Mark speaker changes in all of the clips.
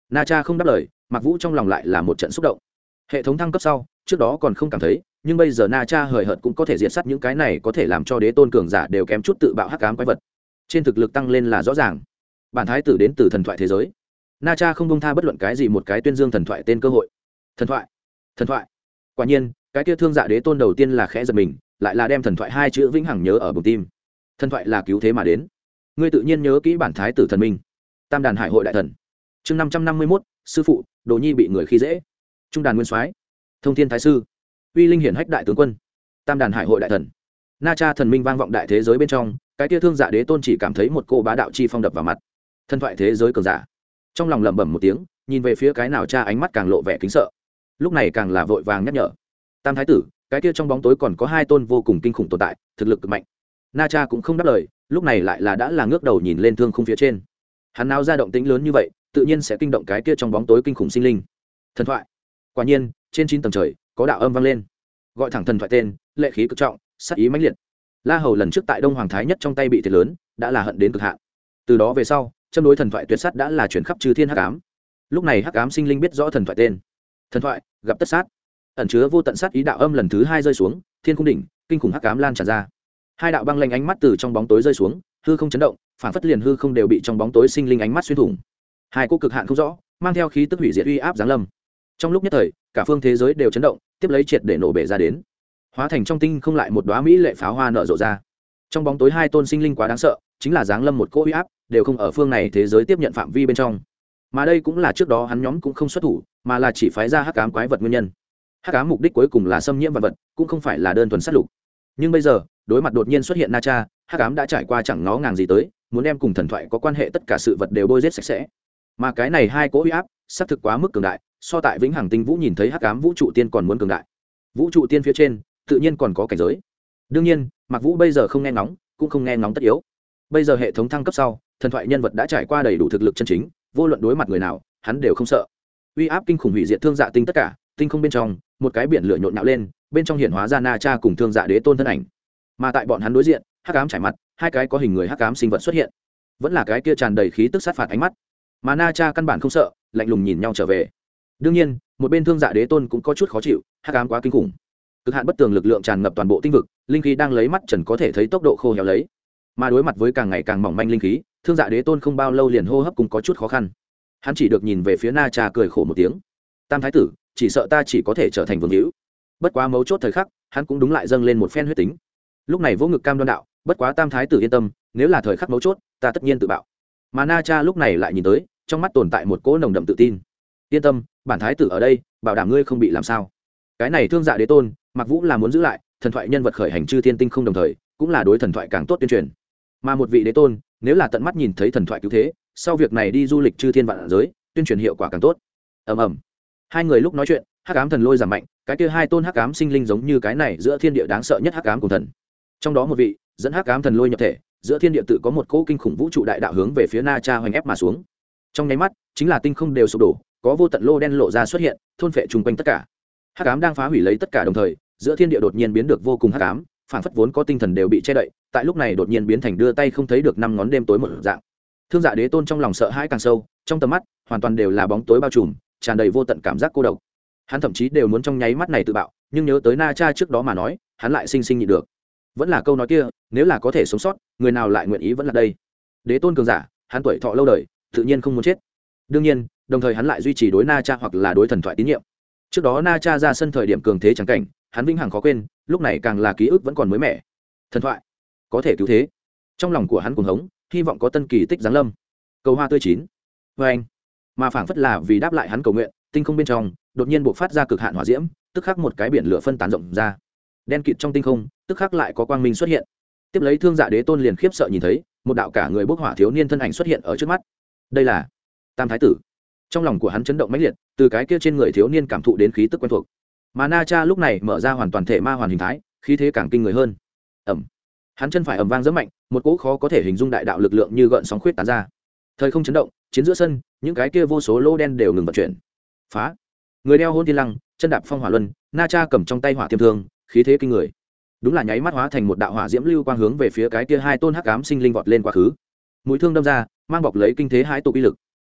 Speaker 1: Na Cha không đáp lời, Mạc Vũ trong lòng lại là một trận xúc động. Hệ thống thăng cấp sau, trước đó còn không cảm thấy, nhưng bây giờ Na Cha hời hợt cũng có thể diệt sát những cái này có thể làm cho đế tôn cường giả đều kém chút tự bạo hắc ám quái vật. Trên thực lực tăng lên là rõ ràng. Bản thái tử đến từ thần thoại thế giới. Na Cha không buông tha bất luận cái gì một cái tuyên dương thần thoại tên cơ hội. Thần thoại, thần thoại. Quả nhiên, cái kia thương dạ đế tôn đầu tiên là khẽ giật mình, lại là đem thần thoại hai chữ vĩnh hằng nhớ ở bụng tim. Thần thoại là cứu thế mà đến. Ngươi tự nhiên nhớ kỹ bản thái tử thần minh. Tam đàn hải hội đại thần. Chương 551, sư phụ, Đồ Nhi bị người khi dễ. Trung đàn nguyên soái, Thông thiên thái sư, Uy linh hiển hách đại tướng quân, Tam đàn hải hội đại thần. Na Cha thần minh vang vọng đại thế giới bên trong, cái kia thương dạ đế tôn chỉ cảm thấy một cô bá đạo chi phong đập vào mặt. Thần thoại thế giới cường giả. Trong lòng lẩm bẩm một tiếng, nhìn về phía cái nào cha ánh mắt càng lộ vẻ kính sợ. Lúc này càng là vội vàng nhắc nhở. Tam thái tử, cái kia trong bóng tối còn có hai tôn vô cùng kinh khủng tồn tại, thực lực cực mạnh. Na Cha cũng không đáp lời, lúc này lại là đã là ngước đầu nhìn lên thương khung phía trên. Hắn nào ra động tĩnh lớn như vậy, tự nhiên sẽ kinh động cái kia trong bóng tối kinh khủng sinh linh. Thần thoại. Quả nhiên, trên 9 tầng trời, có đạo âm vang lên. Gọi thẳng thần thoại tên, lệ khí cực trọng, sát ý mãnh liệt. La Hầu lần trước tại Đông Hoàng Thái nhất trong tay bị thiệt lớn, đã là hận đến cực hạn. Từ đó về sau, châm đối thần thoại tuyệt sát đã là chuyển khắp chư thiên hắc ám. Lúc này hắc ám sinh linh biết rõ thần thoại tên. Thần thoại, gặp tất sát. Ẩn chứa vô tận sát ý đạo âm lần thứ 2 rơi xuống, thiên cung đỉnh, kinh khủng hắc ám lan tràn ra. Hai đạo băng lanh ánh mắt từ trong bóng tối rơi xuống, hư không chấn động, phản phất liền hư không đều bị trong bóng tối sinh linh ánh mắt xuyên thủng. Hai cô cực hạn không rõ, mang theo khí tức hủy diệt uy áp giáng lâm. Trong lúc nhất thời, cả phương thế giới đều chấn động, tiếp lấy triệt để nổ bể ra đến. Hóa thành trong tinh không lại một đóa mỹ lệ pháo hoa nở rộ ra. Trong bóng tối hai tôn sinh linh quá đáng sợ, chính là giáng lâm một cỗ uy áp, đều không ở phương này thế giới tiếp nhận phạm vi bên trong. Mà đây cũng là trước đó hắn nhóm cũng không xuất thủ, mà là chỉ phái ra hắc ám quái vật nguyên nhân. Hắc ám mục đích cuối cùng là xâm nhiễm vật vật, cũng không phải là đơn thuần sát lục. Nhưng bây giờ, đối mặt đột nhiên xuất hiện Na Cha, hắc ám đã trải qua chẳng ngó ngàng gì tới, muốn đem cùng thần thoại có quan hệ tất cả sự vật đều bôi giết sạch sẽ. Mà cái này hai cỗ uy áp, xác thực quá mức cường đại, so tại Vĩnh Hằng Tinh Vũ nhìn thấy hắc ám vũ trụ tiên còn muốn cường đại. Vũ trụ tiên phía trên, tự nhiên còn có cảnh giới. Đương nhiên, Mạc Vũ bây giờ không nghe ngóng, cũng không nghe ngóng tất yếu. Bây giờ hệ thống thăng cấp sau, thần thoại nhân vật đã trải qua đầy đủ thực lực chân chính, vô luận đối mặt người nào, hắn đều không sợ. Uy áp kinh khủng hủy diệt thương dạ tinh tất cả, tinh không bên trong, một cái biển lửa nhộn nhạo lên, bên trong hiển hóa ra Na Cha cùng thương dạ đế tôn thân ảnh. Mà tại bọn hắn đối diện, hắc ám trải mặt, hai cái có hình người hắc ám sinh vật xuất hiện. Vẫn là cái kia tràn đầy khí tức sát phạt ánh mắt. Mà Na Cha căn bản không sợ, lạnh lùng nhìn nhau trở về. Đương nhiên, một bên thương dạ đế tôn cũng có chút khó chịu, hắc ám quá kinh khủng. Cực hạn bất tường lực lượng tràn ngập toàn bộ tinh vực, linh khí đang lấy mắt trần có thể thấy tốc độ khô héo lấy. Mà đối mặt với càng ngày càng mỏng manh linh khí, thương dạ đế tôn không bao lâu liền hô hấp cũng có chút khó khăn. Hắn chỉ được nhìn về phía Na Cha cười khổ một tiếng. Tam thái tử, chỉ sợ ta chỉ có thể trở thành vương hữu. Bất quá mấu chốt thời khắc, hắn cũng đúng lại dâng lên một phen huyết tính. Lúc này vỗ ngực cam đoan đạo, bất quá tam thái tử yên tâm, nếu là thời khắc mấu chốt, ta tất nhiên tự bạo. Mà Na Cha lúc này lại nhìn tới, trong mắt tồn tại một cỗ nồng đậm tự tin. Yên tâm, bản thái tử ở đây, bảo đảm ngươi không bị làm sao. Cái này thương dạ đế tôn, Mạc Vũ là muốn giữ lại thần thoại nhân vật khởi hành chư thiên tinh không đồng thời, cũng là đối thần thoại càng tốt tuyên truyền. Mà một vị đế tôn, nếu là tận mắt nhìn thấy thần thoại cứu thế, sau việc này đi du lịch chư thiên vạn giới, tuyên truyền hiệu quả càng tốt. Ầm ầm. Hai người lúc nói chuyện, hắc ám thần lôi giảm mạnh, cái kia hai tôn hắc ám sinh linh giống như cái này giữa thiên địa đáng sợ nhất hắc ám cùng thần. Trong đó một vị dẫn hắc ám thần lôi nhập thể, giữa thiên địa tự có một cỗ kinh khủng vũ trụ đại đạo hướng về phía Na Cha hoành ép mà xuống. Trong nháy mắt, chính là tinh không đều sụp đổ, có vô tận lô đen lộ ra xuất hiện, thôn phệ trùng quanh tất cả. Hắc ám đang phá hủy lấy tất cả đồng thời, giữa thiên địa đột nhiên biến được vô cùng hắc ám, phản phất vốn có tinh thần đều bị che đậy, tại lúc này đột nhiên biến thành đưa tay không thấy được năm ngón đêm tối một dạng. Thương dạ đế tôn trong lòng sợ hãi càng sâu, trong tầm mắt hoàn toàn đều là bóng tối bao trùm, tràn đầy vô tận cảm giác cô độc. Hắn thậm chí đều muốn trong nháy mắt này tự bạo, nhưng nhớ tới Na Cha trước đó mà nói, hắn lại sinh sinh nhịn được. Vẫn là câu nói kia, nếu là có thể sống sót, người nào lại nguyện ý vẫn là đây. Đế tôn cường giả, hắn tuổi thọ lâu đời, tự nhiên không muốn chết. Đương nhiên, đồng thời hắn lại duy trì đối Na Cha hoặc là đối thần thoại tín nhiệm. Trước đó Na Cha ra sân thời điểm cường thế chẳng cảnh, hắn vĩnh hằng khó quên, lúc này càng là ký ức vẫn còn mới mẻ. Thần thoại có thể cứu thế. Trong lòng của hắn cuồng hống, hy vọng có tân kỳ tích giáng lâm. Cầu hoa tươi chín. Và anh, mà phảng phất là vì đáp lại hắn cầu nguyện, tinh không bên trong đột nhiên bộc phát ra cực hạn hỏa diễm, tức khắc một cái biển lửa phân tán rộng ra. Đen kịt trong tinh không, tức khắc lại có quang minh xuất hiện. Tiếp lấy thương dạ đế tôn liền khiếp sợ nhìn thấy, một đạo cả người bốc hỏa thiếu niên thân ảnh xuất hiện ở trước mắt. Đây là Tam thái tử. Trong lòng của hắn chấn động mãnh liệt, từ cái kia trên người thiếu niên cảm thụ đến khí tức quen thuộc. Mà Na Cha lúc này mở ra hoàn toàn thể ma hoàn hình thái, khí thế càng kinh người hơn. Ầm. Hắn chân phải ầm vang rất mạnh, một cỗ khó có thể hình dung đại đạo lực lượng như gợn sóng khuyết tán ra. Thời không chấn động, chiến giữa sân, những cái kia vô số lô đen đều ngừng vận chuyển. Phá. Người đeo hôn thiên lăng, chân đạp phong hỏa luân, Na Cha cầm trong tay hỏa tiêm thương, khí thế kinh người. Đúng là nháy mắt hóa thành một đạo hỏa diễm lưu quang hướng về phía cái kia hai tôn hắc ám sinh linh vọt lên quá khứ. Mũi thương đâm ra, mang bọc lấy kinh thế hãi tụ uy lực.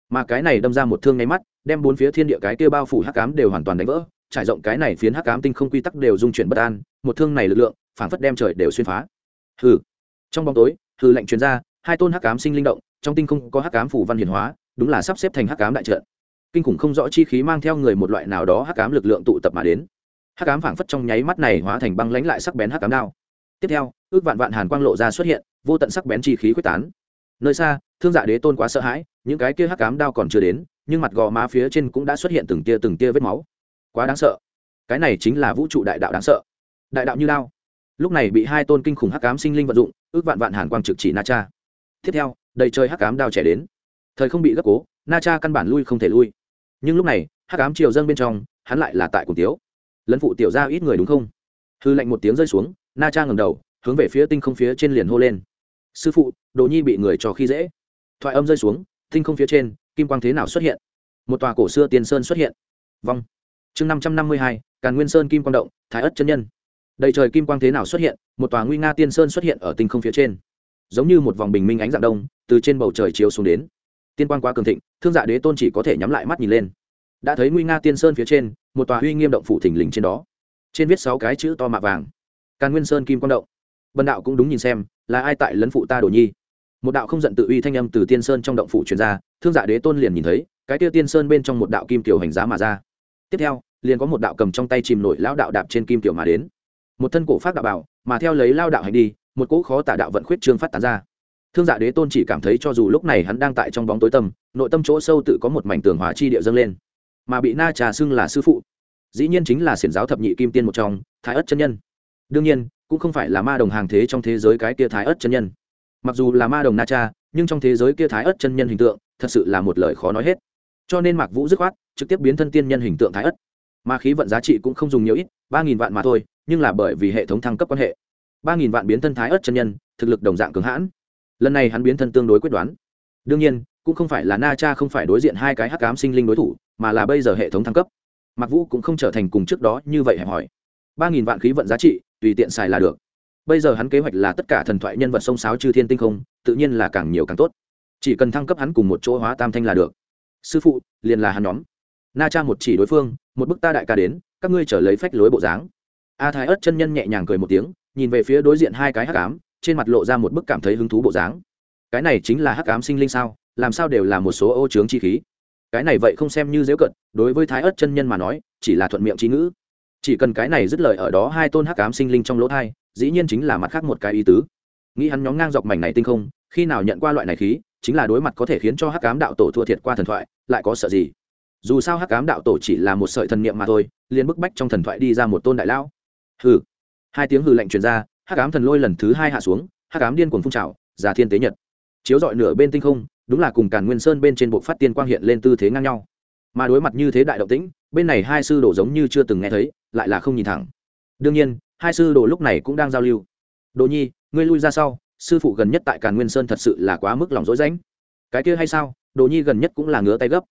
Speaker 1: mà cái này đâm ra một thương nháy mắt đem bốn phía thiên địa cái kia bao phủ hắc ám đều hoàn toàn đánh vỡ, trải rộng cái này phiến hắc ám tinh không quy tắc đều dung chuyển bất an, một thương này lực lượng phảng phất đem trời đều xuyên phá. Hừ. Trong bóng tối, hừ lạnh truyền ra, hai tôn hắc ám sinh linh động, trong tinh không có hắc ám phủ văn hiển hóa, đúng là sắp xếp thành hắc ám đại trận. Kinh khủng không rõ chi khí mang theo người một loại nào đó hắc ám lực lượng tụ tập mà đến. Hắc ám phảng phất trong nháy mắt này hóa thành băng lãnh lại sắc bén hắc ám đao. Tiếp theo, ước vạn vạn hàn quang lộ ra xuất hiện, vô tận sắc bén chi khí khuếch tán. Nơi xa, Thương Dạ Đế Tôn quá sợ hãi, những cái kia hắc ám đao còn chưa đến, nhưng mặt gò má phía trên cũng đã xuất hiện từng tia vết máu. Quá đáng sợ. Cái này chính là vũ trụ đại đạo đáng sợ. Đại đạo như đao. Lúc này bị hai tôn kinh khủng hắc ám sinh linh vận dụng, ước vạn vạn hàn quang trực chỉ Na Cha. Tiếp theo, đầy trời hắc ám đao trẻ đến. Thời không bị gấp cố, Na Cha căn bản lui không thể lui. Nhưng lúc này, hắc ám triều dâng bên trong, hắn lại là tại cùng tiếu. Lấn phụ tiểu gia ít người đúng không? Hư lạnh một tiếng rơi xuống, Na Cha ngẩng đầu, hướng về phía tinh không phía trên liền hô lên. Sư phụ, Đồ Nhi bị người trò khi dễ. Thoại âm rơi xuống, tinh không phía trên, kim quang thế nào xuất hiện? Một tòa cổ xưa tiên sơn xuất hiện. Vong. Chương 552, Càn Nguyên Sơn kim quang động, Thái Ức chân nhân. Đầy trời kim quang thế nào xuất hiện? Một tòa nguy nga tiên sơn xuất hiện ở tinh không phía trên, giống như một vòng bình minh ánh dạng đông, từ trên bầu trời chiếu xuống đến. Tiên quang quá cường thịnh, Thương Dạ Đế Tôn chỉ có thể nhắm lại mắt nhìn lên. Đã thấy nguy nga tiên sơn phía trên, một tòa uy nghiêm động phủ thình lình trên đó. Trên viết 6 cái chữ to mạ vàng. Càn Nguyên Sơn kim quang động. Bần đạo cũng đúng nhìn xem, là ai tại lấn phụ ta Đồ Nhi. Một đạo không giận tự uy thanh âm từ tiên sơn trong động phủ truyền ra, Thương Dạ Đế Tôn liền nhìn thấy, cái kia tiên sơn bên trong một đạo kim kiều hành giá mà ra. Tiếp theo, liền có một đạo cầm trong tay chìm nổi lão đạo đạp trên kim kiều mà đến. Một thân cổ phát đạo bảo, mà theo lấy lao đạo hành đi, một cỗ khó tả đạo vận khuyết trương phát tán ra. Thương Dạ Đế Tôn chỉ cảm thấy cho dù lúc này hắn đang tại trong bóng tối tâm, nội tâm chỗ sâu tự có một mảnh tường hóa chi địa dâng lên, mà bị Na Trà xưng là sư phụ, dĩ nhiên chính là xiển giáo thập nhị kim tiên một trong, Thái Ức chân nhân. Đương nhiên, cũng không phải là ma đồng hàng thế trong thế giới cái kia Thái Ức chân nhân. Mặc dù là ma đồng Na Cha, nhưng trong thế giới kia Thái Ức chân nhân hình tượng, thật sự là một lời khó nói hết. Cho nên Mạc Vũ dứt khoát trực tiếp biến thân tiên nhân hình tượng Thái Ức. Mà khí vận giá trị cũng không dùng nhiều ít, 3000 vạn mà thôi, nhưng là bởi vì hệ thống thăng cấp quan hệ. 3000 vạn biến thân Thái Ức chân nhân, thực lực đồng dạng cường hãn. Lần này hắn biến thân tương đối quyết đoán. Đương nhiên, cũng không phải là Na Cha không phải đối diện hai cái hắc ám sinh linh đối thủ, mà là bây giờ hệ thống thăng cấp. Mạc Vũ cũng không trở thành cùng trước đó như vậy hẹp hỏi. 3000 vạn khí vận giá trị, tùy tiện xài là được. Bây giờ hắn kế hoạch là tất cả thần thoại nhân vật sông sáo chư thiên tinh không, tự nhiên là càng nhiều càng tốt. Chỉ cần thăng cấp hắn cùng một chỗ hóa tam thanh là được. Sư phụ, liền là hắn nhóm. Na Cha một chỉ đối phương, một bức ta đại ca đến, các ngươi trở lấy phách lối bộ dáng. A Thái Ức chân nhân nhẹ nhàng cười một tiếng, nhìn về phía đối diện hai cái hắc ám, trên mặt lộ ra một bức cảm thấy hứng thú bộ dáng. Cái này chính là hắc ám sinh linh sao? Làm sao đều là một số ô chướng chi khí. Cái này vậy không xem như giễu cận, đối với Thái Ức chân nhân mà nói, chỉ là thuận miệng chí ngữ. Chỉ cần cái này dứt lời ở đó hai tôn hắc ám sinh linh trong lỗ thai, dĩ nhiên chính là mặt khác một cái ý tứ. Nghĩ hắn nhóm ngang dọc mảnh này tinh không, khi nào nhận qua loại này khí, chính là đối mặt có thể khiến cho hắc ám đạo tổ thua thiệt qua thần thoại, lại có sợ gì? Dù sao hắc ám đạo tổ chỉ là một sợi thần niệm mà thôi, liền bức bách trong thần thoại đi ra một tôn đại lão. Hừ. Hai tiếng hừ lạnh truyền ra, hắc ám thần lôi lần thứ hai hạ xuống, hắc ám điên cuồng phun trào, giả thiên tế nhật, chiếu rọi nửa bên tinh không, đúng là cùng Càn Nguyên Sơn bên trên bộ phát tiên quang hiện lên tư thế ngang nhau. Mà đối mặt như thế đại động tĩnh, bên này hai sư đồ giống như chưa từng nghe thấy, lại là không nhìn thẳng. Đương nhiên, hai sư đồ lúc này cũng đang giao lưu. Đồ Nhi, ngươi lui ra sau, sư phụ gần nhất tại Càn Nguyên Sơn thật sự là quá mức lòng dối rãnh. Cái kia hay sao? Đồ Nhi gần nhất cũng là ngứa tay gấp,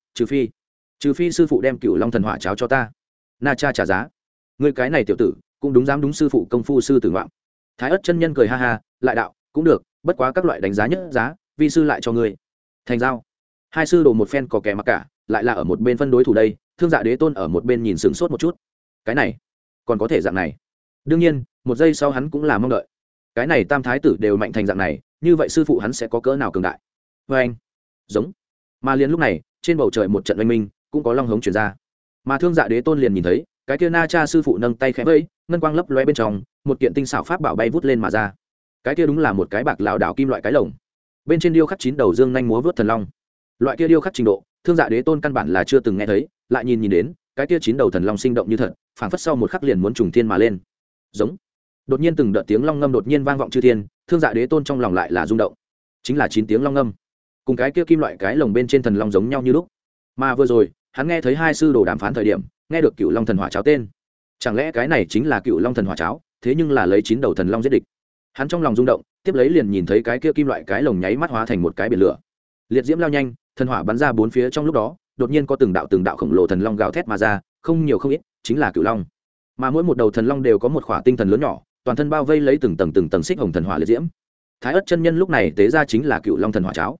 Speaker 1: trừ phi sư phụ đem Cửu Long thần hỏa cháo cho ta. Na Cha trả giá. Ngươi cái này tiểu tử, cũng đúng dám đúng sư phụ công phu sư tử ngoạm. Thái Ức chân nhân cười ha ha, lại đạo, cũng được, bất quá các loại đánh giá nhất giá, vi sư lại cho ngươi. Thành giao. Hai sư đồ một phen có kẻ mặc cả, lại là ở một bên phân đối thủ đây, Thương Dạ Đế Tôn ở một bên nhìn sửng sốt một chút. Cái này, còn có thể dạng này? Đương nhiên, một giây sau hắn cũng là mong đợi. Cái này tam thái tử đều mạnh thành dạng này, như vậy sư phụ hắn sẽ có cỡ nào cường đại? Và anh, giống. Mà liền lúc này, trên bầu trời một trận oanh minh, cũng có long hống truyền ra. Mà Thương Dạ Đế Tôn liền nhìn thấy, cái kia Na Cha sư phụ nâng tay khẽ vẫy, ngân quang lấp lóe bên trong, một kiện tinh xảo pháp bảo bay vút lên mà ra. Cái kia đúng là một cái bạc lão đảo kim loại cái lồng. Bên trên điêu khắc 9 đầu dương nhanh múa vớt thần long. Loại kia điêu khắc trình độ, Thương Dạ Đế Tôn căn bản là chưa từng nghe thấy, lại nhìn đến, cái kia 9 đầu thần long sinh động như thật, phảng phất sau một khắc liền muốn trùng thiên mà lên. Giống. Đột nhiên từng đợt tiếng long ngâm đột nhiên vang vọng chư thiên, Thương Dạ Đế Tôn trong lòng lại là rung động. Chính là 9 tiếng long ngâm, cùng cái kia kim loại cái lồng bên trên thần long giống nhau như lúc. Mà vừa rồi, hắn nghe thấy hai sư đồ đàm phán thời điểm, nghe được Cửu Long thần hỏa cháo tên. Chẳng lẽ cái này chính là Cửu Long thần hỏa cháo, thế nhưng là lấy 9 đầu thần long giết địch. Hắn trong lòng rung động, tiếp lấy liền nhìn thấy cái kia kim loại cái lồng nháy mắt hóa thành một cái biển lửa. Liệt diễm lao nhanh, thần hỏa bắn ra bốn phía trong lúc đó, đột nhiên có từng đạo khổng lồ thần long gào thét mà ra, không nhiều không ít, chính là Cửu Long. Mà mỗi một đầu thần long đều có một khỏa tinh thần lớn nhỏ, toàn thân bao vây lấy từng tầng xích hồng thần hỏa liệt diễm. Thái Ức chân nhân lúc này tế ra chính là Cửu Long thần hỏa cháo.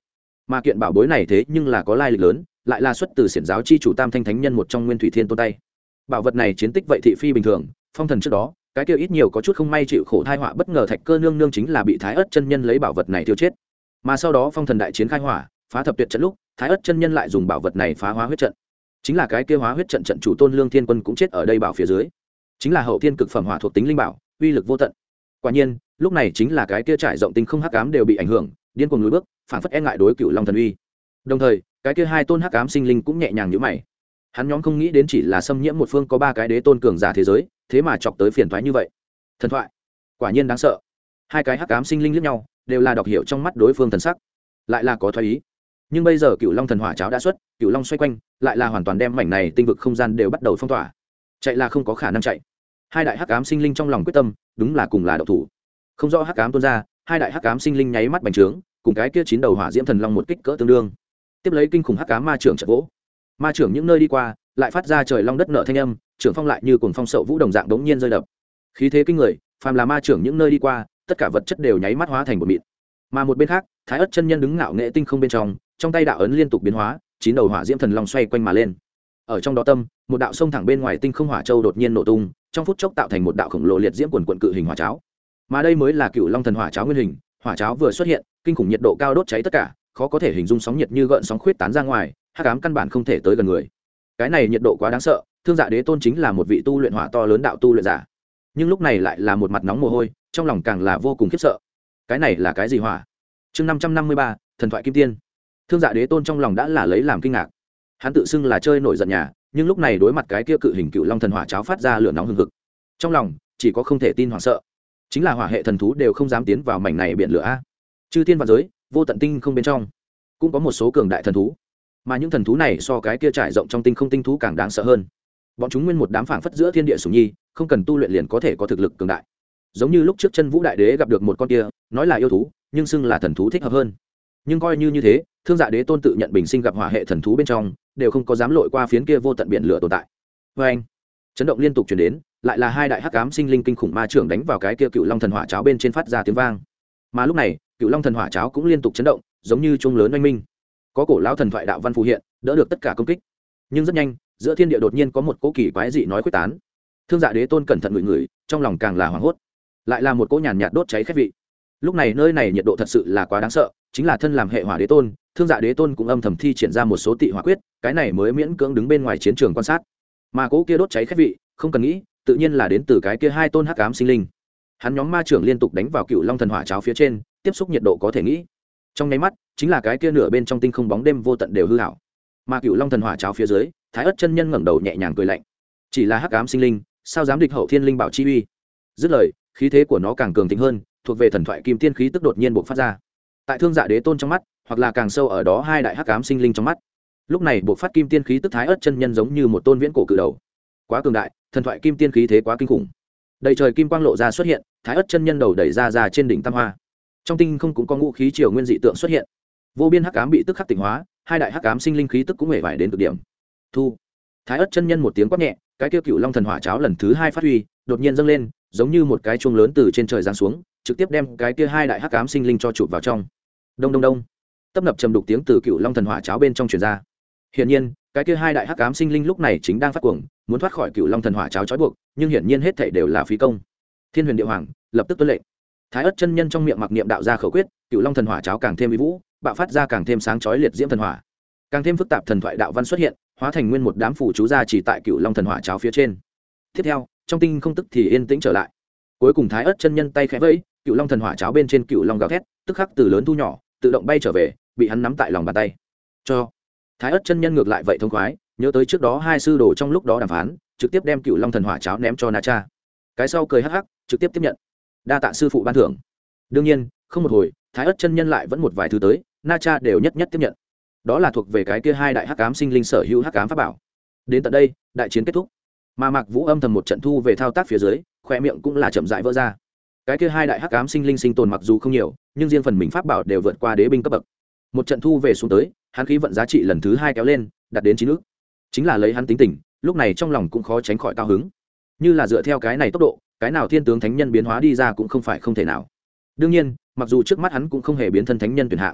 Speaker 1: mà kiện bảo bối này thế nhưng là có lai lịch lớn, lại là xuất từ xiển giáo chi chủ Tam Thanh Thánh Nhân một trong Nguyên Thủy Thiên Tôn tay. Bảo vật này chiến tích vậy thị phi bình thường, phong thần trước đó cái kia ít nhiều có chút không may chịu khổ thai họa, bất ngờ Thạch Cơ nương nương chính là bị Thái Ức chân nhân lấy bảo vật này tiêu chết. Mà sau đó phong thần đại chiến khai hỏa, phá thập tuyệt trận lúc, Thái Ức chân nhân lại dùng bảo vật này phá hóa huyết trận. Chính là cái kia hóa huyết trận trận chủ Tôn Lương Thiên Quân cũng chết ở đây bảo phía dưới. Chính là hậu thiên cực phẩm hỏa thuộc tính linh bảo, uy lực vô tận. Quả nhiên, lúc này chính là cái kia trải rộng tinh không hắc ám đều bị ảnh hưởng, điên cuồng lùi bước, phản phất e ngại đối Cựu Long thần uy. Đồng thời, cái kia hai tôn hắc ám sinh linh cũng nhẹ nhàng nhíu mày. Hắn nhóm không nghĩ đến chỉ là xâm nhiễm một phương có ba cái đế tôn cường giả thế giới, thế mà chọc tới phiền toái như vậy. Thần thoại, quả nhiên đáng sợ. Hai cái hắc ám sinh linh liếc nhau, đều là đọc hiểu trong mắt đối phương thần sắc, lại là có thoái ý. Nhưng bây giờ Cựu Long thần hỏa cháo đã xuất, Cựu Long xoay quanh, lại là hoàn toàn đem mảnh này tinh vực không gian đều bắt đầu phong tỏa. Chạy là không có khả năng chạy. Hai đại hắc ám sinh linh trong lòng quyết tâm, đúng là cùng là độc thủ. Không rõ hắc ám tuôn ra, hai đại hắc ám sinh linh nháy mắt bành trướng, cùng cái kia chín đầu hỏa diễm thần long một kích cỡ tương đương. Tiếp lấy kinh khủng hắc ám ma trưởng chợt vỗ. Ma trưởng những nơi đi qua, lại phát ra trời long đất nợ thanh âm, trưởng phong lại như cuồng phong sậu vũ đồng dạng đống nhiên rơi đập. Khí thế kinh người, phàm là ma trưởng những nơi đi qua, tất cả vật chất đều nháy mắt hóa thành bột mịn. Mà một bên khác, Thái Ức chân nhân đứng ngạo nghệ tinh không bên trong tay đạo ấn liên tục biến hóa, chín đầu hỏa diễm thần long xoay quanh mà lên. Ở trong đó tâm, một đạo sông thẳng bên ngoài tinh không hỏa châu đột nhiên nổ tung, trong phút chốc tạo thành một đạo khổng lồ liệt diễm quần quần cự hình hỏa cháo. Mà đây mới là Cựu Long thần hỏa cháo nguyên hình, hỏa cháo vừa xuất hiện, kinh khủng nhiệt độ cao đốt cháy tất cả, khó có thể hình dung sóng nhiệt như gợn sóng khuyết tán ra ngoài, hắc ám căn bản không thể tới gần người. Cái này nhiệt độ quá đáng sợ, Thương Dạ Đế Tôn chính là một vị tu luyện hỏa to lớn đạo tu luyện giả, nhưng lúc này lại là một mặt nóng mồ hôi, trong lòng càng là vô cùng khiếp sợ. Cái này là cái gì hỏa? Chương 553, thần thoại kim tiên. Thương Dạ Đế Tôn trong lòng đã là lấy làm kinh ngạc. Hắn tự xưng là chơi nổi giận nhà, nhưng lúc này đối mặt cái kia cự hình Cựu Long thần hỏa cháo phát ra lửa nóng hừng hực, trong lòng chỉ có không thể tin hoảng sợ. Chính là hỏa hệ thần thú đều không dám tiến vào mảnh này biển lửa a. Chư thiên vạn giới, vô tận tinh không bên trong, cũng có một số cường đại thần thú, mà những thần thú này so cái kia trải rộng trong tinh không tinh thú càng đáng sợ hơn. Bọn chúng nguyên một đám phảng phất giữa thiên địa sủng nhi, không cần tu luyện liền có thể có thực lực cường đại. Giống như lúc trước Chân Vũ Đại Đế gặp được một con kia, nói là yêu thú, nhưng xưng là thần thú thích hợp hơn. Nhưng coi như thế, Thương Dạ Đế Tôn tự nhận bình sinh gặp hỏa hệ thần thú bên trong, đều không có dám lội qua phiến kia vô tận biển lửa tồn tại. Và anh, chấn động liên tục truyền đến, lại là hai đại hắc ám sinh linh kinh khủng ma trưởng đánh vào cái kia Cựu Long thần hỏa cháo bên trên phát ra tiếng vang. Mà lúc này, Cựu Long thần hỏa cháo cũng liên tục chấn động, giống như chuông lớn oanh minh. Có cổ lão thần thoại đạo văn phù hiện, đỡ được tất cả công kích. Nhưng rất nhanh, giữa thiên địa đột nhiên có một cỗ kỳ quái dị nói quyết tán. Thương Dạ Đế Tôn cẩn thận ngửi ngửi, trong lòng càng là hoảng hốt. Lại là một cỗ nhàn nhạt đốt cháy khét vị. Lúc này nơi này nhiệt độ thật sự là quá đáng sợ, chính là thân làm hệ hỏa đế tôn, Thương Dạ Đế Tôn cũng âm thầm thi triển ra một số tị hỏa quyết, cái này mới miễn cưỡng đứng bên ngoài chiến trường quan sát. Mà cỗ kia đốt cháy khét vị, không cần nghĩ, tự nhiên là đến từ cái kia hai tôn hắc ám sinh linh. Hắn nhóm ma trưởng liên tục đánh vào Cựu Long thần hỏa cháo phía trên, tiếp xúc nhiệt độ có thể nghĩ. Trong nháy mắt, chính là cái kia nửa bên trong tinh không bóng đêm vô tận đều hư hảo. Mà Cựu Long thần hỏa cháo phía dưới, Thái Ức chân nhân ngẩng đầu nhẹ nhàng cười lạnh. Chỉ là hắc ám sinh linh, sao dám địch hậu thiên linh bảo chi uy? Dứt lời, khí thế của nó càng cường thịnh hơn, thuộc về thần thoại kim tiên khí tức đột nhiên bộc phát ra. Tại Thương Dạ Đế Tôn trong mắt, hoặc là càng sâu ở đó hai đại hắc ám sinh linh trong mắt. Lúc này bộc phát kim tiên khí tức Thái Ức chân nhân giống như một tôn viễn cổ cự đầu. Quá cường đại, thần thoại kim tiên khí thế quá kinh khủng. Đầy trời kim quang lộ ra xuất hiện, Thái Ức chân nhân đầu đẩy ra trên đỉnh tam hoa. Trong tinh không cũng có ngũ khí triều nguyên dị tượng xuất hiện. Vô biên hắc ám bị tức khắc tỉnh hóa, hai đại hắc ám sinh linh khí tức cũng hề vải đến cực điểm. Thu. Thái Ức chân nhân một tiếng quát nhẹ, cái kia Cựu Long thần hỏa cháo lần thứ hai phát huy, đột nhiên dâng lên, giống như một cái chuông lớn từ trên trời giáng xuống, trực tiếp đem cái kia hai đại hắc ám sinh linh cho chụp vào trong. Đông đông đông. Tấp nập trầm đục tiếng từ Cựu Long thần hỏa cháo bên trong truyền ra. Hiển nhiên, cái kia hai đại hắc ám sinh linh lúc này chính đang phát cuồng, muốn thoát khỏi Cựu Long thần hỏa cháo trói buộc, nhưng hiển nhiên hết thảy đều là phí công. Thiên Huyền Địa Hoàng lập tức tuân lệnh. Thái Ức chân nhân trong miệng mặc niệm đạo ra khẩu quyết, Cựu Long thần hỏa cháo càng thêm uy vũ, bạo phát ra càng thêm sáng chói liệt diễm thần hỏa. Càng thêm phức tạp thần thoại đạo văn xuất hiện, hóa thành nguyên một đám phù chú ra chỉ tại Cựu Long thần hỏa cháo phía trên. Tiếp theo, trong tinh không tức thì yên tĩnh trở lại. Cuối cùng Thái Ức chân nhân tay khẽ vẫy, Cựu Long thần hỏa cháo bên trên Cựu Long gào thét, tức khắc từ lớn thu nhỏ, tự động bay trở về, bị hắn nắm tại lòng bàn tay. Cho Thái Ức chân nhân ngược lại vậy thông khoái, nhớ tới trước đó hai sư đồ trong lúc đó đàm phán, trực tiếp đem Cựu Long thần hỏa cháo ném cho Na Cha. Cái sau cười hắc hắc, trực tiếp tiếp nhận. Đa tạ sư phụ ban thưởng. Đương nhiên, không một hồi, Thái Ức chân nhân lại vẫn một vài thứ tới, Na Cha đều nhất nhất tiếp nhận. Đó là thuộc về cái kia hai đại hắc ám sinh linh sở hữu hắc ám pháp bảo. Đến tận đây, đại chiến kết thúc. Mà Mạc Vũ âm thầm một trận thu về thao tác phía dưới, khóe miệng cũng là chậm rãi vỡ ra. Cái kia hai đại hắc ám sinh linh sinh tồn mặc dù không nhiều, nhưng riêng phần mình pháp bảo đều vượt qua đế binh cấp bậc. Một trận thu về xuống tới, hắn khí vận giá trị lần thứ hai kéo lên, đạt đến 9 ức. Chính là lấy hắn tính tình, lúc này trong lòng cũng khó tránh khỏi cao hứng. Như là dựa theo cái này tốc độ, cái nào thiên tướng thánh nhân biến hóa đi ra cũng không phải không thể nào. Đương nhiên, mặc dù trước mắt hắn cũng không hề biến thân thánh nhân tuyển hạng,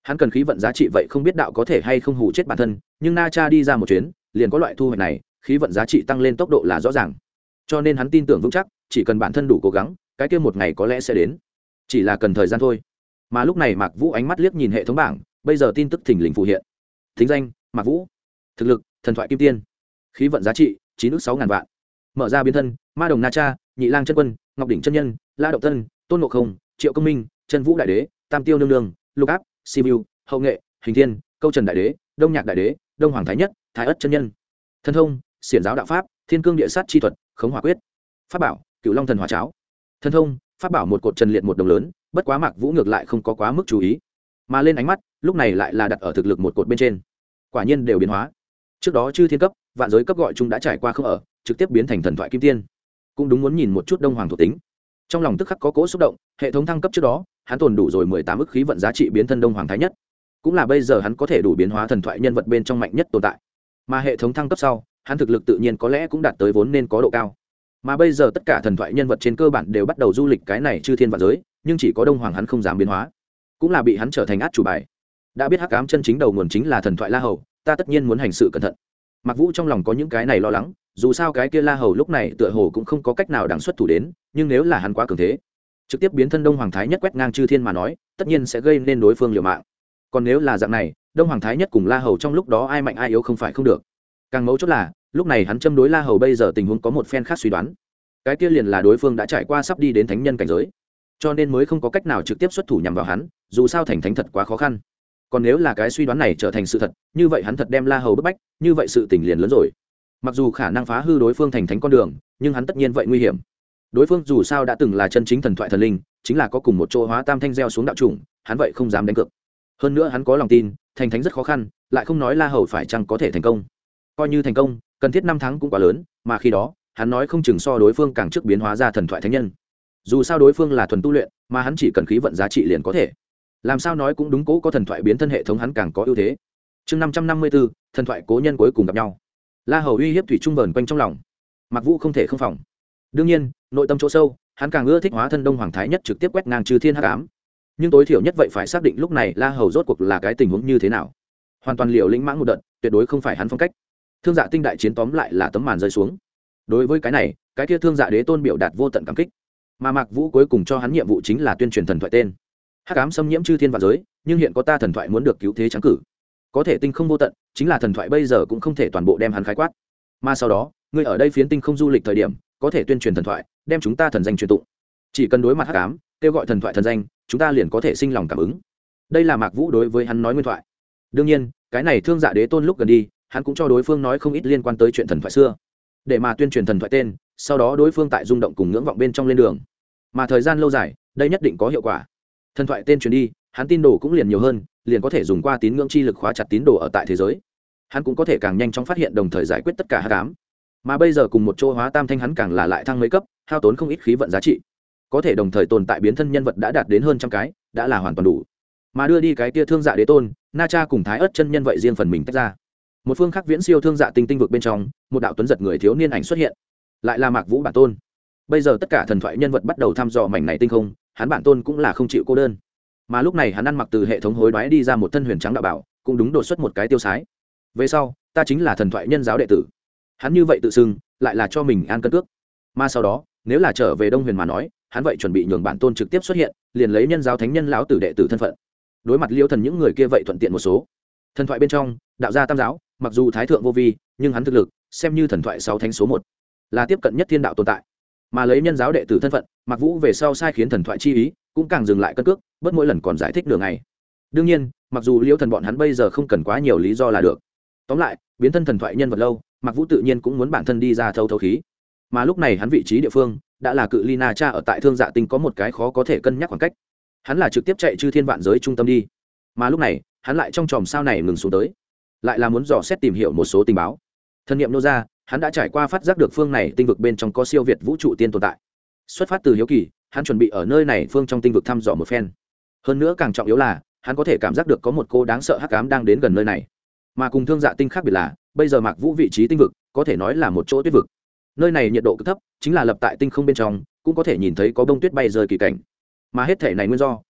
Speaker 1: hắn cần khí vận giá trị vậy không biết đạo có thể hay không hù chết bản thân, nhưng na cha đi ra một chuyến liền có loại thu hoạch này, khí vận giá trị tăng lên tốc độ là rõ ràng, cho nên hắn tin tưởng vững chắc chỉ cần bản thân đủ cố gắng, cái kia một ngày có lẽ sẽ đến, chỉ là cần thời gian thôi. Mà lúc này Mạc Vũ ánh mắt liếc nhìn hệ thống bảng, bây giờ tin tức thình lình phù hiện. Thính danh: Mạc Vũ. Thực lực: thần thoại kim tiên. Khí vận giá trị: 9.600.000 vạn. Mở ra biến thân: Ma Đồng Na Cha, Nhị Lang chân quân, Ngọc đỉnh chân nhân, La Động Tân, Tôn Ngộ Không, Triệu Công Minh, Chân Vũ đại đế, Tam Tiêu nương nương, Lục Áp, Sibiu, Hậu Nghệ, Hình Thiên, Câu Trần đại đế, Đông Nhạc đại đế, Đông Hoàng thái nhất, Thái Ất chân nhân. Thân thông: Xiển giáo đạo pháp, Thiên cương địa sát chi thuật, Khống hỏa quyết. Pháp bảo: Cửu Long thần hỏa cháo. Thân thông: pháp bảo một cột trần liệt một đồng lớn, bất quá Mạc Vũ ngược lại không có quá mức chú ý, mà lên ánh mắt lúc này lại là đặt ở thực lực một cột bên trên. Quả nhiên đều biến hóa. Trước đó chư thiên cấp, vạn giới cấp gọi chung đã trải qua không ở, trực tiếp biến thành thần thoại kim tiên. Cũng đúng muốn nhìn một chút Đông Hoàng thuộc tính. Trong lòng tức khắc có cỗ xúc động, hệ thống thăng cấp trước đó, hắn tồn đủ rồi 18 ức khí vận giá trị biến thân Đông Hoàng thái nhất, cũng là bây giờ hắn có thể đủ biến hóa thần thoại nhân vật bên trong mạnh nhất tồn tại. Mà hệ thống thăng cấp sau, hắn thực lực tự nhiên có lẽ cũng đạt tới vốn nên có độ cao. Mà bây giờ tất cả thần thoại nhân vật trên cơ bản đều bắt đầu du lịch cái này chư thiên vạn giới, nhưng chỉ có Đông Hoàng hắn không dám biến hóa, cũng là bị hắn trở thành át chủ bài. Đã biết hắc ám chân chính đầu nguồn chính là thần thoại La Hầu, ta tất nhiên muốn hành sự cẩn thận. Mạc Vũ trong lòng có những cái này lo lắng, dù sao cái kia La Hầu lúc này tựa hồ cũng không có cách nào đằng xuất thủ đến, nhưng nếu là hắn quá cường thế, trực tiếp biến thân Đông Hoàng thái nhất quét ngang chư thiên mà nói, tất nhiên sẽ gây nên đối phương liều mạng. Còn nếu là dạng này, Đông Hoàng thái nhất cùng La Hầu trong lúc đó ai mạnh ai yếu không phải không được. Càng mấu chốt là, lúc này hắn châm đối La Hầu bây giờ tình huống có một phen khác suy đoán. Cái kia liền là đối phương đã trải qua sắp đi đến thánh nhân cảnh giới, cho nên mới không có cách nào trực tiếp xuất thủ nhằm vào hắn, dù sao thành thánh thật quá khó khăn. Còn nếu là cái suy đoán này trở thành sự thật, như vậy hắn thật đem La Hầu bức bách, như vậy sự tình liền lớn rồi. Mặc dù khả năng phá hư đối phương thành thánh con đường, nhưng hắn tất nhiên vậy nguy hiểm. Đối phương dù sao đã từng là chân chính thần thoại thần linh, chính là có cùng một chỗ hóa tam thanh gieo xuống đạo chủng, hắn vậy không dám đánh cược. Hơn nữa hắn có lòng tin, thành thánh rất khó khăn, lại không nói La Hầu phải chăng có thể thành công. Coi như thành công, cần thiết 5 tháng cũng quá lớn, mà khi đó, hắn nói không chừng so đối phương càng trước biến hóa ra thần thoại thánh nhân. Dù sao đối phương là thuần tu luyện, mà hắn chỉ cần khí vận giá trị liền có thể. Làm sao nói cũng đúng, cố có thần thoại biến thân hệ thống hắn càng có ưu thế. Chương 554, thần thoại cố nhân cuối cùng gặp nhau. La Hầu uy hiếp thủy trung vờn quanh trong lòng, Mạc Vũ không thể không phòng. Đương nhiên, nội tâm chỗ sâu, hắn càng ưa thích hóa thân Đông Hoàng thái nhất trực tiếp quét ngang chư thiên hắc ám. Nhưng tối thiểu nhất vậy phải xác định lúc này La Hầu rốt cuộc là cái tình huống như thế nào. Hoàn toàn liều lĩnh mãng một đợt, tuyệt đối không phải hắn phong cách. Thương Dạ tinh đại chiến tóm lại là tấm màn rơi xuống. Đối với cái này, cái kia Thương Dạ đế tôn biểu đạt vô tận cảm kích. Mà Mạc Vũ cuối cùng cho hắn nhiệm vụ chính là tuyên truyền thần thoại tên. Hắc ám xâm nhiễm chư thiên vạn giới, nhưng hiện có ta thần thoại muốn được cứu thế trắng cử. Có thể tinh không vô tận, chính là thần thoại bây giờ cũng không thể toàn bộ đem hắn khái quát. Mà sau đó, ngươi ở đây phiến tinh không du lịch thời điểm, có thể tuyên truyền thần thoại, đem chúng ta thần danh truyền tụng. Chỉ cần đối mặt hắc ám, kêu gọi thần thoại thần danh, chúng ta liền có thể sinh lòng cảm ứng. Đây là Mạc Vũ đối với hắn nói nguyên thoại. Đương nhiên, cái này Thương Dạ đế tôn lúc gần đi, hắn cũng cho đối phương nói không ít liên quan tới chuyện thần thoại xưa, để mà tuyên truyền thần thoại tên, sau đó đối phương tại rung động cùng ngưỡng vọng bên trong lên đường. Mà thời gian lâu dài, đây nhất định có hiệu quả. Thần thoại tên truyền đi, hắn tín đồ cũng liền nhiều hơn, liền có thể dùng qua tín ngưỡng chi lực khóa chặt tín đồ ở tại thế giới. Hắn cũng có thể càng nhanh chóng phát hiện đồng thời giải quyết tất cả hắc ám. Mà bây giờ cùng một chỗ hóa tam thanh hắn càng là lại thăng mấy cấp, hao tốn không ít khí vận giá trị. Có thể đồng thời tồn tại biến thân nhân vật đã đạt đến hơn trăm cái, đã là hoàn toàn đủ. Mà đưa đi cái kia Thương Dạ đế tôn, Na Cha cùng Thái Ất chân nhân vậy riêng phần mình tách ra. Một phương khác viễn siêu Thương Dạ tinh vực bên trong, một đạo tuấn giật người thiếu niên ảnh xuất hiện, lại là Mạc Vũ bản tôn. Bây giờ tất cả thần thoại nhân vật bắt đầu thăm dò mảnh này tinh không, hắn bản tôn cũng là không chịu cô đơn. Mà lúc này hắn ăn mặc từ hệ thống hối đoái đi ra một thân huyền trắng đạo bảo, cũng đúng đột xuất một cái tiêu sái. Về sau, ta chính là thần thoại nhân giáo đệ tử. Hắn như vậy tự xưng, lại là cho mình an cân cước. Mà sau đó, nếu là trở về Đông Huyền mà nói, hắn vậy chuẩn bị nhường bản tôn trực tiếp xuất hiện, liền lấy nhân giáo thánh nhân lão tử đệ tử thân phận. Đối mặt Liêu Thần những người kia vậy thuận tiện một số. Thần thoại bên trong, đạo gia tam giáo, mặc dù thái thượng vô vi, nhưng hắn thực lực xem như thần thoại sáu thánh số 1, là tiếp cận nhất thiên đạo tồn tại. Mà lấy nhân giáo đệ tử thân phận, Mạc Vũ về sau sai khiến thần thoại chi ý, cũng càng dừng lại cân cước, bất mỗi lần còn giải thích đường ngày. Đương nhiên, mặc dù Liêu Thần bọn hắn bây giờ không cần quá nhiều lý do là được. Tóm lại, biến thân thần thoại nhân vật lâu, Mạc Vũ tự nhiên cũng muốn bản thân đi ra thâu khí. Mà lúc này hắn vị trí địa phương đã là cự ly Na Cha ở tại Thương Dạ tinh có một cái khó có thể cân nhắc khoảng cách. Hắn là trực tiếp chạy chư thiên vạn giới trung tâm đi. Mà lúc này, hắn lại trong chòm sao này ngừng xuống tới, lại là muốn dò xét tìm hiểu một số tình báo. Thân niệm nô ra, hắn đã trải qua phát giác được phương này tinh vực bên trong có siêu việt vũ trụ tiên tồn tại. Xuất phát từ hiếu kỳ, hắn chuẩn bị ở nơi này phương trong tinh vực thăm dò một phen. Hơn nữa càng trọng yếu là, hắn có thể cảm giác được có một cô đáng sợ hắc ám đang đến gần nơi này. Mà cùng Thương Dạ tinh khác biệt là, bây giờ Mạc Vũ vị trí tinh vực có thể nói là một chỗ tuyết vực. Nơi này nhiệt độ cực thấp, chính là lập tại tinh không bên trong, cũng có thể nhìn thấy có bông tuyết bay rơi kỳ cảnh. Mà hết thể này nguyên do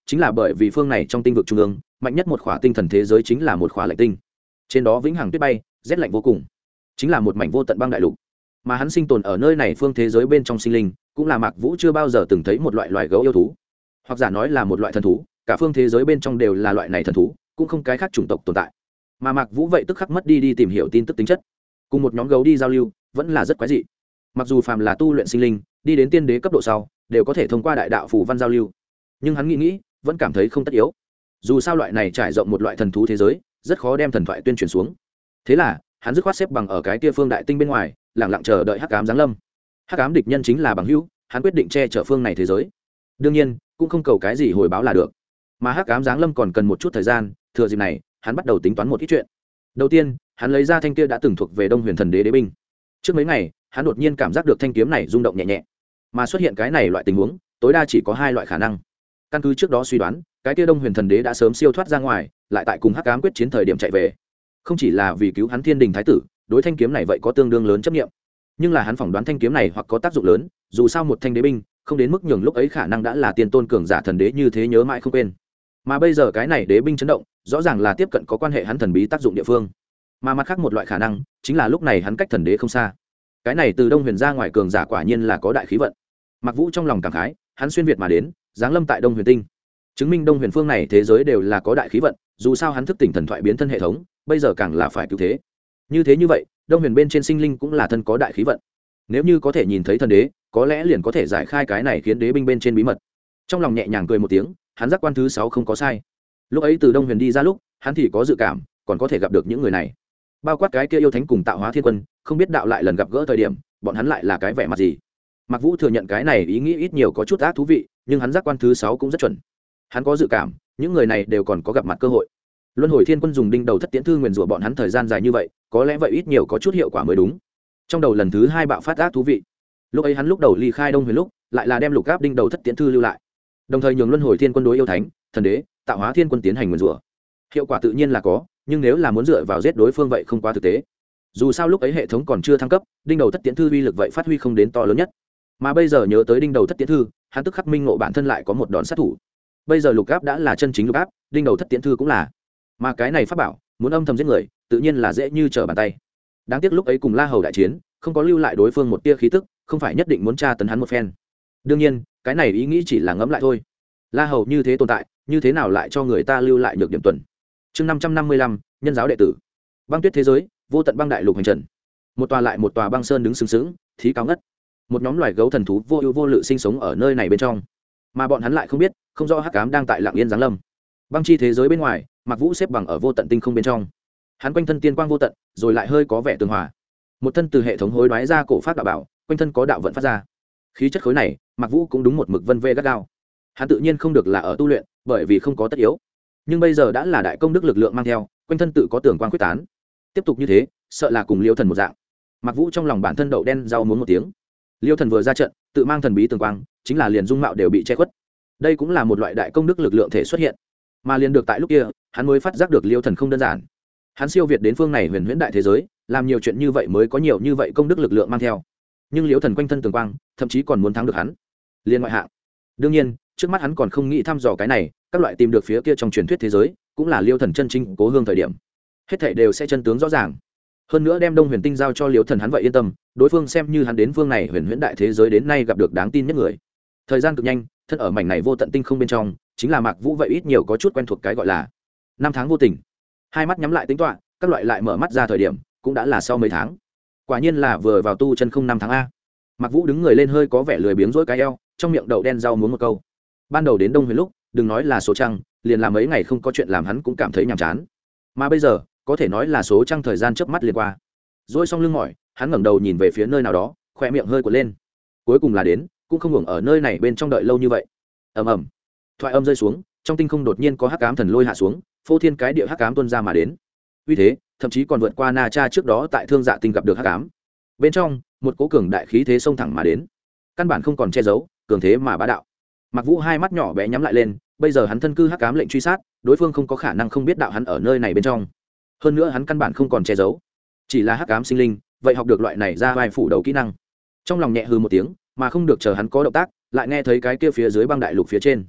Speaker 1: chính là bởi vì phương này trong tinh vực trung ương mạnh nhất một khỏa tinh thần thế giới chính là một khỏa lạnh tinh, trên đó vĩnh hằng tuyết bay, rét lạnh vô cùng, chính là một mảnh vô tận băng đại lục. Mà hắn sinh tồn ở nơi này phương thế giới bên trong sinh linh cũng là Mạc Vũ chưa bao giờ từng thấy một loại loài gấu yêu thú, hoặc giả nói là một loại thần thú. Cả phương thế giới bên trong đều là loại này thần thú, cũng không cái khác chủng tộc tồn tại. Mà Mạc Vũ vậy tức khắc mất đi tìm hiểu tin tức tính chất, cùng một nhóm gấu đi giao lưu vẫn là rất quái dị. Mặc dù phàm là tu luyện sinh linh đi đến tiên đế cấp độ sau đều có thể thông qua đại đạo phù văn giao lưu, nhưng hắn nghĩ vẫn cảm thấy không tất yếu. Dù sao loại này trải rộng một loại thần thú thế giới rất khó đem thần thoại tuyên truyền xuống. Thế là hắn dứt khoát xếp bằng ở cái kia phương đại tinh bên ngoài, lặng lặng chờ đợi hắc ám giáng lâm. Hắc ám địch nhân chính là bằng hữu, hắn quyết định che chở phương này thế giới, đương nhiên cũng không cầu cái gì hồi báo là được. Mà hắc ám giáng lâm còn cần một chút thời gian, thừa dịp này hắn bắt đầu tính toán một ít chuyện. Đầu tiên hắn lấy ra thanh kia đã từng thuộc về Đông Huyền Thần Đế đế binh. Trước mấy ngày hắn đột nhiên cảm giác được thanh kiếm này rung động nhẹ nhẹ, mà xuất hiện cái này loại tình huống tối đa chỉ có hai loại khả năng. Căn cứ trước đó suy đoán, cái kia Đông Huyền Thần Đế đã sớm siêu thoát ra ngoài, lại tại cùng hắc ám quyết chiến thời điểm chạy về, không chỉ là vì cứu hắn Thiên Đình thái tử, đối thanh kiếm này vậy có tương đương lớn chấp nhiệm. Nhưng là hắn phỏng đoán thanh kiếm này hoặc có tác dụng lớn, dù sao một thanh đế binh không đến mức nhường lúc ấy khả năng đã là tiên tôn cường giả thần đế như thế nhớ mãi không quên. Mà bây giờ cái này đế binh chấn động rõ ràng là tiếp cận có quan hệ hắn thần bí tác dụng địa phương. Mà mặt khác một loại khả năng chính là lúc này hắn cách thần đế không xa, cái này từ Đông Huyền ra ngoài cường giả quả nhiên là có đại khí vận. Mặc Vũ trong lòng cảm khái, hắn xuyên việt mà đến, giáng lâm tại Đông Huyền tinh, chứng minh Đông Huyền phương này thế giới đều là có đại khí vận. Dù sao hắn thức tỉnh thần thoại biến thân hệ thống, bây giờ càng là phải cứu thế. Như vậy Đông Huyền bên trên sinh linh cũng là thân có đại khí vận. Nếu như có thể nhìn thấy thần đế, có lẽ liền có thể giải khai cái này khiến đế binh bên trên bí mật. Trong lòng nhẹ nhàng cười một tiếng, hắn giác quan thứ 6 không có sai. Lúc ấy từ Đông Huyền đi ra lúc, hắn thì có dự cảm còn có thể gặp được những người này, bao quát cái kia yêu thánh cùng Tạo Hóa Thiên Quân. Không biết đạo lại lần gặp gỡ thời điểm bọn hắn lại là cái vẻ mặt gì. Mạc Vũ thừa nhận cái này ý nghĩ ít nhiều có chút ác thú vị, nhưng hắn giác quan thứ 6 cũng rất chuẩn. Hắn có dự cảm những người này đều còn có gặp mặt cơ hội. Luân Hồi Thiên Quân dùng đinh đầu thất tiễn thư nguyền rủa bọn hắn thời gian dài như vậy, có lẽ vậy ít nhiều có chút hiệu quả mới đúng. Trong đầu lần thứ 2 bạo phát ác thú vị. Lúc ấy hắn lúc đầu ly khai Đông Huyền lúc, lại là đem lục áp đinh đầu thất tiễn thư lưu lại, đồng thời nhường Luân Hồi Thiên Quân đối yêu thánh, thần đế, Tạo Hóa Thiên Quân tiến hành nguyền rủa. Hiệu quả tự nhiên là có, nhưng nếu là muốn dựa vào giết đối phương vậy không quá thực tế. Dù sao lúc ấy hệ thống còn chưa thăng cấp, đinh đầu thất tiễn thư uy lực vậy phát huy không đến to lớn nhất. Mà bây giờ nhớ tới đinh đầu thất tiễn thư, hắn tức khắc minh ngộ bản thân lại có một đòn sát thủ. Bây giờ lục áp đã là chân chính lục áp, đinh đầu thất tiễn thư cũng là. Mà cái này pháp bảo muốn âm thầm giết người tự nhiên là dễ như trở bàn tay. Đáng tiếc lúc ấy cùng La Hầu đại chiến không có lưu lại đối phương một tia khí tức, không phải nhất định muốn tra tấn hắn một phen. Đương nhiên cái này ý nghĩ chỉ là ngẫm lại thôi. La Hầu như thế tồn tại, như thế nào lại cho người ta lưu lại nhược điểm tuần. Chương 555, nhân giáo đệ tử. Băng tuyết thế giới, vô tận băng đại lục hành trần. Một tòa lại một tòa băng sơn đứng sừng sững, thí cao ngất. Một nhóm loài gấu thần thú vô ưu vô lự sinh sống ở nơi này bên trong, mà bọn hắn lại không biết, không rõ hắc ám đang tại lặng yên giáng lâm. Băng chi thế giới bên ngoài, Mạc Vũ xếp bằng ở vô tận tinh không bên trong. Hắn quanh thân tiên quang vô tận, rồi lại hơi có vẻ tường hòa. Một thân từ hệ thống hối đoái ra cổ pháp đạo bảo, quanh thân có đạo vận phát ra. Khí chất khối này, Mạc Vũ cũng đúng một mực vân vê gắt gao. Hắn tự nhiên không được là ở tu luyện, bởi vì không có tất yếu. Nhưng bây giờ đã là đại công đức lực lượng mang theo, quanh thân tự có tường quang quyết tán. Tiếp tục như thế, sợ là cùng Liêu Thần một dạng. Mạc Vũ trong lòng bản thân đậu đen rau muốn một tiếng. Liêu Thần vừa ra trận, tự mang thần bí tường quang, chính là liền dung mạo đều bị che khuất. Đây cũng là một loại đại công đức lực lượng thể xuất hiện. Mà liền được tại lúc kia, hắn mới phát giác được Liêu Thần không đơn giản. Hắn siêu việt đến phương này huyền huyễn đại thế giới, làm nhiều chuyện như vậy mới có nhiều như vậy công đức lực lượng mang theo. Nhưng Liêu Thần quanh thân tường quang, thậm chí còn muốn thắng được hắn. Liên ngoại hạng. Đương nhiên, trước mắt hắn còn không nghĩ thăm dò cái này, các loại tìm được phía kia trong truyền thuyết thế giới, cũng là Liêu Thần chân chính cố hương thời điểm. Hết thảy đều sẽ chân tướng rõ ràng. Hơn nữa đem Đông Huyền Tinh giao cho Liêu Thần hắn vậy yên tâm, đối phương xem như hắn đến phương này huyền huyễn đại thế giới đến nay gặp được đáng tin nhất người. Thời gian cực nhanh, thân ở mảnh này vô tận tinh không bên trong, chính là Mạc Vũ vậy ít nhiều có chút quen thuộc cái gọi là năm tháng vô tình. Hai mắt nhắm lại tính toán, các loại lại mở mắt ra thời điểm, cũng đã là sau mấy tháng. Quả nhiên là vừa vào tu chân không năm tháng a. Mạc Vũ đứng người lên hơi có vẻ lười biếng rỗi cái eo, trong miệng đậu đen rau muốn một câu. Ban đầu đến Đông Huyền lúc, đừng nói là số trăng, liền làm mấy ngày không có chuyện làm hắn cũng cảm thấy nhàm chán. Mà bây giờ, có thể nói là số trăng thời gian chớp mắt liền qua. Rỗi xong lưng mỏi, hắn ngẩng đầu nhìn về phía nơi nào đó, khóe miệng hơi cuộn lên. Cuối cùng là đến, cũng không hưởng ở nơi này bên trong đợi lâu như vậy. Ầm ầm. Thoại âm rơi xuống, trong tinh không đột nhiên có hắc ám thần lôi hạ xuống, phô thiên cái địa hắc ám tuôn ra mà đến. Vì thế, thậm chí còn vượt qua Na Cha trước đó tại Thương Dạ Tinh gặp được hắc ám. Bên trong, một cố cường đại khí thế xông thẳng mà đến, căn bản không còn che giấu, cường thế mà bá đạo. Mặc Vũ hai mắt nhỏ bé nhắm lại lên, bây giờ hắn thân cư hắc ám lệnh truy sát, đối phương không có khả năng không biết đạo hắn ở nơi này bên trong. Hơn nữa hắn căn bản không còn che giấu, chỉ là hắc ám sinh linh, vậy học được loại này ra vai phủ đầu kỹ năng. Trong lòng nhẹ hừ một tiếng, mà không được chờ hắn có động tác, lại nghe thấy cái kia phía dưới băng đại lục phía trên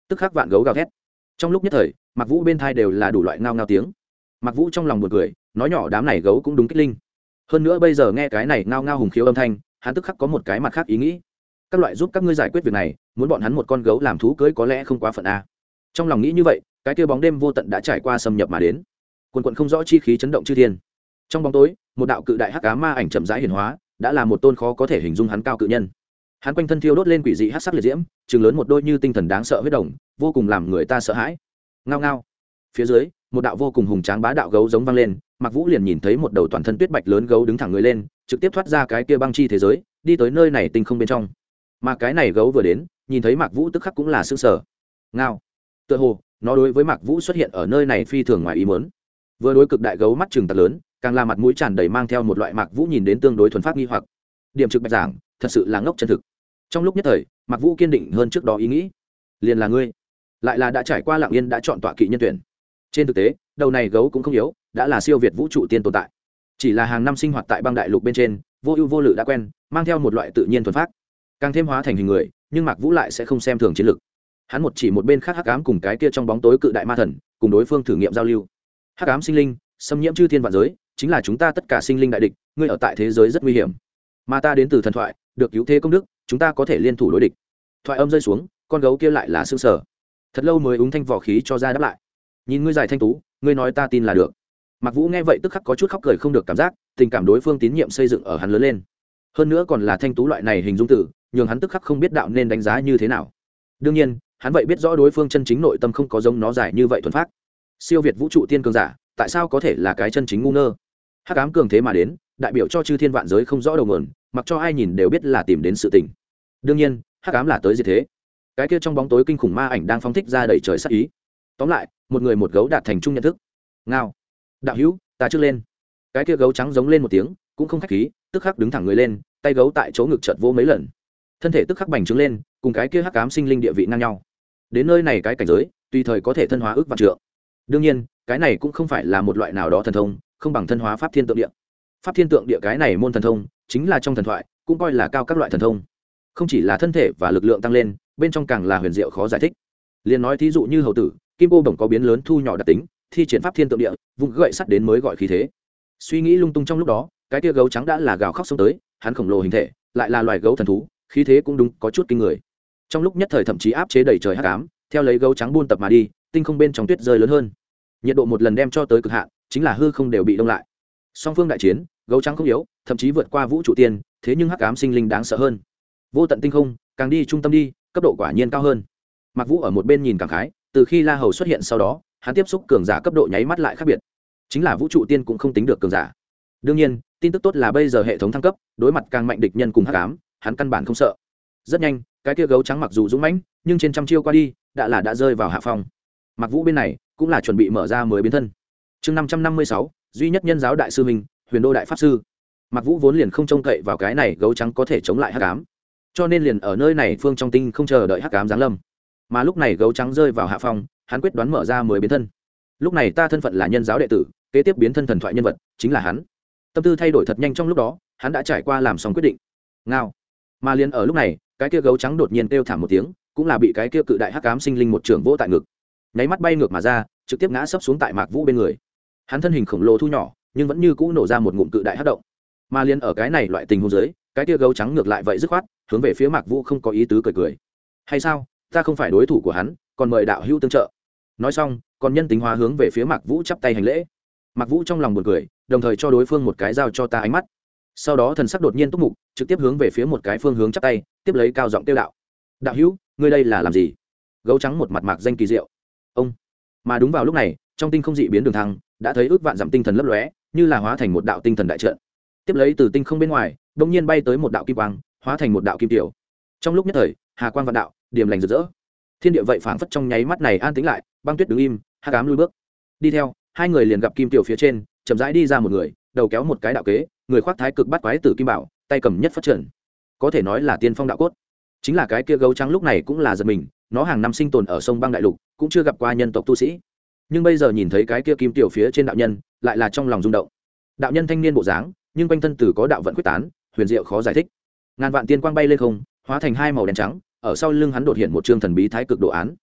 Speaker 1: tức khắc vạn gấu gào thét. Trong lúc nhất thời Mạc Vũ bên thai đều là đủ loại ngao ngao tiếng. Mạc Vũ trong lòng buồn cười, nói nhỏ đám này gấu cũng đúng kích linh. Hơn nữa bây giờ nghe cái này ngao ngao hùng khiếu âm thanh, hắn tức khắc có một cái mặt khác ý nghĩ. Các loại giúp các ngươi giải quyết việc này, muốn bọn hắn một con gấu làm thú cưới có lẽ không quá phận a. Trong lòng nghĩ như vậy, cái kia bóng đêm vô tận đã trải qua xâm nhập mà đến. Quần quần không rõ chi khí chấn động chư thiên. Trong bóng tối, một đạo cự đại hắc ám ma ảnh chậm rãi hiển hóa, đã là một tôn khó có thể hình dung hắn cao cự nhân. Hắn quanh thân thiêu đốt lên quỷ dị hắc sắc liệt diễm, trừng lớn một đôi như tinh thần đáng sợ huyết đồng, vô cùng làm người ta sợ hãi. Ngao ngao. Phía dưới, một đạo vô cùng hùng tráng bá đạo gấu giống vang lên, Mạc Vũ liền nhìn thấy một đầu toàn thân tuyết bạch lớn gấu đứng thẳng người lên, trực tiếp thoát ra cái kia băng chi thế giới, đi tới nơi này tinh không bên trong. Mà cái này gấu vừa đến, nhìn thấy Mạc Vũ tức khắc cũng là sửng sở. Ngao. Tựa hồ, nó đối với Mạc Vũ xuất hiện ở nơi này phi thường ngoài ý muốn. Vừa đối cực đại gấu mắt trừng tạc lớn, càng là mặt mũi tràn đầy mang theo một loại Mạc Vũ nhìn đến tương đối thuần phát nghi hoặc. Điểm trực bạch giảng, thật sự là ngốc chân thực. Trong lúc nhất thời, Mạc Vũ kiên định hơn trước đó ý nghĩ. Liền là ngươi, lại là đã trải qua Lặng Yên đã chọn tọa kỵ nhân tuyển. Trên thực tế, đầu này gấu cũng không yếu, đã là siêu việt vũ trụ tiên tồn tại. Chỉ là hàng năm sinh hoạt tại băng đại lục bên trên, vô ưu vô lự đã quen, mang theo một loại tự nhiên thuần phát. Càng thêm hóa thành hình người, nhưng Mạc Vũ lại sẽ không xem thường chiến lực. Hắn một chỉ một bên khác hắc ám cùng cái kia trong bóng tối cự đại ma thần, cùng đối phương thử nghiệm giao lưu. Hắc ám sinh linh, xâm nhiễm chư thiên vạn giới, chính là chúng ta tất cả sinh linh đại địch, ngươi ở tại thế giới rất nguy hiểm. Mà ta đến từ thần thoại, được cứu thế công đức, chúng ta có thể liên thủ đối địch. Thoại âm rơi xuống, con gấu kia lại là sững sờ. Thật lâu mới úng thanh vỏ khí cho ra đáp lại. Nhìn ngươi dài thanh tú, ngươi nói ta tin là được. Mạc Vũ nghe vậy tức khắc có chút khóc cười không được cảm giác, tình cảm đối phương tín nhiệm xây dựng ở hắn lớn lên. Hơn nữa còn là thanh tú loại này hình dung tử, nhường hắn tức khắc không biết đạo nên đánh giá như thế nào. Đương nhiên, hắn vậy biết rõ đối phương chân chính nội tâm không có giống nó dài như vậy thuần phát. Siêu việt vũ trụ tiên cường giả, tại sao có thể là cái chân chính ngu ngơ? Hắc ám cường thế mà đến, đại biểu cho chư thiên vạn giới không rõ đầu nguồn, mặc cho ai nhìn đều biết là tìm đến sự tình. Đương nhiên, hắc ám là tới gì thế? Cái kia trong bóng tối kinh khủng ma ảnh đang phóng thích ra đầy trời sát ý. Tóm lại, một người một gấu đạt thành chung nhận thức. Ngao. Đạo hữu, ta trước lên. Cái kia gấu trắng giống lên một tiếng, cũng không khách khí, tức khắc đứng thẳng người lên, tay gấu tại chỗ ngực chợt vỗ mấy lần. Thân thể tức khắc bành trướng lên, cùng cái kia hắc ám sinh linh địa vị ngang nhau. Đến nơi này cái cảnh giới, tùy thời có thể thân hóa ước vạn trượng. Đương nhiên, cái này cũng không phải là một loại nào đó thần thông, không bằng thân hóa pháp thiên tượng địa. Pháp thiên tượng địa cái này môn thần thông, chính là trong thần thoại, cũng coi là cao các loại thần thông. Không chỉ là thân thể và lực lượng tăng lên, bên trong càng là huyền diệu khó giải thích. Liên nói thí dụ như hầu tử, kim cô bổng có biến lớn thu nhỏ đặc tính, thi triển pháp thiên tượng địa, vùng gậy sắt đến mới gọi khí thế. Suy nghĩ lung tung trong lúc đó, cái kia gấu trắng đã là gào khóc xông tới, hắn khổng lồ hình thể, lại là loài gấu thần thú, khí thế cũng đúng có chút kinh người. Trong lúc nhất thời thậm chí áp chế đầy trời hắc ám, theo lấy gấu trắng buôn tập mà đi, tinh không bên trong tuyết rơi lớn hơn. Nhiệt độ một lần đem cho tới cực hạn, chính là hư không đều bị đông lại. Song phương đại chiến, gấu trắng không yếu, thậm chí vượt qua vũ trụ tiên, thế nhưng hắc ám sinh linh đáng sợ hơn. Vô tận tinh không, càng đi trung tâm đi, cấp độ quả nhiên cao hơn. Mạc Vũ ở một bên nhìn cảm khái, từ khi La Hầu xuất hiện sau đó, hắn tiếp xúc cường giả cấp độ nháy mắt lại khác biệt. Chính là vũ trụ tiên cũng không tính được cường giả. Đương nhiên, tin tức tốt là bây giờ hệ thống thăng cấp, đối mặt càng mạnh địch nhân cùng hắc ám, hắn căn bản không sợ. Rất nhanh, cái kia gấu trắng mặc dù dũng mãnh, nhưng trên trăm chiêu qua đi, đã rơi vào hạ phong. Mạc Vũ bên này cũng là chuẩn bị mở ra mới biến thân. Chương 556, duy nhất nhân giáo đại sư mình, Huyền Đô đại pháp sư. Mạc Vũ vốn liền không trông cậy vào cái này gấu trắng có thể chống lại hắc ám, cho nên liền ở nơi này phương trong tinh không chờ đợi hắc ám giáng lâm. Mà lúc này gấu trắng rơi vào hạ phong, hắn quyết đoán mở ra mới biến thân. Lúc này ta thân phận là nhân giáo đệ tử, kế tiếp biến thân thần thoại nhân vật chính là hắn. Tâm tư thay đổi thật nhanh trong lúc đó, hắn đã trải qua làm xong quyết định. Ngao. Mà liền ở lúc này, cái kia gấu trắng đột nhiên kêu thảm một tiếng, cũng là bị cái kia cự đại hắc ám sinh linh một trường vỗ tại ngực, nháy mắt bay ngược mà ra, trực tiếp ngã sấp xuống tại Mạc Vũ bên người. Hắn thân hình khổng lồ thu nhỏ, nhưng vẫn như cũ nổ ra một ngụm cự đại hắc động. Mà liền ở cái này loại tình huống dưới, cái kia gấu trắng ngược lại vậy dứt khoát, hướng về phía Mạc Vũ không có ý tứ cười cười. Hay sao, ta không phải đối thủ của hắn, còn mời đạo hữu tương trợ. Nói xong, còn nhân tính hóa hướng về phía Mạc Vũ chắp tay hành lễ. Mạc Vũ trong lòng buồn cười, đồng thời cho đối phương một cái giao cho ta ánh mắt. Sau đó thần sắc đột nhiên túc mục, trực tiếp hướng về phía một cái phương hướng chắp tay, tiếp lấy cao giọng tiêu đạo: đạo hữu, ngươi đây là làm gì? Gấu trắng một mặt mạc danh kỳ diệu. Ông. Mà đúng vào lúc này, trong tinh không dị biến đường thăng, đã thấy ước vạn dặm tinh thần lấp lóe, như là hóa thành một đạo tinh thần đại trận. Tiếp lấy từ tinh không bên ngoài, đột nhiên bay tới một đạo kim quang, hóa thành một đạo kim tiểu. Trong lúc nhất thời, hà quang vạn đạo, điểm lành rực rỡ. Thiên địa vậy phảng phất trong nháy mắt này an tĩnh lại, băng tuyết đứng im, hắc ám lui bước. Đi theo, hai người liền gặp kim tiểu phía trên, chậm rãi đi ra một người, đầu kéo một cái đạo kế, người khoác thái cực bắt quái tử kim bảo, tay cầm nhất phất trần. Có thể nói là tiên phong đạo cốt. Chính là cái kia gấu trắng lúc này cũng là giật mình, nó hàng năm sinh tồn ở sông băng đại lục, cũng chưa gặp qua nhân tộc tu sĩ. Nhưng bây giờ nhìn thấy cái kia kim tiểu phía trên đạo nhân, lại là trong lòng rung động. Đạo nhân thanh niên bộ dáng, nhưng quanh thân từ có đạo vận quyết tán, huyền diệu khó giải thích. Ngàn vạn tiên quang bay lên không, hóa thành hai màu đen trắng, ở sau lưng hắn đột hiện một chương thần bí thái cực đồ án.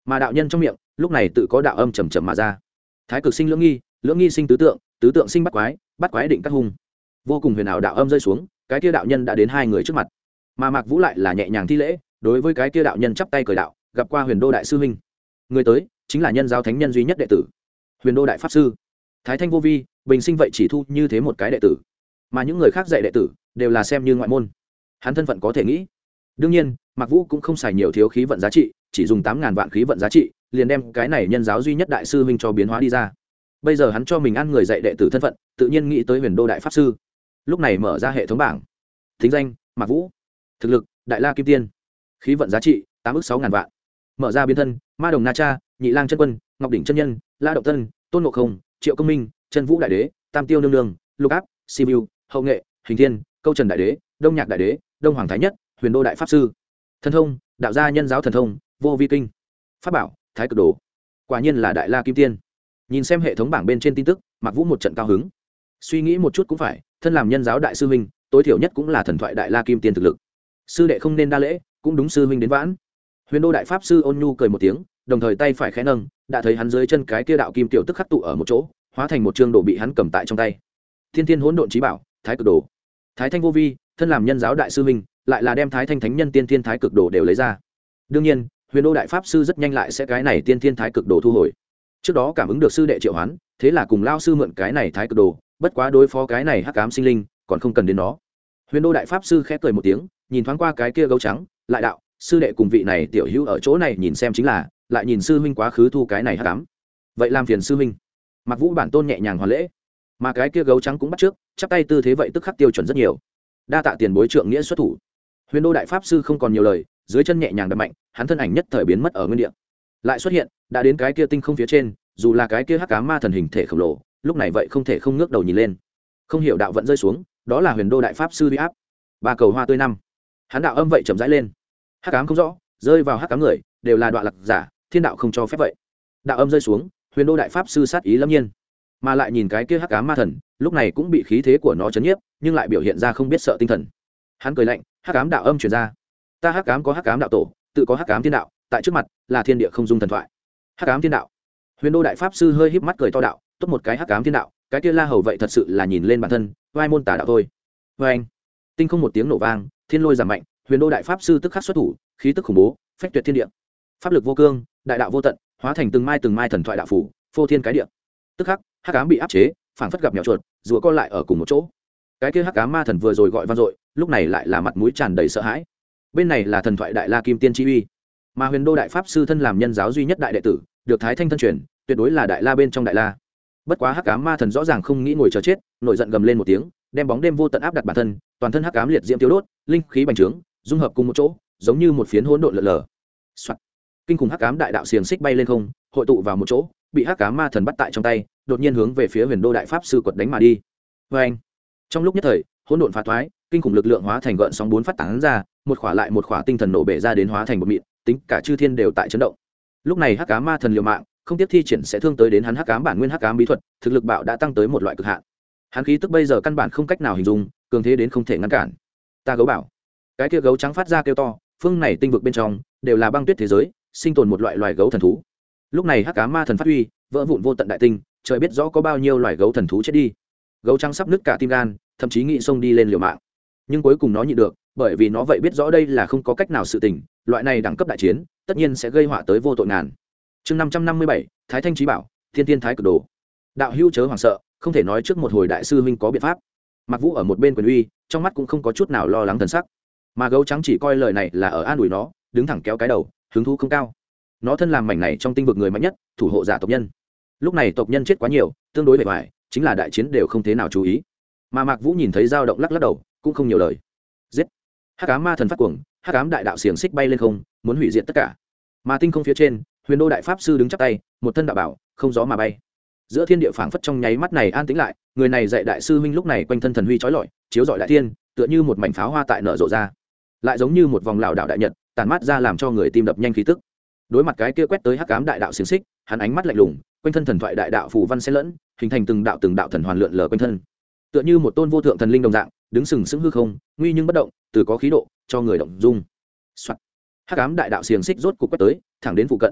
Speaker 1: mà đạo nhân trong miệng lúc này tự có đạo âm trầm trầm mà ra. Thái cực sinh lưỡng nghi, lưỡng nghi sinh tứ tượng, tứ tượng sinh bắt quái, bắt quái định các hung. Vô cùng huyền ảo đạo âm rơi xuống, cái kia đạo nhân đã đến hai người trước mặt. Mà Mạc Vũ lại là nhẹ nhàng thi lễ, đối với cái kia đạo nhân chắp tay cười đạo, gặp qua Huyền Đô đại sư huynh. Người tới chính là nhân giáo thánh nhân duy nhất đệ tử, Huyền Đô đại pháp sư. Thái Thanh vô vi, bình sinh vậy chỉ thu như thế một cái đệ tử, mà những người khác dạy đệ tử đều là xem như ngoại môn. Hắn thân phận có thể nghĩ. Đương nhiên, Mạc Vũ cũng không xài nhiều thiếu khí vận giá trị, chỉ dùng 8.000 vạn khí vận giá trị, liền đem cái này nhân giáo duy nhất đại sư huynh cho biến hóa đi ra. Bây giờ hắn cho mình ăn người dạy đệ tử thân phận, tự nhiên nghĩ tới Huyền Đô đại pháp sư. Lúc này mở ra hệ thống bảng. Thính danh: Mạc Vũ. Thực lực: Đại La Kim Tiên. Khí vận giá trị: 8.600.000 vạn. Mở ra biến thân: Ma Đồng Na Cha, Nhị Lang chân quân, Ngọc đỉnh chân nhân, La Động Tân, Tôn Ngộ Không, Triệu Công Minh, Chân Vũ đại đế, Tam Tiêu nương nương, Lục Áp, Sibiu, Hậu Nghệ, Hình Thiên, Câu Trần đại đế, Đông Nhạc đại đế, Đông Hoàng thái nhất, Huyền Đô đại pháp sư. Thần thông: Đạo gia nhân giáo thần thông, Vô Vi kinh. Pháp bảo: Thái cực đồ. Quả nhiên là Đại La Kim Tiên. Nhìn xem hệ thống bảng bên trên tin tức, Mạc Vũ một trận cao hứng. Suy nghĩ một chút cũng phải, thân làm nhân giáo đại sư huynh, tối thiểu nhất cũng là thần thoại Đại La Kim Tiên thực lực. Sư đệ không nên đa lễ, cũng đúng sư huynh đến vãn. Huyền Đô đại pháp sư ôn nhu cười một tiếng, đồng thời tay phải khẽ nâng, đã thấy hắn dưới chân cái kia đạo kim tiểu tức khắc tụ ở một chỗ, hóa thành một chương đồ bị hắn cầm tại trong tay. Thiên Thiên hỗn độn chí bảo, Thái cực đồ. Thái Thanh vô vi, thân làm nhân giáo đại sư huynh, lại là đem Thái Thanh thánh nhân tiên thiên thái cực đồ đều lấy ra. Đương nhiên, Huyền Đô đại pháp sư rất nhanh lại sẽ cái này tiên thiên thái cực đồ thu hồi. Trước đó cảm ứng được sư đệ triệu hoán, thế là cùng lao sư mượn cái này thái cực đồ, bất quá đối phó cái này hắc ám sinh linh, còn không cần đến nó. Huyền Đô đại pháp sư khẽ cười một tiếng, nhìn thoáng qua cái kia gấu trắng, lại đạo: sư đệ cùng vị này tiểu hữu ở chỗ này nhìn xem chính là, lại nhìn sư huynh quá khứ thu cái này hắc ám. Vậy làm phiền sư huynh. Mạc Vũ bản tôn nhẹ nhàng hoàn lễ, mà cái kia gấu trắng cũng bắt trước, chắp tay tư thế vậy tức khắc tiêu chuẩn rất nhiều. Đa tạ tiền bối trượng nghĩa xuất thủ. Huyền Đô đại pháp sư không còn nhiều lời, dưới chân nhẹ nhàng đập mạnh, hắn thân ảnh nhất thời biến mất ở nguyên địa. Lại xuất hiện, đã đến cái kia tinh không phía trên, dù là cái kia hắc ám ma thần hình thể khổng lồ, lúc này vậy không thể không ngước đầu nhìn lên. Không hiểu đạo vận rơi xuống, đó là Huyền Đô đại pháp sư uy áp. Ba cầu hoa tươi năm. Hắn đạo âm vậy chậm rãi lên. Hắc ám không rõ, rơi vào hắc ám người, đều là đoạn lạc giả, thiên đạo không cho phép vậy. Đạo âm rơi xuống, Huyền Đô đại pháp sư sát ý lâm nhiên, mà lại nhìn cái kia hắc ám ma thần, lúc này cũng bị khí thế của nó chấn nhiếp, nhưng lại biểu hiện ra không biết sợ tinh thần. Hắn cười lạnh, hắc ám đạo âm truyền ra: ta hắc ám có hắc ám đạo tổ, tự có hắc ám thiên đạo, tại trước mặt là thiên địa không dung thần thoại. Hắc ám thiên đạo. Huyền Đô đại pháp sư hơi híp mắt cười to đạo: tốt một cái hắc ám thiên đạo, cái kia La Hầu vậy thật sự là nhìn lên bản thân, vai môn tà đạo thôi. Với anh, tinh không một tiếng nổ vang, thiên lôi giảm mạnh, Huyền Đô đại pháp sư tức khắc xuất thủ, khí tức khủng bố, phách tuyệt thiên địa. Pháp lực vô cương, đại đạo vô tận, hóa thành từng mai thần thoại đạo phủ, phô thiên cái địa. Tức khắc, hắc ám bị áp chế, phảng phất gặp mèo chuột, rùa co lại ở cùng một chỗ. Cái kia hắc ám ma thần vừa rồi gọi vang dội, lúc này lại là mặt mũi tràn đầy sợ hãi. Bên này là thần thoại Đại La Kim Tiên chi uy, mà Huyền Đô đại pháp sư thân làm nhân giáo duy nhất đại đệ tử, được Thái Thanh thân truyền, tuyệt đối là Đại La bên trong Đại La. Bất quá hắc ám ma thần rõ ràng không nghĩ ngồi chờ chết, nổi giận gầm lên một tiếng, đem bóng đêm vô tận áp đặt bản thân, toàn thân hắc ám liệt diễm tiêu đốt, linh khí bành trướng, dung hợp cùng một chỗ, giống như một phiến hỗn độn lở lở. Soạt. Kinh khủng hắc ám đại đạo xiềng xích bay lên không, hội tụ vào một chỗ, bị hắc ám ma thần bắt tại trong tay, đột nhiên hướng về phía Huyền Đô đại pháp sư quật đánh mà đi. Oeng. Trong lúc nhất thời, hỗn độn phá thoái, kinh khủng lực lượng hóa thành gợn sóng bốn phát tán ra, một khỏa lại một khỏa tinh thần nổ bể ra đến hóa thành một mịn, tính cả chư thiên đều tại chấn động. Lúc này hắc ám ma thần liều mạng, không tiếp thi triển sẽ thương tới đến hắn hắc ám bản nguyên hắc ám bí thuật, thực lực bạo đã tăng tới một loại cực hạn. Hắn khí tức bây giờ căn bản không cách nào hình dung, cường thế đến không thể ngăn cản. Ta gấu bảo. Cái kia gấu trắng phát ra kêu to, phương này tinh vực bên trong đều là băng tuyết thế giới, sinh tồn một loại loài gấu thần thú. Lúc này hắc ám ma thần phát huy, vỡ vụn vô tận đại tinh, trời biết rõ có bao nhiêu loài gấu thần thú chết đi. Gấu trắng sắp nứt cả tim gan, thậm chí nghĩ xông đi lên liều mạng, nhưng cuối cùng nó nhịn được, bởi vì nó vậy biết rõ đây là không có cách nào sự tình, loại này đẳng cấp đại chiến tất nhiên sẽ gây họa tới vô tội ngàn. Chương 557, Thái Thanh chí bảo, Thiên Thiên Thái Cực Đồ. Đạo hữu chớ hoảng sợ, không thể nói trước một hồi đại sư huynh có biện pháp. Mạc Vũ ở một bên quyền uy, trong mắt cũng không có chút nào lo lắng thần sắc, mà gấu trắng chỉ coi lời này là ở an ủi nó, đứng thẳng kéo cái đầu, hứng thú không cao. Nó thân làm mảnh này trong tinh vực người mạnh nhất, thủ hộ giả tộc nhân. Lúc này tộc nhân chết quá nhiều, tương đối bề ngoài, chính là đại chiến đều không thế nào chú ý. Mà Mạc Vũ nhìn thấy dao động lắc lắc đầu, cũng không nhiều lời. Giết! Hắc ám ma thần phát cuồng, hắc ám đại đạo xiềng xích bay lên không, muốn hủy diệt tất cả. Mà tinh không phía trên, Huyền Đô đại pháp sư đứng chắp tay, một thân đạo bảo, không gió mà bay. Giữa thiên địa phảng phất trong nháy mắt này an tĩnh lại, người này dạy đại sư huynh lúc này quanh thân thần huy chói lọi, chiếu rọi đại thiên, tựa như một mảnh pháo hoa tại nở rộ ra, lại giống như một vòng lão đạo đại nhật, tàn mát ra làm cho người tim đập nhanh khí tức. Đối mặt cái kia quét tới hắc ám đại đạo xiềng xích, hắn ánh mắt lạnh lùng, quanh thân thần thoại đại đạo phù văn xen lẫn, hình thành từng đạo thần hoàn lượn lờ quanh thân, tựa như một tôn vô thượng thần linh đồng dạng, đứng sừng sững hư không, nguy nhưng bất động, từ có khí độ cho người động dung. Soạt. Hắc ám đại đạo xiềng xích rốt cục quét tới, thẳng đến phụ cận.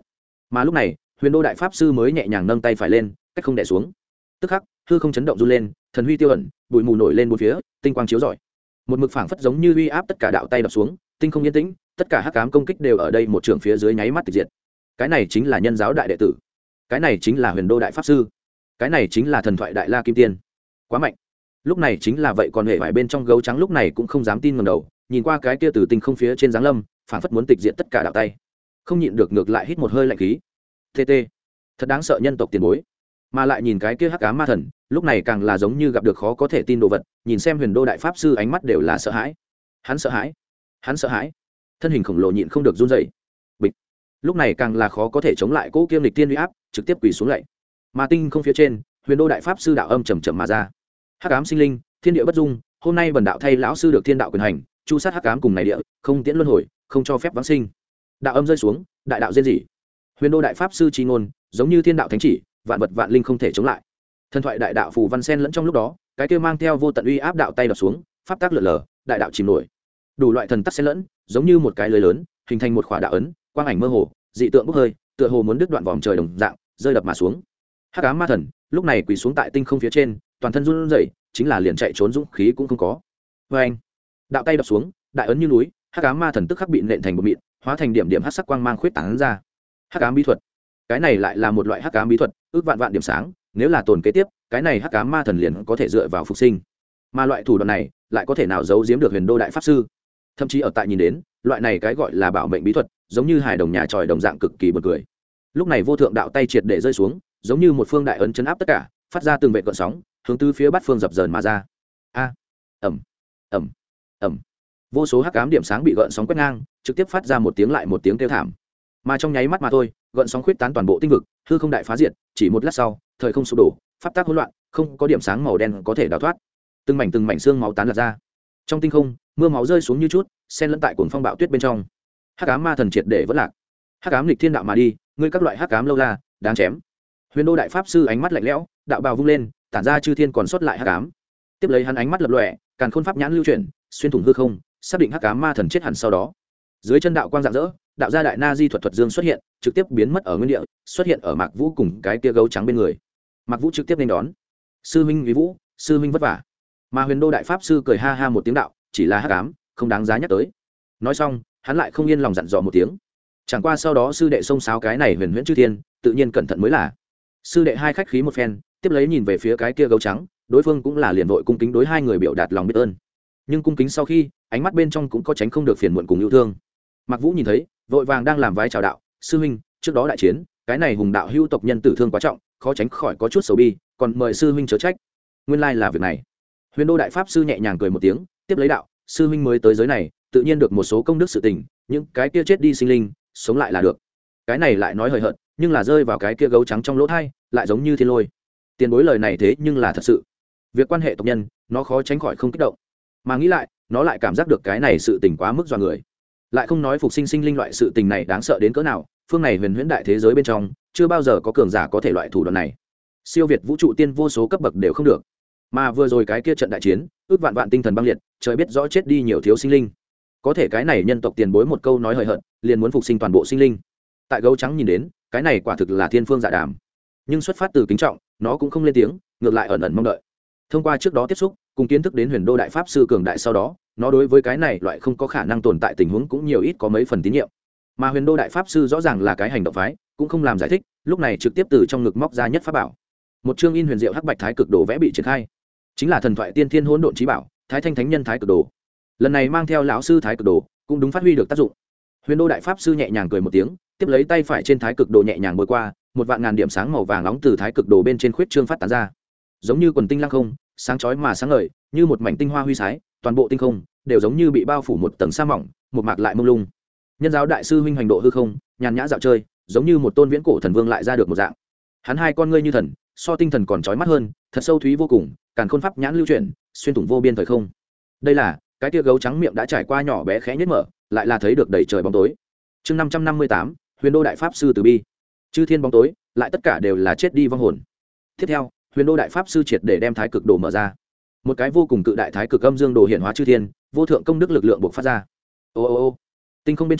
Speaker 1: mà lúc này huyền đô đại pháp sư mới nhẹ nhàng nâng tay phải lên cách không đẻ xuống, tức khắc hư không chấn động run lên, thần huy tiêu ẩn, bụi mù nổi lên bốn phía, tinh quang chiếu rọi, một mực phảng phất giống như uy áp tất cả đạo tay đập xuống, tinh không yên tĩnh, tất cả hắc ám công kích đều ở đây một trường phía dưới nháy mắt tịch diệt. Cái này chính là nhân giáo đại đệ tử, cái này chính là huyền đô đại pháp sư, cái này chính là thần thoại đại la kim tiên, quá mạnh. Lúc này chính là vậy, còn hệ vải bên trong gấu trắng lúc này cũng không dám tin ngẩng đầu, nhìn qua cái kia từ tinh không phía trên giáng lâm, phảng phất muốn tịch diệt tất cả đạo tay, không nhịn được ngược lại hít một hơi lạnh khí. TT, thật đáng sợ nhân tộc tiền bối. Mà lại nhìn cái kia hắc ám ma thần, lúc này càng là giống như gặp được khó có thể tin đồ vật, nhìn xem huyền đô đại pháp sư ánh mắt đều là sợ hãi. Hắn sợ hãi, hắn sợ hãi, thân hình khổng lồ nhịn không được run rẩy. Bịch. Lúc này càng là khó có thể chống lại cỗ kiêm lịch tiên uy áp, trực tiếp quỳ xuống lạy. Mà tinh không phía trên, huyền đô đại pháp sư đạo âm trầm trầm mà ra. Hắc ám sinh linh, thiên địa bất dung, hôm nay bần đạo thay lão sư được thiên đạo quyền hành, chu sát hắc ám cùng này địa, không tiễn luân hồi, không cho phép vãng sinh. Đạo âm rơi xuống, đại đạo diên dị. Huyền đô đại pháp sư chi ngôn, giống như thiên đạo thánh chỉ, vạn vật vạn linh không thể chống lại. Thần thoại đại đạo phù văn sen lẫn trong lúc đó, cái kia mang theo vô tận uy áp đạo tay đập xuống, pháp tác lượn lờ, đại đạo chìm nổi. Đủ loại thần tắc xen lẫn, giống như một cái lưới lớn, hình thành một khỏa đạo ấn, quang ảnh mơ hồ, dị tượng bốc hơi, tựa hồ muốn đứt đoạn vòm trời đồng dạng, rơi đập mà xuống. Hắc ám ma thần, lúc này quỳ xuống tại tinh không phía trên, toàn thân run rẩy, chính là liền chạy trốn dũng khí cũng không có. Oeng! Đạo tay đập xuống, đại ấn như núi, hắc ám ma thần tức khắc bị nện thành một mịn, hóa thành điểm điểm hắc sắc quang mang khuyết tán ra. Hắc ám bí thuật, cái này lại là một loại hắc ám bí thuật, ước vạn vạn điểm sáng, nếu là tồn kế tiếp, cái này hắc ám ma thần liền có thể dựa vào phục sinh. Mà loại thủ đoạn này, lại có thể nào giấu giếm được huyền đô đại pháp sư? Thậm chí ở tại nhìn đến, loại này cái gọi là bảo mệnh bí thuật, giống như hài đồng nhà tròi đồng dạng cực kỳ buồn cười. Lúc này vô thượng đạo tay triệt để rơi xuống, giống như một phương đại ấn chấn áp tất cả, phát ra từng vệt gợn sóng, hướng tứ phía bát phương dập dờn mà ra. A, ầm, ầm, ầm. Vô số hắc ám điểm sáng bị gợn sóng quét ngang, trực tiếp phát ra một tiếng lại một tiếng kêu thảm. Mà trong nháy mắt mà thôi, gợn sóng khuyết tán toàn bộ tinh vực, hư không đại phá diệt, chỉ một lát sau, thời không sụp đổ, pháp tắc hỗn loạn, không có điểm sáng màu đen có thể đào thoát. Từng mảnh xương máu tán lật ra. Trong tinh không, mưa máu rơi xuống như chút, xen lẫn tại cuồng phong bạo tuyết bên trong. Hắc ám ma thần triệt để vỡ lạc. Hắc ám nghịch thiên đạo mà đi, ngươi các loại hắc ám lâu la, đáng chém. Huyền đô đại pháp sư ánh mắt lạnh lẽo, đạo bào vung lên, tản ra chư thiên còn sót lại hắc ám. Tiếp lấy hắn ánh mắt lập lòe, càn khôn pháp nhãn lưu chuyển, xuyên thủng hư không, xác định hắc ám ma thần chết hẳn sau đó. Dưới chân đạo quang rạng rỡ, đạo gia đại na di thuật dương xuất hiện, trực tiếp biến mất ở nguyên địa, xuất hiện ở Mạc Vũ cùng cái kia gấu trắng bên người. Mạc Vũ trực tiếp nên đón. Sư huynh Uy Vũ, sư huynh vất vả. Mà huyền đô đại pháp sư cười ha ha một tiếng đạo, chỉ là hắc ám, không đáng giá nhắc tới. Nói xong, hắn lại không yên lòng dặn dò một tiếng. Chẳng qua sau đó sư đệ xông xáo cái này huyền huyễn chư thiên, tự nhiên cẩn thận mới là. Sư đệ hai khách khí một phen, tiếp lấy nhìn về phía cái kia gấu trắng, đối phương cũng là liền vội cung kính đối hai người biểu đạt lòng biết ơn. Nhưng cung kính sau khi, ánh mắt bên trong cũng có tránh không được phiền muộn cùng yêu thương. Mạc Vũ nhìn thấy, vội vàng đang làm vái chào đạo, sư huynh, trước đó đại chiến, cái này hùng đạo hưu tộc nhân tử thương quá trọng, khó tránh khỏi có chút xấu bi, còn mời sư huynh chớ trách. Nguyên lai là việc này. Huyền đô đại pháp sư nhẹ nhàng cười một tiếng, tiếp lấy đạo, sư huynh mới tới giới này, tự nhiên được một số công đức sự tình, những cái kia chết đi sinh linh, sống lại là được. Cái này lại nói hời hợt, nhưng là rơi vào cái kia gấu trắng trong lỗ thai, lại giống như thiên lôi. Tiền bối lời này thế nhưng là thật sự. Việc quan hệ tộc nhân, nó khó tránh khỏi không kích động. Mà nghĩ lại, nó lại cảm giác được cái này sự tình quá mức dọa người. Lại không nói phục sinh sinh linh loại sự tình này đáng sợ đến cỡ nào, phương này huyền huyễn đại thế giới bên trong, chưa bao giờ có cường giả có thể loại thủ đoạn này. Siêu việt vũ trụ tiên vô số cấp bậc đều không được. Mà vừa rồi cái kia trận đại chiến, ước vạn vạn tinh thần băng liệt, trời biết rõ chết đi nhiều thiếu sinh linh. Có thể cái này nhân tộc tiền bối một câu nói hời hợt, liền muốn phục sinh toàn bộ sinh linh. Tại gấu trắng nhìn đến, cái này quả thực là thiên phương dạ đàm. Nhưng xuất phát từ kính trọng, nó cũng không lên tiếng, ngược lại ẩn ẩn mong đợi. Thông qua trước đó tiếp xúc, cùng kiến thức đến huyền đô đại pháp sư cường đại sau đó, nó đối với cái này loại không có khả năng tồn tại tình huống cũng nhiều ít có mấy phần tín nhiệm. Mà huyền đô đại pháp sư rõ ràng là cái hành động phái, cũng không làm giải thích, lúc này trực tiếp từ trong ngực móc ra nhất pháp bảo. Một chương in huyền diệu hắc bạch thái cực đồ vẽ bị triển khai, chính là thần thoại tiên thiên hỗn độn chí bảo, thái thanh thánh nhân thái cực đồ. Lần này mang theo lão sư thái cực đồ, cũng đúng phát huy được tác dụng. Huyền đô đại pháp sư nhẹ nhàng cười một tiếng, tiếp lấy tay phải trên thái cực đồ nhẹ nhàng bôi qua, một vạn ngàn điểm sáng màu vàng nóng từ thái cực đồ bên trên khuyết trương phát tán ra, giống như quần tinh lăng không, sáng chói mà sáng ngời, như một mảnh tinh hoa huy sái, toàn bộ tinh không đều giống như bị bao phủ một tầng sa mỏng, một mạc lại mông lung. Nhân giáo đại sư huynh hành độ hư không, nhàn nhã dạo chơi, giống như một tôn viễn cổ thần vương lại ra được một dạng. Hắn hai con ngươi như thần, so tinh thần còn chói mắt hơn, thật sâu thúy vô cùng, càn khôn pháp nhãn lưu chuyển, xuyên thủng vô biên thời không. Đây là cái tia gấu trắng miệng đã trải qua nhỏ bé khẽ nhất mở, lại là thấy được đầy trời bóng tối. Chương 558, huyền đô đại pháp sư từ bi. Chư thiên bóng tối, lại tất cả đều là chết đi vong hồn. Tiếp theo, huyền đô đại pháp sư triệt để đem thái cực đồ mở ra, một cái vô cùng cự đại thái cực âm dương đồ hiện hóa chư thiên, vô thượng công đức lực lượng bộc phát ra. Ô ô ô, tinh không bên trong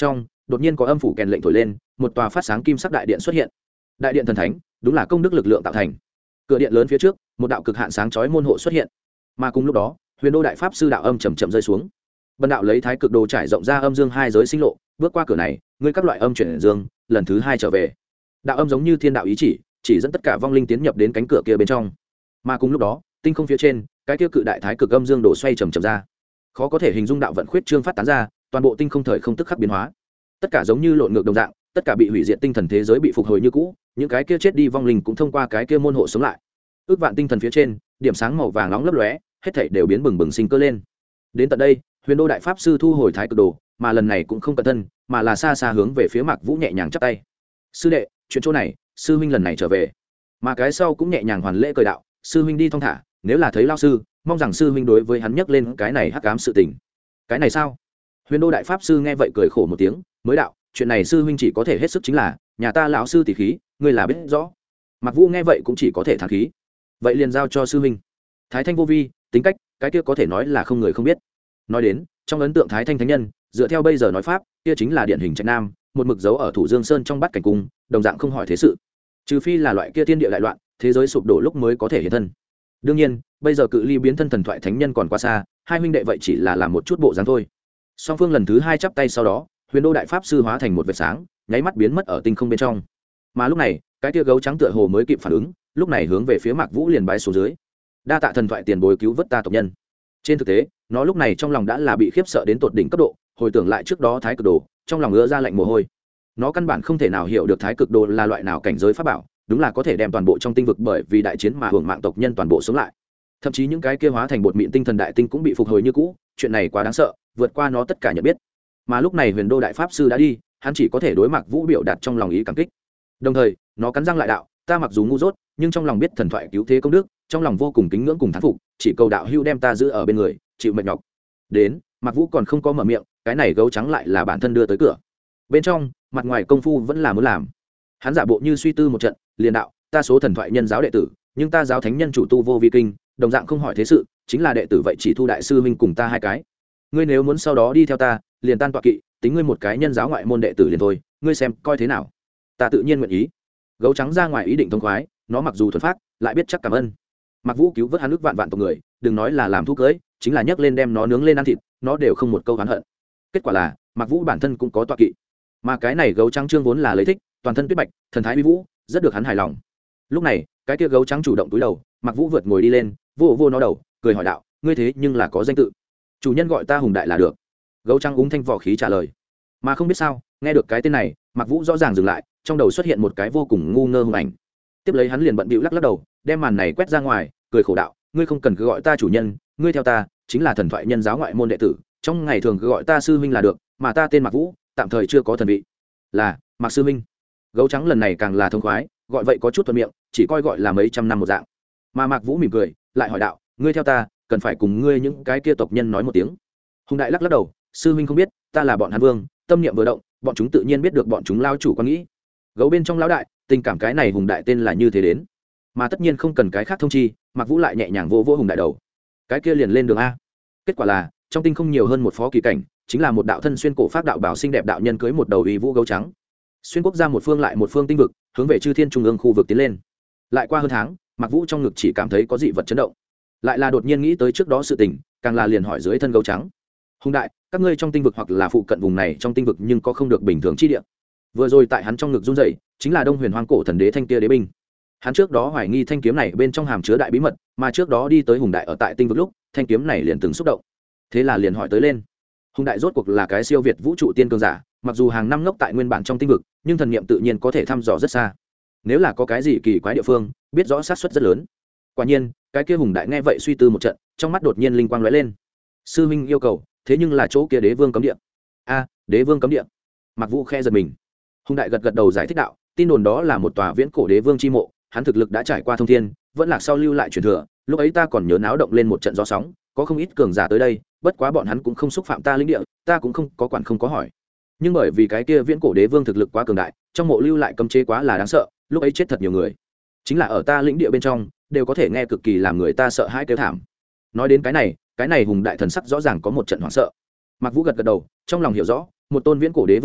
Speaker 1: đột nhiên có âm phủ kèn lệnh thổi lên, một tòa phát sáng kim sắc đại điện xuất hiện. Đại điện thần thánh, đúng là công đức lực lượng tạo thành. Cửa điện lớn phía trước, một đạo cực hạn sáng chói môn hộ xuất hiện. Mà cùng lúc đó, Huyền Đô đại pháp sư đạo âm chậm chậm rơi xuống. Bần đạo lấy thái cực đồ trải rộng ra âm dương hai giới sinh lộ, bước qua cửa này, ngươi các loại âm chuyển dương, lần thứ hai trở về. Đạo âm giống như thiên đạo ý chỉ dẫn tất cả vong linh tiến nhập đến cánh cửa kia bên trong. Mà cùng lúc đó, tinh không phía trên, cái kia cự đại thái cực âm dương đổ xoay chậm chậm ra. Khó có thể hình dung đạo vận khuyết trương phát tán ra, toàn bộ tinh không thời không tức khắc biến hóa. Tất cả giống như lộn ngược đồng dạng, tất cả bị hủy diệt tinh thần thế giới bị phục hồi như cũ, những cái kia chết đi vong linh cũng thông qua cái kia môn hộ sống lại. Ước vạn tinh thần phía trên, điểm sáng màu vàng nóng lấp lóe, hết thảy đều biến bừng bừng sinh cơ lên. Đến tận đây, Huyền Đô đại pháp sư thu hồi thái cực đồ, mà lần này cũng không cẩn thân, mà là xa xa hướng về phía Mạc Vũ nhẹ nhàng chắp tay. Sư đệ, chuyện chỗ này, sư huynh lần này trở về. Mà cái sau cũng nhẹ nhàng hoàn lễ cười đạo, sư huynh đi thong thả, nếu là thấy lão sư, mong rằng sư huynh đối với hắn nhắc lên cái này hắc ám sự tình. Cái này sao? Huyền Đô đại pháp sư nghe vậy cười khổ một tiếng, mới đạo, chuyện này sư huynh chỉ có thể hết sức chính là, nhà ta lão sư tỷ khí, ngươi là biết rõ. Mạc Vũ nghe vậy cũng chỉ có thể thản khí. Vậy liền giao cho sư huynh. Thái Thanh vô vi, tính cách, cái kia có thể nói là không người không biết. Nói đến, trong ấn tượng Thái Thanh thánh nhân, dựa theo bây giờ nói pháp, kia chính là điển hình trạch nam, một mực dấu ở Thủ Dương Sơn trong Bát Cảnh Cung, đồng dạng không hỏi thế sự. Trừ phi là loại kia thiên địa đại loạn, thế giới sụp đổ lúc mới có thể hiện thân. Đương nhiên, bây giờ cự ly biến thân thần thoại thánh nhân còn quá xa, hai huynh đệ vậy chỉ là làm một chút bộ dáng thôi. Song phương lần thứ hai chắp tay sau đó, Huyền Đô đại pháp sư hóa thành một vệt sáng, nháy mắt biến mất ở tinh không bên trong. Mà lúc này, cái kia gấu trắng tựa hồ mới kịp phản ứng, lúc này hướng về phía Mạc Vũ liền bái xuống dưới. Đa tạ thần thoại tiền bối cứu vớt ta tộc nhân. Trên thực tế, nó lúc này trong lòng đã là bị khiếp sợ đến tột đỉnh cấp độ, hồi tưởng lại trước đó thái cực đồ, trong lòng ứa ra lạnh mồ hôi. Nó căn bản không thể nào hiểu được thái cực đồ là loại nào cảnh giới pháp bảo, đúng là có thể đem toàn bộ trong tinh vực bởi vì đại chiến mà hưởng mạng tộc nhân toàn bộ sống lại. Thậm chí những cái kia hóa thành bột mịn tinh thần đại tinh cũng bị phục hồi như cũ, chuyện này quá đáng sợ, vượt qua nó tất cả nhận biết. Mà lúc này Huyền Đô đại pháp sư đã đi, hắn chỉ có thể đối Mạc Vũ biểu đạt trong lòng ý cảm kích. Đồng thời, nó cắn răng lại đạo, ta mặc dù ngu dốt, nhưng trong lòng biết thần thoại cứu thế công đức, trong lòng vô cùng kính ngưỡng cùng thán phục, chỉ cầu đạo hữu đem ta giữ ở bên người, chịu mệt nhọc. Đến, Mạc Vũ còn không có mở miệng, cái này gấu trắng lại là bản thân đưa tới cửa. Bên trong, mặt ngoài công phu vẫn là muốn làm. Hắn giả bộ như suy tư một trận, liền đạo, ta số thần thoại nhân giáo đệ tử, nhưng ta giáo thánh nhân chủ tu vô vi kinh, đồng dạng không hỏi thế sự, chính là đệ tử vậy chỉ thu đại sư huynh cùng ta hai cái. Ngươi nếu muốn sau đó đi theo ta, liền tan tọa kỵ, tính ngươi một cái nhân giáo ngoại môn đệ tử liền thôi, ngươi xem coi thế nào. Ta tự nhiên nguyện ý. Gấu trắng ra ngoài ý định thông khoái, nó mặc dù thuần phát, lại biết chắc cảm ơn. Mạc Vũ cứu vớt hắn ức vạn vạn tộc người, đừng nói là làm thú cưới, chính là nhấc lên đem nó nướng lên ăn thịt, nó đều không một câu oán hận. Kết quả là, Mạc Vũ bản thân cũng có tọa kỵ, mà cái này gấu trắng trương vốn là lấy thích, toàn thân tuyết bạch, thần thái uy vũ, rất được hắn hài lòng. Lúc này, cái kia gấu trắng chủ động túi đầu, Mạc Vũ vượt ngồi đi lên, vô nó đầu, cười hỏi đạo, ngươi thế nhưng là có danh tự, chủ nhân gọi ta Hùng Đại là được. Gấu trắng úng thanh vỏ khí trả lời. Mà không biết sao, nghe được cái tên này, Mạc Vũ rõ ràng dừng lại, trong đầu xuất hiện một cái vô cùng ngu ngơ hình ảnh. Tiếp lấy hắn liền bận bịu lắc lắc đầu, đem màn này quét ra ngoài, cười khổ đạo, ngươi không cần cứ gọi ta chủ nhân, ngươi theo ta chính là thần thoại nhân giáo ngoại môn đệ tử, trong ngày thường cứ gọi ta sư huynh là được, mà ta tên Mạc Vũ, tạm thời chưa có thần vị, là Mạc sư huynh. Gấu trắng lần này càng là thông khoái, gọi vậy có chút thuận miệng, chỉ coi gọi là mấy trăm năm một dạng. Mà Mạc Vũ mỉm cười, lại hỏi đạo, ngươi theo ta cần phải cùng ngươi những cái kia tộc nhân nói một tiếng. Hùng Đại lắc lắc đầu, sư huynh không biết, ta là bọn Hàn Vương, tâm niệm vừa động, bọn chúng tự nhiên biết được bọn chúng lao chủ quan nghĩ. Gấu bên trong lão đại, tình cảm cái này Hùng Đại tên là như thế đến, mà tất nhiên không cần cái khác thông chi. Mạc Vũ lại nhẹ nhàng vỗ Hùng Đại đầu, cái kia liền lên đường a. Kết quả là, trong tinh không nhiều hơn một phó kỳ cảnh, chính là một đạo thân xuyên cổ pháp đạo bảo xinh đẹp đạo nhân cưới một đầu uy vũ gấu trắng, xuyên quốc ra một phương lại một phương tinh vực, hướng về Chư Thiên trung ương khu vực tiến lên. Lại qua hơn tháng, Mạc Vũ trong ngực chỉ cảm thấy có dị vật chấn động, lại là đột nhiên nghĩ tới trước đó sự tình, càng là liền hỏi dưới thân gấu trắng, Hùng Đại, các ngươi trong tinh vực hoặc là phụ cận vùng này trong tinh vực nhưng có không được bình thường chi địa. Vừa rồi tại hắn trong ngực run rẩy, chính là Đông Huyền Hoang cổ thần đế thanh kia đế binh. Hắn trước đó hoài nghi thanh kiếm này bên trong hàm chứa đại bí mật, mà trước đó đi tới Hùng Đại ở tại tinh vực lúc, thanh kiếm này liền từng xúc động. Thế là liền hỏi tới lên. Hùng Đại rốt cuộc là cái siêu việt vũ trụ tiên cường giả, mặc dù hàng năm ngốc tại nguyên bản trong tinh vực, nhưng thần niệm tự nhiên có thể thăm dò rất xa. Nếu là có cái gì kỳ quái địa phương, biết rõ xác suất rất lớn. Quả nhiên, cái kia Hùng Đại nghe vậy suy tư một trận, trong mắt đột nhiên linh quang lóe lên. Sư huynh yêu cầu, thế nhưng là chỗ kia Đế Vương cấm địa. A, Đế Vương cấm địa. Mạc Vũ khe giật mình. Hùng Đại gật gật đầu giải thích đạo, tin đồn đó là một tòa viễn cổ Đế Vương chi mộ, hắn thực lực đã trải qua thông thiên, vẫn lạc sau lưu lại truyền thừa, lúc ấy ta còn nhớ náo động lên một trận gió sóng, có không ít cường giả tới đây, bất quá bọn hắn cũng không xúc phạm ta linh địa, ta cũng không có quản không có hỏi. Nhưng bởi vì cái kia viễn cổ Đế Vương thực lực quá cường đại, trong mộ lưu lại cấm chế quá là đáng sợ, lúc ấy chết thật nhiều người. Chính là ở ta lĩnh địa bên trong, đều có thể nghe cực kỳ làm người ta sợ hãi kêu thảm. Nói đến cái này Hùng Đại thần sắc rõ ràng có một trận hoảng sợ. Mạc Vũ gật gật đầu, trong lòng hiểu rõ, một tôn viễn cổ Đế Vương mộ,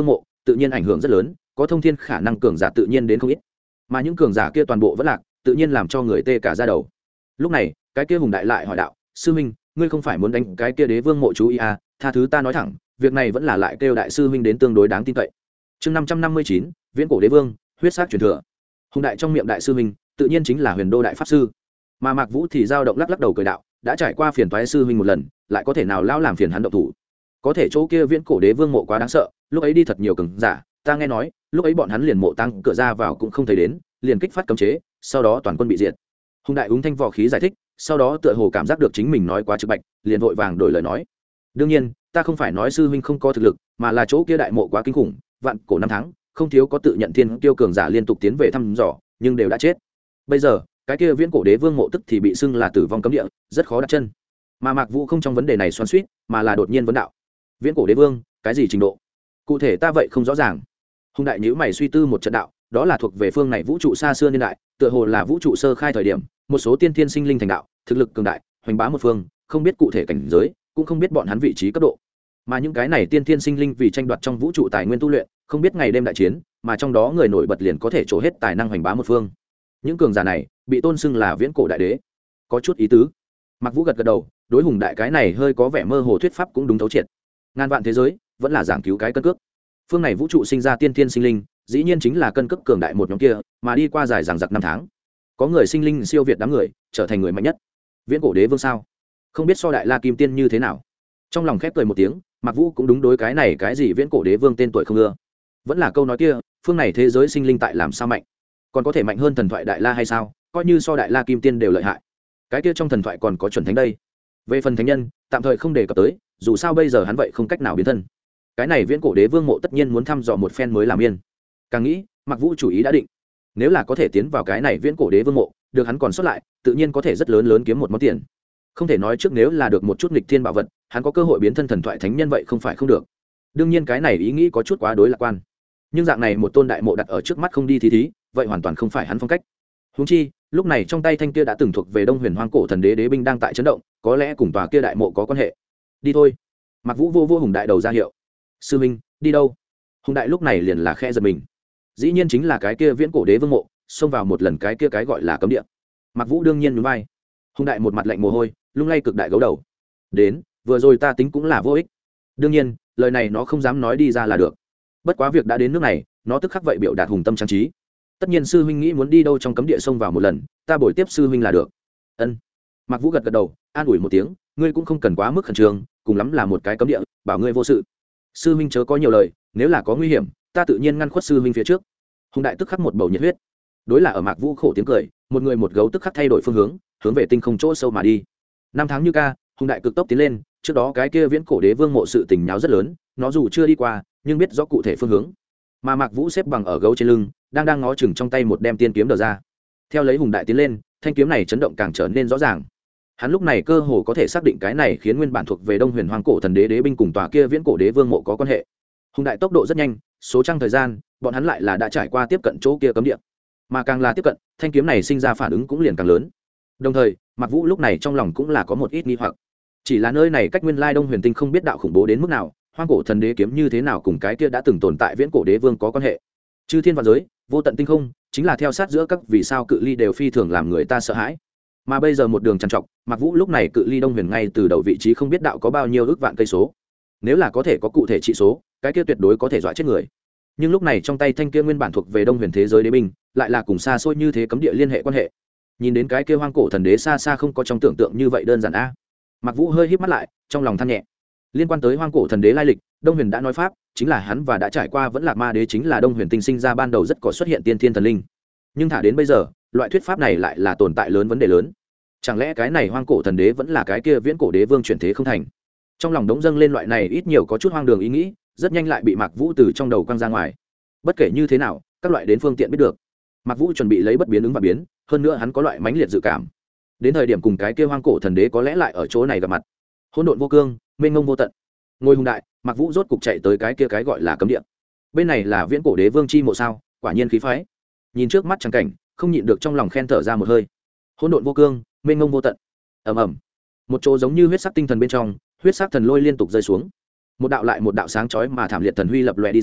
Speaker 1: tự nhiên ảnh hưởng rất lớn, có thông thiên khả năng cường giả tự nhiên đến không ít, mà những cường giả kia toàn bộ vẫn lạc, tự nhiên làm cho người tê cả da đầu. Lúc này cái kia hùng đại lại hỏi đạo: sư huynh, ngươi không phải muốn đánh cái kia đế vương mộ chú ý à? Tha thứ ta nói thẳng, việc này vẫn là lại kêu đại sư huynh đến tương đối đáng tin cậy. Chương 559, viễn cổ đế vương, huyết sắc truyền thừa. Hùng đại trong miệng đại sư huynh tự nhiên chính là Huyền Đô đại pháp sư, mà Mạc Vũ thì dao động lắc lắc đầu cười đạo: đã trải qua phiền toái sư huynh một lần, lại có thể nào lao làm phiền hắn động thủ? Có thể chỗ kia viễn cổ đế vương mộ quá đáng sợ, lúc ấy đi thật nhiều cường giả, ta nghe nói lúc ấy bọn hắn liền mộ tăng cửa ra vào cũng không thấy đến, liền kích phát cấm chế, sau đó toàn quân bị diệt. Hùng đại úng thanh vò khí giải thích, sau đó tựa hồ cảm giác được chính mình nói quá trực bạch, liền vội vàng đổi lời nói: đương nhiên ta không phải nói sư huynh không có thực lực, mà là chỗ kia đại mộ quá kinh khủng, vạn cổ năm tháng không thiếu có tự nhận thiên kiêu cường giả liên tục tiến về thăm dò, nhưng đều đã chết. Bây giờ cái kia viễn cổ đế vương mộ tức thì bị xưng là tử vong cấm địa, rất khó đặt chân. Mà Mạc Vũ không trong vấn đề này xoắn xuýt, mà là đột nhiên vấn đạo: viễn cổ đế vương cái gì trình độ? Cụ thể ta vậy không rõ ràng. Hùng đại nhíu mày suy tư một trận đạo: đó là thuộc về phương này vũ trụ xa xưa niên đại, tựa hồ là vũ trụ sơ khai thời điểm, một số tiên thiên sinh linh thành đạo, thực lực cường đại, hoành bá một phương, không biết cụ thể cảnh giới, cũng không biết bọn hắn vị trí cấp độ. Mà những cái này tiên thiên sinh linh vì tranh đoạt trong vũ trụ tài nguyên tu luyện, không biết ngày đêm đại chiến, mà trong đó người nổi bật liền có thể trổ hết tài năng hoành bá một phương. Những cường giả này bị tôn xưng là viễn cổ đại đế. Có chút ý tứ. Mạc Vũ gật gật đầu, đối Hùng đại cái này hơi có vẻ mơ hồ thuyết pháp cũng đúng thấu triệt. Ngàn vạn thế giới vẫn là giảng cứu cái cân cước. Phương này vũ trụ sinh ra tiên thiên sinh linh, dĩ nhiên chính là cân cước cường đại một nhóm kia, mà đi qua dài dằng dặc năm tháng, có người sinh linh siêu việt đám người, trở thành người mạnh nhất. Viễn cổ đế vương sao? Không biết so đại la kim tiên như thế nào. Trong lòng khép cười một tiếng, Mạc Vũ cũng đúng đối cái này cái gì viễn cổ đế vương tên tuổi không ưa. Vẫn là câu nói kia, phương này thế giới sinh linh tại làm sao mạnh, còn có thể mạnh hơn thần thoại đại la hay sao? Coi như so đại la kim tiên đều lợi hại, cái kia trong thần thoại còn có chuẩn thánh đây. Về phần thánh nhân tạm thời không đề cập tới, dù sao bây giờ hắn vậy không cách nào biến thân. Cái này viễn cổ đế vương mộ tất nhiên muốn thăm dò một phen mới làm yên. Càng nghĩ, Mạc Vũ chủ ý đã định, nếu là có thể tiến vào cái này viễn cổ đế vương mộ, được hắn còn sót lại, tự nhiên có thể rất lớn kiếm một món tiền. Không thể nói trước nếu là được một chút nghịch thiên bảo vật, hắn có cơ hội biến thân thần thoại thánh nhân vậy không phải không được. Đương nhiên cái này ý nghĩ có chút quá đối lạc quan, nhưng dạng này một tôn đại mộ đặt ở trước mắt không đi thí, vậy hoàn toàn không phải hắn phong cách. Huống chi lúc này trong tay thanh kia đã từng thuộc về Đông Huyền Hoang cổ thần đế đế binh đang tại chấn động, có lẽ cùng tòa kia đại mộ có quan hệ. Đi thôi. Mạc Vũ vô Hùng đại đầu ra hiệu. Sư minh đi đâu? Hùng đại lúc này liền là khe giật mình, dĩ nhiên chính là cái kia viễn cổ đế vương mộ, xông vào một lần cái kia cái gọi là cấm địa. Mạc Vũ đương nhiên nhún vai. Hùng đại một mặt lạnh mồ hôi, lung lay cực đại gấu đầu. Đến, vừa rồi ta tính cũng là vô ích. Đương nhiên lời này nó không dám nói đi ra là được, bất quá việc đã đến nước này, nó tức khắc vậy biểu đạt hùng tâm trang trí. Tất nhiên sư huynh nghĩ muốn đi đâu trong cấm địa xông vào một lần, ta bồi tiếp sư huynh là được. Ân. Mạc Vũ gật gật đầu, an ủi một tiếng, ngươi cũng không cần quá mức khẩn trương, cùng lắm là một cái cấm địa, bảo ngươi vô sự. Sư huynh chớ có nhiều lời, nếu là có nguy hiểm, ta tự nhiên ngăn khuất sư huynh phía trước. Hùng đại tức khắc một bầu nhiệt huyết. Đối là ở Mạc Vũ khổ tiếng cười, một người một gấu tức khắc thay đổi phương hướng, hướng về tinh không chỗ sâu mà đi. Năm tháng như ca, Hùng đại cực tốc tiến lên, trước đó cái kia viễn cổ đế vương mộ sự tình nháo rất lớn, nó dù chưa đi qua, nhưng biết rõ cụ thể phương hướng. Mà Mạc Vũ xếp bằng ở gấu trên lưng, đang ngó chừng trong tay một đem tiên kiếm đờ ra. Theo lấy Hùng đại tiến lên, thanh kiếm này chấn động càng trở nên rõ ràng. Hắn lúc này cơ hồ có thể xác định cái này khiến nguyên bản thuộc về Đông Huyền Hoang cổ thần đế đế binh cùng tòa kia viễn cổ đế vương mộ có quan hệ. Hùng đại tốc độ rất nhanh, số trăng thời gian, bọn hắn lại là đã trải qua tiếp cận chỗ kia cấm địa. Mà càng là tiếp cận, thanh kiếm này sinh ra phản ứng cũng liền càng lớn. Đồng thời, Mạc Vũ lúc này trong lòng cũng là có một ít nghi hoặc. Chỉ là nơi này cách nguyên lai Đông Huyền Tinh không biết đạo khủng bố đến mức nào, hoang cổ thần đế kiếm như thế nào cùng cái kia đã từng tồn tại viễn cổ đế vương có quan hệ. Chư thiên vạn giới, vô tận tinh không, chính là theo sát giữa các vì sao cự ly đều phi thường làm người ta sợ hãi. Mà bây giờ một đường trằn trọc, Mạc Vũ lúc này cự ly Đông Huyền ngay từ đầu vị trí không biết đạo có bao nhiêu ước vạn cây số. Nếu là có thể có cụ thể trị số, cái kia tuyệt đối có thể dọa chết người. Nhưng lúc này trong tay thanh kia nguyên bản thuộc về Đông Huyền thế giới đế binh, lại là cùng xa xôi như thế cấm địa liên hệ quan hệ. Nhìn đến cái kia hoang cổ thần đế xa xa không có trong tưởng tượng như vậy đơn giản a. Mạc Vũ hơi híp mắt lại, trong lòng than nhẹ. Liên quan tới hoang cổ thần đế lai lịch, Đông Huyền đã nói pháp, chính là hắn và đã trải qua vẫn Lạc Ma đế chính là Đông Huyền tinh sinh ra ban đầu rất có xuất hiện tiên thiên thần linh. Nhưng thả đến bây giờ, loại thuyết pháp này lại là tồn tại lớn vấn đề lớn. Chẳng lẽ cái này hoang cổ thần đế vẫn là cái kia viễn cổ đế vương chuyển thế không thành? Trong lòng đống dâng lên loại này ít nhiều có chút hoang đường ý nghĩ, rất nhanh lại bị Mạc Vũ từ trong đầu quăng ra ngoài. Bất kể như thế nào, các loại đến phương tiện biết được. Mạc Vũ chuẩn bị lấy bất biến ứng và biến, hơn nữa hắn có loại mãnh liệt dự cảm. Đến thời điểm cùng cái kia hoang cổ thần đế có lẽ lại ở chỗ này gặp mặt. Hỗn độn vô cương, mênh mông vô tận. Ngôi hùng đại, Mạc Vũ rốt cục chạy tới cái kia cái gọi là cấm địa. Bên này là viễn cổ đế vương chi mộ sao, quả nhiên khí phái. Nhìn trước mắt chẳng cảnh, không nhịn được trong lòng khen thở ra một hơi. Hỗn độn vô cương, mênh mông vô tận. Ầm ầm. Một chỗ giống như huyết sắc tinh thần bên trong, huyết sắc thần lôi liên tục rơi xuống. Một đạo lại một đạo sáng chói mà thảm liệt thần huy lập lòe đi ra,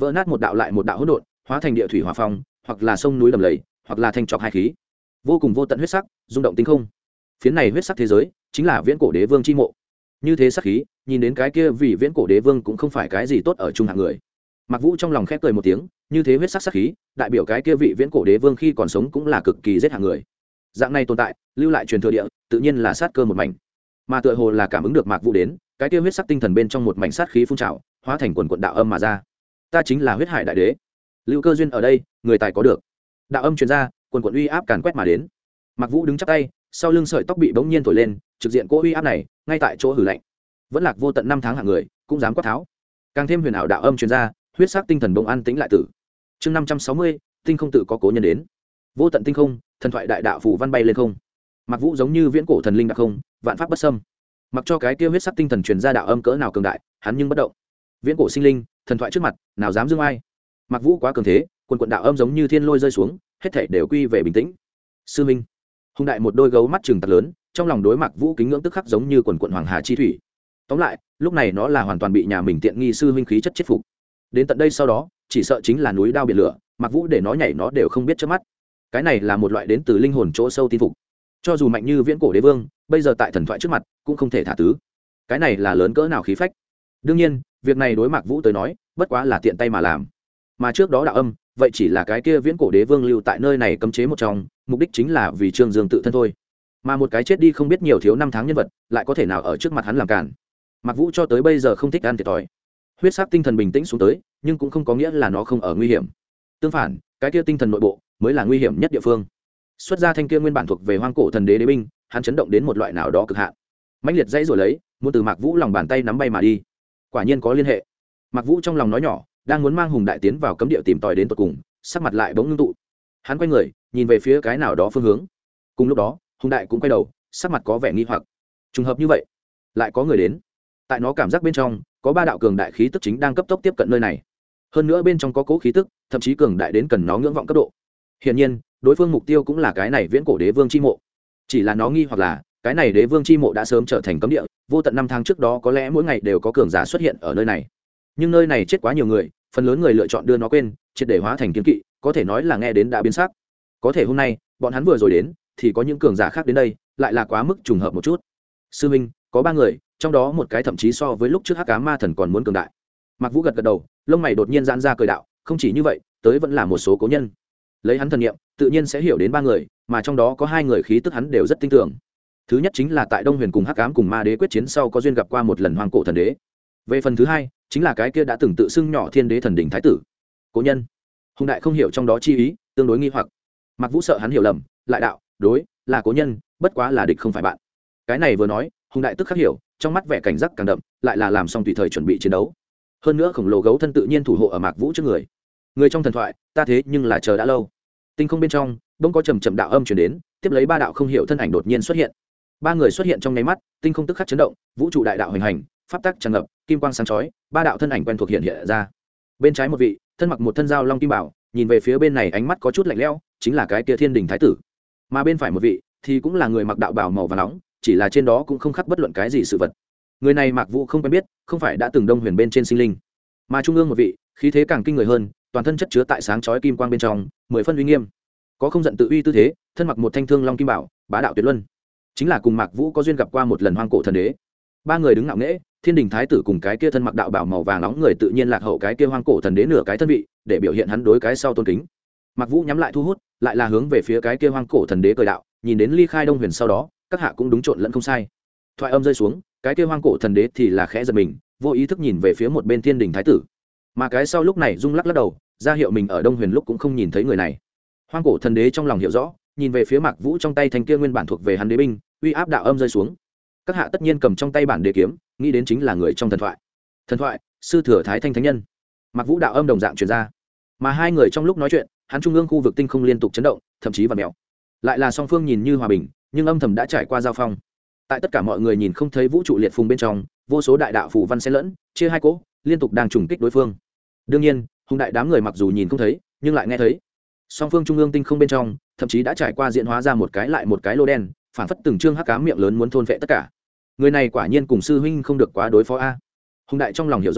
Speaker 1: vỡ nát một đạo lại một đạo hỗn độn, hóa thành địa thủy hỏa phong, hoặc là sông núi đầm lầy, hoặc là thanh trọc hai khí, vô cùng vô tận huyết sắc rung động tinh không. Phiến này huyết sắc thế giới chính là viễn cổ đế vương chi mộ. Như thế sắc khí, nhìn đến cái kia vì viễn cổ đế vương cũng không phải cái gì tốt ở trung hạng người. Mặc Vũ trong lòng khép cười một tiếng, như thế huyết sắc sắc khí, đại biểu cái kia vị viễn cổ đế vương khi còn sống cũng là cực kỳ giết hạng người. Dạng này tồn tại, lưu lại truyền thừa địa, tự nhiên là sát cơ một mảnh. Mà tựa hồ là cảm ứng được Mạc Vũ đến, cái kia huyết sắc tinh thần bên trong một mảnh sát khí phun trào, hóa thành quần quần đạo âm mà ra. Ta chính là huyết hải đại đế. Lưu Cơ duyên ở đây, người tài có được. Đạo âm truyền ra, quần quần uy áp càn quét mà đến. Mạc Vũ đứng chắp tay, sau lưng sợi tóc bị bỗng nhiên thổi lên, trực diện cỗ uy áp này, ngay tại chỗ hử lạnh. Vẫn lạc vô tận năm tháng hạng người, cũng dám quát tháo. Càng thêm huyền ảo đạo âm truyền ra, huyết sắc tinh thần bỗng an tĩnh lại tử. Chương 560, tinh không tự có cố nhân đến. Vô tận tinh không, thần thoại đại đạo phủ văn bay lên không. Mạc Vũ giống như viễn cổ thần linh đặc không, vạn pháp bất xâm. Mặc cho cái kia huyết sắc tinh thần truyền ra đạo âm cỡ nào cường đại, hắn nhưng bất động. Viễn cổ sinh linh, thần thoại trước mặt, nào dám dương ai. Mạc Vũ quá cường thế, quần quần đạo âm giống như thiên lôi rơi xuống, hết thảy đều quy về bình tĩnh. Sư minh. Hùng đại một đôi gấu mắt trừng tặc lớn, trong lòng đối Mạc Vũ kính ngưỡng tức khắc giống như quần quần hoàng hà chi thủy. Tóm lại, lúc này nó là hoàn toàn bị nhà mình tiện nghi sư huynh khí chất chết phục. Đến tận đây sau đó, chỉ sợ chính là núi đao biển lửa, Mạc Vũ để nó nhảy nó đều không biết chớp mắt. Cái này là một loại đến từ linh hồn chỗ sâu tin phục. Cho dù mạnh như viễn cổ đế vương, bây giờ tại thần thoại trước mặt, cũng không thể thả tứ. Cái này là lớn cỡ nào khí phách. Đương nhiên, việc này đối Mạc Vũ tới nói, bất quá là tiện tay mà làm. Mà trước đó đạo âm, vậy chỉ là cái kia viễn cổ đế vương lưu tại nơi này cấm chế một trong, mục đích chính là vì Trương Dương tự thân thôi. Mà một cái chết đi không biết nhiều thiếu năm tháng nhân vật, lại có thể nào ở trước mặt hắn làm cản. Mạc Vũ cho tới bây giờ không thích ăn thiệt thòi. Huyết sắc tinh thần bình tĩnh xuống tới, nhưng cũng không có nghĩa là nó không ở nguy hiểm. Tương phản, cái kia tinh thần nội bộ mới là nguy hiểm nhất địa phương. Xuất ra thanh kia nguyên bản thuộc về hoang cổ thần đế đế binh, hắn chấn động đến một loại nào đó cực hạn. Mãnh liệt dãy rồi lấy, muốn từ Mạc Vũ lòng bàn tay nắm bay mà đi. Quả nhiên có liên hệ. Mạc Vũ trong lòng nói nhỏ, đang muốn mang Hùng Đại tiến vào cấm địa tìm tòi đến tận cùng, sắc mặt lại bỗng ngưng tụ. Hắn quay người, nhìn về phía cái nào đó phương hướng. Cùng lúc đó, Hùng Đại cũng quay đầu, sắc mặt có vẻ nghi hoặc. Trùng hợp như vậy, lại có người đến. Tại nó cảm giác bên trong, có ba đạo cường đại khí tức chính đang cấp tốc tiếp cận nơi này. Hơn nữa bên trong có cố khí tức, thậm chí cường đại đến cần nó ngưỡng vọng cấp độ. Hiển nhiên, đối phương mục tiêu cũng là cái này viễn cổ đế vương chi mộ. Chỉ là nó nghi hoặc là, cái này đế vương chi mộ đã sớm trở thành cấm địa, vô tận năm tháng trước đó có lẽ mỗi ngày đều có cường giả xuất hiện ở nơi này. Nhưng nơi này chết quá nhiều người, phần lớn người lựa chọn đưa nó quên, triệt để hóa thành kiên kỵ, có thể nói là nghe đến đã biến sắc. Có thể hôm nay, bọn hắn vừa rồi đến, thì có những cường giả khác đến đây, lại là quá mức trùng hợp một chút. Sư minh, có ba người, trong đó một cái thậm chí so với lúc trước Hắc Ám Ma Thần còn muốn cường đại. Mạc Vũ gật gật đầu, lông mày đột nhiên giãn ra cười đạo, không chỉ như vậy, tới vẫn là một số cố nhân. Lấy hắn thần niệm, tự nhiên sẽ hiểu đến ba người, mà trong đó có hai người khí tức hắn đều rất tin tưởng. Thứ nhất chính là tại Đông Huyền cùng Hắc Ám cùng Ma Đế quyết chiến sau có duyên gặp qua một lần Hoang cổ thần đế. Về phần thứ hai, chính là cái kia đã từng tự xưng nhỏ Thiên Đế thần đỉnh thái tử. Cố nhân. Hùng Đại không hiểu trong đó chi ý, tương đối nghi hoặc. Mạc Vũ sợ hắn hiểu lầm, lại đạo, đối, là cố nhân, bất quá là địch không phải bạn. Cái này vừa nói, Hùng Đại tức khắc hiểu, trong mắt vẻ cảnh giác càng đậm, lại là làm xong tùy thời chuẩn bị chiến đấu. Hơn nữa khổng lồ gấu thân tự nhiên thủ hộ ở Mạc Vũ trước người. Người trong thần thoại, ta thế nhưng là chờ đã lâu. Tinh không bên trong, bỗng có trầm trầm đạo âm truyền đến, tiếp lấy ba đạo không hiểu thân ảnh đột nhiên xuất hiện. Ba người xuất hiện trong nháy mắt, tinh không tức khắc chấn động, vũ trụ đại đạo hoành hành, pháp tắc tràn ngập, kim quang sáng chói, ba đạo thân ảnh quen thuộc hiện ra. Bên trái một vị, thân mặc một thân dao long kim bảo, nhìn về phía bên này ánh mắt có chút lạnh lẽo, chính là cái kia Thiên Đình thái tử. Mà bên phải một vị, thì cũng là người mặc đạo bào màu vàng nóng, chỉ là trên đó cũng không khắc bất luận cái gì sự vật. Người này Mạc Vũ không quen biết, không phải đã từng Đông Huyền bên trên sinh linh, mà trung ương một vị, khí thế càng kinh người hơn, toàn thân chất chứa tại sáng chói kim quang bên trong, mười phân uy nghiêm, có không giận tự uy tư thế, thân mặc một thanh thương long kim bảo, bá đạo tuyệt luân, chính là cùng Mạc Vũ có duyên gặp qua một lần Hoang cổ thần đế. Ba người đứng ngạo nghễ, Thiên Đình thái tử cùng cái kia thân mặc đạo bào màu vàng nóng người tự nhiên lạc hậu cái kia Hoang cổ thần đế nửa cái thân vị, để biểu hiện hắn đối cái sau tôn kính. Mạc Vũ nhắm lại thu hút, lại là hướng về phía cái kia Hoang cổ thần đế cười đạo, nhìn đến ly khai Đông Huyền sau đó, các hạ cũng đúng trộn lẫn không sai. Thoại âm rơi xuống, cái kia Hoang cổ thần đế thì là khẽ giật mình, vô ý thức nhìn về phía một bên Thiên Đình thái tử. Mà cái sau lúc này rung lắc lắc đầu, ra hiệu mình ở Đông Huyền lúc cũng không nhìn thấy người này. Hoang cổ thần đế trong lòng hiểu rõ, nhìn về phía Mạc Vũ trong tay thanh kia nguyên bản thuộc về hắn đế binh, uy áp đạo âm rơi xuống. Các hạ tất nhiên cầm trong tay bản đế kiếm, nghĩ đến chính là người trong thần thoại. Thần thoại, sư thừa Thái Thanh thánh nhân. Mạc Vũ đạo âm đồng dạng truyền ra. Mà hai người trong lúc nói chuyện, hắn trung ương khu vực tinh không liên tục chấn động, thậm chí vặn mèo. Lại là song phương nhìn như hòa bình, nhưng âm thầm đã trải qua giao phong. Tại tất cả mọi người nhìn không thấy vũ trụ liệt phùng bên trong, vô số đại đạo phù văn xen lẫn, chia hai cỗ, liên tục đang trùng kích đối phương. Đương nhiên, hùng đại đám người mặc dù nhìn không thấy, nhưng lại nghe thấy. Song phương trung ương tinh không bên trong, thậm chí đã trải qua diễn hóa ra một cái lại một cái lô đen, phản phất từng trương hắc ám miệng lớn muốn thôn phệ tất cả. Người này quả nhiên cùng sư huynh không được quá đối phó a. Hùng đại trong lòng hiểu rõ,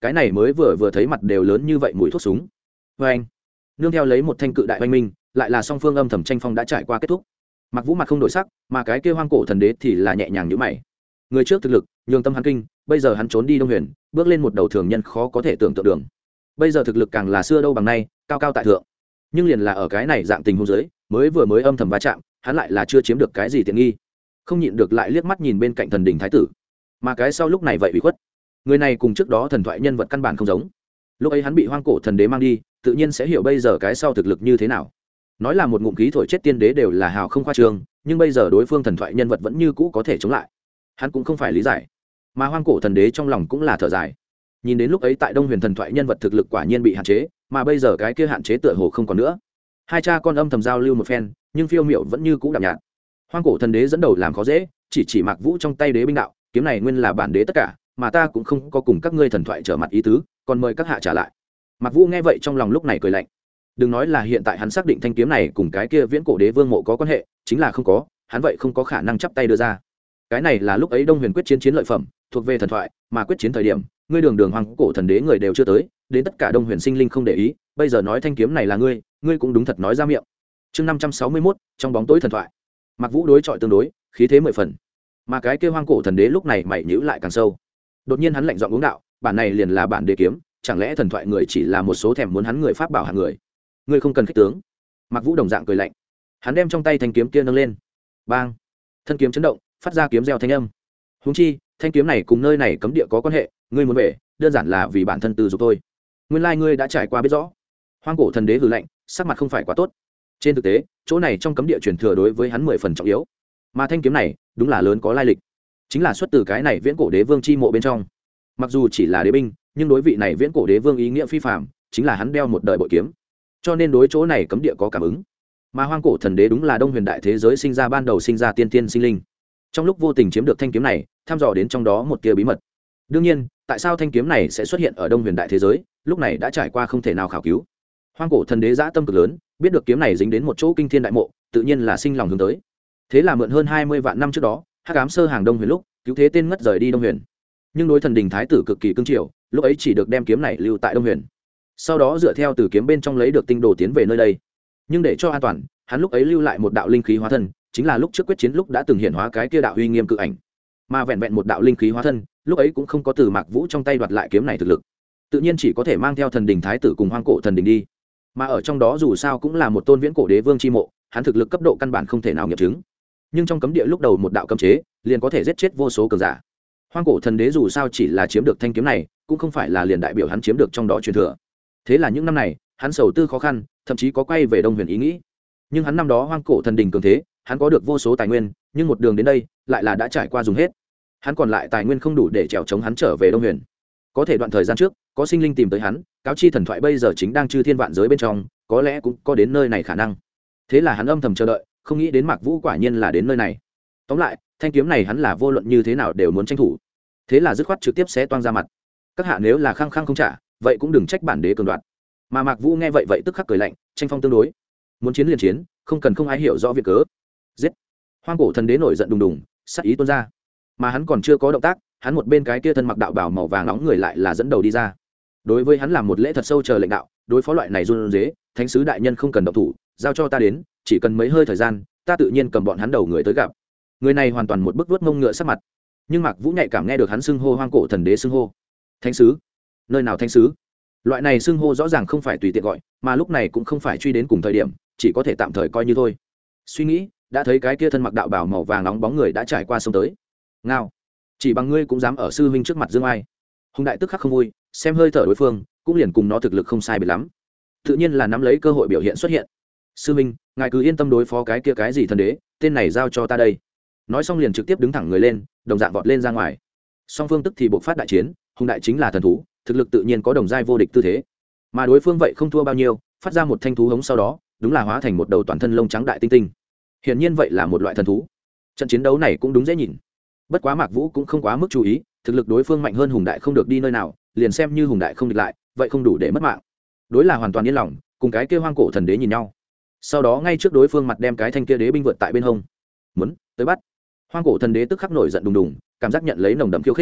Speaker 1: cái này mới vừa thấy mặt đều lớn như vậy mùi thuốc súng. Vê anh, nương theo lấy một thanh cự đại oanh minh, lại là song phương âm thầm tranh phong đã trải qua kết thúc. Mặc Vũ mặt không đổi sắc, mà cái kia hoang cổ thần đế thì là nhẹ nhàng nhíu mày. Người trước thực lực nhường tâm hắn kinh, bây giờ hắn trốn đi Đông Huyền, bước lên một đầu thường nhân khó có thể tưởng tượng đường. Bây giờ thực lực càng là xưa đâu bằng nay, cao cao tại thượng. Nhưng liền là ở cái này dạng tình huống dưới, mới âm thầm va chạm, hắn lại là chưa chiếm được cái gì tiện nghi, không nhịn được lại liếc mắt nhìn bên cạnh thần đình thái tử, mà cái sau lúc này vậy bị khuất. Người này cùng trước đó thần thoại nhân vật căn bản không giống. Lúc ấy hắn bị hoang cổ thần đế mang đi, tự nhiên sẽ hiểu bây giờ cái sau thực lực như thế nào. Nói là một ngụm khí thổi chết tiên đế đều là hào không khoa trương, nhưng bây giờ đối phương thần thoại nhân vật vẫn như cũ có thể chống lại, hắn cũng không phải lý giải. Mà hoang cổ thần đế trong lòng cũng là thở dài, nhìn đến lúc ấy tại Đông Huyền thần thoại nhân vật thực lực quả nhiên bị hạn chế, mà bây giờ cái kia hạn chế tựa hồ không còn nữa. Hai cha con âm thầm giao lưu một phen, nhưng phiêu miểu vẫn như cũ đạm nhạt. Hoang cổ thần đế dẫn đầu làm khó dễ, chỉ Mạc Vũ trong tay đế binh đạo, kiếm này nguyên là bản đế tất cả, mà ta cũng không có cùng các ngươi thần thoại trở mặt ý tứ, còn mời các hạ trả lại. Mạc Vũ nghe vậy trong lòng lúc này cười lạnh. Đừng nói là hiện tại hắn xác định thanh kiếm này cùng cái kia viễn cổ đế vương mộ có quan hệ, chính là không có, hắn vậy không có khả năng chắp tay đưa ra. Cái này là lúc ấy Đông Huyền quyết chiến lợi phẩm, thuộc về thần thoại, mà quyết chiến thời điểm, ngươi đường hoang cổ thần đế người đều chưa tới, đến tất cả Đông Huyền sinh linh không để ý, bây giờ nói thanh kiếm này là ngươi cũng đúng thật nói ra miệng. Chương 561, trong bóng tối thần thoại. Mạc Vũ đối chọi tương đối, khí thế mười phần. Mà cái kia hoang cổ thần đế lúc này mày nhíu lại càng sâu. Đột nhiên hắn lạnh giọng uống đạo, bản này liền là bản đế kiếm, chẳng lẽ thần thoại người chỉ là một số thèm muốn hắn người pháp bảo hạng người? Ngươi không cần khích tướng. Mạc Vũ đồng dạng cười lạnh. Hắn đem trong tay thanh kiếm kia nâng lên. Bang! Thân kiếm chấn động, phát ra kiếm reo thanh âm. Huống chi, thanh kiếm này cùng nơi này cấm địa có quan hệ, ngươi muốn về, đơn giản là vì bản thân tư dục thôi. Nguyên lai ngươi đã trải qua biết rõ. Hoang cổ thần đế hừ lạnh, sắc mặt không phải quá tốt. Trên thực tế, chỗ này trong cấm địa truyền thừa đối với hắn 10 phần trọng yếu, mà thanh kiếm này đúng là lớn có lai lịch, chính là xuất từ cái này viễn cổ đế vương chi mộ bên trong. Mặc dù chỉ là đế binh, nhưng đối vị này viễn cổ đế vương ý nghĩa phi phàm, chính là hắn đeo một đời bội kiếm, cho nên đối chỗ này cấm địa có cảm ứng. Mà hoang cổ thần đế đúng là Đông Huyền đại thế giới sinh ra ban đầu sinh ra tiên tiên sinh linh, trong lúc vô tình chiếm được thanh kiếm này, thăm dò đến trong đó một tia bí mật. Đương nhiên, tại sao thanh kiếm này sẽ xuất hiện ở Đông Huyền đại thế giới, lúc này đã trải qua không thể nào khảo cứu. Hoang cổ thần đế dã tâm cực lớn, biết được kiếm này dính đến một chỗ kinh thiên đại mộ, tự nhiên là sinh lòng hướng tới. Thế là mượn hơn 20 vạn năm trước đó, Hắc ám sơ hàng Đông Huyền lúc, cứu thế tên ngất rời đi Đông Huyền. Nhưng đối thần đình thái tử cực kỳ cương triều, lúc ấy chỉ được đem kiếm này lưu tại Đông Huyền. Sau đó dựa theo từ kiếm bên trong lấy được tinh đồ tiến về nơi đây. Nhưng để cho an toàn, hắn lúc ấy lưu lại một đạo linh khí hóa thân, chính là lúc trước quyết chiến lúc đã từng hiện hóa cái kia đạo uy nghiêm cự ảnh. Mà vẹn vẹn một đạo linh khí hóa thân, lúc ấy cũng không có từ Mạc Vũ trong tay đoạt lại kiếm này thực lực, tự nhiên chỉ có thể mang theo thần đình thái tử cùng hoang cổ thần đình đi. Mà ở trong đó dù sao cũng là một tôn viễn cổ đế vương chi mộ, hắn thực lực cấp độ căn bản không thể nào nghiệm chứng. Nhưng trong cấm địa lúc đầu một đạo cấm chế, liền có thể giết chết vô số cường giả. Hoang cổ thần đế dù sao chỉ là chiếm được thanh kiếm này, cũng không phải là liền đại biểu hắn chiếm được trong đó truyền thừa. Thế là những năm này, hắn sầu tư khó khăn, thậm chí có quay về Đông Huyền ý nghĩ. Nhưng hắn năm đó hoang cổ thần đình cường thế, hắn có được vô số tài nguyên, nhưng một đường đến đây, lại là đã trải qua dùng hết. Hắn còn lại tài nguyên không đủ để trèo chống hắn trở về Đông Huyền. Có thể đoạn thời gian trước, có sinh linh tìm tới hắn, cáo chi thần thoại bây giờ chính đang chư thiên vạn giới bên trong, có lẽ cũng có đến nơi này khả năng. Thế là hắn âm thầm chờ đợi, không nghĩ đến Mạc Vũ quả nhiên là đến nơi này. Tóm lại, thanh kiếm này hắn là vô luận như thế nào đều muốn tranh thủ. Thế là dứt khoát trực tiếp xé toang ra mặt. Các hạ nếu là khăng khăng không trả, vậy cũng đừng trách bản đế cường đoạt. Mà Mạc Vũ nghe vậy tức khắc cười lạnh, tranh phong tương đối. Muốn chiến liền chiến, không cần không ai hiểu rõ việc cớ. Giết! Hoang cổ thần đế nổi giận đùng đùng, sát ý tuôn ra. Mà hắn còn chưa có động tác, hắn một bên cái kia thân mặc đạo bào màu vàng nóng người lại là dẫn đầu đi ra. Đối với hắn làm một lễ thật sâu chờ lệnh đạo, đối phó loại này run rế, thánh sứ đại nhân không cần động thủ, giao cho ta đến, chỉ cần mấy hơi thời gian, ta tự nhiên cầm bọn hắn đầu người tới gặp. Người này hoàn toàn một bức vuốt mông ngựa sắc mặt, nhưng Mạc Vũ nhạy cảm nghe được hắn xưng hô hoang cổ thần đế xưng hô thánh sứ. Nơi nào thánh sứ? Loại này xưng hô rõ ràng không phải tùy tiện gọi, mà lúc này cũng không phải truy đến cùng thời điểm, chỉ có thể tạm thời coi như thôi. Suy nghĩ, đã thấy cái kia thân mặc đạo bào màu vàng nóng bóng người đã trải qua sông tới. Ngao, chỉ bằng ngươi cũng dám ở sư huynh trước mặt dương ai? Hùng đại tức khắc không vui, xem hơi thở đối phương, cũng liền cùng nó thực lực không sai biệt lắm, tự nhiên là nắm lấy cơ hội biểu hiện xuất hiện. Sư huynh, ngài cứ yên tâm đối phó cái kia cái gì thần đế, tên này giao cho ta đây. Nói xong liền trực tiếp đứng thẳng người lên, đồng dạng vọt lên ra ngoài. Song phương tức thì buộc phát đại chiến, hùng đại chính là thần thú, thực lực tự nhiên có đồng giai vô địch tư thế, mà đối phương vậy không thua bao nhiêu, phát ra một thanh thú hống sau đó, đúng là hóa thành một đầu toàn thân lông trắng đại tinh tinh. Hiển nhiên vậy là một loại thần thú. Trận chiến đấu này cũng đúng dễ nhìn. Bất quá Mạc Vũ cũng không quá mức chú ý, thực lực đối phương mạnh hơn hùng đại không được đi nơi nào, liền xem như hùng đại không địch lại, vậy không đủ để mất mạng. Đối là hoàn toàn yên lòng, cùng cái kia hoang cổ thần đế nhìn nhau. Sau đó ngay trước đối phương mặt đem cái thanh kia đế binh vượt tại bên hông. Muốn tới bắt. Hoang cổ thần đế tức khắc nổi giận đùng đùng, cảm giác nhận lấy nồng đậm khiêu khích.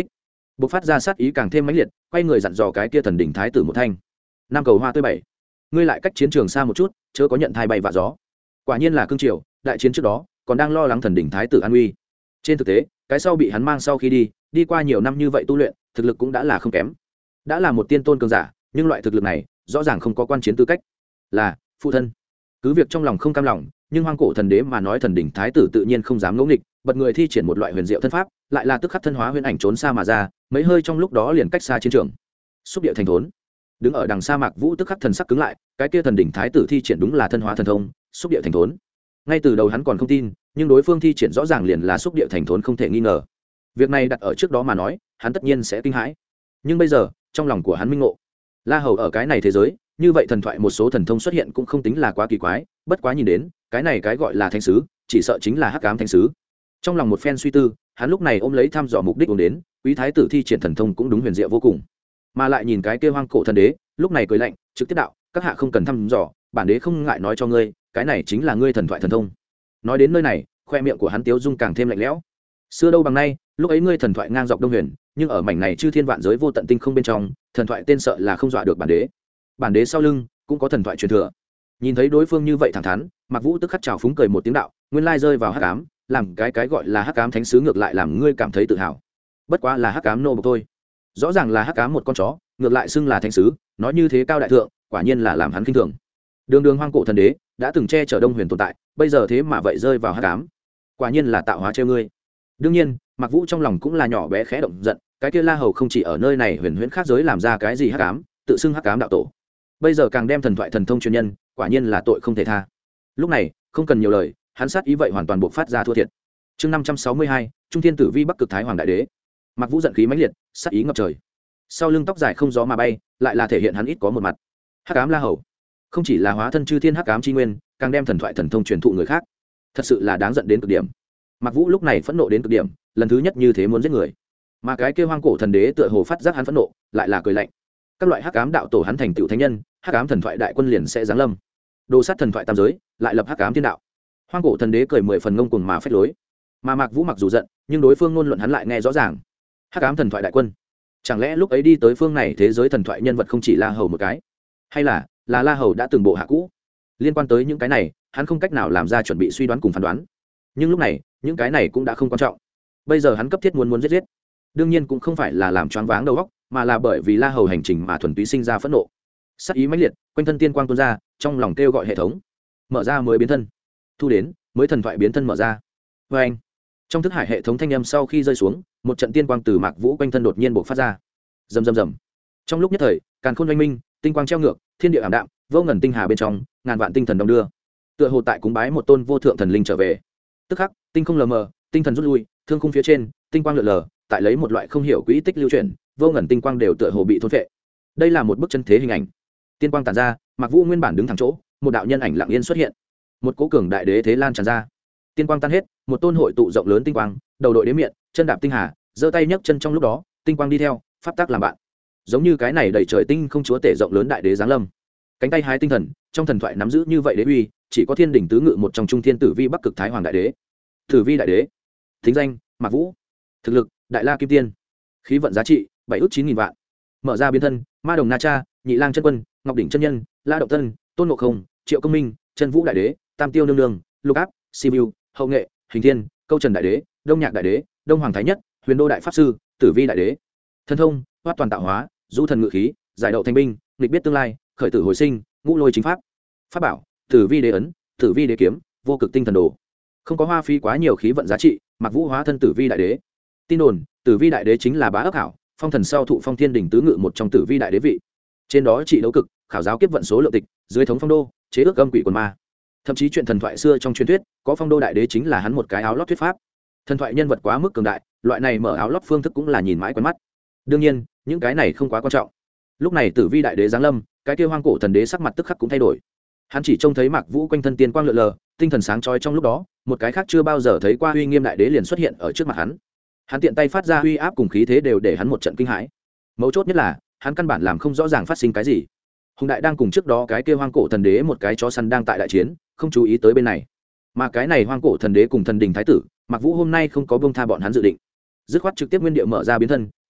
Speaker 1: buộc phát ra sát ý càng thêm mãnh liệt, quay người dặn dò cái kia thần đỉnh thái tử một thanh. Nam cầu hoa tươi 7, ngươi lại cách chiến trường xa một chút, chớ có nhận thai bay vạ gió. Quả nhiên là cương triều, đại chiến trước đó còn đang lo lắng thần đỉnh thái tử an uy. Trên thực tế, cái sau bị hắn mang sau khi đi qua nhiều năm như vậy tu luyện, thực lực cũng đã là không kém. Đã là một tiên tôn cường giả, nhưng loại thực lực này rõ ràng không có quan chiến tư cách. Là phụ thân. Cứ việc trong lòng không cam lòng, nhưng hoang cổ thần đế mà nói thần đỉnh thái tử tự nhiên không dám ngỗ nghịch, bật người thi triển một loại huyền diệu thân pháp, lại là tức khắc thân hóa huyền ảnh trốn xa mà ra, mấy hơi trong lúc đó liền cách xa chiến trường. Xúc địa thành thốn. Đứng ở đằng xa Mạc Vũ tức khắc thần sắc cứng lại, cái kia thần đỉnh thái tử thi triển đúng là thân hóa thần thông, xúc địa thành thốn. Ngay từ đầu hắn còn không tin, nhưng đối phương thi triển rõ ràng liền là xúc địa thành thốn không thể nghi ngờ. Việc này đặt ở trước đó mà nói, hắn tất nhiên sẽ kinh hãi. Nhưng bây giờ, trong lòng của hắn minh ngộ, La Hầu ở cái này thế giới, như vậy thần thoại một số thần thông xuất hiện cũng không tính là quá kỳ quái, bất quá nhìn đến, cái này cái gọi là thánh sứ, chỉ sợ chính là hắc ám thánh sứ. Trong lòng một phen suy tư, hắn lúc này ôm lấy thăm dò mục đích ôm đến, quý thái tử thi triển thần thông cũng đúng huyền diệu vô cùng. Mà lại nhìn cái kia hoang cổ thần đế, lúc này cười lạnh, trực tiếp đạo, các hạ không cần thăm dò, bản đế không ngại nói cho ngươi, cái này chính là ngươi thần thoại thần thông. Nói đến nơi này, khoe miệng của hắn tiếu dung càng thêm lạnh lẽo. Xưa đâu bằng nay, lúc ấy ngươi thần thoại ngang dọc đông huyền, nhưng ở mảnh này chư thiên vạn giới vô tận tinh không bên trong, thần thoại tên sợ là không dọa được bản đế. Bản đế sau lưng cũng có thần thoại truyền thừa. Nhìn thấy đối phương như vậy thẳng thắn, Mạc Vũ tức khắc trào phúng cười một tiếng đạo, nguyên lai rơi vào hắc ám, làm cái gọi là hắc ám thánh sứ ngược lại làm ngươi cảm thấy tự hào. Bất quá là hắc ám nô bộc thôi. Rõ ràng là hắc ám một con chó, ngược lại xưng là thánh sứ, nói như thế cao đại thượng, quả nhiên là làm hắn kinh thường. Đường đường hoang cổ thần đế đã từng che chở đông huyền tồn tại, bây giờ thế mà vậy rơi vào hắc ám, quả nhiên là tạo hóa trêu ngươi. Đương nhiên, Mạc Vũ trong lòng cũng là nhỏ bé khẽ động giận, cái kia La Hầu không chỉ ở nơi này huyền huyễn khác giới làm ra cái gì hắc ám, tự xưng hắc ám đạo tổ, bây giờ càng đem thần thoại thần thông truyền nhân, quả nhiên là tội không thể tha. Lúc này không cần nhiều lời, hắn sát ý vậy hoàn toàn buộc phát ra thua thiệt. Chương 562, Trung Thiên Tử Vi Bắc Cực Thái Hoàng Đại Đế. Mạc Vũ giận khí mãnh liệt, sát ý ngập trời. Sau lưng tóc dài không gió mà bay, lại là thể hiện hắn ít có một mặt. Hắc ám La Hầu, không chỉ là hóa thân chư thiên hắc ám chi nguyên, càng đem thần thoại thần thông truyền thụ người khác, thật sự là đáng giận đến cực điểm. Mạc Vũ lúc này phẫn nộ đến cực điểm, lần thứ nhất như thế muốn giết người. Mà cái kia hoang cổ thần đế tựa hồ phát giác hắn phẫn nộ, lại là cười lạnh. Các loại hắc ám đạo tổ hắn thành tựu thánh nhân, hắc ám thần thoại đại quân liền sẽ giáng lâm. Đồ sát thần thoại tam giới, lại lập hắc ám thiên đạo. Hoang cổ thần đế cười 10 phần ngông cuồng mà phách lối. Mà Mạc Vũ mặc dù giận, nhưng đối phương ngôn luận hắn lại nghe rõ ràng. Hắc ám thần thoại đại quân, chẳng lẽ lúc ấy đi tới phương này thế giới thần thoại nhân vật không chỉ La Hầu một cái, hay là La Hầu đã từng bộ hạ cũ? Liên quan tới những cái này, hắn không cách nào làm ra chuẩn bị suy đoán cùng phán đoán. Nhưng lúc này, những cái này cũng đã không quan trọng. Bây giờ hắn cấp thiết muốn giết. Đương nhiên cũng không phải là làm choáng váng đầu óc, mà là bởi vì La Hầu hành trình mà thuần túy sinh ra phẫn nộ. Sát ý mãnh liệt, quanh thân tiên quang tuôn ra, trong lòng kêu gọi hệ thống, mở ra mới biến thân. Thu đến, mới thần thoại biến thân mở ra. Và anh, trong thức hải hệ thống thanh âm sau khi rơi xuống, một trận tiên quang từ Mạc Vũ quanh thân đột nhiên bộc phát ra. Rầm rầm rầm. Trong lúc nhất thời, càn khôn oanh minh, tinh quang treo ngược, thiên địa ảm đạm, vô ngần tinh hà bên trong, ngàn vạn tinh thần đông đưa. Tựa hồ tại cúng bái một tôn vô thượng thần linh trở về. Tức khắc, tinh không lờ mờ, tinh thần rút lui, thương khung phía trên, tinh quang lượn lờ, tại lấy một loại không hiểu quỹ tích lưu chuyển, vô ngần tinh quang đều tựa hồ bị thôn phệ. Đây là một bức chân thế hình ảnh. Tiên quang tản ra, Mạc Vũ nguyên bản đứng thẳng chỗ, một đạo nhân ảnh lặng yên xuất hiện. Một cố cường đại đế thế lan tràn ra. Tiên quang tan hết, một tôn hội tụ rộng lớn tinh quang, đầu đội đế miệng, chân đạp tinh hà, giơ tay nhấc chân trong lúc đó, tinh quang đi theo, pháp tắc làm bạn. Giống như cái này đầy trời tinh không chúa tể rộng lớn đại đế giáng lâm. Cánh tay hái tinh thần, trong thần thoại nắm giữ như vậy đế uy, chỉ có Thiên Đỉnh tứ ngự một trong Trung Thiên Tử Vi Bắc Cực Thái Hoàng Đại Đế. Tử Vi Đại Đế. Thính danh: Mạc Vũ. Thực lực: Đại La Kim Tiên. Khí vận giá trị: 7.900.000 vạn. Mở ra biến thân: Ma Đồng Na Cha, Nhị Lang Chân Quân, Ngọc Đỉnh Chân Nhân, La Động Tân, Tôn Ngộ Không, Triệu Công Minh, Chân Vũ Đại Đế, Tam Tiêu Nương Nương, Lục Áp, Sibiu, Hậu Nghệ, Hình Thiên, Câu Trần Đại Đế, Đông Nhạc Đại Đế, Đông Hoàng Thái Nhất, Huyền Đô Đại Pháp Sư, Tử Vi Đại Đế. Thân thông: Hoát toàn tạo hóa, Du thần ngự khí, giải đậu thành binh, nghịch biết tương lai, khởi tử hồi sinh, ngũ lôi chính pháp. Pháp bảo: Tử Vi Đế ấn, Tử Vi Đế kiếm, Vô Cực Tinh Thần Đồ. Không có hoa phí quá nhiều khí vận giá trị, Mạc Vũ hóa thân Tử Vi Đại Đế. Tin đồn: Tử Vi Đại Đế chính là bá ấp hảo, phong thần sau thụ phong Thiên Đỉnh tứ ngự một trong Tử Vi Đại Đế vị. Trên đó trị đấu cực, khảo giáo kiếp vận số lượng tịch, dưới thống phong đô, chế ước âm quỷ quần ma. Thậm chí chuyện thần thoại xưa trong truyền thuyết, có phong đô đại đế chính là hắn một cái áo lót thuyết pháp. Thần thoại nhân vật quá mức cường đại, loại này mở áo lót phương thức cũng là nhìn mãi quen mắt. Đương nhiên, những cái này không quá quan trọng. Lúc này Tử Vi Đại Đế giáng lâm, cái kia hoang cổ thần đế sắc mặt tức khắc cũng thay đổi. Hắn chỉ trông thấy Mạc Vũ quanh thân tiên quang lượn lờ, tinh thần sáng chói trong lúc đó, một cái khác chưa bao giờ thấy qua uy nghiêm đại đế liền xuất hiện ở trước mặt hắn. Hắn tiện tay phát ra uy áp cùng khí thế đều để hắn một trận kinh hãi. Mấu chốt nhất là, hắn căn bản làm không rõ ràng phát sinh cái gì. Hùng đại đang cùng trước đó cái kia hoang cổ thần đế một cái chó săn đang tại đại chiến, không chú ý tới bên này. Mà cái này hoang cổ thần đế cùng thần đình thái tử, Mạc Vũ hôm nay không có buông tha bọn hắn dự định, dứt khoát trực tiếp nguyên địa mở ra biến thân,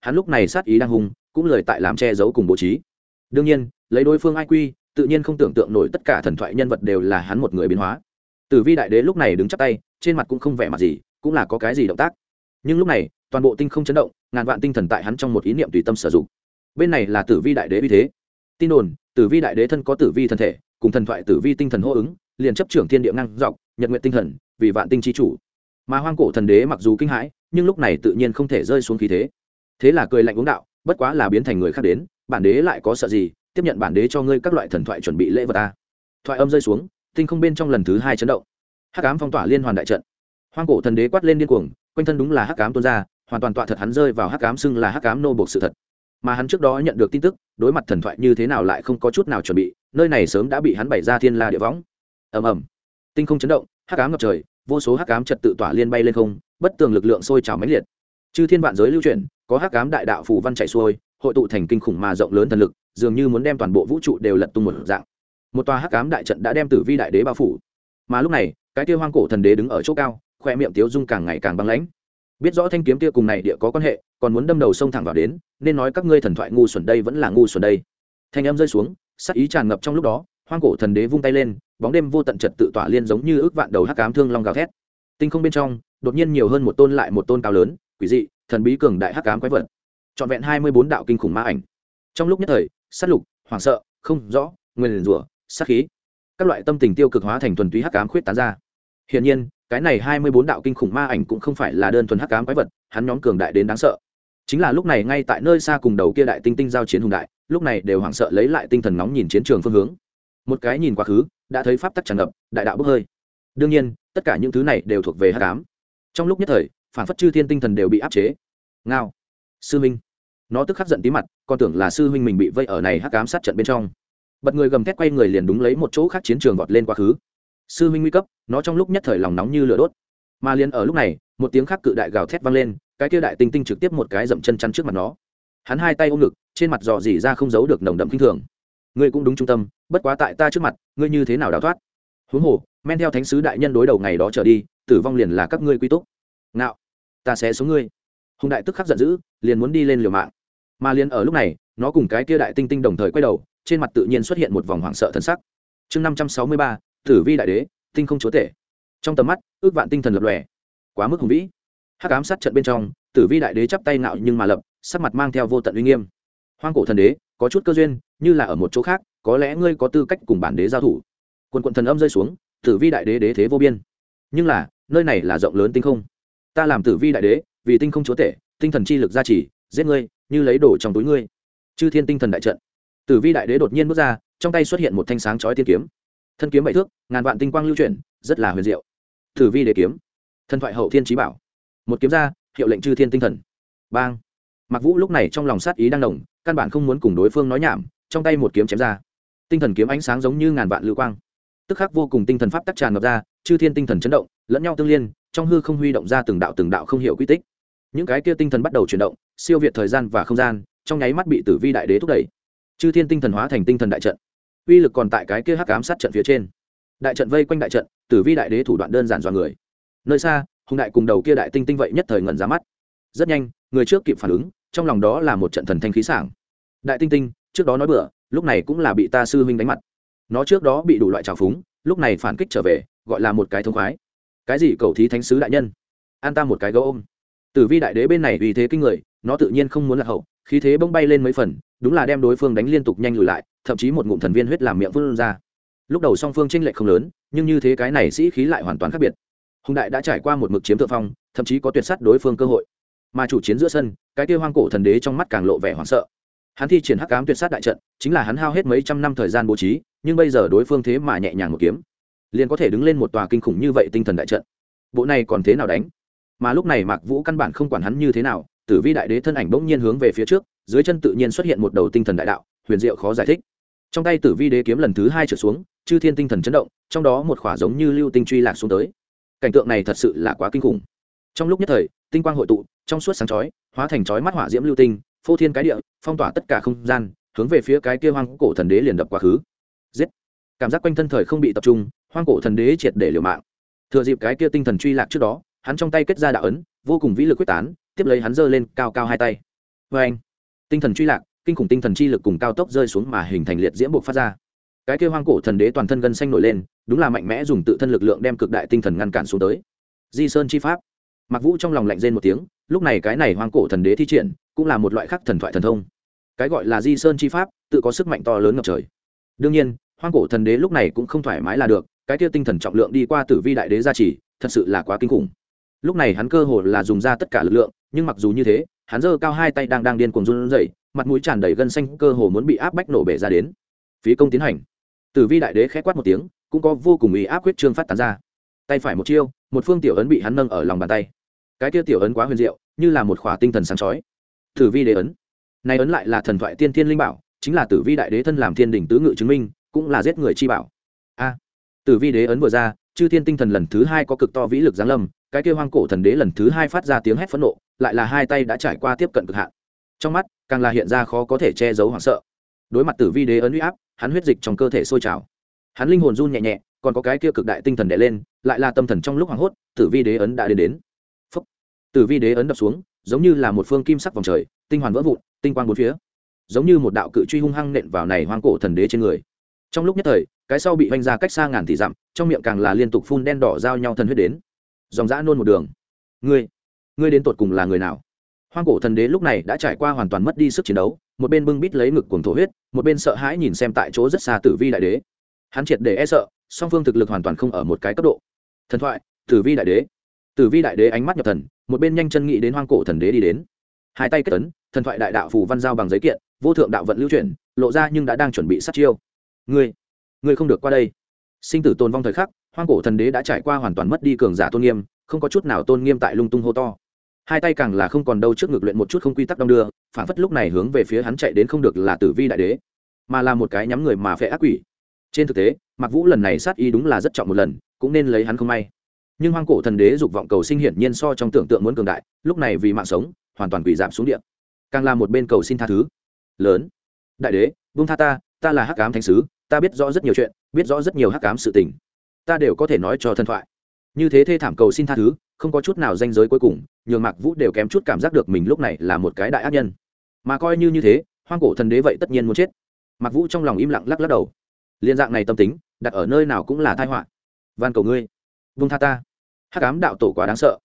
Speaker 1: hắn lúc này sát ý đang hung, cũng lời tại làm che giấu cùng bố trí. Đương nhiên lấy đối phương IQ, tự nhiên không tưởng tượng nổi tất cả thần thoại nhân vật đều là hắn một người biến hóa. Tử Vi đại đế lúc này đứng chắp tay, trên mặt cũng không vẻ mặt gì, cũng là có cái gì động tác. Nhưng lúc này toàn bộ tinh không chấn động, ngàn vạn tinh thần tại hắn trong một ý niệm tùy tâm sử dụng. Bên này là Tử Vi đại đế uy thế. Tin đồn Tử Vi đại đế thân có tử vi thân thể, cùng thần thoại tử vi tinh thần hô ứng, liền chấp trưởng thiên địa ngang dọc, nhật nguyện tinh thần, vì vạn tinh chi chủ. Mà hoang cổ thần đế mặc dù kinh hãi, nhưng lúc này tự nhiên không thể rơi xuống khí thế. Thế là cười lạnh uống đạo, bất quá là biến thành người khác đến, bản đế lại có sợ gì, tiếp nhận bản đế cho ngươi các loại thần thoại chuẩn bị lễ vật ta. Thoại âm rơi xuống, tinh không bên trong lần thứ hai chấn động. Hắc ám phong tỏa liên hoàn đại trận. Hoang cổ thần đế quát lên điên cuồng, quanh thân đúng là hắc ám tuôn ra, hoàn toàn tọa thật hắn rơi vào hắc ám, xưng là hắc ám nô buộc sự thật. Mà hắn trước đó nhận được tin tức, đối mặt thần thoại như thế nào lại không có chút nào chuẩn bị, nơi này sớm đã bị hắn bày ra thiên la địa võng. Ầm ầm, tinh không chấn động, hắc ám ngập trời, vô số hắc ám trật tự tỏa liên bay lên không, bất tường lực lượng sôi trào mãnh liệt. Chư thiên vạn giới lưu chuyển, có hắc ám đại đạo phù văn chạy xuôi, hội tụ thành kinh khủng mà rộng lớn thần lực, dường như muốn đem toàn bộ vũ trụ đều lật tung một dạng. Một tòa hắc ám đại trận đã đem Tử Vi đại đế bao phủ. Mà lúc này, cái kia hoang cổ thần đế đứng ở chỗ cao, khoe miệng tiếu dung càng ngày càng băng lãnh. Biết rõ thanh kiếm kia cùng này địa có quan hệ, còn muốn đâm đầu sông thẳng vào đến, nên nói các ngươi thần thoại ngu xuẩn đây vẫn là ngu xuẩn đây. Thanh âm rơi xuống, sát ý tràn ngập trong lúc đó, hoang cổ thần đế vung tay lên, bóng đêm vô tận trật tự tỏa liên giống như ước vạn đầu hắc ám thương long gào thét. Tinh không bên trong, đột nhiên nhiều hơn một tôn lại một tôn cao lớn, quỷ dị, thần bí cường đại hắc ám quái vật. Trọn vẹn 24 đạo kinh khủng ma ảnh. Trong lúc nhất thời, sát lục, hoảng sợ, không rõ, nguyên rủa, sát khí, các loại tâm tình tiêu cực hóa thành thuần túy hắc ám khuyết tán ra. Hiển nhiên, cái này 24 đạo kinh khủng ma ảnh cũng không phải là đơn thuần hắc ám quái vật, hắn nhóm cường đại đến đáng sợ. Chính là lúc này ngay tại nơi xa cùng đầu kia đại tinh tinh giao chiến hùng đại, lúc này đều hoảng sợ lấy lại tinh thần nóng nhìn chiến trường phương hướng. Một cái nhìn quá khứ, đã thấy pháp tắc tràn ngập, đại đạo bốc hơi. Đương nhiên, tất cả những thứ này đều thuộc về hắc ám. Trong lúc nhất thời, phản phất chư thiên tinh thần đều bị áp chế. Ngao, sư minh. Nó tức khắc giận tí mặt, còn tưởng là sư huynh mình bị vây ở này hắc ám sát trận bên trong. Bật người gầm thét quay người liền đúng lấy một chỗ khác chiến trường vọt lên quá khứ. Sư huynh nguy cấp, nó trong lúc nhất thời lòng nóng như lửa đốt. Mà liền ở lúc này, một tiếng khác cự đại gào thét vang lên, cái kia đại tinh tinh trực tiếp một cái dậm chân chắn trước mặt nó. Hắn hai tay ôm ngực, trên mặt dò dỉ ra không giấu được nồng đậm kinh thường. Ngươi cũng đúng trung tâm, bất quá tại ta trước mặt, ngươi như thế nào đào thoát? Huống hồ, men theo thánh sứ đại nhân đối đầu ngày đó trở đi, tử vong liền là các ngươi quy túc. Ngạo, ta sẽ xuống ngươi. Hùng đại tức khắc giận dữ, liền muốn đi lên liều mạng. Mà liền ở lúc này, nó cùng cái kia đại tinh tinh đồng thời quay đầu, trên mặt tự nhiên xuất hiện một vòng hoảng sợ thần sắc. Chương 563, Tử Vi đại đế, tinh không chúa tể. Trong tầm mắt, ước vạn tinh thần lập lòe, quá mức hùng vĩ. Hắc ám sát trận bên trong, Tử Vi đại đế chắp tay ngạo nhưng mà lập, sắc mặt mang theo vô tận uy nghiêm. Hoang cổ thần đế, có chút cơ duyên, như là ở một chỗ khác, có lẽ ngươi có tư cách cùng bản đế giao thủ. Quần quần thần âm rơi xuống, Tử Vi đại đế đế thế vô biên. Nhưng là, nơi này là rộng lớn tinh không. Ta làm Tử Vi đại đế, vì tinh không chúa tể, tinh thần chi lực gia trì, giết ngươi, như lấy đồ trong túi ngươi. Chư thiên tinh thần đại trận. Tử Vi đại đế đột nhiên bước ra, trong tay xuất hiện một thanh sáng chói tiên kiếm. Thân kiếm 7 thước, ngàn vạn tinh quang lưu chuyển, rất là huyền diệu. Tử Vi đế kiếm, thần thoại hậu thiên chí bảo. Một kiếm ra, hiệu lệnh chư thiên tinh thần. Bang! Mạc Vũ lúc này trong lòng sát ý đang nồng, căn bản không muốn cùng đối phương nói nhảm, trong tay một kiếm chém ra. Tinh thần kiếm ánh sáng giống như ngàn vạn lưu quang. Tức khắc vô cùng tinh thần pháp tắc tràn ngập ra, chư thiên tinh thần chấn động, lẫn nhau tương liên, trong hư không huy động ra từng đạo không hiểu quy tích. Những cái kia tinh thần bắt đầu chuyển động, siêu việt thời gian và không gian, trong nháy mắt bị Tử Vi đại đế thúc đẩy. Chư thiên tinh thần hóa thành tinh thần đại trận. Uy lực còn tại cái kia hắc ám sát trận phía trên. Đại trận vây quanh đại trận, Tử Vi đại đế thủ đoạn đơn giản dọa người. Nơi xa, hùng đại cùng đầu kia đại tinh tinh vậy nhất thời ngẩn ra mắt. Rất nhanh, người trước kịp phản ứng, trong lòng đó là một trận thần thanh khí sảng. Đại tinh tinh, trước đó nói bừa, lúc này cũng là bị ta sư huynh đánh mặt. Nó trước đó bị đủ loại trào phúng, lúc này phản kích trở về, gọi là một cái thông khoái. Cái gì cầu thí thánh sứ đại nhân, an ta một cái gấu ôm. Tử Vi đại đế bên này vì thế kinh người, nó tự nhiên không muốn lạc hậu, khí thế bỗng bay lên mấy phần, đúng là đem đối phương đánh liên tục nhanh lùi lại, thậm chí một ngụm thần viên huyết làm miệng phun ra. Lúc đầu song phương chênh lệch không lớn, nhưng như thế cái này sĩ khí lại hoàn toàn khác biệt. Hùng đại đã trải qua một mực chiếm thượng phong, thậm chí có tuyệt sát đối phương cơ hội. Mà chủ chiến giữa sân, cái kia hoang cổ thần đế trong mắt càng lộ vẻ hoảng sợ. Hắn thi triển hắc ám tuyệt sát đại trận, chính là hắn hao hết mấy trăm năm thời gian bố trí, nhưng bây giờ đối phương thế mà nhẹ nhàng một kiếm, liền có thể đứng lên một tòa kinh khủng như vậy tinh thần đại trận. Bộ này còn thế nào đánh? Mà lúc này Mạc Vũ căn bản không quản hắn như thế nào, Tử Vi đại đế thân ảnh bỗng nhiên hướng về phía trước, dưới chân tự nhiên xuất hiện một đầu tinh thần đại đạo, huyền diệu khó giải thích. Trong tay Tử Vi đế kiếm lần thứ 2 trở xuống, chư thiên tinh thần chấn động, trong đó một khỏa giống như lưu tinh truy lạc xuống tới. Cảnh tượng này thật sự là quá kinh khủng. Trong lúc nhất thời, tinh quang hội tụ, trong suốt sáng chói, hóa thành chói mắt hỏa diễm lưu tinh, phô thiên cái địa, phong tỏa tất cả không gian, hướng về phía cái kia hoang cổ thần đế liền đập quá khứ. Giết! Cảm giác quanh thân thời không bị tập trung, hoang cổ thần đế triệt để liều mạng. Thừa dịp cái kia tinh thần truy lạc trước đó, hắn trong tay kết ra đạo ấn, vô cùng vĩ lực quyết tán, tiếp lấy hắn giơ lên cao cao hai tay. vê anh, tinh thần truy lạc, kinh khủng tinh thần chi lực cùng cao tốc rơi xuống mà hình thành liệt diễm buộc phát ra. Cái kia hoang cổ thần đế toàn thân gân xanh nổi lên, đúng là mạnh mẽ dùng tự thân lực lượng đem cực đại tinh thần ngăn cản xuống tới. Di Sơn chi pháp. Mặc Vũ trong lòng lạnh rên một tiếng, lúc này cái này hoang cổ thần đế thi triển cũng là một loại khác thần thoại thần thông. Cái gọi là Di Sơn chi pháp tự có sức mạnh to lớn ngập trời. Đương nhiên, hoang cổ thần đế lúc này cũng không thoải mái là được, cái kia tinh thần trọng lượng đi qua Tử Vi đại đế gia trì, thật sự là quá kinh khủng. Lúc này hắn cơ hồ là dùng ra tất cả lực lượng, nhưng mặc dù như thế, hắn giơ cao hai tay đang điên cuồng run rẩy, mặt mũi tràn đầy gân xanh, cơ hồ muốn bị áp bách nổ bể ra đến. Phí công tiến hành. Tử Vi đại đế khẽ quát một tiếng, cũng có vô cùng uy áp quyết trương phát tán ra. Tay phải một chiêu, một phương tiểu ấn bị hắn nâng ở lòng bàn tay. Cái kia tiểu ấn quá huyền diệu, như là một khỏa tinh thần sáng chói. Tử Vi đế ấn. Này ấn lại là thần thoại tiên thiên linh bảo, chính là Tử Vi đại đế thân làm thiên đỉnh tứ ngự chứng minh, cũng là giết người chi bảo. A. Tử Vi đế ấn vừa ra, chư thiên tinh thần lần thứ hai có cực to vĩ lực giáng lâm, cái kia hoang cổ thần đế lần thứ hai phát ra tiếng hét phẫn nộ, lại là hai tay đã trải qua tiếp cận cực hạn. Trong mắt càng là hiện ra khó có thể che giấu hoảng sợ. Đối mặt Tử Vi đế ấn uy áp, hắn huyết dịch trong cơ thể sôi trào, hắn linh hồn run nhẹ nhẹ, còn có cái kia cực đại tinh thần đè lên, lại là tâm thần trong lúc hoảng hốt, Tử Vi đế ấn đã đến. Phốc. Tử Vi đế ấn đập xuống, giống như là một phương kim sắc vòng trời, tinh hoàn vỡ vụn, tinh quang bốn phía, giống như một đạo cự truy hung hăng nện vào này hoang cổ thần đế trên người. Trong lúc nhất thời, cái sau bị vanh ra cách xa ngàn tỷ dặm, trong miệng càng là liên tục phun đen đỏ giao nhau thần huyết đến, dòng dã nôn một đường. Ngươi đến tột cùng là người nào? Hoang cổ thần đế lúc này đã trải qua hoàn toàn mất đi sức chiến đấu, một bên bưng bít lấy ngực cuồng thổ huyết, một bên sợ hãi nhìn xem tại chỗ rất xa Tử Vi đại đế. Hắn triệt để e sợ, song phương thực lực hoàn toàn không ở một cái cấp độ. Thần thoại, Tử Vi đại đế. Tử Vi đại đế ánh mắt nhập thần, một bên nhanh chân nghĩ đến hoang cổ thần đế đi đến. Hai tay kết ấn, thần thoại đại đạo phù văn giao bằng giấy kiện, vô thượng đạo vận lưu chuyển, lộ ra nhưng đã đang chuẩn bị sát chiêu. Ngươi không được qua đây. Sinh tử tồn vong thời khắc, hoang cổ thần đế đã trải qua hoàn toàn mất đi cường giả tôn nghiêm, không có chút nào tôn nghiêm tại lung tung hô to. Hai tay càng là không còn đâu trước ngực luyện một chút không quy tắc đong đưa, phản phất lúc này hướng về phía hắn chạy đến không được là Tử Vi đại đế, mà là một cái nhắm người mà phệ ác quỷ. Trên thực tế, Mạc Vũ lần này sát ý đúng là rất trọng một lần, cũng nên lấy hắn không may. Nhưng hoang cổ thần đế dục vọng cầu sinh hiển nhiên so trong tưởng tượng muốn cường đại, lúc này vì mạng sống, hoàn toàn quỳ giảm xuống địa. Càng là một bên cầu xin tha thứ. Lớn, đại đế, buông tha ta là Hắc Ám Thánh sứ, ta biết rõ rất nhiều chuyện, biết rõ rất nhiều hắc ám sự tình, ta đều có thể nói cho thần thoại. Như thế thê thảm cầu xin tha thứ, không có chút nào danh giới cuối cùng, nhường Mạc Vũ đều kém chút cảm giác được mình lúc này là một cái đại ác nhân. Mà coi như thế, hoang cổ thần đế vậy tất nhiên muốn chết. Mạc Vũ trong lòng im lặng lắc đầu. Liên dạng này tâm tính, đặt ở nơi nào cũng là tai họa. Van cầu ngươi, buông tha ta. Hắc ám đạo tổ quá đáng sợ,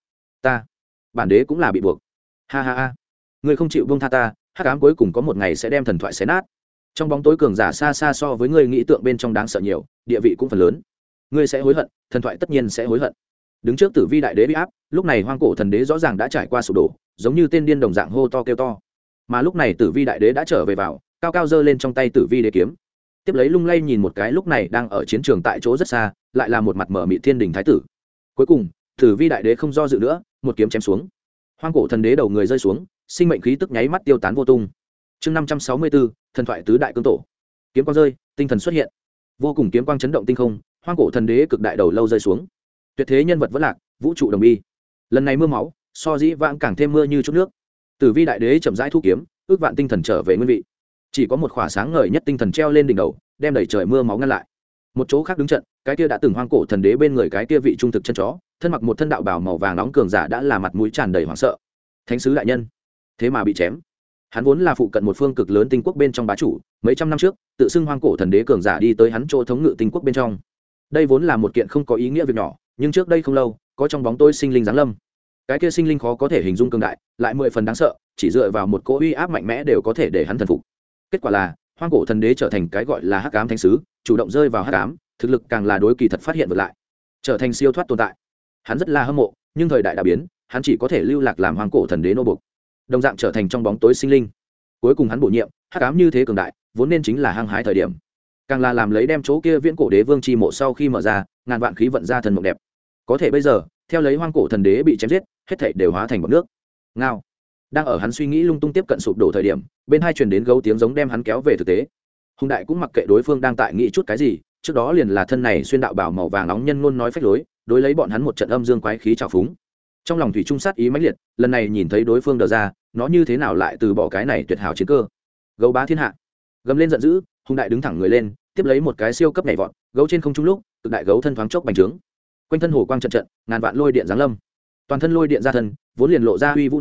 Speaker 1: bản đế cũng là bị buộc. Ha, ngươi không chịu buông tha ta, hắc ám cuối cùng có một ngày sẽ đem thần thoại xé nát. Trong bóng tối cường giả xa xa so với ngươi nghĩ tượng bên trong đáng sợ nhiều, địa vị cũng phần lớn. Ngươi sẽ hối hận, thần thoại tất nhiên sẽ hối hận. Đứng trước Tử Vi đại đế bị áp, lúc này hoang cổ thần đế rõ ràng đã trải qua sụp đổ, giống như tên điên đồng dạng hô to kêu to. Mà lúc này Tử Vi đại đế đã trở về vào, cao cao giơ lên trong tay Tử Vi đế kiếm, tiếp lấy lung lay nhìn một cái lúc này đang ở chiến trường tại chỗ rất xa, lại là một mặt mở mị thiên đình thái tử. Cuối cùng, Tử Vi đại đế không do dự nữa, một kiếm chém xuống. Hoang cổ thần đế đầu người rơi xuống, sinh mệnh khí tức nháy mắt tiêu tán vô tung. Chương 564, thần thoại tứ đại cương tổ. Kiếm quang rơi, tinh thần xuất hiện. Vô cùng kiếm quang chấn động tinh không, hoang cổ thần đế cực đại đầu lâu rơi xuống. Tuyệt thế nhân vật vẫn lạc, vũ trụ đồng bi. Lần này mưa máu, so dĩ vãng càng thêm mưa như chút nước. Tử Vi đại đế chậm rãi thu kiếm, ước vạn tinh thần trở về nguyên vị. Chỉ có một khỏa sáng ngời nhất tinh thần treo lên đỉnh đầu, đem đẩy trời mưa máu ngăn lại. Một chỗ khác đứng trận, cái kia đã từng hoang cổ thần đế bên người cái kia vị trung thực chân chó, thân mặc một thân đạo bào màu vàng nóng cường giả đã là mặt mũi tràn đầy hoảng sợ. Thánh sứ đại nhân, thế mà bị chém. Hắn vốn là phụ cận một phương cực lớn tinh quốc bên trong bá chủ, mấy trăm năm trước, tự xưng hoang cổ thần đế cường giả đi tới hắn chỗ thống ngự tinh quốc bên trong. Đây vốn là một kiện không có ý nghĩa việc nhỏ, nhưng trước đây không lâu, có trong bóng tối sinh linh giáng lâm. Cái kia sinh linh khó có thể hình dung cường đại, lại 10 phần đáng sợ, chỉ dựa vào một cỗ uy áp mạnh mẽ đều có thể để hắn thần phục. Kết quả là, hoang cổ thần đế trở thành cái gọi là hắc ám thánh sứ, chủ động rơi vào hắc ám, thực lực càng là đối kỳ thật phát hiện vượt lại, trở thành siêu thoát tồn tại. Hắn rất là hâm mộ, nhưng thời đại đã biến, hắn chỉ có thể lưu lạc làm hoang cổ thần đế nô bộc, đồng dạng trở thành trong bóng tối sinh linh. Cuối cùng hắn bổ nhiệm, hắc ám như thế cường đại, vốn nên chính là hăng hái thời điểm, càng là làm lấy đem chỗ kia viễn cổ đế vương chi mộ sau khi mở ra, ngàn vạn khí vận ra thần mộng đẹp. Có thể bây giờ, theo lấy hoang cổ thần đế bị chém giết, hết thảy đều hóa thành bọt nước. Ngao. Đang ở hắn suy nghĩ lung tung tiếp cận sụp đổ thời điểm, bên hai truyền đến gấu tiếng giống đem hắn kéo về thực tế. Hùng đại cũng mặc kệ đối phương đang tại nghĩ chút cái gì, trước đó liền là thân này xuyên đạo bảo màu vàng nóng nhân luôn nói phách lối, đối lấy bọn hắn một trận âm dương quái khí trào phúng. Trong lòng thủy trung sát ý mãnh liệt, lần này nhìn thấy đối phương đờ ra, nó như thế nào lại từ bỏ cái này tuyệt hảo chiến cơ. Gấu bá thiên hạ, gầm lên giận dữ, hùng đại đứng thẳng người lên, tiếp lấy một cái siêu cấp nhảy vọt, gấu trên không trung lúc, cực đại gấu thân thoáng chốc bành trướng. Quanh thân hồ quang trận trận, ngàn vạn lôi điện giáng lâm. Toàn thân lôi điện ra thân, vốn liền lộ ra uy vũ nó,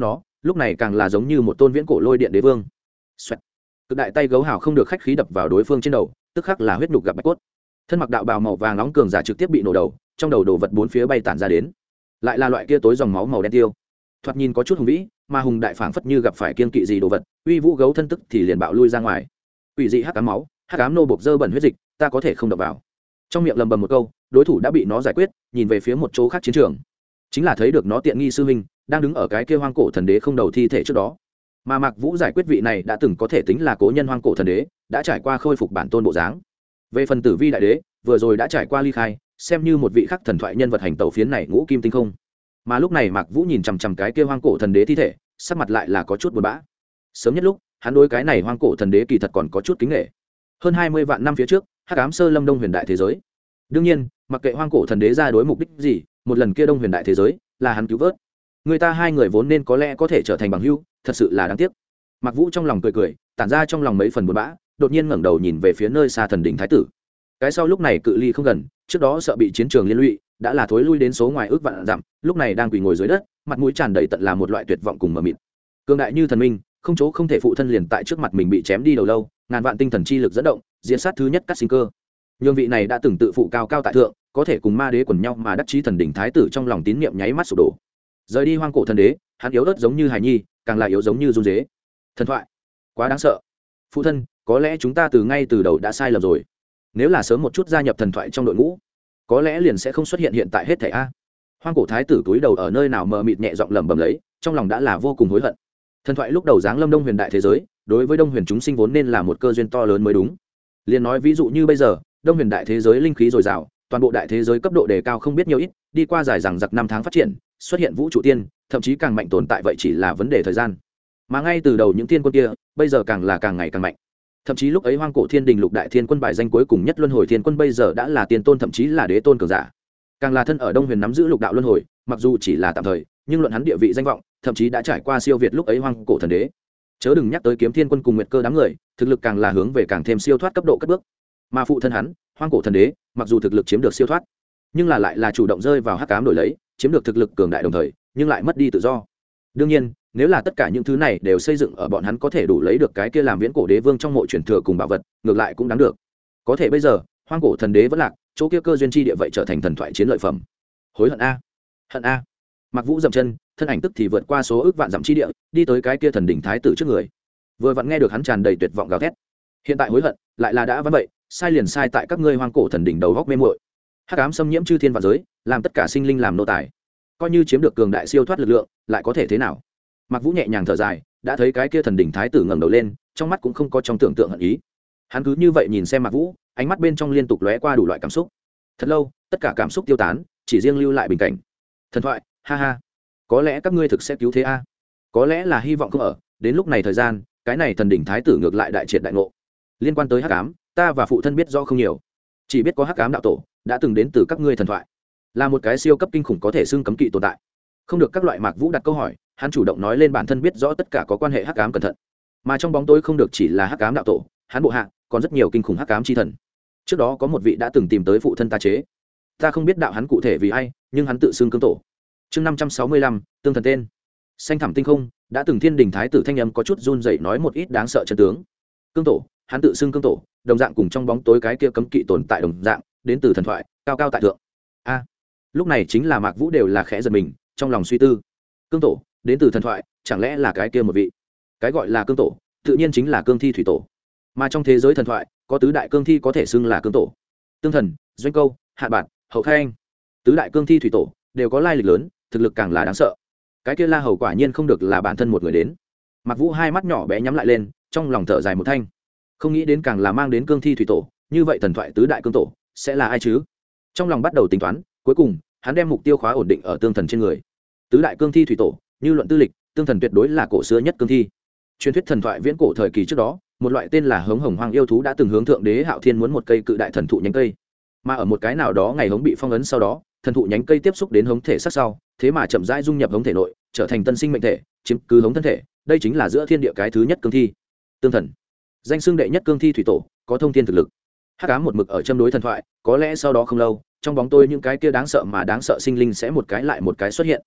Speaker 1: lúc này càng là giống như một tôn viễn cổ lôi điện đế vương. Xoẹt. Cực đại tay gấu hào không được khách khí đập vào đối phương trên đầu, tức khắc là huyết nhục gặp bạch cốt. Thân mặc đạo bào màu vàng nóng cường giả trực tiếp bị nổ đầu, trong đầu đồ vật bốn phía bay tản ra đến, lại là loại kia tối dòng máu màu đen tiêu, thoạt nhìn có chút hùng vĩ, mà hùng đại phảng phất như gặp phải kiên kỵ gì đồ vật, uy vũ gấu thân tức thì liền bạo lui ra ngoài. Quỷ dị hắc ám máu, hắc ám nô bộc dơ bẩn huyết dịch, ta có thể không đập vào. Trong miệng lầm bầm một câu, đối thủ đã bị nó giải quyết, nhìn về phía một chỗ khác chiến trường, chính là thấy được nó tiện nghi sư huynh đang đứng ở cái kia hoang cổ thần đế không đầu thi thể trước đó. Mà Mạc Vũ giải quyết vị này đã từng có thể tính là cố nhân hoang cổ thần đế, đã trải qua khôi phục bản tôn bộ dáng. Về phần Tử Vi đại đế, vừa rồi đã trải qua ly khai, xem như một vị khắc thần thoại nhân vật hành tẩu phiến này ngũ kim tinh không. Mà lúc này Mạc Vũ nhìn chằm chằm cái kia hoang cổ thần đế thi thể, sắc mặt lại là có chút buồn bã. Sớm nhất lúc, hắn đối cái này hoang cổ thần đế kỳ thật còn có chút kính nể. Hơn 20 vạn năm phía trước, Hắc Ám Sơ Lâm Đông Huyền Đại thế giới. Đương nhiên, mặc kệ hoang cổ thần đế ra đối mục đích gì, một lần kia Đông Huyền Đại thế giới là hắn cứu vớt. Người ta hai người vốn nên có lẽ có thể trở thành bằng hữu, thật sự là đáng tiếc. Mạc Vũ trong lòng cười cười, tản ra trong lòng mấy phần buồn bã, đột nhiên ngẩng đầu nhìn về phía nơi xa thần đỉnh thái tử. Cái sau lúc này cự ly không gần, trước đó sợ bị chiến trường liên lụy, đã là thối lui đến số ngoài ước vạn dặm, lúc này đang quỳ ngồi dưới đất, mặt mũi tràn đầy tận là một loại tuyệt vọng cùng mờ mịt. Cường đại như thần minh, không chỗ không thể phụ thân liền tại trước mặt mình bị chém đi đầu lâu, ngàn vạn tinh thần chi lực dẫn động, diễn sát thứ nhất cắt sinh cơ. Nhường vị này đã từng tự phụ cao cao tại thượng, có thể cùng ma đế quần nhau mà đắc chí thần đỉnh thái tử trong lòng tín niệm nháy mắt sụp đổ. Rời đi hoang cổ thần đế, hắn yếu ớt giống như hài nhi, càng là yếu giống như run rế. Thần thoại, quá đáng sợ. Phụ thân, có lẽ chúng ta từ ngay từ đầu đã sai lầm rồi. Nếu là sớm một chút gia nhập thần thoại trong đội ngũ, có lẽ liền sẽ không xuất hiện hiện tại hết thảy a. Hoang cổ thái tử túi đầu ở nơi nào mờ mịt nhẹ giọng lẩm bẩm lấy, trong lòng đã là vô cùng hối hận. Thần thoại lúc đầu giáng lâm Đông Huyền Đại thế giới, đối với Đông Huyền chúng sinh vốn nên là một cơ duyên to lớn mới đúng. Liên nói ví dụ như bây giờ, Đông Huyền Đại thế giới linh khí dồi dào, toàn bộ đại thế giới cấp độ đề cao không biết nhiều ít, đi qua dài dằng dặc năm tháng phát triển, xuất hiện vũ trụ tiên, thậm chí càng mạnh tồn tại vậy chỉ là vấn đề thời gian. Mà ngay từ đầu những tiên quân kia, bây giờ càng là càng ngày càng mạnh. Thậm chí lúc ấy hoang cổ thiên đình lục đại thiên quân bài danh cuối cùng nhất luân hồi thiên quân bây giờ đã là tiên tôn thậm chí là đế tôn cường giả. Càng là thân ở Đông Huyền nắm giữ lục đạo luân hồi, mặc dù chỉ là tạm thời, nhưng luận hắn địa vị danh vọng, thậm chí đã trải qua siêu việt lúc ấy hoang cổ thần đế. Chớ đừng nhắc tới kiếm thiên quân cùng nguyệt cơ đám người, thực lực càng là hướng về càng thêm siêu thoát cấp độ cất bước. Mà phụ thân hắn, hoang cổ thần đế, mặc dù thực lực chiếm được siêu thoát, nhưng là lại là chủ động rơi vào hắc ám đổi lấy, chiếm được thực lực cường đại đồng thời, nhưng lại mất đi tự do. Đương nhiên, nếu là tất cả những thứ này đều xây dựng ở bọn hắn có thể đủ lấy được cái kia làm viễn cổ đế vương trong mộ truyền thừa cùng bảo vật, ngược lại cũng đáng được. Có thể bây giờ, hoang cổ thần đế vẫn lạc, chỗ kia cơ duyên chi địa vậy trở thành thần thoại chiến lợi phẩm. Hối hận a, hận a. Mạc Vũ dậm chân, thân ảnh tức thì vượt qua số ước vạn dặm chi địa, đi tới cái kia thần đỉnh thái tử trước người. Vừa vặn nghe được hắn tràn đầy tuyệt vọng gào thét. Hiện tại hối hận, lại là đã vẫn vậy, sai liền sai tại các ngươi hoang cổ thần đỉnh đầu góc mê muội. Hắc ám xâm nhiễm chư thiên vạn giới, làm tất cả sinh linh làm nô tài. Coi như chiếm được cường đại siêu thoát lực lượng, lại có thể thế nào? Mạc Vũ nhẹ nhàng thở dài, đã thấy cái kia thần đỉnh thái tử ngẩng đầu lên, trong mắt cũng không có trong tưởng tượng hận ý. Hắn cứ như vậy nhìn xem Mạc Vũ, ánh mắt bên trong liên tục lóe qua đủ loại cảm xúc. Thật lâu, tất cả cảm xúc tiêu tán, chỉ riêng lưu lại bình cảnh. Thần thoại, ha ha. Có lẽ các ngươi thực sẽ cứu thế a. Có lẽ là hy vọng không ở, đến lúc này thời gian, cái này thần đỉnh thái tử ngược lại đại triệt đại ngộ. Liên quan tới hắc ám, ta và phụ thân biết rõ không nhiều, chỉ biết có hắc ám đạo tổ đã từng đến từ các ngươi thần thoại, là một cái siêu cấp kinh khủng có thể xưng cấm kỵ tồn tại. Không được các loại Mạc Vũ đặt câu hỏi, hắn chủ động nói lên bản thân biết rõ tất cả có quan hệ hắc ám cẩn thận. Mà trong bóng tối không được chỉ là hắc ám đạo tổ, hắn bộ hạ còn rất nhiều kinh khủng hắc ám chi thần. Trước đó có một vị đã từng tìm tới phụ thân ta chế, ta không biết đạo hắn cụ thể vì ai, nhưng hắn tự xưng cương tổ. Chương 565, tương thần tên. Xanh thẳm tinh không, đã từng thiên đình thái tử thanh âm có chút run rẩy nói một ít đáng sợ chân tướng. Cương tổ, hắn tự xưng cương tổ, đồng dạng cùng trong bóng tối cái kia cấm kỵ tồn tại đồng dạng, đến từ thần thoại, cao cao tại thượng. A, lúc này chính là Mạc Vũ đều là khẽ giật mình, trong lòng suy tư. Cương tổ, đến từ thần thoại, chẳng lẽ là cái kia một vị? Cái gọi là cương tổ, tự nhiên chính là cương thi thủy tổ. Mà trong thế giới thần thoại, có tứ đại cương thi có thể xưng là cương tổ. Tương thần, doanh câu, hạ bản, hậu khai anh. Tứ đại cương thi thủy tổ đều có lai lịch lớn, thực lực càng là đáng sợ. Cái kia La Hầu quả nhiên không được là bản thân một người đến. Mạc Vũ hai mắt nhỏ bé nhắm lại lên, trong lòng thở dài một thanh. Không nghĩ đến càng là mang đến cương thi thủy tổ, như vậy thần thoại tứ đại cương tổ sẽ là ai chứ? Trong lòng bắt đầu tính toán, cuối cùng hắn đem mục tiêu khóa ổn định ở tương thần trên người. Tứ đại cương thi thủy tổ, như luận tư lịch, tương thần tuyệt đối là cổ xưa nhất cương thi. Truyền thuyết thần thoại viễn cổ thời kỳ trước đó, một loại tên là hống hồng hoang yêu thú đã từng hướng thượng đế Hạo Thiên muốn một cây cự đại thần thụ nhánh cây. Mà ở một cái nào đó ngày hống bị phong ấn sau đó, thần thụ nhánh cây tiếp xúc đến hống thể sắc sau, thế mà chậm rãi dung nhập hống thể nội, trở thành tân sinh mệnh thể, chiếm cứ hống thân thể. Đây chính là giữa thiên địa cái thứ nhất cương thi. Tương thần, danh xưng đệ nhất cương thi thủy tổ, có thông thiên thực lực. Hắc ám một mực ở châm đối thần thoại, có lẽ sau đó không lâu, trong bóng tối những cái kia đáng sợ mà đáng sợ sinh linh sẽ một cái lại một cái xuất hiện.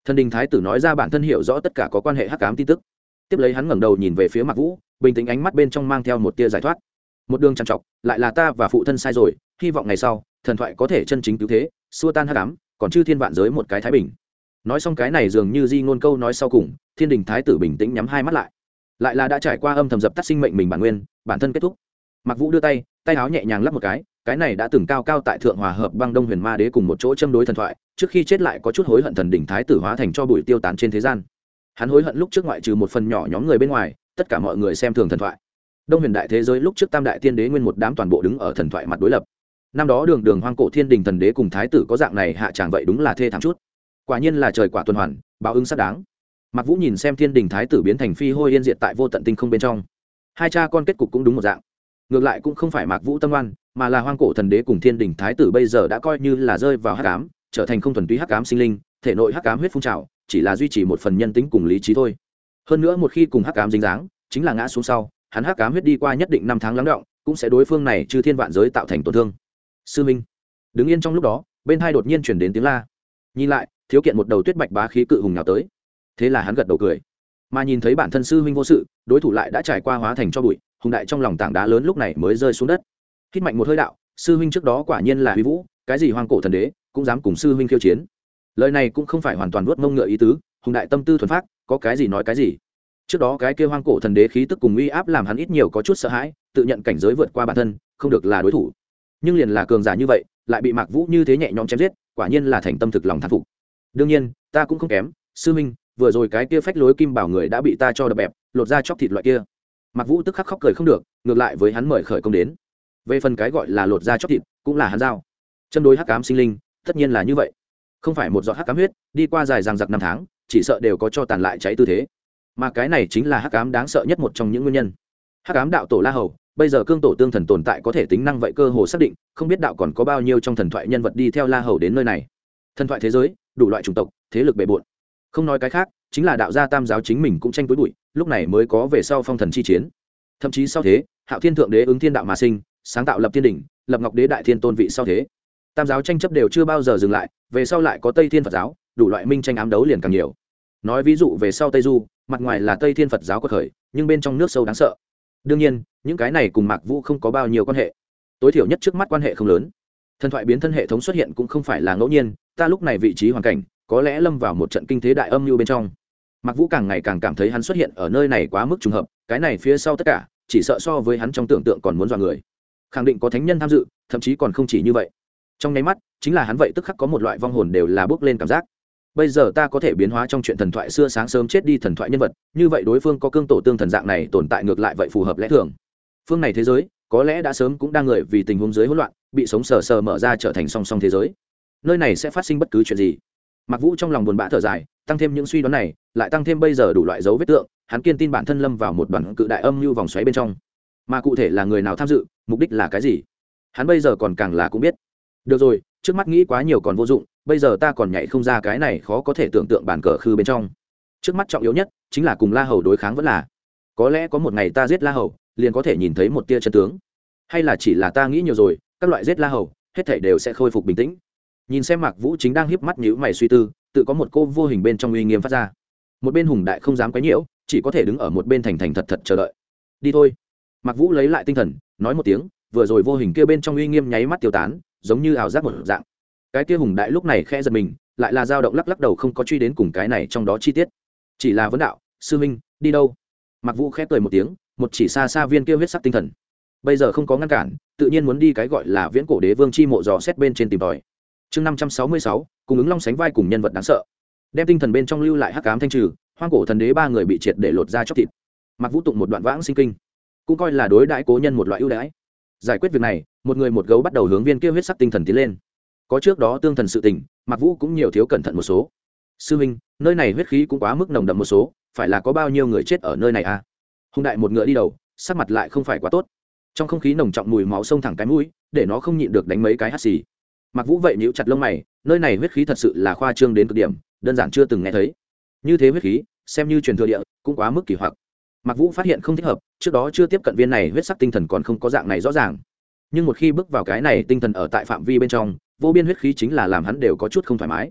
Speaker 1: Thần đình thái tử nói ra bản thân hiểu rõ tất cả có quan hệ hắc ám tin tức. Tiếp lấy hắn ngẩng đầu nhìn về phía Mạc Vũ, bình tĩnh ánh mắt bên trong mang theo một tia giải thoát. Một đường trằn trọc, lại là ta và phụ thân sai rồi, hy vọng ngày sau thần thoại có thể chân chính cứu thế, xua tan hắc ám, còn chư thiên vạn giới một cái thái bình. Nói xong cái này dường như di ngôn câu nói sau cùng, Thiên đình thái tử bình tĩnh nhắm hai mắt lại là đã trải qua âm thầm dập tắt sinh mệnh mình bản nguyên, bản thân kết thúc. Mạc Vũ đưa tay áo nhẹ nhàng lắp một cái này đã từng cao cao tại thượng hòa hợp băng đông huyền ma đế cùng một chỗ châm đối thần thoại, trước khi chết lại có chút hối hận thần đỉnh thái tử hóa thành cho bụi tiêu tán trên thế gian. Hắn hối hận lúc trước ngoại trừ một phần nhỏ nhóm người bên ngoài, tất cả mọi người xem thường thần thoại. Đông huyền đại thế giới lúc trước tam đại tiên đế nguyên một đám toàn bộ đứng ở thần thoại mặt đối lập. Năm đó đường hoang cổ thiên đình thần đế cùng thái tử có dạng này hạ tràng vậy đúng là thê thảm chút. Quả nhiên là trời quả tuần hoàn, báo ứng xác đáng. Mạc Vũ nhìn xem thiên đình thái tử biến thành phi hôi yên diệt tại vô tận tinh không bên trong, hai cha con kết cục cũng đúng một dạng. Ngược lại cũng không phải Mạc Vũ tâm oan, mà là hoang cổ thần đế cùng thiên đình thái tử bây giờ đã coi như là rơi vào hắc ám, trở thành không thuần túy hắc ám sinh linh, thể nội hắc ám huyết phun trào, chỉ là duy trì một phần nhân tính cùng lý trí thôi. Hơn nữa một khi cùng hắc ám dính dáng, chính là ngã xuống sau, hắn hắc ám huyết đi qua nhất định năm tháng lắng đọng, cũng sẽ đối phương này chư thiên vạn giới tạo thành tổn thương. Sư minh, đứng yên trong lúc đó, bên hai đột nhiên chuyển đến tiếng la. Nhìn lại, thiếu kiện một đầu tuyết bạch bá khí cự hùng nào tới. Thế là hắn gật đầu cười, mà nhìn thấy bản thân sư huynh vô sự, đối thủ lại đã trải qua hóa thành cho bụi, hùng đại trong lòng tảng đá lớn lúc này mới rơi xuống đất. Hít mạnh một hơi đạo, sư huynh trước đó quả nhiên là huy vũ, cái gì hoang cổ thần đế cũng dám cùng sư huynh khiêu chiến. Lời này cũng không phải hoàn toàn vuốt mông ngựa ý tứ, hùng đại tâm tư thuần phát, có cái gì nói cái gì. Trước đó cái kia hoang cổ thần đế khí tức cùng uy áp làm hắn ít nhiều có chút sợ hãi, tự nhận cảnh giới vượt qua bản thân, không được là đối thủ. Nhưng liền là cường giả như vậy, lại bị Mạc Vũ như thế nhẹ nhõm chém giết, quả nhiên là thành tâm thực lòng thán phục. Đương nhiên, ta cũng không kém, sư huynh, vừa rồi cái kia phách lối kim bảo người đã bị ta cho đập bẹp, lột ra chóc thịt loại kia. Mạc Vũ tức khắc khóc cười không được, ngược lại với hắn mời khởi công đến. Về phần cái gọi là lột da chóc thịt, cũng là hắn giao. Chân đối hắc ám sinh linh, tất nhiên là như vậy. Không phải một giọt hắc ám huyết, đi qua dài dằng dặc năm tháng, chỉ sợ đều có cho tàn lại cháy tư thế. Mà cái này chính là hắc ám đáng sợ nhất một trong những nguyên nhân. Hắc ám đạo tổ La Hầu, bây giờ cương tổ tương thần tồn tại có thể tính năng vậy cơ hồ xác định, không biết đạo còn có bao nhiêu trong thần thoại nhân vật đi theo La Hầu đến nơi này. Thần thoại thế giới, đủ loại chủng tộc, thế lực bề bộn. Không nói cái khác, chính là đạo gia tam giáo chính mình cũng tranh túi bụi, lúc này mới có về sau phong thần chi chiến. Thậm chí sau thế, Hạo Thiên thượng đế ứng thiên đạo mà sinh, sáng tạo lập thiên đỉnh, lập ngọc đế đại thiên tôn vị sau thế. Tam giáo tranh chấp đều chưa bao giờ dừng lại, về sau lại có Tây Thiên Phật giáo, đủ loại minh tranh ám đấu liền càng nhiều. Nói ví dụ về sau Tây Du, mặt ngoài là Tây Thiên Phật giáo quật khởi, nhưng bên trong nước sâu đáng sợ. Đương nhiên, những cái này cùng Mạc Vũ không có bao nhiêu quan hệ. Tối thiểu nhất trước mắt quan hệ không lớn. Thần thoại biến thân hệ thống xuất hiện cũng không phải là ngẫu nhiên, ta lúc này vị trí hoàn cảnh, có lẽ lâm vào một trận kinh thế đại âm mưu bên trong. Mạc Vũ càng ngày càng cảm thấy hắn xuất hiện ở nơi này quá mức trùng hợp, cái này phía sau tất cả, chỉ sợ so với hắn trong tưởng tượng còn muốn dọa người. Khẳng định có thánh nhân tham dự, thậm chí còn không chỉ như vậy. Trong nháy mắt, chính là hắn vậy tức khắc có một loại vong hồn đều là bước lên cảm giác. Bây giờ ta có thể biến hóa trong chuyện thần thoại xưa sáng sớm chết đi thần thoại nhân vật, như vậy đối phương có cương tổ tương thần dạng này tồn tại ngược lại vậy phù hợp lẽ thường. Phương này thế giới, có lẽ đã sớm cũng đang người vì tình huống dưới hỗn loạn, bị sống sờ sờ mở ra trở thành song song thế giới. Nơi này sẽ phát sinh bất cứ chuyện gì? Mạc Vũ trong lòng buồn bã thở dài, tăng thêm những suy đoán này, lại tăng thêm bây giờ đủ loại dấu vết tượng, hắn kiên tin bản thân lâm vào một đoàn cự đại âm như vòng xoáy bên trong. Mà cụ thể là người nào tham dự, mục đích là cái gì, hắn bây giờ còn càng là cũng biết. Được rồi, trước mắt nghĩ quá nhiều còn vô dụng, bây giờ ta còn nhảy không ra cái này khó có thể tưởng tượng bản cờ khư bên trong. Trước mắt trọng yếu nhất chính là cùng La Hầu đối kháng vẫn là. Có lẽ có một ngày ta giết La Hầu, liền có thể nhìn thấy một tia chân tướng. Hay là chỉ là ta nghĩ nhiều rồi, các loại giết La Hầu, hết thảy đều sẽ khôi phục bình tĩnh. Nhìn xem Mạc Vũ chính đang híp mắt nhíu mày suy tư, tự có một cô vô hình bên trong uy nghiêm phát ra. Một bên hùng đại không dám quấy nhiễu, chỉ có thể đứng ở một bên thành thành thật thật chờ đợi. Đi thôi. Mạc Vũ lấy lại tinh thần, nói một tiếng, vừa rồi vô hình kia bên trong uy nghiêm nháy mắt tiêu tán, giống như ảo giác một dạng. Cái kia hùng đại lúc này khẽ giật mình, lại là dao động lắc lắc đầu không có truy đến cùng cái này trong đó chi tiết. Chỉ là vấn đạo, sư minh, đi đâu? Mạc Vũ khẽ cười một tiếng, một chỉ xa xa viên kia huyết sắc tinh thần. Bây giờ không có ngăn cản, tự nhiên muốn đi cái gọi là Viễn Cổ Đế Vương chi mộ dò xét bên trên tìm tòi. Chương 566, cùng ứng long sánh vai cùng nhân vật đáng sợ. Đem tinh thần bên trong lưu lại hắc ám thanh trừ, hoang cổ thần đế ba người bị triệt để lột ra chóc thịt. Mạc Vũ tụng một đoạn vãng sinh kinh, cũng coi là đối đãi cố nhân một loại ưu đãi. Giải quyết việc này, một người một gấu bắt đầu hướng viên kia huyết sắc tinh thần tiến lên. Có trước đó tương thần sự tình, Mạc Vũ cũng nhiều thiếu cẩn thận một số. Sư huynh, nơi này huyết khí cũng quá mức nồng đậm một số, phải là có bao nhiêu người chết ở nơi này à? Hùng đại một ngựa đi đầu, sắc mặt lại không phải quá tốt. Trong không khí nồng trọng mùi máu xông thẳng cái mũi, để nó không nhịn được đánh mấy cái hắt xì. Mạc Vũ vậy nhíu chặt lông mày, nơi này huyết khí thật sự là khoa trương đến cực điểm, đơn giản chưa từng nghe thấy. Như thế huyết khí, xem như truyền thừa địa, cũng quá mức kỳ hoặc. Mạc Vũ phát hiện không thích hợp, trước đó chưa tiếp cận viên này huyết sắc tinh thần còn không có dạng này rõ ràng. Nhưng một khi bước vào cái này tinh thần ở tại phạm vi bên trong, vô biên huyết khí chính là làm hắn đều có chút không thoải mái.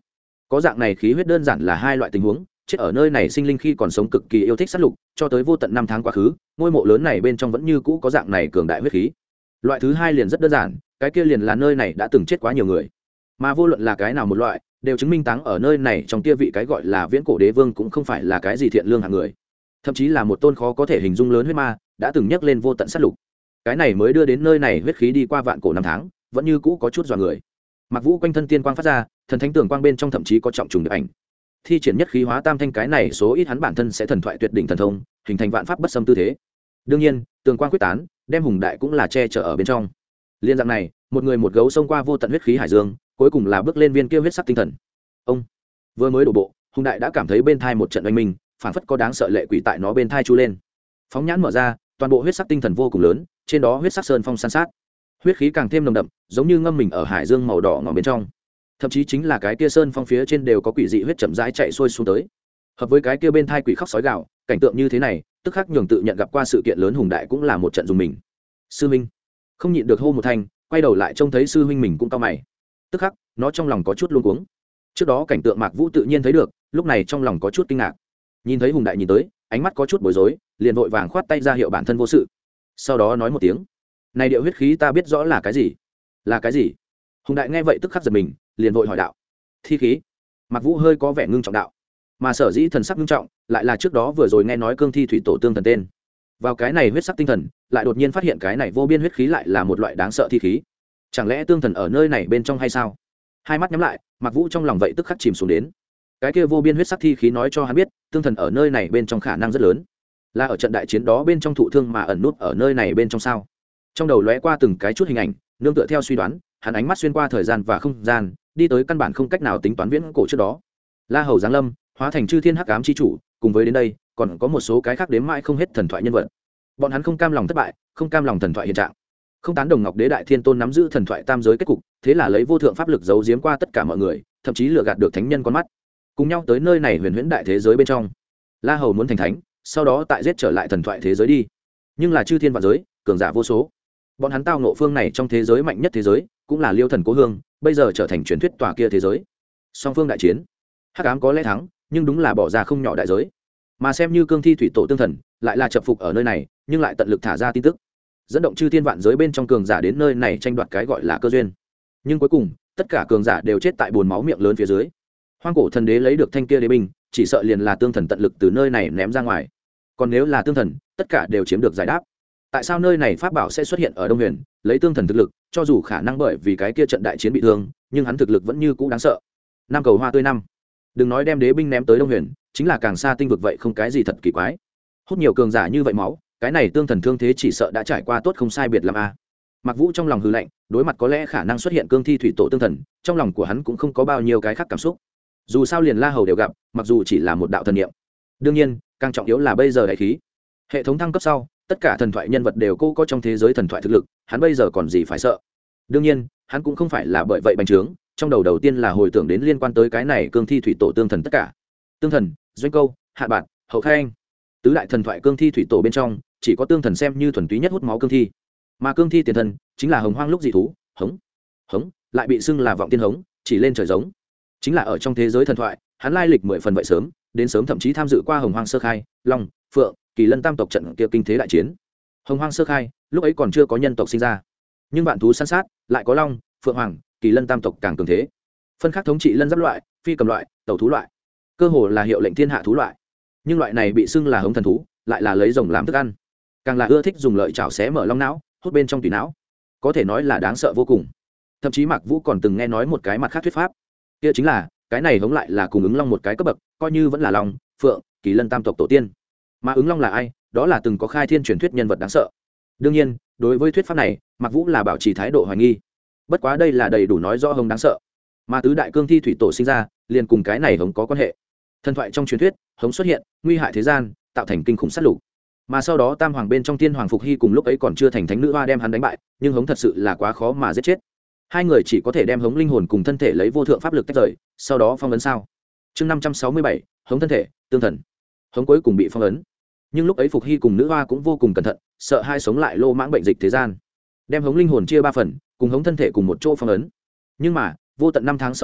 Speaker 1: có dạng này khí huyết đơn giản là hai loại tình huống. Chết ở nơi này sinh linh khi còn sống cực kỳ yêu thích sát lục, cho tới vô tận năm tháng quá khứ, ngôi mộ lớn này bên trong vẫn như cũ có dạng này cường đại huyết khí. Loại thứ hai liền rất đơn giản, cái kia liền là nơi này đã từng chết quá nhiều người, mà vô luận là cái nào một loại đều chứng minh táng ở nơi này trong kia vị cái gọi là viễn cổ đế vương cũng không phải là cái gì thiện lương hạng người, thậm chí là một tôn khó có thể hình dung lớn huyết ma đã từng nhắc lên vô tận sát lục. Cái này mới đưa đến nơi này huyết khí đi qua vạn cổ năm tháng vẫn như cũ có chút dọa người. Mặc Vũ quanh thân tiên quang phát ra, thần thánh tường quang bên trong thậm chí có trọng trùng được ảnh thi triển nhất khí hóa tam thanh, cái này số ít hắn bản thân sẽ thần thoại tuyệt đỉnh thần thông, hình thành vạn pháp bất xâm tư thế. Đương nhiên tường quang quyết tán, đem hùng đại cũng là che chở ở bên trong. Liên dạng này một người một gấu xông qua vô tận huyết khí hải dương, cuối cùng là bước lên viên kia huyết sắc tinh thần. Ông vừa mới đổ bộ, hùng đại đã cảm thấy bên thai một trận oanh minh, phảng phất có đáng sợ lệ quỷ tại nó bên thai chu lên. Phóng nhãn mở ra, toàn bộ huyết sắc tinh thần vô cùng lớn, trên đó huyết sắc sơn phong san sát, huyết khí càng thêm nồng đậm, giống như ngâm mình ở hải dương màu đỏ ngòm bên trong. Thậm chí chính là cái kia sơn phong phía trên đều có quỷ dị huyết chậm rãi chạy xuôi xuống tới, hợp với cái kia bên thai quỷ khóc sói gạo, cảnh tượng như thế này tức khắc nhường tự nhận gặp qua sự kiện lớn hùng đại cũng là một trận dùng mình. Sư minh không nhịn được hô một thanh, quay đầu lại trông thấy sư huynh mình cũng cau mày, tức khắc nó trong lòng có chút luống cuống. Trước đó cảnh tượng Mạc Vũ tự nhiên thấy được, lúc này trong lòng có chút kinh ngạc. Nhìn thấy hùng đại nhìn tới, ánh mắt có chút bối rối, liền vội vàng khoát tay ra hiệu bản thân vô sự, sau đó nói một tiếng: này điệu huyết khí ta biết rõ là cái gì. Là cái gì? Hùng đại nghe vậy tức khắc giật mình, liền vội hỏi đạo: thi khí. Mạc Vũ hơi có vẻ ngưng trọng đạo, mà sở dĩ thần sắc ngưng trọng lại là trước đó vừa rồi nghe nói cương thi thủy tổ tương thần tên. Vào cái này huyết sắc tinh thần, lại đột nhiên phát hiện cái này vô biên huyết khí lại là một loại đáng sợ thi khí. Chẳng lẽ tương thần ở nơi này bên trong hay sao? Hai mắt nhắm lại, Mạc Vũ trong lòng vậy tức khắc chìm xuống đến. Cái kia vô biên huyết sắc thi khí nói cho hắn biết, tương thần ở nơi này bên trong khả năng rất lớn. Là ở trận đại chiến đó bên trong thụ thương mà ẩn nút ở nơi này bên trong sao? Trong đầu lóe qua từng cái chút hình ảnh, nương tựa theo suy đoán, hắn ánh mắt xuyên qua thời gian và không gian, đi tới căn bản không cách nào tính toán viễn cổ trước đó. La Hầu giáng lâm, hóa thành chư thiên hắc ám chi chủ, cùng với đến đây còn có một số cái khác đếm mãi không hết thần thoại nhân vật. Bọn hắn không cam lòng thất bại, không cam lòng thần thoại hiện trạng, không tán đồng Ngọc Đế Đại Thiên Tôn nắm giữ thần thoại tam giới kết cục, thế là lấy vô thượng pháp lực giấu giếm qua tất cả mọi người, thậm chí lừa gạt được thánh nhân con mắt, cùng nhau tới nơi này huyền huyễn đại thế giới bên trong. La Hầu muốn thành thánh, sau đó tại giết trở lại thần thoại thế giới đi, nhưng là chư thiên vạn giới cường giả vô số, bọn hắn tao ngộ phương này trong thế giới mạnh nhất thế giới, cũng là Liêu Thần Cố Hương, bây giờ trở thành truyền thuyết tòa kia thế giới. Song phương đại chiến, hắc ám có lẽ thắng, nhưng đúng là bỏ ra không nhỏ đại giới. Mà xem như cương thi thủy tổ tương thần, lại là chập phục ở nơi này, nhưng lại tận lực thả ra tin tức, dẫn động chư thiên vạn giới bên trong cường giả đến nơi này tranh đoạt cái gọi là cơ duyên. Nhưng cuối cùng, tất cả cường giả đều chết tại bồn máu miệng lớn phía dưới. Hoang cổ thần đế lấy được thanh kia đế binh, chỉ sợ liền là tương thần tận lực từ nơi này ném ra ngoài. Còn nếu là tương thần, tất cả đều chiếm được giải đáp. Tại sao nơi này pháp bảo sẽ xuất hiện ở Đông Huyền, lấy tương thần thực lực, cho dù khả năng bởi vì cái kia trận đại chiến bị thương, nhưng hắn thực lực vẫn như cũ đáng sợ. Năm cầu hoa tươi năm. Đừng nói đem đế binh ném tới Đông Huyền, chính là càng xa tinh vực vậy không cái gì thật kỳ quái. Hút nhiều cường giả như vậy máu, cái này tương thần thương thế chỉ sợ đã trải qua tốt không sai biệt lắm a. Mặc Vũ trong lòng hừ lạnh, đối mặt có lẽ khả năng xuất hiện cương thi thủy tổ tương thần, trong lòng của hắn cũng không có bao nhiêu cái khác cảm xúc. Dù sao liền La Hầu đều gặp, mặc dù chỉ là một đạo thần niệm. Đương nhiên, càng trọng yếu là bây giờ đại khí. Hệ thống thăng cấp sau, tất cả thần thoại nhân vật đều có trong thế giới thần thoại thực lực, hắn bây giờ còn gì phải sợ. Đương nhiên, hắn cũng không phải là bởi vậy bành trướng, trong đầu đầu tiên là hồi tưởng đến liên quan tới cái này cương thi thủy tổ tương thần tất cả. Tương thần, doanh câu, hạ bạt, hậu khai anh, tứ đại thần thoại cương thi thủy tổ bên trong, chỉ có tương thần xem như thuần túy nhất hút máu cương thi. Mà cương thi tiền thần chính là hồng hoang lúc dị thú, hống. Hống, lại bị xưng là vọng tiên hống, chỉ lên trời giống. Chính là ở trong thế giới thần thoại, hắn lai lịch 10 phần vậy sớm, đến sớm thậm chí tham dự qua hồng hoang sơ khai, long, phượng, kỳ lân tam tộc trận kia kinh thế đại chiến. Hồng hoang sơ khai, lúc ấy còn chưa có nhân tộc sinh ra, nhưng vạn thú săn sát, lại có long, phượng hoàng, kỳ lân tam tộc càng cường thế. Phân khác thống trị lân giáp loại, phi cầm loại, tẩu thú loại, cơ hồ là hiệu lệnh thiên hạ thú loại. Nhưng loại này bị xưng là hống thần thú, lại là lấy rồng làm thức ăn, càng là ưa thích dùng lợi chảo xé mở long não, hút bên trong tùy não, có thể nói là đáng sợ vô cùng. Thậm chí Mạc Vũ còn từng nghe nói một cái mặt khác thuyết pháp, kia chính là cái này hống lại là cùng ứng long một cái cấp bậc, coi như vẫn là long, phượng, kỳ lân tam tộc tổ tiên. Mà ứng long là ai? Đó là từng có khai thiên truyền thuyết nhân vật đáng sợ. Đương nhiên, đối với thuyết pháp này, Mạc Vũ là bảo trì thái độ hoài nghi. Bất quá đây là đầy đủ nói rõ hống đáng sợ. Mà tứ đại cương thi thủy tổ sinh ra, liền cùng cái này hống có quan hệ. Thần thoại trong truyền thuyết, hống xuất hiện, nguy hại thế gian, tạo thành kinh khủng sát lục. Mà sau đó tam hoàng bên trong tiên hoàng Phục Hy cùng lúc ấy còn chưa thành thánh nữ hoa đem hắn đánh bại, nhưng hống thật sự là quá khó mà giết chết. Hai người chỉ có thể đem hống linh hồn cùng thân thể lấy vô thượng pháp lực tách rời, sau đó phong ấn sao. Chương 567, hống thân thể, tương thần. Hống cuối cùng bị phong ấn. Nhưng lúc ấy Phục Hy cùng nữ hoa cũng vô cùng cẩn thận, sợ hai sống lại lô mãng bệnh dịch thế gian, đem hống linh hồn chia 3 phần, cùng hống thân thể cùng một chỗ phong ấn. Nhưng mà vô tận 5 tháng sau đó,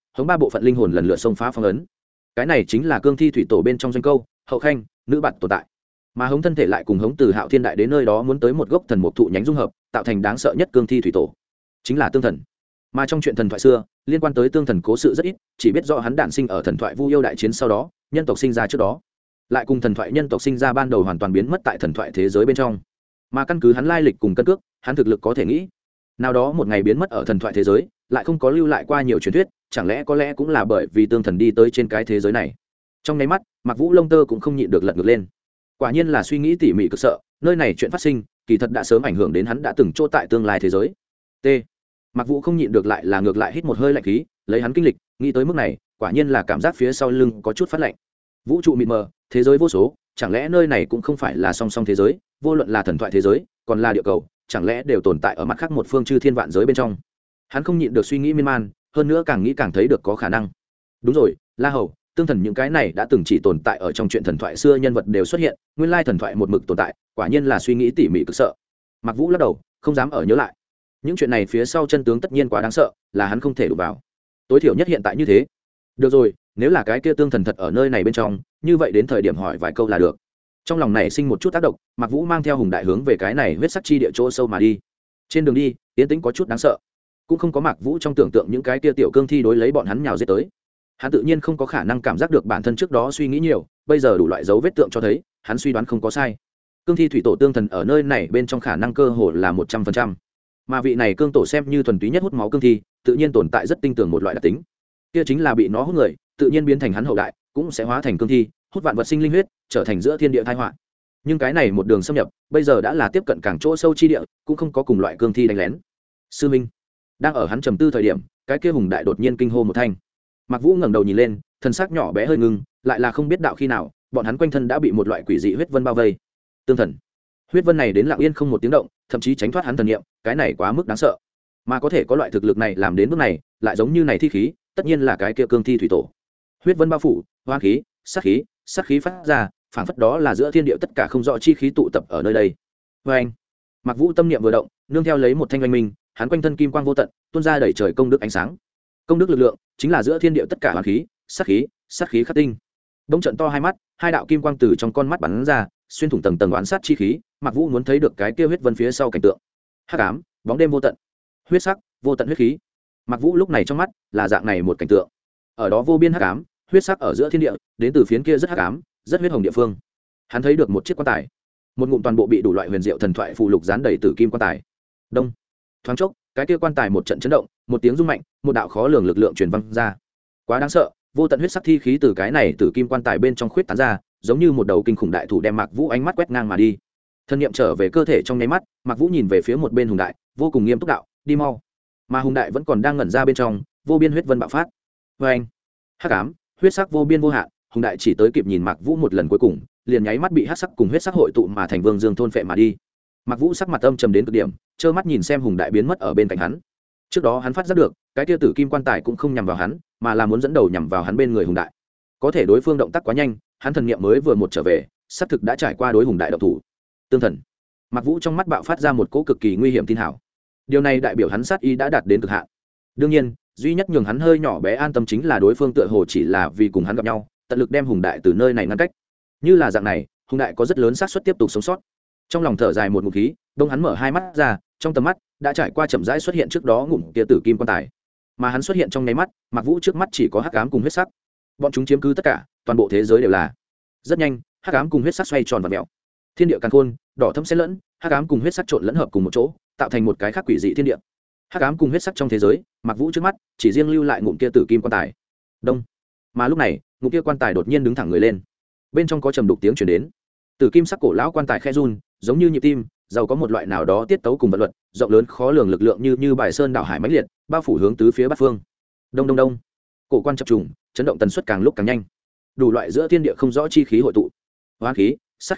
Speaker 1: hống ba bộ phận linh hồn lần lượt xông phá phong ấn. Cái này chính là cương thi thủy tổ bên trong doanh câu hậu khanh nữ bạt tồn tại, mà hống thân thể lại cùng hống từ Hạo Thiên Đại đến nơi đó muốn tới một gốc thần mục thụ nhánh dung hợp, tạo thành đáng sợ nhất cương thi thủy tổ, chính là tương thần. Mà trong chuyện thần thoại xưa liên quan tới tương thần cố sự rất ít, chỉ biết rõ hắn đản sinh ở thần thoại Vu Yêu đại chiến sau đó, nhân tộc sinh ra trước đó, lại cùng thần thoại nhân tộc sinh ra ban đầu hoàn toàn biến mất tại thần thoại thế giới bên trong. Mà căn cứ hắn lai lịch cùng cân cước, hắn thực lực có thể nghĩ nào đó một ngày biến mất ở thần thoại thế giới, lại không có lưu lại qua nhiều truyền thuyết, chẳng lẽ có lẽ cũng là bởi vì tương thần đi tới trên cái thế giới này. Trong nháy mắt, Mạc Vũ lông tơ cũng không nhịn được lật ngược lên. Quả nhiên là suy nghĩ tỉ mỉ cực sợ, nơi này chuyện phát sinh kỳ thật đã sớm ảnh hưởng đến hắn đã từng chỗ tại tương lai thế giới. T. Mạc Vũ không nhịn được lại là ngược lại hít một hơi lạnh khí, lấy hắn kinh lịch, nghĩ tới mức này, quả nhiên là cảm giác phía sau lưng có chút phát lạnh. Vũ trụ mịt mờ, thế giới vô số, chẳng lẽ nơi này cũng không phải là song song thế giới, vô luận là thần thoại thế giới, còn là địa cầu, chẳng lẽ đều tồn tại ở mặt khác một phương chư thiên vạn giới bên trong. Hắn không nhịn được suy nghĩ miên man, hơn nữa càng nghĩ càng thấy được có khả năng. Đúng rồi, La Hầu, tương thần những cái này đã từng chỉ tồn tại ở trong chuyện thần thoại xưa nhân vật đều xuất hiện, nguyên lai thần thoại một mực tồn tại, quả nhiên là suy nghĩ tỉ mỉ cực sợ. Mạc Vũ lắc đầu, không dám ở nhớ lại. Những chuyện này phía sau chân tướng tất nhiên quá đáng sợ, là hắn không thể đụng vào. Tối thiểu nhất hiện tại như thế. Được rồi, nếu là cái kia tương thần thật ở nơi này bên trong, như vậy đến thời điểm hỏi vài câu là được. Trong lòng này sinh một chút tác động, Mạc Vũ mang theo Hùng Đại hướng về cái này huyết sắc chi địa chỗ sâu mà đi. Trên đường đi, tiến tĩnh có chút đáng sợ, cũng không có Mạc Vũ trong tưởng tượng những cái kia tiểu cương thi đối lấy bọn hắn nhào giết tới. Hắn tự nhiên không có khả năng cảm giác được bản thân trước đó suy nghĩ nhiều, bây giờ đủ loại dấu vết tượng cho thấy, hắn suy đoán không có sai. Cương thi thủy tổ tương thần ở nơi này bên trong khả năng cơ hồ là 100%. Mà vị này cương tổ xem như thuần túy nhất hút máu cương thi, tự nhiên tồn tại rất tinh tường một loại đặc tính. Kia chính là bị nó hút người, tự nhiên biến thành hắn hậu đại, cũng sẽ hóa thành cương thi, hút vạn vật sinh linh huyết, trở thành giữa thiên địa tai họa. Nhưng cái này một đường xâm nhập, bây giờ đã là tiếp cận càng chỗ sâu chi địa, cũng không có cùng loại cương thi đánh lén. Sư Minh, đang ở hắn trầm tư thời điểm, cái kia Hùng Đại đột nhiên kinh hô một thanh. Mạc Vũ ngẩng đầu nhìn lên, thân xác nhỏ bé hơi ngưng, lại là không biết đạo khi nào, bọn hắn quanh thân đã bị một loại quỷ dị huyết vân bao vây. Tương thần, huyết vân này đến lặng yên không một tiếng động, thậm chí tránh thoát hắn thần niệm, cái này quá mức đáng sợ. Mà có thể có loại thực lực này làm đến bước này, lại giống như này thi khí, tất nhiên là cái kia cương thi thủy tổ. Huyết vân bao phủ, hoa khí, sát khí phát ra, phảng phất đó là giữa thiên địa tất cả không rõ chi khí tụ tập ở nơi đây. Và anh, Mạc Vũ tâm niệm vừa động, nương theo lấy một thanh oanh minh, hắn quanh thân kim quang vô tận, tuôn ra đẩy trời công đức ánh sáng. Công đức lực lượng chính là giữa thiên địa tất cả hoàn khí, sát khí khắc tinh. Đông trận to hai mắt, hai đạo kim quang từ trong con mắt bắn ra, xuyên thủng tầng tầng oán sát chi khí. Mạc Vũ muốn thấy được cái kia huyết vân phía sau cảnh tượng. Hắc ám, bóng đêm vô tận, huyết sắc, vô tận huyết khí. Mạc Vũ lúc này trong mắt là dạng này một cảnh tượng. Ở đó vô biên hắc ám, huyết sắc ở giữa thiên địa, đến từ phiến kia rất hắc ám, rất huyết hồng địa phương. Hắn thấy được một chiếc quan tài, một ngụm toàn bộ bị đủ loại huyền diệu thần thoại phù lục dán đầy tử kim quan tài. Đông, thoáng chốc, cái kia quan tài một trận chấn động, một tiếng rung mạnh, một đạo khó lường lực lượng truyền vang ra. Quá đáng sợ, vô tận huyết sắc thi khí từ cái này tử kim quan tài bên trong khuyết tán ra, giống như một đầu kinh khủng đại thủ đem Mạc Vũ ánh mắt quét ngang mà đi. Thân niệm trở về cơ thể trong nháy mắt, Mạc Vũ nhìn về phía một bên Hùng Đại, vô cùng nghiêm túc đạo, đi mau. Mà Hùng Đại vẫn còn đang ngẩn ra bên trong, vô biên huyết vân bạo phát. Oeng, hắc ám, huyết sắc vô biên vô hạn, Hùng Đại chỉ tới kịp nhìn Mạc Vũ một lần cuối cùng, liền nháy mắt bị hắc sắc cùng huyết sắc hội tụ mà thành Vương Dương thôn phệ mà đi. Mạc Vũ sắc mặt âm trầm đến cực điểm, trơ mắt nhìn xem Hùng Đại biến mất ở bên cạnh hắn. Trước đó hắn phát giác được, cái kia tử kim quan tài cũng không nhằm vào hắn, mà là muốn dẫn đầu nhằm vào hắn bên người Hùng Đại. Có thể đối phương động tác quá nhanh, hắn thần niệm mới vừa một trở về, sắp thực đã trải qua đối Hùng Đại động thủ. Tương thần, Mạc Vũ trong mắt bạo phát ra một cỗ cực kỳ nguy hiểm tin hảo. Điều này đại biểu hắn sát ý đã đạt đến cực hạn. Đương nhiên, duy nhất nhường hắn hơi nhỏ bé an tâm chính là đối phương tựa hồ chỉ là vì cùng hắn gặp nhau, tận lực đem Hùng Đại từ nơi này ngăn cách. Như là dạng này, Hùng Đại có rất lớn xác suất tiếp tục sống sót. Trong lòng thở dài một ngụm khí, đông hắn mở hai mắt ra, trong tầm mắt đã trải qua chậm rãi xuất hiện trước đó ngụm kia tử kim quan tài. Mà hắn xuất hiện trong nháy mắt, Mạc Vũ trước mắt chỉ có hắc ám cùng huyết sắc. Bọn chúng chiếm cứ tất cả, toàn bộ thế giới đều là. Rất nhanh, hắc ám cùng huyết sắc xoay tròn và mèo. Thiên địa càn khôn, đỏ thẫm xen lẫn, hắc ám cùng huyết sắc trộn lẫn hợp cùng một chỗ, tạo thành một cái khác quỷ dị thiên địa. Hắc ám cùng huyết sắc trong thế giới, Mạc Vũ trước mắt chỉ riêng lưu lại ngụm kia tử kim quan tài. Đông. Mà lúc này, ngụm kia quan tài đột nhiên đứng thẳng người lên. Bên trong có trầm đục tiếng truyền đến. Tử kim sắc cổ lão quan tài khẽ run, giống như nhịp tim, giàu có một loại nào đó tiết tấu cùng vận luật, rộng lớn khó lường lực lượng như bài sơn đảo hải mãnh liệt, bao phủ hướng tứ phía bát phương. Đông đông đông. Cổ quan chập trùng, chấn động tần suất càng lúc càng nhanh. Đủ loại giữa thiên địa không rõ chi khí hội tụ. Hoán khí,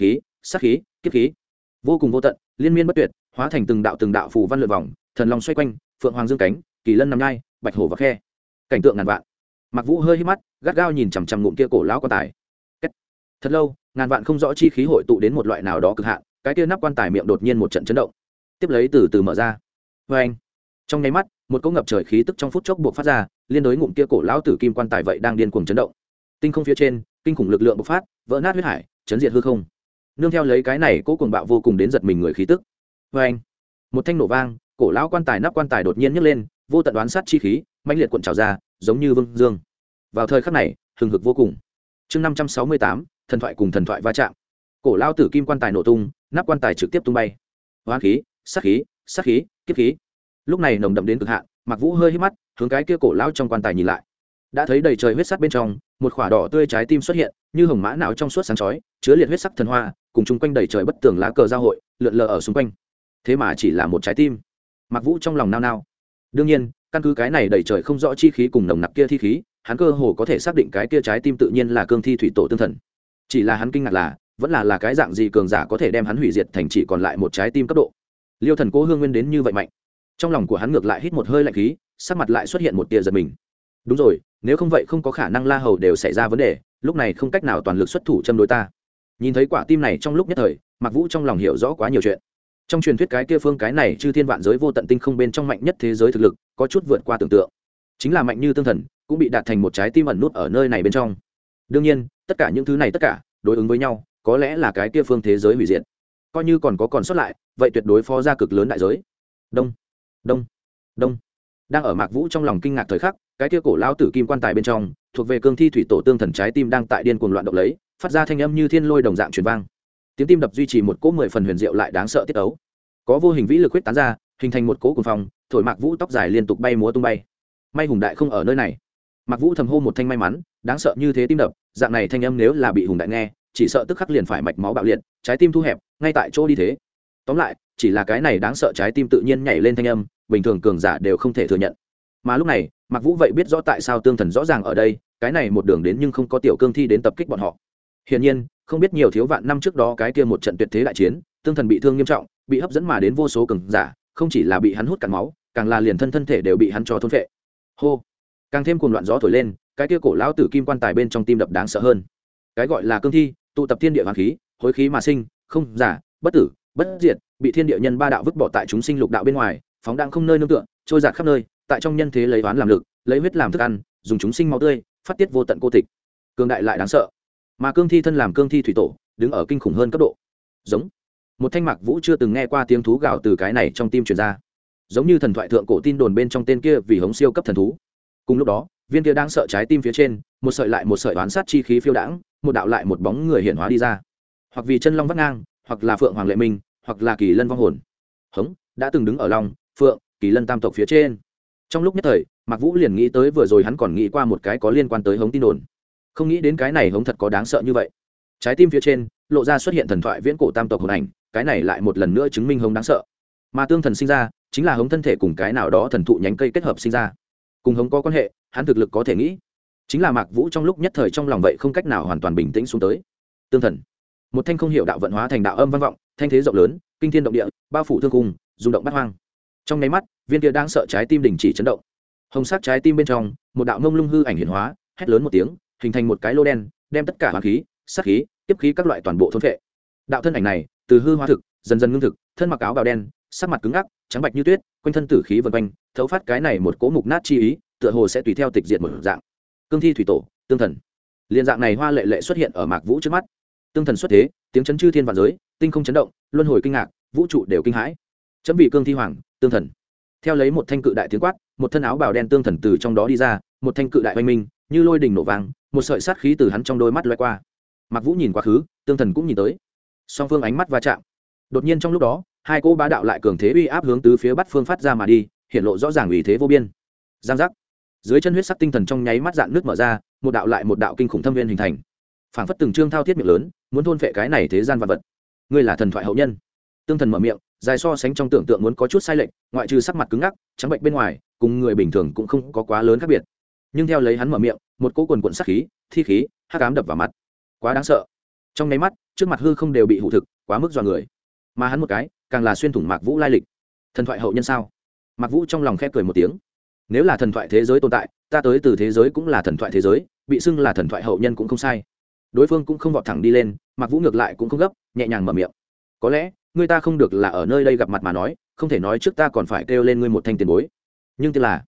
Speaker 1: sát khí, kiếp khí, vô cùng vô tận, liên miên bất tuyệt, hóa thành từng đạo phù văn lượn vòng, thần long xoay quanh, phượng hoàng dương cánh, kỳ lân nằm ngai, bạch hổ và khe. Cảnh tượng ngàn vạn. Mạc Vũ hơi hít mắt, gắt gao nhìn chằm chằm ngụm kia cổ lão quan tài. Thật lâu, ngàn vạn không rõ chi khí hội tụ đến một loại nào đó cực hạn, cái kia nắp quan tài miệng đột nhiên một trận chấn động, tiếp lấy từ từ mở ra. Anh, trong nháy mắt, một cỗ ngập trời khí tức trong phút chốc buộc phát ra, liên đối ngụm kia cổ lão tử kim quan tài vậy đang điên cuồng chấn động. Tinh không phía trên kinh khủng lực lượng bộc phát, vỡ nát huyết hải, chấn diệt hư không. Nương theo lấy cái này cố cuồng bạo vô cùng đến giật mình người khí tức. Và anh, một thanh nổ vang, cổ lão quan tài nắp quan tài đột nhiên nhấc lên, vô tận đoán sát chi khí mãnh liệt cuộn trào ra, giống như vương dương. Vào thời khắc này hừng hực vô cùng. Chương 568, thần thoại cùng thần thoại va chạm. Cổ lão tử kim quan tài nổ tung, nắp quan tài trực tiếp tung bay. Hoán khí, sát khí, sát khí, kiếp khí. Lúc này nồng đậm đến cực hạn, Mạc Vũ hơi hít mắt, hướng cái kia cổ lão trong quan tài nhìn lại. Đã thấy đầy trời huyết sắc bên trong, một quả đỏ tươi trái tim xuất hiện, như hồng mã não trong suốt sáng chói, chứa liệt huyết sắc thần hoa, cùng chung quanh đầy trời bất tường lá cờ giao hội, lượn lờ ở xung quanh. Thế mà chỉ là một trái tim. Mạc Vũ trong lòng nao nao. Đương nhiên, căn cứ cái này đầy trời không rõ chi khí cùng nồng nặc kia thi khí, hắn cơ hồ có thể xác định cái kia trái tim tự nhiên là cương thi thủy tổ tương thần. Chỉ là hắn kinh ngạc là, vẫn là cái dạng gì cường giả có thể đem hắn hủy diệt thành chỉ còn lại một trái tim cấp độ. Liêu Thần Cố Hương Nguyên đến như vậy mạnh. Trong lòng của hắn ngược lại hít một hơi lạnh khí, sắc mặt lại xuất hiện một tia giật mình. Đúng rồi, nếu không vậy không có khả năng La Hầu đều xảy ra vấn đề, lúc này không cách nào toàn lực xuất thủ châm đối ta. Nhìn thấy quả tim này trong lúc nhất thời, Mạc Vũ trong lòng hiểu rõ quá nhiều chuyện. Trong truyền thuyết cái kia phương cái này chư thiên vạn giới vô tận tinh không bên trong mạnh nhất thế giới thực lực, có chút vượt qua tưởng tượng. Chính là mạnh như tương thần, cũng bị đạt thành một trái tim ẩn nút ở nơi này bên trong. Đương nhiên, tất cả những thứ này tất cả đối ứng với nhau, có lẽ là cái kia phương thế giới hủy diệt. Coi như còn sót lại, vậy tuyệt đối phó ra cực lớn đại giới. Đông, đông, đông. Đang ở Mạc Vũ trong lòng kinh ngạc thời khắc, cái kia cổ lão tử kim quan tài bên trong, thuộc về cương thi thủy tổ tương thần trái tim đang tại điên cuồng loạn động lấy, phát ra thanh âm như thiên lôi đồng dạng truyền vang. Tiếng tim đập duy trì một cỗ 10 phần huyền diệu lại đáng sợ tiết ấu. Có vô hình vĩ lực huyết tán ra, hình thành một cỗ cuồng phong, thổi Mạc Vũ tóc dài liên tục bay múa tung bay. May hùng đại không ở nơi này. Mạc Vũ thầm hô một thanh may mắn, đáng sợ như thế tim đập, dạng này thanh âm nếu là bị hùng đại nghe, chỉ sợ tức khắc liền phải mạch máu bạo liệt, trái tim thu hẹp, ngay tại chỗ đi thế. Tóm lại, chỉ là cái này đáng sợ trái tim tự nhiên nhảy lên thanh âm, bình thường cường giả đều không thể thừa nhận. Mà lúc này, Mạc Vũ vậy biết rõ tại sao tương thần rõ ràng ở đây, cái này một đường đến nhưng không có tiểu cương thi đến tập kích bọn họ. Hiển nhiên, không biết nhiều thiếu vạn năm trước đó cái kia một trận tuyệt thế đại chiến, tương thần bị thương nghiêm trọng, bị hấp dẫn mà đến vô số cường giả, không chỉ là bị hắn hút cạn máu, càng là liền thân thể đều bị hắn cho thôn phệ. Hô, càng thêm cuồng loạn gió thổi lên, cái kia cổ lão tử kim quan tài bên trong tim đập đáng sợ hơn. Cái gọi là cương thi, tụ tập thiên địa hoàn khí, hối khí mà sinh, không giả, bất tử, bất diệt, bị thiên địa nhân ba đạo vứt bỏ tại chúng sinh lục đạo bên ngoài, phóng đang không nơi nương tựa, trôi dạt khắp nơi, tại trong nhân thế lấy oán làm lực, lấy huyết làm thức ăn, dùng chúng sinh máu tươi, phát tiết vô tận cô tịch. Cường đại lại đáng sợ. Mà cương thi thân làm cương thi thủy tổ, đứng ở kinh khủng hơn cấp độ. Giống một thanh Mạc Vũ chưa từng nghe qua tiếng thú gào từ cái này trong tim truyền ra, giống như thần thoại thượng cổ tin đồn bên trong tên kia vì hống siêu cấp thần thú. Cùng lúc đó, viên kia đang sợ trái tim phía trên, một sợi lại một sợi oán sát chi khí phiêu đãng, một đạo lại một bóng người hiện hóa đi ra, hoặc vì chân long vắt ngang, hoặc là phượng hoàng lệ minh, hoặc là kỳ lân vong hồn. Hống đã từng đứng ở long, phượng, kỳ lân tam tộc phía trên. Trong lúc nhất thời, Mạc Vũ liền nghĩ tới vừa rồi hắn còn nghĩ qua một cái có liên quan tới hống tin đồn, không nghĩ đến cái này hống thật có đáng sợ như vậy. Trái tim phía trên lộ ra xuất hiện thần thoại viễn cổ tam tộc hồn ảnh, cái này lại một lần nữa chứng minh hống đáng sợ. Mà tương thần sinh ra chính là hống thân thể cùng cái nào đó thần thụ nhánh cây kết hợp sinh ra, cùng hống có quan hệ, hắn thực lực có thể nghĩ. Chính là Mạc Vũ trong lúc nhất thời trong lòng vậy không cách nào hoàn toàn bình tĩnh xuống tới. Tương thần, một thanh không hiểu đạo vận hóa thành đạo âm vang vọng, thanh thế rộng lớn, kinh thiên động địa, bao phủ thương cung, rung động bát hoang. Trong nháy mắt, viên kia đang sợ trái tim đình chỉ chấn động. Hồng sắc trái tim bên trong, một đạo mông lung hư ảnh hiện hóa, hét lớn một tiếng, hình thành một cái lô đen, đem tất cả hoàn khí, sát khí, tiếp khí các loại toàn bộ thôn phệ. Đạo thân ảnh này, từ hư hóa thực, dần dần ngưng thực, thân mặc áo bào đen, sắc mặt cứng ngắc, trắng bạch như tuyết, quanh thân tử khí vần quanh, thấu phát cái này một cỗ mục nát chi ý, tựa hồ sẽ tùy theo tịch diệt một dạng. Cương thi thủy tổ, tương thần. Liên dạng này hoa lệ lệ xuất hiện ở Mạc Vũ trước mắt. Tương thần xuất thế, tiếng chấn chư thiên vạn giới, tinh không chấn động, luân hồi kinh ngạc, vũ trụ đều kinh hãi. Chấm vị cương thi hoàng, tương thần. Theo lấy một thanh cự đại tiếng quát, một thân áo bào đen tương thần từ trong đó đi ra, một thanh cự đại oanh minh, như lôi đình nổ vang, một sợi sát khí từ hắn trong đôi mắt lóe qua. Mạc Vũ nhìn quá khứ, tương thần cũng nhìn tới. Song phương ánh mắt va chạm. Đột nhiên trong lúc đó, hai cỗ bá đạo lại cường thế uy áp hướng tứ phía bắt phương phát ra mà đi, hiện lộ rõ ràng uy thế vô biên. Giang giác. Dưới chân huyết sắc tinh thần trong nháy mắt dạn nước mở ra, một đạo lại một đạo kinh khủng thâm viên hình thành. Phảng phất từng trương thao thiết miệng lớn, muốn thôn phệ cái này thế gian vạn vật. Ngươi là thần thoại hậu nhân. Tương thần mở miệng, dài so sánh trong tưởng tượng muốn có chút sai lệch, ngoại trừ sắc mặt cứng ngắc, trắng bệnh bên ngoài, cùng người bình thường cũng không có quá lớn khác biệt. Nhưng theo lấy hắn mở miệng, một cỗ quần quần sát khí, thi khí, hắc ám đập vào mặt. Quá đáng sợ. Trong nháy mắt, trước mặt hư không đều bị hủ thực, quá mức dọa người. Mà hắn một cái, càng là xuyên thủng Mạc Vũ lai lịch. Thần thoại hậu nhân sao? Mạc Vũ trong lòng khẽ cười một tiếng. Nếu là thần thoại thế giới tồn tại, ta tới từ thế giới cũng là thần thoại thế giới, bị xưng là thần thoại hậu nhân cũng không sai. Đối phương cũng không vọt thẳng đi lên, Mạc Vũ ngược lại cũng không gấp, nhẹ nhàng mở miệng. Có lẽ, ngươi ta không được là ở nơi đây gặp mặt mà nói, không thể nói trước ta còn phải kêu lên ngươi một thanh tiền bối. Nhưng tức là,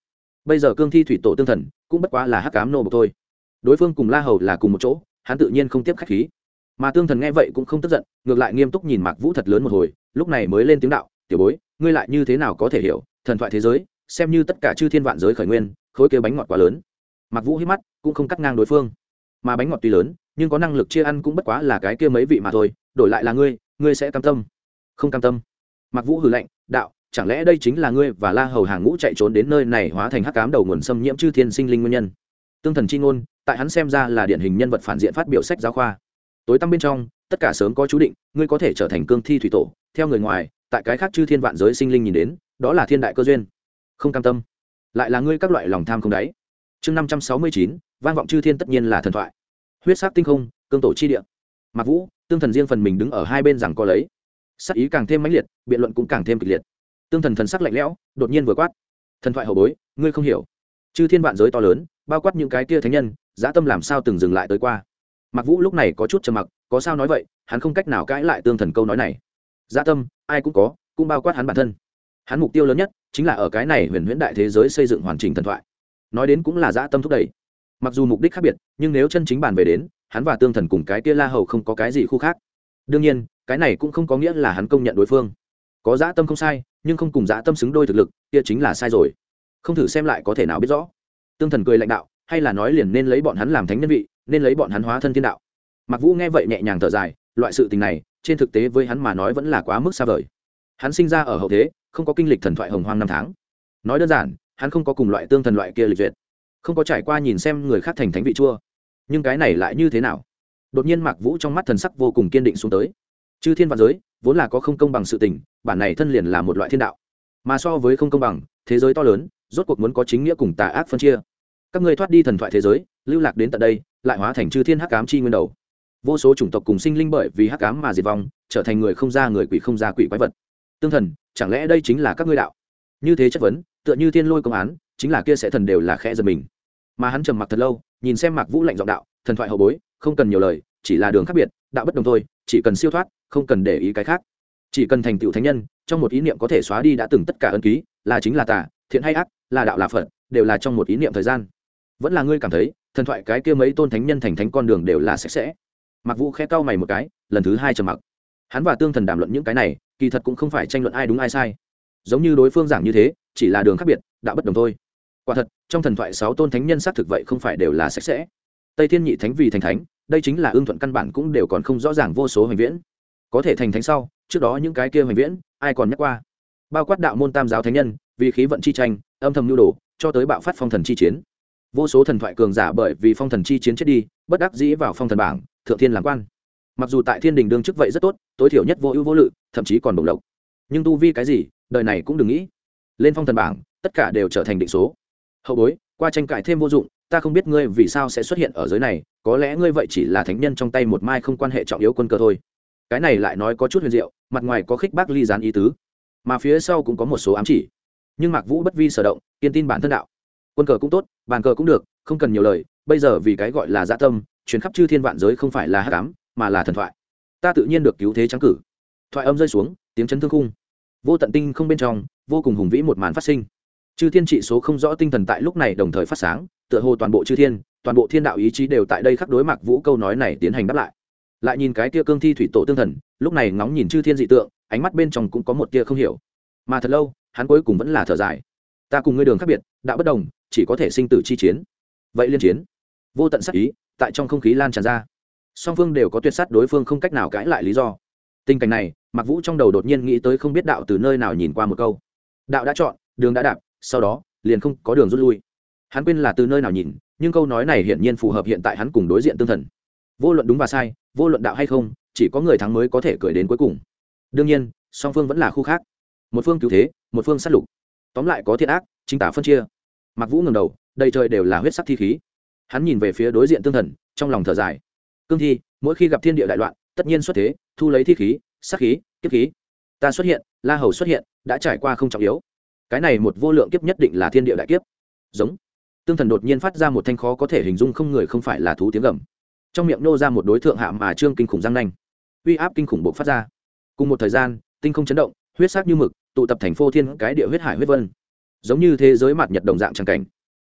Speaker 1: bây giờ cương thi thủy tổ tương thần cũng bất quá là hắc ám nô bộc thôi. Đối phương cùng La Hầu là cùng một chỗ, hắn tự nhiên không tiếp khách khí. Mà tương thần nghe vậy cũng không tức giận, ngược lại nghiêm túc nhìn Mạc Vũ thật lớn một hồi, lúc này mới lên tiếng đạo: "Tiểu bối, ngươi lại như thế nào có thể hiểu, thần thoại thế giới, xem như tất cả chư thiên vạn giới khởi nguyên, khối kia bánh ngọt quá lớn." Mạc Vũ hít mắt, cũng không cắt ngang đối phương. Mà bánh ngọt tuy lớn, nhưng có năng lực chia ăn cũng bất quá là cái kia mấy vị mà thôi, đổi lại là ngươi sẽ cam tâm? Không cam tâm. Mạc Vũ hừ lạnh, đạo: "Chẳng lẽ đây chính là ngươi và La Hầu hàng ngũ chạy trốn đến nơi này hóa thành hắc ám đầu nguồn xâm nhiễm chư thiên sinh linh nguyên nhân?" Tương thần chi ngôn, tại hắn xem ra là điển hình nhân vật phản diện phát biểu sách giáo khoa. Tối tăm bên trong, tất cả sớm có chú định, ngươi có thể trở thành cương thi thủy tổ, theo người ngoài, tại cái khác chư thiên vạn giới sinh linh nhìn đến, đó là thiên đại cơ duyên. Không cam tâm, lại là ngươi các loại lòng tham không đáy. Chương 569, vang vọng chư thiên tất nhiên là thần thoại. Huyết sắc tinh không, cương tổ chi địa. Mạc Vũ, tương thần riêng phần mình đứng ở hai bên rằng co lấy. Sắc ý càng thêm mãnh liệt, biện luận cũng càng thêm kịch liệt. Tương thần thần sắc lạnh lẽo, đột nhiên vừa quát: "Thần thoại hậu bối, ngươi không hiểu. Chư thiên vạn giới to lớn, bao quát những cái kia thánh nhân, dã tâm làm sao từng dừng lại tới qua." Mạc Vũ lúc này có chút trầm mặc, có sao nói vậy, hắn không cách nào cãi lại tương thần câu nói này. Dã tâm, ai cũng có, cũng bao quát hắn bản thân. Hắn mục tiêu lớn nhất chính là ở cái này huyền huyễn đại thế giới xây dựng hoàn chỉnh thần thoại. Nói đến cũng là dã tâm thúc đẩy. Mặc dù mục đích khác biệt, nhưng nếu chân chính bàn về đến, hắn và tương thần cùng cái kia La Hầu không có cái gì khu khác. Đương nhiên, cái này cũng không có nghĩa là hắn công nhận đối phương. Có dã tâm không sai, nhưng không cùng dã tâm xứng đôi thực lực, kia chính là sai rồi. Không thử xem lại có thể nào biết rõ. Tương thần cười lãnh đạo, hay là nói liền nên lấy bọn hắn làm thánh nhân vị, nên lấy bọn hắn hóa thân thiên đạo. Mạc Vũ nghe vậy nhẹ nhàng thở dài, loại sự tình này, trên thực tế với hắn mà nói vẫn là quá mức xa vời. Hắn sinh ra ở hậu thế, không có kinh lịch thần thoại hồng hoang năm tháng. Nói đơn giản, hắn không có cùng loại tương thần loại kia lịch duyệt, không có trải qua nhìn xem người khác thành thánh vị chua. Nhưng cái này lại như thế nào? Đột nhiên Mạc Vũ trong mắt thần sắc vô cùng kiên định xuống tới. Chư thiên vạn giới, vốn là có không công bằng sự tình, bản này thân liền là một loại thiên đạo. Mà so với không công bằng, thế giới to lớn, rốt cuộc muốn có chính nghĩa cùng tà ác phân chia. Các ngươi thoát đi thần thoại thế giới, lưu lạc đến tận đây, lại hóa thành chư thiên hắc ám chi nguyên đầu. Vô số chủng tộc cùng sinh linh bởi vì hắc ám mà diệt vong, trở thành người không ra người, quỷ không ra quỷ quái vật. Tương thần, chẳng lẽ đây chính là các ngươi đạo? Như thế chất vấn, tựa như thiên lôi công án, chính là kia sẽ thần đều là khẽ giật mình. Mà hắn trầm mặc thật lâu, nhìn xem Mạc Vũ lạnh giọng đạo: "Thần thoại hậu bối, không cần nhiều lời, chỉ là đường khác biệt, đạo bất đồng thôi, chỉ cần siêu thoát, không cần để ý cái khác. Chỉ cần thành tựu thánh nhân, trong một ý niệm có thể xóa đi đã từng tất cả ân ký, là chính là tà, thiện hay ác, là đạo là phật, đều là trong một ý niệm thời gian." Vẫn là ngươi cảm thấy, thần thoại cái kia mấy tôn thánh nhân thành thánh con đường đều là sạch sẽ. Mạc Vũ khẽ cau mày một cái, lần thứ hai trầm mặc. Hắn và tương thần đàm luận những cái này, kỳ thật cũng không phải tranh luận ai đúng ai sai. Giống như đối phương giảng như thế, chỉ là đường khác biệt, đạo bất đồng thôi. Quả thật, trong thần thoại 6 tôn thánh nhân xác thực vậy không phải đều là sạch sẽ. Tây Thiên nhị thánh vì thành thánh, đây chính là ương thuận căn bản cũng đều còn không rõ ràng vô số hành viễn. Có thể thành thánh sau, trước đó những cái kia hành viễn, ai còn nhắc qua. Bao quát đạo môn tam giáo thánh nhân, vì khí vận chi tranh, âm thầm nhu đồ, cho tới bạo phát phong thần chi chiến. Vô số thần thoại cường giả bởi vì phong thần chi chiến chết đi, bất đắc dĩ vào phong thần bảng, thượng thiên làm quan. Mặc dù tại thiên đình đương chức vậy rất tốt, tối thiểu nhất vô ưu vô lự, thậm chí còn bổng lộc. Nhưng tu vi cái gì, đời này cũng đừng nghĩ. Lên phong thần bảng, tất cả đều trở thành định số. Hậu bối, qua tranh cãi thêm vô dụng, ta không biết ngươi vì sao sẽ xuất hiện ở giới này, có lẽ ngươi vậy chỉ là thánh nhân trong tay một mai không quan hệ trọng yếu quân cờ thôi. Cái này lại nói có chút huyền diệu, mặt ngoài có khích bác ly gián ý tứ, mà phía sau cũng có một số ám chỉ. Nhưng Mạc Vũ bất vi sở động, kiên tin bản thân đạo. Quân cờ cũng tốt, bàn cờ cũng được, không cần nhiều lời, bây giờ vì cái gọi là dã tâm, truyền khắp chư thiên vạn giới không phải là hắc ám, mà là thần thoại. Ta tự nhiên được cứu thế trắng cử. Thoại âm rơi xuống, tiếng chấn thương khung. Vô tận tinh không bên trong, vô cùng hùng vĩ một màn phát sinh. Chư thiên trị số không rõ tinh thần tại lúc này đồng thời phát sáng, tựa hồ toàn bộ chư thiên, toàn bộ thiên đạo ý chí đều tại đây khắc đối Mạc Vũ câu nói này tiến hành đáp lại. Lại nhìn cái kia cương thi thủy tổ tương thần, lúc này ngóng nhìn chư thiên dị tượng, ánh mắt bên trong cũng có một tia không hiểu. Mà thật lâu, hắn cuối cùng vẫn là thở dài. Ta cùng ngươi đường khác biệt, đạo bất đồng, chỉ có thể sinh tử chi chiến. Vậy liên chiến. Vô tận sát ý tại trong không khí lan tràn ra. Song phương đều có tuyệt sát đối phương không cách nào cãi lại lý do. Tình cảnh này, Mạc Vũ trong đầu đột nhiên nghĩ tới không biết đạo từ nơi nào nhìn qua một câu. Đạo đã chọn, đường đã đạp, sau đó liền không có đường rút lui. Hắn quên là từ nơi nào nhìn, nhưng câu nói này hiển nhiên phù hợp hiện tại hắn cùng đối diện tương thần. Vô luận đúng và sai, vô luận đạo hay không, chỉ có người thắng mới có thể cười đến cuối cùng. Đương nhiên, song phương vẫn là khu khác. Một phương cứu thế, một phương sát lục. Tóm lại có thiện ác, chính tả phân chia. Mạc Vũ ngẩng đầu, đầy trời đều là huyết sắc thi khí. Hắn nhìn về phía đối diện tương thần, trong lòng thở dài. Cương thi, mỗi khi gặp thiên địa đại loạn, tất nhiên xuất thế, thu lấy thi khí, sát khí, kiếp khí. Ta xuất hiện, La Hầu xuất hiện, đã trải qua không trọng yếu. Cái này một vô lượng kiếp nhất định là thiên địa đại kiếp. Giống. Tương thần đột nhiên phát ra một thanh khó có thể hình dung không người không phải là thú tiếng gầm. Trong miệng nô ra một đối thượng hạ mà trương kinh khủng răng nanh. Uy áp kinh khủng bộc phát ra. Cùng một thời gian, tinh không chấn động, huyết sắc như mực, tụ tập thành phô thiên cái địa huyết hải huyết vân. Giống như thế giới mặt nhật đồng dạng chẳng cảnh.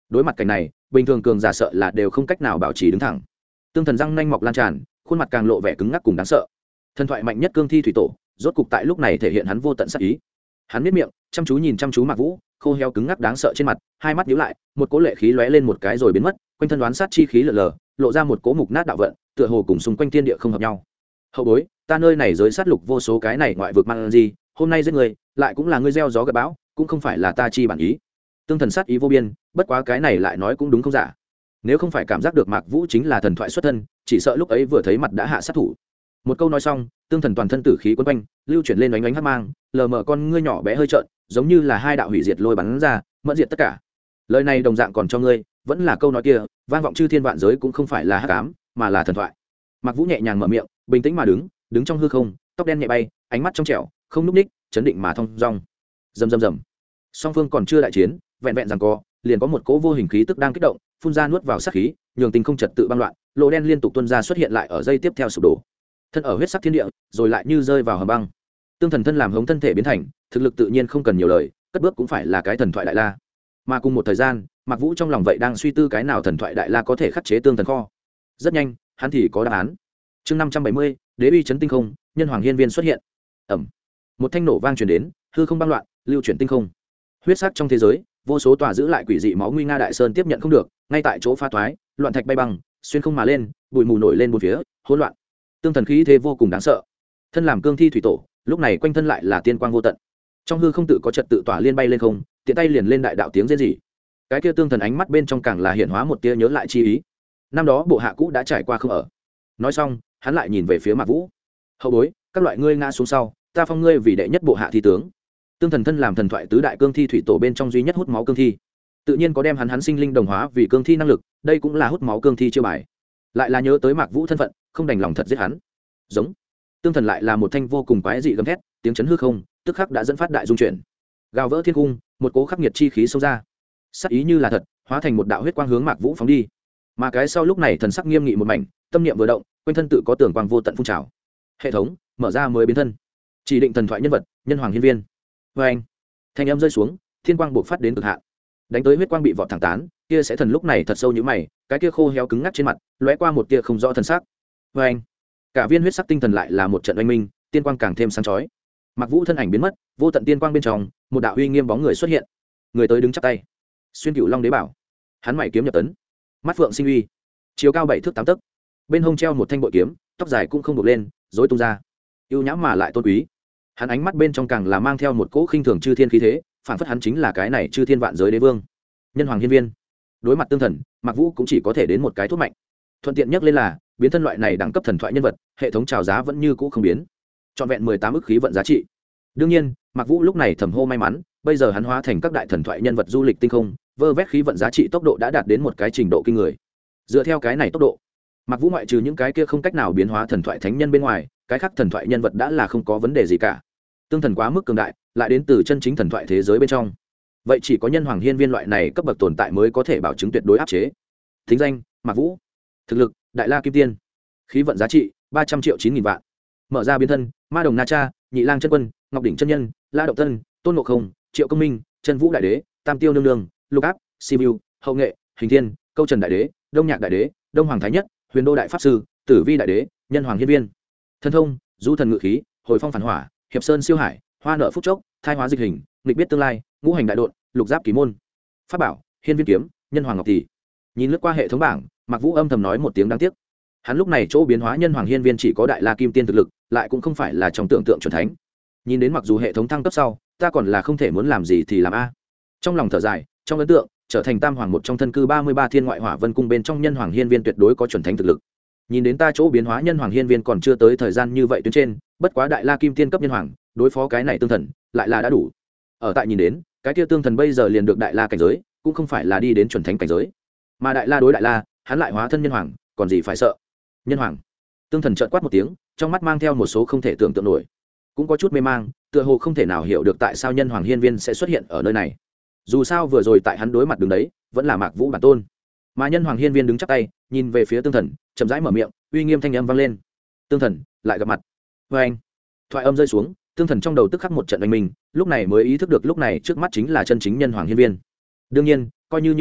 Speaker 1: đối mặt cảnh này bình thường cường giả sợ là đều không cách nào bảo trì đứng thẳng. Tương thần răng nanh mọc lan tràn, khuôn mặt càng lộ vẻ cứng ngắc cùng đáng sợ. Thần thoại mạnh nhất cương thi thủy tổ rốt cục tại lúc này thể hiện hắn vô tận sát ý. Hắn miết miệng chăm chú nhìn chăm chú Mạc Vũ, khô heo cứng ngắc đáng sợ trên mặt, hai mắt nhíu lại, một cỗ lệ khí lóe lên một cái rồi biến mất, quanh thân đoán sát chi khí lờ lờ, lộ ra một cỗ mục nát đạo vận, tựa hồ cùng xung quanh thiên địa không hợp nhau. Hậu bối, ta nơi này giới sát lục vô số cái này ngoại vực mang gì, hôm nay giết người, lại cũng là ngươi gieo gió gặt bão, cũng không phải là ta chi bản ý. Tương thần sát ý vô biên, bất quá cái này lại nói cũng đúng không giả. Nếu không phải cảm giác được Mạc Vũ chính là thần thoại xuất thân, chỉ sợ lúc ấy vừa thấy mặt đã hạ sát thủ. Một câu nói xong, tương thần toàn thân tử khí quấn quanh, lưu chuyển lên oánh oánh hắc mang, lờ mờ con ngươi nhỏ bé hơi trợn, giống như là hai đạo hủy diệt lôi bắn ra, mẫn diệt tất cả. Lời này đồng dạng còn cho ngươi, vẫn là câu nói kia, vang vọng chư thiên vạn giới cũng không phải là hắc ám, mà là thần thoại. Mạc Vũ nhẹ nhàng mở miệng, bình tĩnh mà đứng trong hư không, tóc đen nhẹ bay, ánh mắt trong trẻo, không núp ních, chấn định mà thông dong. Rầm rầm rầm. Song phương còn chưa đại chiến, vẹn vẹn rằng co, liền có một cỗ vô hình khí tức đang kích động, phun ra nuốt vào sát khí, nhường tình không trật tự băng loạn, lỗ đen liên tục tuôn ra xuất hiện lại ở dây tiếp theo sụp đổ. Thân ở huyết sắc thiên địa, rồi lại như rơi vào hầm băng. Tương thần thân làm hống thân thể biến thành, thực lực tự nhiên không cần nhiều lời, cất bước cũng phải là cái thần thoại đại la. Mà cùng một thời gian, Mạc Vũ trong lòng vậy đang suy tư cái nào thần thoại đại la có thể khắc chế tương thần kho. Rất nhanh, hắn thì có đáp án. Chương 570, Đế uy chấn tinh không, nhân hoàng hiên viên xuất hiện. Ầm. Một thanh nổ vang truyền đến, hư không băng loạn, lưu chuyển tinh không. Huyết sắc trong thế giới, vô số tòa giữ lại quỷ dị máu nguy nga đại sơn tiếp nhận không được, ngay tại chỗ phá toái, loạn thạch bay băng, xuyên không mà lên, bụi mù nổi lên bốn phía, hỗn loạn. Tương thần khí thế vô cùng đáng sợ. Thân làm cương thi thủy tổ, lúc này quanh thân lại là tiên quang vô tận. Trong hư không tự có trật tự tỏa liên bay lên không, tiện tay liền lên đại đạo tiếng rên rỉ. Cái kia tương thần ánh mắt bên trong càng là hiện hóa một tia nhớ lại chi ý. Năm đó bộ hạ cũ đã trải qua không ở. Nói xong, hắn lại nhìn về phía Mạc Vũ. Hậu bối, các loại ngươi ngã xuống sau, ta phong ngươi vì đệ nhất bộ hạ thi tướng. Tương thần thân làm thần thoại tứ đại cương thi thủy tổ bên trong duy nhất hút máu cương thi, tự nhiên có đem hắn sinh linh đồng hóa vì cương thi năng lực, đây cũng là hút máu cương thi chiêu bài. Lại là nhớ tới Mạc Vũ thân phận, không đành lòng thật giết hắn. Giống. Tương thần lại là một thanh vô cùng quái dị gầm thét, tiếng chấn hư không, tức khắc đã dẫn phát đại dung chuyển. Gào vỡ thiên cung, một cỗ khắc nghiệt chi khí xông ra. Sắc ý như là thật, hóa thành một đạo huyết quang hướng Mạc Vũ phóng đi. Mà cái sau lúc này thần sắc nghiêm nghị một mảnh, tâm niệm vừa động, quanh thân tự có tưởng quang vô tận phun trào. Hệ thống mở ra mới biến thân, chỉ định thần thoại nhân vật, nhân hoàng hiên viên. Vê anh, thanh âm rơi xuống, thiên quang bộc phát đến cực hạn, đánh tới huyết quang bị vọt thẳng tán, kia sẽ thần lúc này thật sâu như mày, cái kia khô héo cứng ngắc trên mặt, lóe qua một tia không rõ thần sắc. Vê anh, cả viên huyết sắc tinh thần lại là một trận oanh minh, tiên quang càng thêm sáng chói. Mạc Vũ thân ảnh biến mất, vô tận tiên quang bên trong, một đạo uy nghiêm bóng người xuất hiện. Người tới đứng chắp tay, xuyên cửu long đế bảo, hắn mày kiếm nhập tấn, mắt phượng sinh uy, chiều cao 7 thước 8 tấc, bên hông treo một thanh bội kiếm, tóc dài cũng không buộc lên, rối tung ra, ưu nhã mà lại tôn quý. Hắn ánh mắt bên trong càng là mang theo một cỗ khinh thường chư thiên khí thế, phản phất hắn chính là cái này chư thiên vạn giới đế vương, nhân hoàng hiên viên. Đối mặt tương thần, Mạc Vũ cũng chỉ có thể đến một cái thuốc mạnh. Thuận tiện nhất lên là biến thân loại này đẳng cấp thần thoại nhân vật, hệ thống chào giá vẫn như cũ không biến, trọn vẹn 18 ức khí vận giá trị. Đương nhiên, Mạc Vũ lúc này thầm hô may mắn, bây giờ hắn hóa thành các đại thần thoại nhân vật du lịch tinh không, vơ vét khí vận giá trị tốc độ đã đạt đến một cái trình độ kinh người. Dựa theo cái này tốc độ, Mạc Vũ ngoại trừ những cái kia không cách nào biến hóa thần thoại thánh nhân bên ngoài, cái khác thần thoại nhân vật đã là không có vấn đề gì cả. Tương thần quá mức cường đại, lại đến từ chân chính thần thoại thế giới bên trong. Vậy chỉ có nhân hoàng hiên viên loại này cấp bậc tồn tại mới có thể bảo chứng tuyệt đối áp chế. Thính danh: Mạc Vũ. Thực lực: Đại La Kim Tiên. Khí vận giá trị: 300 triệu 9.000 vạn. Mở ra biến thân: Ma Đồng Na Cha, Nhị Lang Chân Quân, Ngọc Đỉnh Chân Nhân, La Động Tân, Tôn Ngộ Không, Triệu Công Minh, Chân Vũ Đại Đế, Tam Tiêu Nương Nương, Lục Áp, Sibiu, Hậu Nghệ, Hình Thiên, Câu Trần Đại Đế, Đông Nhạc Đại Đế, Đông Hoàng Thái Nhất, Huyền Đô Đại Pháp Sư, Tử Vi Đại Đế, Nhân Hoàng Hiên Viên. Thân thông: Du Thần Ngự Khí, Hồi Phong Phản Hỏa, Hiệp Sơn Siêu Hải, Hoa Nợ Phúc Chốc, Thai Hóa Dịch Hình, Nghịch Biết Tương Lai, Ngũ Hành Đại Độn, Lục Giáp Kỳ Môn. Pháp bảo: Hiên Viên Kiếm, Nhân Hoàng Ngọc Tỷ. Nhìn lướt qua hệ thống bảng, Mạc Vũ âm thầm nói một tiếng đáng tiếc. Hắn lúc này chỗ biến hóa nhân hoàng hiên viên chỉ có đại la kim tiên thực lực, lại cũng không phải là trong tưởng tượng chuẩn thánh. Nhìn đến mặc dù hệ thống thăng cấp sau, ta còn là không thể muốn làm gì thì làm a. Trong lòng thở dài, trong ấn tượng, trở thành tam hoàng một trong thân cư 33 thiên ngoại hỏa vân cung bên trong nhân hoàng hiên viên tuyệt đối có chuẩn thánh thực lực. Nhìn đến ta chỗ biến hóa nhân hoàng hiên viên còn chưa tới thời gian như vậy tuyến trên, bất quá đại la kim tiên cấp nhân hoàng, đối phó cái này tương thần, lại là đã đủ. Ở tại nhìn đến, cái kia tương thần bây giờ liền được đại la cảnh giới, cũng không phải là đi đến chuẩn thánh cảnh giới. Mà đại la đối đại la, hắn lại hóa thân nhân hoàng, còn gì phải sợ. Nhân hoàng. Tương thần trợn quát một tiếng, trong mắt mang theo một số không thể tưởng tượng nổi, cũng có chút mê mang, tựa hồ không thể nào hiểu được tại sao nhân hoàng hiên viên sẽ xuất hiện ở nơi này. Dù sao vừa rồi tại hắn đối mặt đứng đấy, vẫn là Mạc Vũ bản tôn. Mà nhân hoàng hiên viên đứng chắp tay, nhìn về phía tương thần, chậm rãi mở miệng, uy nghiêm thanh âm vang lên. Tương thần lại gặp mặt. Và anh. Thoại âm rơi xuống, tương thần trong đầu tức khắc một trận đánh mình, lúc này mới ý thức được lúc này trước mắt chính là chân chính nhân hoàng hiên viên. Đương nhiên, coi như thế,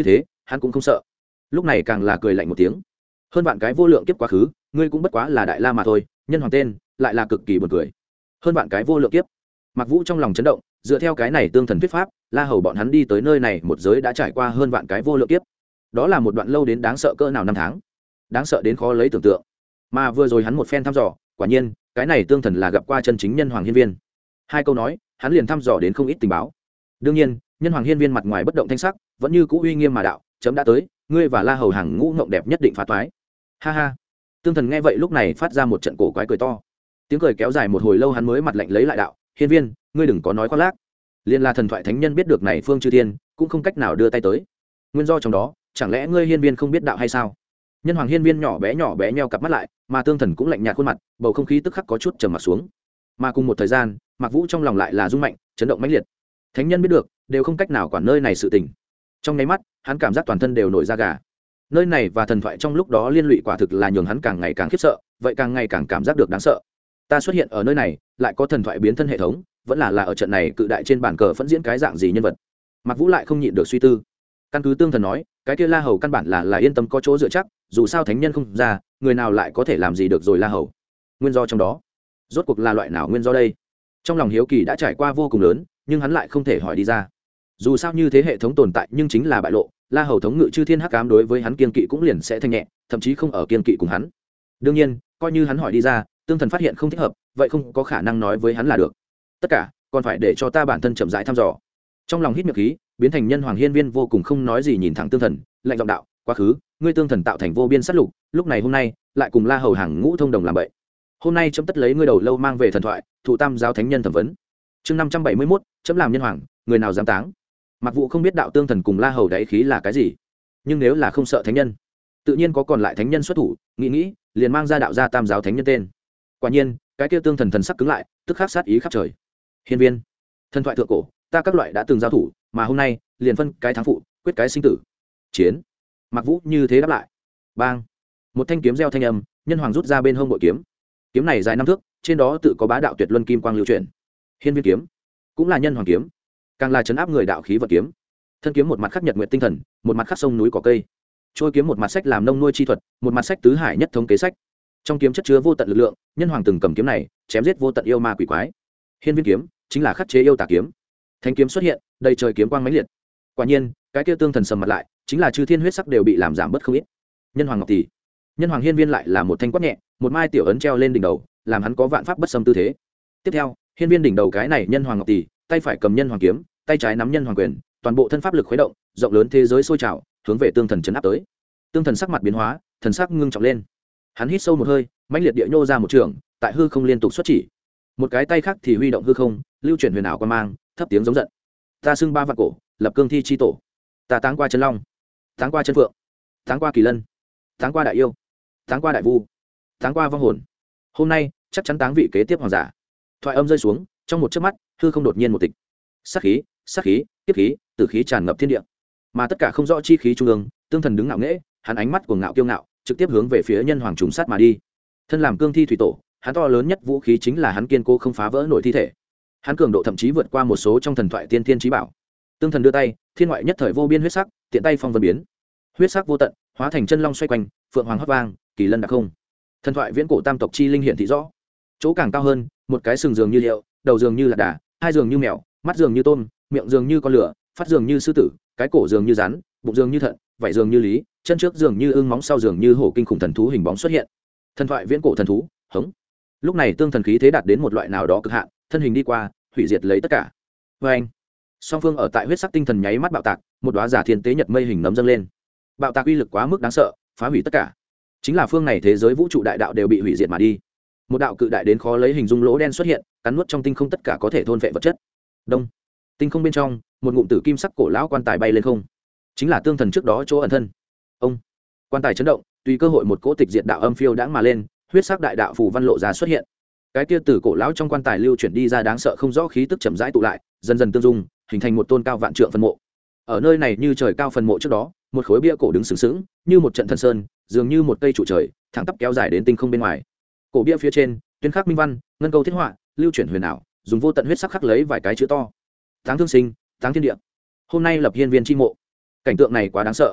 Speaker 1: hắn cũng không sợ. Lúc này càng là cười lạnh một tiếng. Hơn vạn cái vô lượng kiếp quá khứ, ngươi cũng bất quá là đại la mà thôi, nhân hoàng tên lại là cực kỳ buồn cười. Hơn vạn cái vô lượng kiếp. Mạc Vũ trong lòng chấn động, dựa theo cái này tương thần thuyết pháp, La Hầu bọn hắn đi tới nơi này một giới đã trải qua hơn vạn cái vô lượng kiếp. Đó là một đoạn lâu đến đáng sợ cỡ nào năm tháng, đáng sợ đến khó lấy tưởng tượng. Mà vừa rồi hắn một phen thăm dò, quả nhiên, cái này tương thần là gặp qua chân chính nhân hoàng hiên viên. Hai câu nói, hắn liền thăm dò đến không ít tình báo. Đương nhiên, nhân hoàng hiên viên mặt ngoài bất động thanh sắc, vẫn như cũ uy nghiêm mà đạo, chấm đã tới, ngươi và La Hầu hàng ngũ ngộng đẹp nhất định phá toái. Ha ha. Tương thần nghe vậy lúc này phát ra một trận cổ quái cười to. Tiếng cười kéo dài một hồi lâu hắn mới mặt lạnh lấy lại đạo, hiên viên, ngươi đừng có nói khoác lác. Liên là thần thoại thánh nhân biết được này phương chư thiên, cũng không cách nào đưa tay tới. Nguyên do trong đó, chẳng lẽ ngươi hiên viên không biết đạo hay sao? Nhân hoàng hiên viên nhỏ bé nheo cặp mắt lại, mà tương thần cũng lạnh nhạt khuôn mặt, bầu không khí tức khắc có chút trầm mặt xuống. Mà cùng một thời gian, Mạc Vũ trong lòng lại là rung mạnh, chấn động mãnh liệt. Thánh nhân biết được, đều không cách nào quản nơi này sự tình. Trong nháy mắt, hắn cảm giác toàn thân đều nổi da gà. Nơi này và thần thoại trong lúc đó liên lụy quả thực là nhường hắn càng ngày càng khiếp sợ, vậy càng ngày càng cảm giác được đáng sợ. Ta xuất hiện ở nơi này, lại có thần thoại biến thân hệ thống, vẫn là ở trận này cự đại trên bàn cờ phẫn diễn cái dạng gì nhân vật. Mạc Vũ lại không nhịn được suy tư. Căn cứ tương thần nói, cái kia La Hầu căn bản là yên tâm có chỗ dựa chắc, dù sao thánh nhân không ra, người nào lại có thể làm gì được rồi La Hầu. Nguyên do trong đó, rốt cuộc là loại nào nguyên do đây? Trong lòng hiếu kỳ đã trải qua vô cùng lớn, nhưng hắn lại không thể hỏi đi ra. Dù sao như thế hệ thống tồn tại nhưng chính là bại lộ, La Hầu thống ngự chư thiên hắc ám đối với hắn kiên kỵ cũng liền sẽ thanh nhẹ, thậm chí không ở kiên kỵ cùng hắn. Đương nhiên, coi như hắn hỏi đi ra, tương thần phát hiện không thích hợp, vậy không có khả năng nói với hắn là được. Tất cả còn phải để cho ta bản thân chậm rãi thăm dò. Trong lòng hít miệng khí, biến thành nhân hoàng hiên viên vô cùng không nói gì nhìn thẳng tương thần, lạnh giọng đạo, quá khứ ngươi tương thần tạo thành vô biên sát lục, lúc này hôm nay lại cùng La Hầu hàng ngũ thông đồng làm vậy. Hôm nay chấm tất lấy ngươi đầu lâu mang về thần thoại, thụ tam giáo thánh nhân thẩm vấn. Chương 571, chấm làm nhân hoàng, người nào dám táng. Mặc Vũ không biết đạo tương thần cùng La Hầu đáy khí là cái gì, nhưng nếu là không sợ thánh nhân, tự nhiên có còn lại thánh nhân xuất thủ, nghĩ liền mang ra đạo ra tam giáo thánh nhân tên. Quả nhiên, cái kia tương thần thần sắc cứng lại, tức khắc sát ý khắp trời. Hiên viên, thần thoại thượng cổ, ta các loại đã từng giao thủ, mà hôm nay liền phân cái thắng phụ, quyết cái sinh tử. Chiến. Mặc Vũ như thế đáp lại. Bang. Một thanh kiếm reo thanh âm, nhân hoàng rút ra bên hông bội kiếm. Kiếm này dài 5 thước, trên đó tự có bá đạo tuyệt luân kim quang lưu chuyển. Hiên viên kiếm, cũng là nhân hoàng kiếm, càng là chấn áp người đạo khí vật kiếm. Thân kiếm một mặt khắc nhật nguyệt tinh thần, một mặt khắc sông núi cỏ cây. Trôi kiếm một mặt sách làm nông nuôi chi thuật, một mặt sách tứ hải nhất thống kế sách. Trong kiếm chất chứa vô tận lực lượng, nhân hoàng từng cầm kiếm này chém giết vô tận yêu ma quỷ quái. Hiên viên kiếm chính là khắc chế yêu tà kiếm. Thanh kiếm xuất hiện, đầy trời kiếm quang mãnh liệt. Quả nhiên, cái kia tương thần sầm mặt lại, chính là chư thiên huyết sắc đều bị làm giảm bớt không ít. Nhân hoàng ngọc tỷ, nhân hoàng hiên viên lại là một thanh quát nhẹ, một mai tiểu ấn treo lên đỉnh đầu, làm hắn có vạn pháp bất xâm tư thế. Tiếp theo, hiên viên đỉnh đầu cái này nhân hoàng ngọc tỷ, tay phải cầm nhân hoàng kiếm, tay trái nắm nhân hoàng quyền, toàn bộ thân pháp lực khuấy động, rộng lớn thế giới sôi trào, hướng về tương thần chấn áp tới. Tương thần sắc mặt biến hóa, thần sắc ngưng trọng lên. Hắn hít sâu một hơi, mãnh liệt địa nhô ra một trường, tại hư không liên tục xuất chỉ. Một cái tay khác thì huy động hư không, lưu chuyển huyền ảo quan mang, thấp tiếng giống giận. Ta xưng ba vạn cổ, lập cương thi chi tổ. Ta táng qua chân long, táng qua chân phượng, táng qua kỳ lân, táng qua đại yêu, táng qua đại vu, táng qua vong hồn. Hôm nay chắc chắn táng vị kế tiếp hoàng giả. Thoại âm rơi xuống, trong một chớp mắt, hư không đột nhiên một tịch. Sát khí, tiếp khí, tử khí tràn ngập thiên địa. Mà tất cả không rõ chi khí trung ương, tương thần đứng ngạo nghễ, hắn ánh mắt cuồng ngạo kiêu ngạo, trực tiếp hướng về phía nhân hoàng trùng sát mà đi. Thân làm cương thi thủy tổ, hắn to lớn nhất vũ khí chính là hắn kiên cố không phá vỡ nổi thi thể. Hắn cường độ thậm chí vượt qua một số trong thần thoại tiên thiên chí bảo. Tương thần đưa tay, thiên ngoại nhất thời vô biên huyết sắc, tiện tay phong vân biến. Huyết sắc vô tận, hóa thành chân long xoay quanh, phượng hoàng hót vang, kỳ lân đặc không. Thần thoại viễn cổ tam tộc chi linh hiện thị rõ. Chỗ càng cao hơn, một cái sừng dường như liệu, đầu dường như là đà, hai dường như mèo, mắt dường như tôm, miệng dường như con lửa, phát dường như sư tử, cái cổ dường như rắn, bụng dường như thận, vảy dường như lý, chân trước dường như ưng, móng sau dường như hổ kinh khủng thần thú hình bóng xuất hiện. Thần thoại viễn cổ thần thú, hống. Lúc này tương thần khí thế đạt đến một loại nào đó cực hạn, thân hình đi qua, hủy diệt lấy tất cả. Và anh, song phương ở tại huyết sắc tinh thần nháy mắt bạo tạc, một đóa giả thiên tế nhật mây hình nấm dâng lên. Bạo tạc uy lực quá mức đáng sợ, phá hủy tất cả. Chính là phương này thế giới vũ trụ đại đạo đều bị hủy diệt mà đi. Một đạo cự đại đến khó lấy hình dung lỗ đen xuất hiện, cắn nuốt trong tinh không tất cả có thể thôn phệ vật chất. Đông, tinh không bên trong, một ngụm tử kim sắc cổ lão quan tài bay lên không, chính là tương thần trước đó chỗ ẩn thân. Ông, quan tài chấn động, tùy cơ hội một cỗ tịch diệt đạo âm phiêu đãng mà lên, huyết sắc đại đạo phù văn lộ ra xuất hiện. Cái kia tử cổ lão trong quan tài lưu chuyển đi ra đáng sợ không rõ khí tức chậm rãi tụ lại, dần dần tương dung, hình thành một tôn cao vạn trượng phân mộ. Ở nơi này như trời cao phần mộ trước đó, một khối bia cổ đứng sừng sững, như một trận thần sơn, dường như một cây trụ trời, thẳng tắp kéo dài đến tinh không bên ngoài. Cổ bia phía trên, tuyên khắc minh văn, ngân câu thiết họa, lưu chuyển huyền ảo, dùng vô tận huyết sắc khắc lấy vài cái chữ to: Táng thương sinh, táng thiên địa. Hôm nay lập hiên viên chi mộ. Cảnh tượng này quá đáng sợ.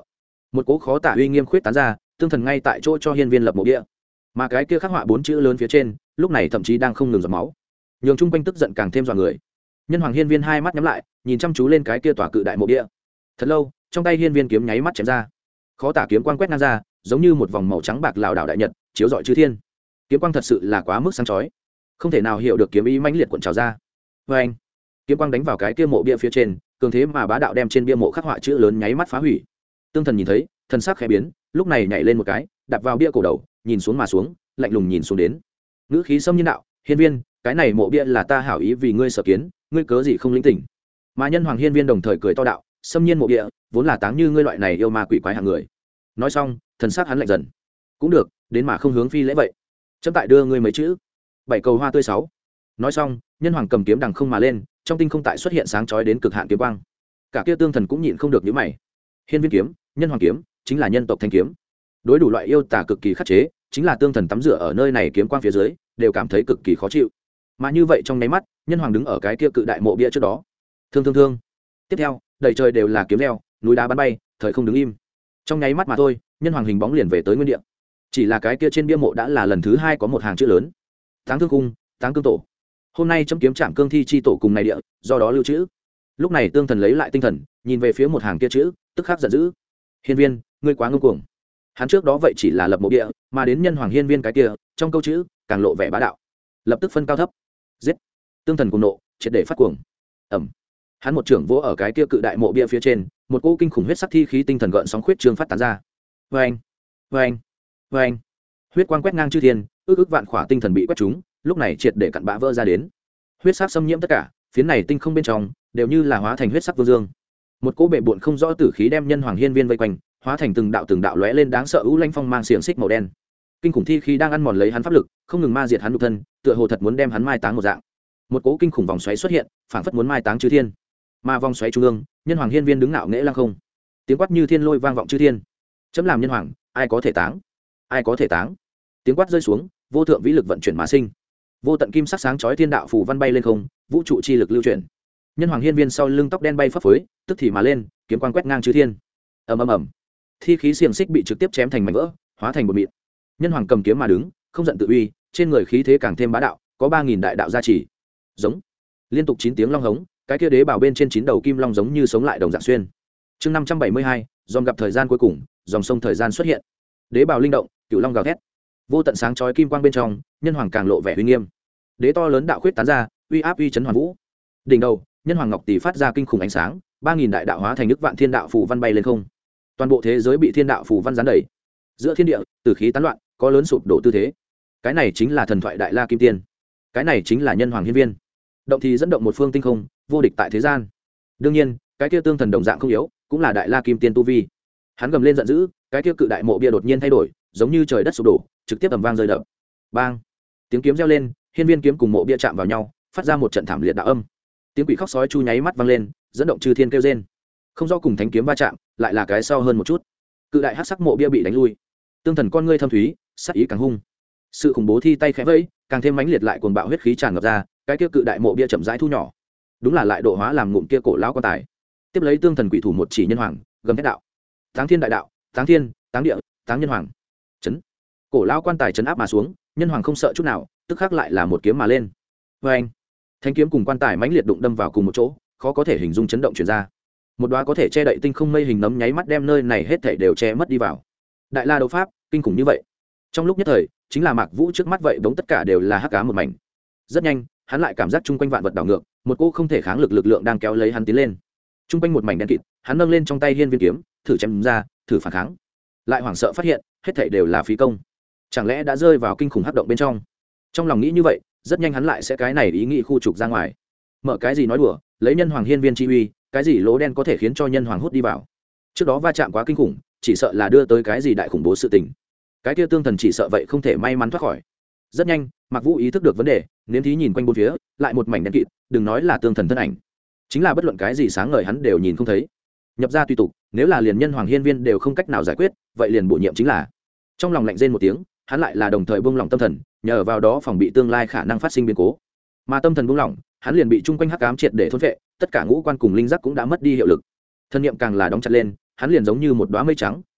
Speaker 1: một cỗ khó tả uy nghiêm khuyết tán ra, tương thần ngay tại chỗ cho hiên viên lập mộ bia, mà cái kia khắc họa 4 chữ lớn phía trên lúc này thậm chí đang không ngừng giọt máu, nhường chung quanh tức giận càng thêm dọa người. Nhân hoàng hiên viên hai mắt nhắm lại, nhìn chăm chú lên cái kia tòa cự đại mộ bia thật lâu, trong tay hiên viên kiếm nháy mắt chém ra, khó tả kiếm quang quét ngang ra, giống như một vòng màu trắng bạc lảo đảo đại nhật chiếu rọi chư thiên. Kiếm quang thật sự là quá mức sáng chói, không thể nào hiểu được kiếm ý mãnh liệt cuộn trào ra. Vê anh, kiếm quang đánh vào cái kia mộ bia phía trên, cường thế mà bá đạo đem trên bia mộ khắc họa chữ lớn nháy mắt phá hủy. Tương thần nhìn thấy, thần sắc khẽ biến, lúc này nhảy lên một cái, đạp vào bia cổ đầu, nhìn xuống mà xuống, lạnh lùng nhìn xuống đến. Ngữ khí xâm nhiên đạo: "Hiên viên, cái này mộ bia là ta hảo ý vì ngươi sở kiến, ngươi cớ gì không lĩnh tỉnh?" Mà nhân hoàng hiên viên đồng thời cười to đạo: "Xâm nhiên mộ bia, vốn là táng như ngươi loại này yêu ma quỷ quái hạng người." Nói xong, thần sắc hắn lạnh dần. "Cũng được, đến mà không hướng phi lễ vậy. Chấm tại đưa ngươi mấy chữ. Bảy cầu hoa tươi 6." Nói xong, nhân hoàng cầm kiếm đằng không mà lên, trong tinh không tại xuất hiện sáng chói đến cực hạn kiếm quang. Cả kia tương thần cũng nhịn không được nhíu mày. Hiên viên kiếm, nhân hoàng kiếm, chính là nhân tộc thanh kiếm. Đối đủ loại yêu tà cực kỳ khắc chế, chính là tương thần tắm rửa ở nơi này kiếm quang phía dưới, đều cảm thấy cực kỳ khó chịu. Mà như vậy trong nháy mắt, nhân hoàng đứng ở cái kia cự đại mộ bia trước đó. Thương thương thương. Tiếp theo, đầy trời đều là kiếm reo, núi đá bắn bay, thời không đứng im. Trong nháy mắt mà thôi, nhân hoàng hình bóng liền về tới nguyên địa. Chỉ là cái kia trên bia mộ đã là lần thứ 2 có một hàng chữ lớn: Táng thương cung, Táng cương tổ. Hôm nay chấm kiếm trảm cương thi chi tổ cùng này địa, do đó lưu trữ. Lúc này tương thần lấy lại tinh thần, nhìn về phía một hàng kia chữ, tức khắc giận dữ: "Hiên viên, ngươi quá ngông cuồng." Hắn trước đó vậy chỉ là lập mộ địa, mà đến nhân hoàng hiên viên cái kia, trong câu chữ càng lộ vẻ bá đạo. Lập tức phân cao thấp. Giết! Tương thần cuồng nộ, triệt để phát cuồng. Ầm. Hắn một trưởng vỗ ở cái kia cự đại mộ bia phía trên, một cỗ kinh khủng huyết sắc thi khí tinh thần gợn sóng khuyết trương phát tán ra. Oeng, oeng, oeng. Huyết quang quét ngang chư thiên, ước vạn khỏa tinh thần bị quét trúng, lúc này triệt để cặn bã vỡ ra đến. Huyết sắc xâm nhiễm tất cả, phiến này tinh không bên trong đều như là hóa thành huyết sắc vương dương. Một cỗ bệ bội không rõ tử khí đem nhân hoàng hiên viên vây quanh, hóa thành từng đạo lóe lên đáng sợ u lanh phong mang xiềng xích màu đen. Kinh khủng thi khí đang ăn mòn lấy hắn pháp lực, không ngừng ma diệt hắn nhục thân, tựa hồ thật muốn đem hắn mai táng một dạng. Một cỗ kinh khủng vòng xoáy xuất hiện, phảng phất muốn mai táng chư thiên. Mà vòng xoáy trung ương, nhân hoàng hiên viên đứng ngạo nghễ lăng không. Tiếng quát như thiên lôi vang vọng chư thiên. Chấm làm nhân hoàng, ai có thể táng? Ai có thể táng? Tiếng quát rơi xuống, vô thượng vĩ lực vận chuyển mà sinh. Vô tận kim sắc sáng chói thiên đạo phù văn bay lên không, vũ trụ chi lực lưu chuyển. Nhân hoàng hiên viên sau lưng tóc đen bay phấp phới, tức thì mà lên, kiếm quang quét ngang chư thiên. Ầm ầm ầm. Thi khí xiềng xích bị trực tiếp chém thành mảnh vỡ, hóa thành bột mịn. Nhân hoàng cầm kiếm mà đứng, không giận tự uy, trên người khí thế càng thêm bá đạo, có 3000 đại đạo gia trì. Giống. Liên tục 9 tiếng long hống, cái kia đế bảo bên trên 9 đầu kim long giống như sống lại đồng dạng xuyên. Chương 572, dòm gặp thời gian cuối cùng, dòng sông thời gian xuất hiện. Đế bảo linh động, cửu long gào thét. Vô tận sáng chói kim quang bên trong, nhân hoàng càng lộ vẻ uy nghiêm. Đế to lớn đạo khuyết tán ra, uy áp uy chấn hoàn vũ. Đỉnh đầu, nhân hoàng ngọc tỷ phát ra kinh khủng ánh sáng, 3000 đại đạo hóa thành nước vạn thiên đạo phù văn bay lên không. Toàn bộ thế giới bị thiên đạo phù văn gián đầy. Giữa thiên địa, tử khí tán loạn, có lớn sụp đổ tư thế. Cái này chính là thần thoại đại la kim tiên. Cái này chính là nhân hoàng hiên viên. Động thì dẫn động một phương tinh không, vô địch tại thế gian. Đương nhiên, cái kia tương thần đồng dạng không yếu, cũng là đại la kim tiên tu vi. Hắn gầm lên giận dữ, cái kia cự đại mộ bia đột nhiên thay đổi, giống như trời đất sụp đổ, trực tiếp ầm vang rơi đập. Bang! Tiếng kiếm reo lên, hiên viên kiếm cùng mộ bia chạm vào nhau, phát ra một trận thảm liệt đạo âm. Tiếng quỷ khóc sói chu nháy mắt vang lên, dẫn động chư thiên kêu rên. Không do cùng thánh kiếm va chạm, lại là cái sau hơn một chút. Cự đại hắc sắc mộ bia bị đánh lui. Tương thần con ngươi thâm thúy, sát ý càng hung. Sự khủng bố thi tay khẽ vẫy, càng thêm mãnh liệt lại cuồng bạo huyết khí tràn ngập ra, cái kia cự đại mộ bia chậm rãi thu nhỏ. Đúng là lại độ hóa làm ngụm kia cổ lão quan tài. Tiếp lấy tương thần quỷ thủ một chỉ nhân hoàng, gầm thét đạo: Táng thiên đại đạo, táng thiên, táng địa, táng nhân hoàng. Chấn. Cổ lão quan tài chấn áp mà xuống, nhân hoàng không sợ chút nào, tức khắc lại là một kiếm mà lên. Và anh, thanh kiếm cùng quan tài mãnh liệt đụng đâm vào cùng một chỗ, khó có thể hình dung chấn động truyền ra. Một đóa có thể che đậy tinh không mây hình nấm nháy mắt đem nơi này hết thảy đều che mất đi vào. Đại la đấu pháp, kinh khủng như vậy. Trong lúc nhất thời, chính là Mạc Vũ trước mắt vậy đống tất cả đều là hắc ám một mảnh. Rất nhanh, hắn lại cảm giác chung quanh vạn vật đảo ngược, một cô không thể kháng lực lượng đang kéo lấy hắn tiến lên. Chung quanh một mảnh đen kịt, hắn nâng lên trong tay hiên viên kiếm, thử chém ra, thử phản kháng. Lại hoảng sợ phát hiện, hết thảy đều là phí công. Chẳng lẽ đã rơi vào kinh khủng hắc động bên trong? Trong lòng nghĩ như vậy, rất nhanh hắn lại sẽ cái này ý nghĩ khu trục ra ngoài. Mở cái gì nói đùa, lấy nhân hoàng hiên viên chi uy, cái gì lỗ đen có thể khiến cho nhân hoàng hút đi vào? Trước đó va chạm quá kinh khủng, chỉ sợ là đưa tới cái gì đại khủng bố sự tình. Cái kia tương thần chỉ sợ vậy không thể may mắn thoát khỏi. Rất nhanh, Mạc Vũ ý thức được vấn đề, nếm thí nhìn quanh bốn phía, lại một mảnh đen kịt, đừng nói là tương thần thân ảnh, chính là bất luận cái gì sáng ngời hắn đều nhìn không thấy. Nhập ra tùy tục, nếu là liền nhân hoàng hiên viên đều không cách nào giải quyết, vậy liền bổ nhiệm chính là. Trong lòng lạnh rên một tiếng, hắn lại là đồng thời buông lỏng tâm thần, nhờ vào đó phòng bị tương lai khả năng phát sinh biến cố. Mà tâm thần buông lỏng, hắn liền bị chung quanh hắc ám triệt để thôn phệ, tất cả ngũ quan cùng linh giác cũng đã mất đi hiệu lực. Thân niệm càng là đóng chặt lên, hắn liền giống như một đóa mây trắng,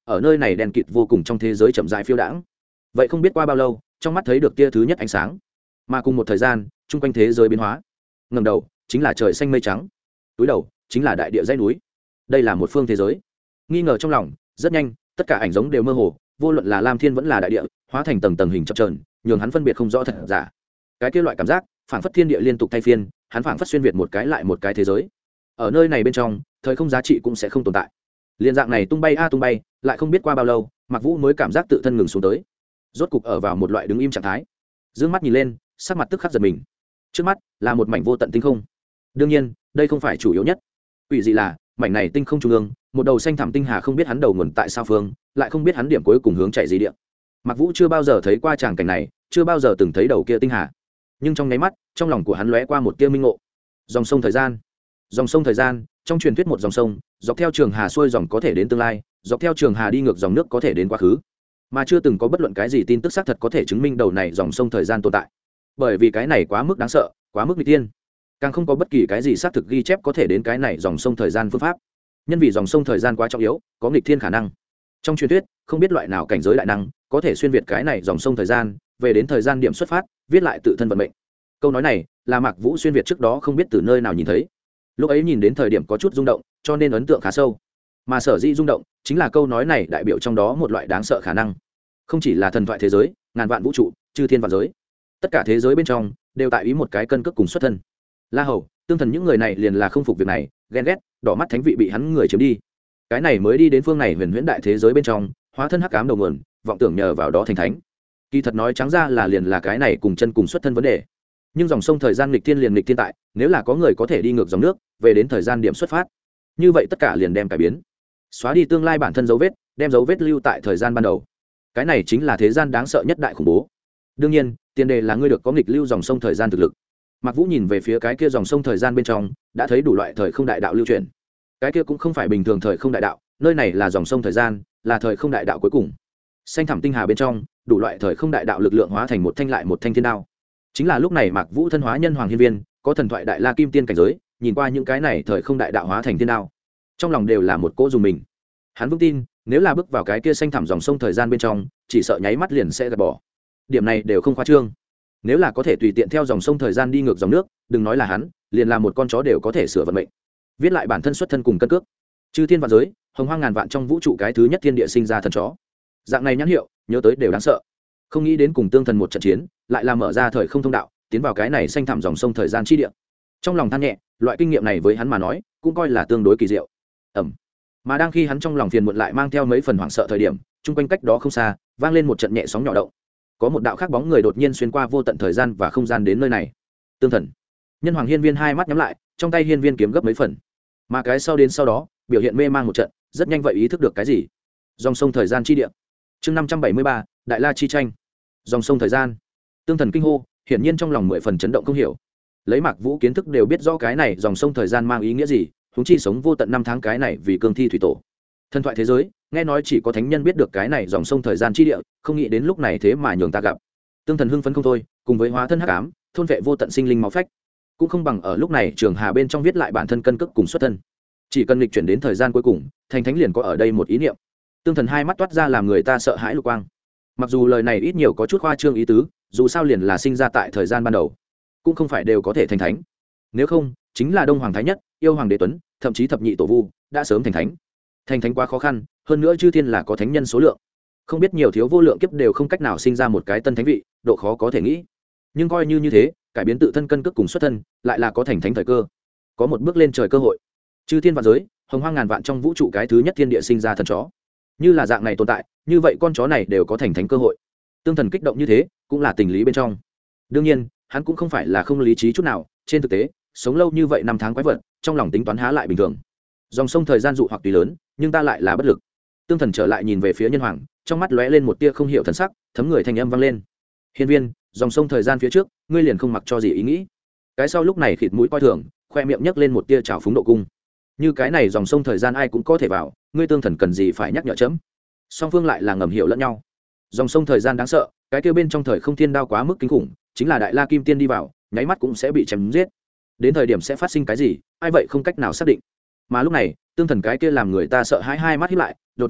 Speaker 1: ở nơi này đèn kịt vô cùng trong thế giới chậm rãi phiêu đãng. Vậy không biết qua bao lâu, trong mắt thấy được tia thứ nhất ánh sáng, mà cùng một thời gian, chung quanh thế giới biến hóa. Ngẩng đầu, chính là trời xanh mây trắng. Túi đầu, chính là đại địa dãy núi. Đây là một phương thế giới. Nghi ngờ trong lòng, rất nhanh, tất cả ảnh giống đều mơ hồ, vô luận là lam thiên vẫn là đại địa, hóa thành tầng tầng hình chập chờn, nhường hắn phân biệt không rõ thật giả. Cái kia loại cảm giác, phảng phất thiên địa liên tục thay phiên, hắn phảng phất xuyên việt một cái lại một cái thế giới. Ở nơi này bên trong, thời không giá trị cũng sẽ không tồn tại. Liên dạng này tung bay tung bay, lại không biết qua bao lâu, Mạc Vũ mới cảm giác tự thân ngừng xuống tới. Rốt cục ở vào một loại đứng im trạng thái. Dương mắt nhìn lên, sắc mặt tức khắc giật mình. Trước mắt là một mảnh vô tận tinh không. Đương nhiên, đây không phải chủ yếu nhất. Quỷ dị là, mảnh này tinh không trung ương, một đầu xanh thẳm tinh hà không biết hắn đầu nguồn tại sao phương, lại không biết hắn điểm cuối cùng hướng chạy gì địa. Mạc Vũ chưa bao giờ thấy qua tràng cảnh này, chưa bao giờ từng thấy đầu kia tinh hà. Nhưng trong nháy mắt, trong lòng của hắn lóe qua một tia minh ngộ. Dòng sông thời gian. Dòng sông thời gian, trong truyền thuyết một dòng sông, dọc theo trường hà xuôi dòng có thể đến tương lai, dọc theo trường hà đi ngược dòng nước có thể đến quá khứ, mà chưa từng có bất luận cái gì tin tức xác thật có thể chứng minh đầu này dòng sông thời gian tồn tại. Bởi vì cái này quá mức đáng sợ, quá mức nguy tiên, càng không có bất kỳ cái gì xác thực ghi chép có thể đến cái này dòng sông thời gian phương pháp. Nhân vì dòng sông thời gian quá trọng yếu, có nghịch thiên khả năng. Trong truyền thuyết, không biết loại nào cảnh giới đại năng có thể xuyên việt cái này dòng sông thời gian, về đến thời gian điểm xuất phát, viết lại tự thân vận mệnh. Câu nói này là Mạc Vũ xuyên việt trước đó không biết từ nơi nào nhìn thấy. Lúc ấy nhìn đến thời điểm có chút rung động, cho nên ấn tượng khá sâu. Mà sở dĩ rung động chính là câu nói này đại biểu trong đó một loại đáng sợ khả năng. Không chỉ là thần thoại thế giới, ngàn vạn vũ trụ, chư thiên vạn giới, tất cả thế giới bên trong đều tại ý một cái cân cước cùng xuất thân. La Hầu, Tương Thần những người này liền là không phục việc này, ghen ghét, đỏ mắt thánh vị bị hắn người chiếm đi. Cái này mới đi đến phương này huyền huyễn đại thế giới bên trong, hóa thân hắc ám đầu nguồn, vọng tưởng nhờ vào đó thành thánh. Kỳ thật nói trắng ra là liền là cái này cùng chân cùng xuất thân vấn đề. Nhưng dòng sông thời gian nghịch thiên liền nghịch thiên tại, nếu là có người có thể đi ngược dòng nước, về đến thời gian điểm xuất phát, như vậy tất cả liền đem cải biến, xóa đi tương lai bản thân dấu vết, đem dấu vết lưu tại thời gian ban đầu. Cái này chính là thế gian đáng sợ nhất đại khủng bố. Đương nhiên, tiền đề là ngươi được có nghịch lưu dòng sông thời gian thực lực. Mạc Vũ nhìn về phía cái kia dòng sông thời gian bên trong, đã thấy đủ loại thời không đại đạo lưu chuyển. Cái kia cũng không phải bình thường thời không đại đạo, nơi này là dòng sông thời gian, là thời không đại đạo cuối cùng. Xanh thẳm tinh hà bên trong, đủ loại thời không đại đạo lực lượng hóa thành một thanh lại một thanh thiên đao. Chính là lúc này Mạc Vũ thân hóa nhân hoàng hiên viên, có thần thoại đại la kim tiên cảnh giới, nhìn qua những cái này thời không đại đạo hóa thành thiên đao, trong lòng đều là một cỗ dùng mình. Hắn vững tin, nếu là bước vào cái kia xanh thẳm dòng sông thời gian bên trong, chỉ sợ nháy mắt liền sẽ gạt bỏ. Điểm này đều không khoa trương. Nếu là có thể tùy tiện theo dòng sông thời gian đi ngược dòng nước, đừng nói là hắn, liền là một con chó đều có thể sửa vận mệnh. Viết lại bản thân xuất thân cùng cân cước. Chư thiên vạn giới, hồng hoang ngàn vạn trong vũ trụ cái thứ nhất thiên địa sinh ra thần chó. Dạng này nhãn hiệu, nhớ tới đều đáng sợ. Không nghĩ đến cùng Tương Thần một trận chiến, lại là mở ra thời không thông đạo, tiến vào cái này xanh thẳm dòng sông thời gian chi địa. Trong lòng than nhẹ, loại kinh nghiệm này với hắn mà nói, cũng coi là tương đối kỳ diệu. Mà đang khi hắn trong lòng phiền muộn lại mang theo mấy phần hoảng sợ thời điểm, chung quanh cách đó không xa, vang lên một trận nhẹ sóng nhỏ động. Có một đạo khác bóng người đột nhiên xuyên qua vô tận thời gian và không gian đến nơi này. Tương Thần. Nhân hoàng hiên viên hai mắt nhắm lại, trong tay hiên viên kiếm gấp mấy phần. Mà cái sau đến sau đó, biểu hiện mê mang một trận, rất nhanh vậy ý thức được cái gì. Dòng sông thời gian chi địa. Chương 573, Đại La chi tranh. Dòng sông thời gian. Tương Thần kinh hô, hiển nhiên trong lòng mười phần chấn động không hiểu. Lấy Mạc Vũ kiến thức đều biết rõ cái này dòng sông thời gian mang ý nghĩa gì, huống chi sống vô tận năm tháng cái này vì cương thi thủy tổ. Thần thoại thế giới, nghe nói chỉ có thánh nhân biết được cái này dòng sông thời gian chi địa, không nghĩ đến lúc này thế mà nhường ta gặp. Tương Thần hưng phấn không thôi, cùng với hóa thân hắc ám, thôn vệ vô tận sinh linh máu phách, cũng không bằng ở lúc này trường hà bên trong viết lại bản thân cân cước cùng xuất thân. Chỉ cần lịch chuyển đến thời gian cuối cùng, thành thánh liền có ở đây một ý niệm. Tương Thần hai mắt toát ra làm người ta sợ hãi lục quang. Mặc dù lời này ít nhiều có chút khoa trương ý tứ, dù sao liền là sinh ra tại thời gian ban đầu, cũng không phải đều có thể thành thánh. Nếu không, chính là Đông Hoàng Thái Nhất, Yêu Hoàng Đế Tuấn, thậm chí thập nhị tổ vu đã sớm thành thánh. Thành thánh quá khó khăn, hơn nữa chư thiên là có thánh nhân số lượng, không biết nhiều thiếu vô lượng kiếp đều không cách nào sinh ra một cái tân thánh vị, độ khó có thể nghĩ. Nhưng coi như thế, cải biến tự thân cân cước cùng xuất thân, lại là có thành thánh thời cơ, có một bước lên trời cơ hội. Chư thiên vạn giới, hồng hoang ngàn vạn trong vũ trụ cái thứ nhất thiên địa sinh ra thần chó, như là dạng này tồn tại, như vậy con chó này đều có thành thánh cơ hội. Tương Thần kích động như thế, cũng là tình lý bên trong. Đương nhiên, hắn cũng không phải là không lý trí chút nào, trên thực tế, sống lâu như vậy năm tháng quái vật, trong lòng tính toán há lại bình thường. Dòng sông thời gian dụ hoặc tùy lớn, nhưng ta lại là bất lực. Tương Thần trở lại nhìn về phía nhân hoàng, trong mắt lóe lên một tia không hiểu thần sắc, thấm người thanh âm vang lên. Hiên viên, dòng sông thời gian phía trước, ngươi liền không mặc cho gì ý nghĩ. Cái sau lúc này khịt mũi coi thường, khoe miệng nhấc lên một tia trào phúng độ cung. Như cái này dòng sông thời gian ai cũng có thể vào, ngươi Tương Thần cần gì phải nhắc nhở chấm. Song phương lại là ngầm hiểu lẫn nhau. Dòng sông thời gian đáng sợ, cái kia bên trong thời không thiên đao quá mức kinh khủng, chính là Đại La Kim Tiên đi vào, nháy mắt cũng sẽ bị chém giết. Đến thời điểm sẽ phát sinh cái gì, ai vậy không cách nào xác định. Mà lúc này, Tương Thần cái kia làm người ta sợ hãi hai mắt híp lại, đột nhiên đạo,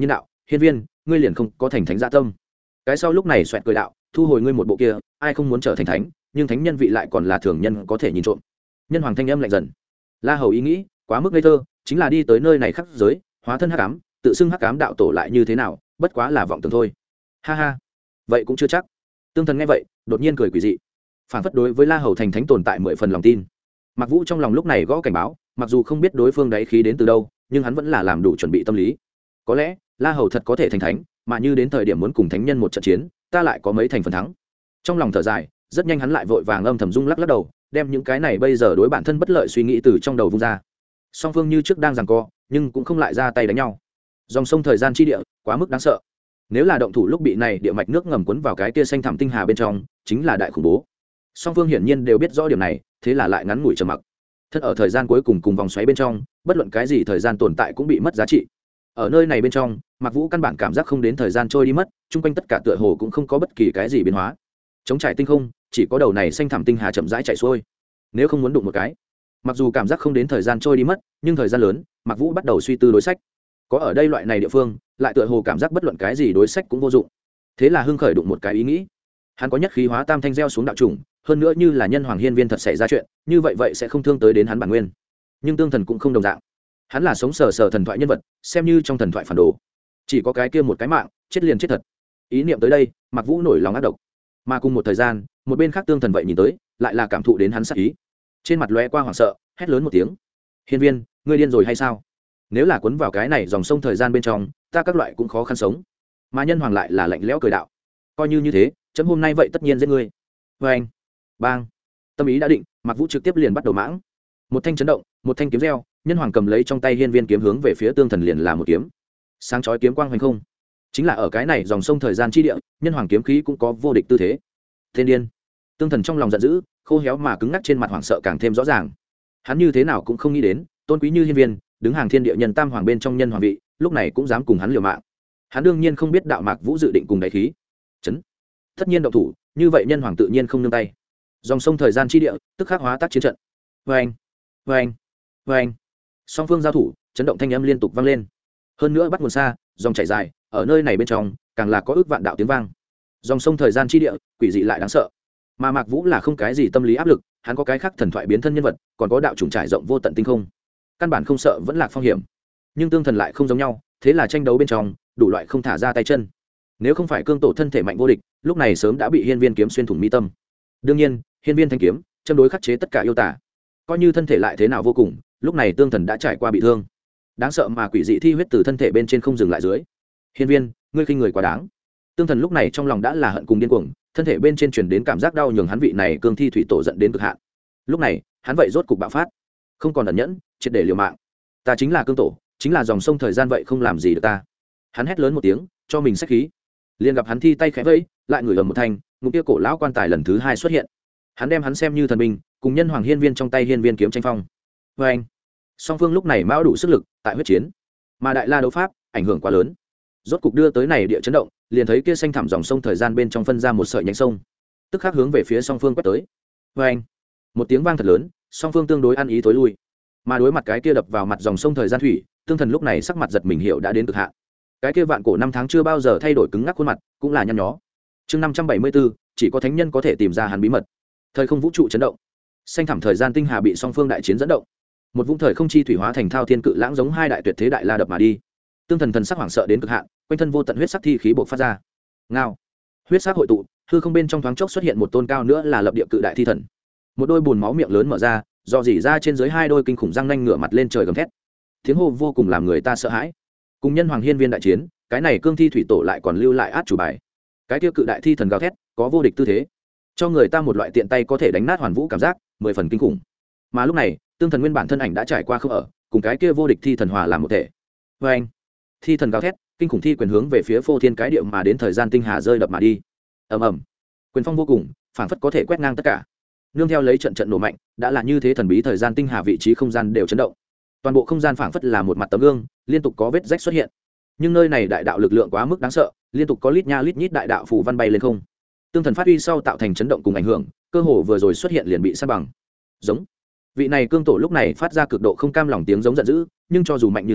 Speaker 1: hiên viên ngươi liền không có thành thánh dạ tâm. Cái sau lúc này xoẹt cười đạo, thu hồi ngươi một bộ kia, ai không muốn trở thành thánh, nhưng thánh nhân vị lại còn là thường nhân có thể nhìn trộm. Nhân hoàng thanh âm lạnh dần. La Hầu ý nghĩ quá mức ngây thơ, chính là đi tới nơi này khắc giới, hóa thân hắc ám, tự xưng hắc ám đạo tổ lại như thế nào, bất quá là vọng tưởng thôi. Ha ha, vậy cũng chưa chắc. Tương Thần nghe vậy đột nhiên cười quỷ dị, phản phất đối với La Hầu thành thánh tồn tại 10 phần lòng tin. Mặc Vũ trong lòng lúc này gõ cảnh báo, mặc dù không biết đối phương đáy khí đến từ đâu, nhưng hắn vẫn là làm đủ chuẩn bị tâm lý. Có lẽ La Hầu thật có thể thành thánh, mà như đến thời điểm muốn cùng thánh nhân một trận chiến, ta lại có mấy thành phần thắng. Trong lòng thở dài, rất nhanh hắn lại vội vàng âm thầm rung lắc lắc đầu, đem những cái này bây giờ đối bản thân bất lợi suy nghĩ từ trong đầu vung ra. Song phương như trước đang giằng co, nhưng cũng không lại ra tay đánh nhau. Dòng sông thời gian chi địa quá mức đáng sợ, nếu là động thủ lúc bị này địa mạch nước ngầm cuốn vào cái kia xanh thẳm tinh hà bên trong, chính là đại khủng bố. Song phương hiển nhiên đều biết rõ điểm này, thế là lại ngắn ngủi trầm mặc. Thật ở thời gian cuối cùng vòng xoáy bên trong, bất luận cái gì thời gian tồn tại cũng bị mất giá trị. Ở nơi này bên trong, Mạc Vũ căn bản cảm giác không đến thời gian trôi đi mất, chung quanh tất cả tựa hồ cũng không có bất kỳ cái gì biến hóa. Trống trải tinh không, chỉ có đầu này xanh thẳm tinh hà chậm rãi chạy xuôi. Nếu không muốn đụng một cái, mặc dù cảm giác không đến thời gian trôi đi mất, nhưng thời gian lớn, Mạc Vũ bắt đầu suy tư đối sách. Có ở đây loại này địa phương, lại tựa hồ cảm giác bất luận cái gì đối sách cũng vô dụng. Thế là hưng khởi đụng một cái ý nghĩ. Hắn có nhất khí hóa tam thanh gieo xuống đạo trùng, hơn nữa như là nhân hoàng hiên viên thật xảy ra chuyện, như vậy sẽ không thương tới đến hắn bản nguyên. Nhưng Tương Thần cũng không đồng dạng. Hắn là sống sờ thần thoại nhân vật, xem như trong thần thoại phản đồ, chỉ có cái kia một cái mạng, chết liền chết thật. Ý niệm tới đây, Mạc Vũ nổi lòng ác độc. Mà cùng một thời gian, một bên khác Tương Thần vậy nhìn tới, lại là cảm thụ đến hắn sát ý. Trên mặt lóe qua hoảng sợ, hét lớn một tiếng: "Hiên viên, ngươi điên rồi hay sao? Nếu là cuốn vào cái này dòng sông thời gian bên trong, ta các loại cũng khó khăn sống." Mà nhân hoàng lại là lạnh lẽo cười đạo: "Coi như thế, chấm hôm nay vậy tất nhiên giết ngươi." Oeng, bang. Tâm ý đã định, Mạc Vũ trực tiếp liền bắt đầu mãng. Một thanh chấn động, một thanh kiếm reo, nhân hoàng cầm lấy trong tay hiên viên kiếm hướng về phía Tương Thần liền là một kiếm. Sáng chói kiếm quang hoành không. Chính là ở cái này dòng sông thời gian chi địa, nhân hoàng kiếm khí cũng có vô địch tư thế. Thiên điên. Tương Thần trong lòng giận dữ, khô héo mà cứng ngắc trên mặt hoảng sợ càng thêm rõ ràng. Hắn như thế nào cũng không nghĩ đến, tôn quý như hiên viên, đứng hàng thiên địa nhân tam hoàng bên trong nhân hoàng vị, lúc này cũng dám cùng hắn liều mạng. Hắn đương nhiên không biết đạo Mạc Vũ dự định cùng đáy khí. Chấn. Tất nhiên động thủ, như vậy nhân hoàng tự nhiên không nương tay. Dòng sông thời gian chi địa, tức khắc hóa tác chiến trận. Oeng, oeng, oeng. Song phương giao thủ, chấn động thanh âm liên tục vang lên. Hơn nữa bắt nguồn xa, dòng chảy dài, ở nơi này bên trong, càng là có ước vạn đạo tiếng vang. Dòng sông thời gian chi địa, quỷ dị lại đáng sợ. Mà Mạc Vũ là không cái gì tâm lý áp lực, hắn có cái khác thần thoại biến thân nhân vật, còn có đạo trùng trải rộng vô tận tinh không, căn bản không sợ vẫn lạc phong hiểm. Nhưng Tương Thần lại không giống nhau, thế là tranh đấu bên trong, đủ loại không thả ra tay chân. Nếu không phải cương tổ thân thể mạnh vô địch, lúc này sớm đã bị hiên viên kiếm xuyên thủng mi tâm. Đương nhiên, hiên viên thanh kiếm châm đối khắc chế tất cả yêu tả, coi như thân thể lại thế nào vô cùng, lúc này Tương Thần đã trải qua bị thương, đáng sợ mà quỷ dị thi huyết từ thân thể bên trên không dừng lại dưới. Hiên viên, ngươi khinh người quá đáng. Tương Thần lúc này trong lòng đã là hận cùng điên cuồng, thân thể bên trên truyền đến cảm giác đau nhường hắn vị này cương thi thủy tổ giận đến cực hạn. Lúc này hắn vậy rốt cục bạo phát, không còn ẩn nhẫn, triệt để liều mạng. Ta chính là cương tổ, chính là dòng sông thời gian vậy không làm gì được ta. Hắn hét lớn một tiếng, cho mình sát khí. Liền gặp hắn thi tay khẽ vẫy, lại ngửi ầm một thanh, ngụm kia cổ lão quan tài lần thứ hai xuất hiện. Hắn đem hắn xem như thần binh, cùng nhân hoàng hiên viên trong tay hiên viên kiếm tranh phong. Và anh, song phương lúc này mão đủ sức lực tại huyết chiến, mà đại la đấu pháp ảnh hưởng quá lớn, rốt cục đưa tới này địa chấn động, liền thấy kia xanh thẳm dòng sông thời gian bên trong phân ra một sợi nhánh sông, tức khắc hướng về phía song phương quét tới. Và anh, một tiếng vang thật lớn, song phương tương đối ăn ý tối lui, mà đối mặt cái kia đập vào mặt dòng sông thời gian thủy, Tương Thần lúc này sắc mặt giật mình hiểu đã đến cực hạn. Cái kia vạn cổ năm tháng chưa bao giờ thay đổi cứng ngắc khuôn mặt, cũng là nhăn nhó. Chương 574, chỉ có thánh nhân có thể tìm ra hắn bí mật. Thời không vũ trụ chấn động, xanh thẳm thời gian tinh hà bị song phương đại chiến dẫn động, một vũng thời không chi thủy hóa thành thao thiên cự lãng giống hai đại tuyệt thế đại la đập mà đi. Tương Thần thần sắc hoảng sợ đến cực hạn, quanh thân vô tận huyết sắc thi khí bộc phát ra. Ngao, huyết sắc hội tụ, hư không bên trong thoáng chốc xuất hiện một tôn cao nữa là lập địa cự đại thi thần. Một đôi buồn máu miệng lớn mở ra, do dỉ ra trên dưới hai đôi kinh khủng răng nanh ngửa mặt lên trời gầm thét. Tiếng hô vô cùng làm người ta sợ hãi. Cùng nhân hoàng hiên viên đại chiến, cái này cương thi thủy tổ lại còn lưu lại át chủ bài. Cái tiêu cự đại thi thần gào thét, có vô địch tư thế, cho người ta một loại tiện tay có thể đánh nát hoàn vũ cảm giác, 10 phần kinh khủng. Mà lúc này, Tương Thần nguyên bản thân ảnh đã trải qua không ở, cùng cái kia vô địch thi thần hòa làm một thể. Và anh, thi thần gào thét, kinh khủng thi quyền hướng về phía phô thiên cái địa mà đến thời gian tinh hà rơi đập mà đi. Ầm ầm, quyền phong vô cùng, phảng phất có thể quét ngang tất cả. Nương theo lấy trận trận nổ mạnh, đã là như thế thần bí thời gian tinh hà vị trí không gian đều chấn động. Toàn bộ không gian phảng phất là một mặt tấm gương, liên tục có vết rách xuất hiện. Nhưng nơi này đại đạo lực lượng quá mức đáng sợ, liên tục có lít nha lít nhít đại đạo phù văn bay lên không. Tương Thần phát huy sau tạo thành chấn động cùng ảnh hưởng, cơ hồ vừa rồi xuất hiện liền bị san bằng. Giống, vị này cương tổ lúc này phát ra cực độ không cam lòng tiếng giống giận dữ, nhưng cho dù mạnh như hắn,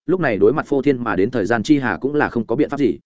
Speaker 1: lúc này đối mặt phô thiên mà đến thời gian chi hà cũng là không có biện pháp gì.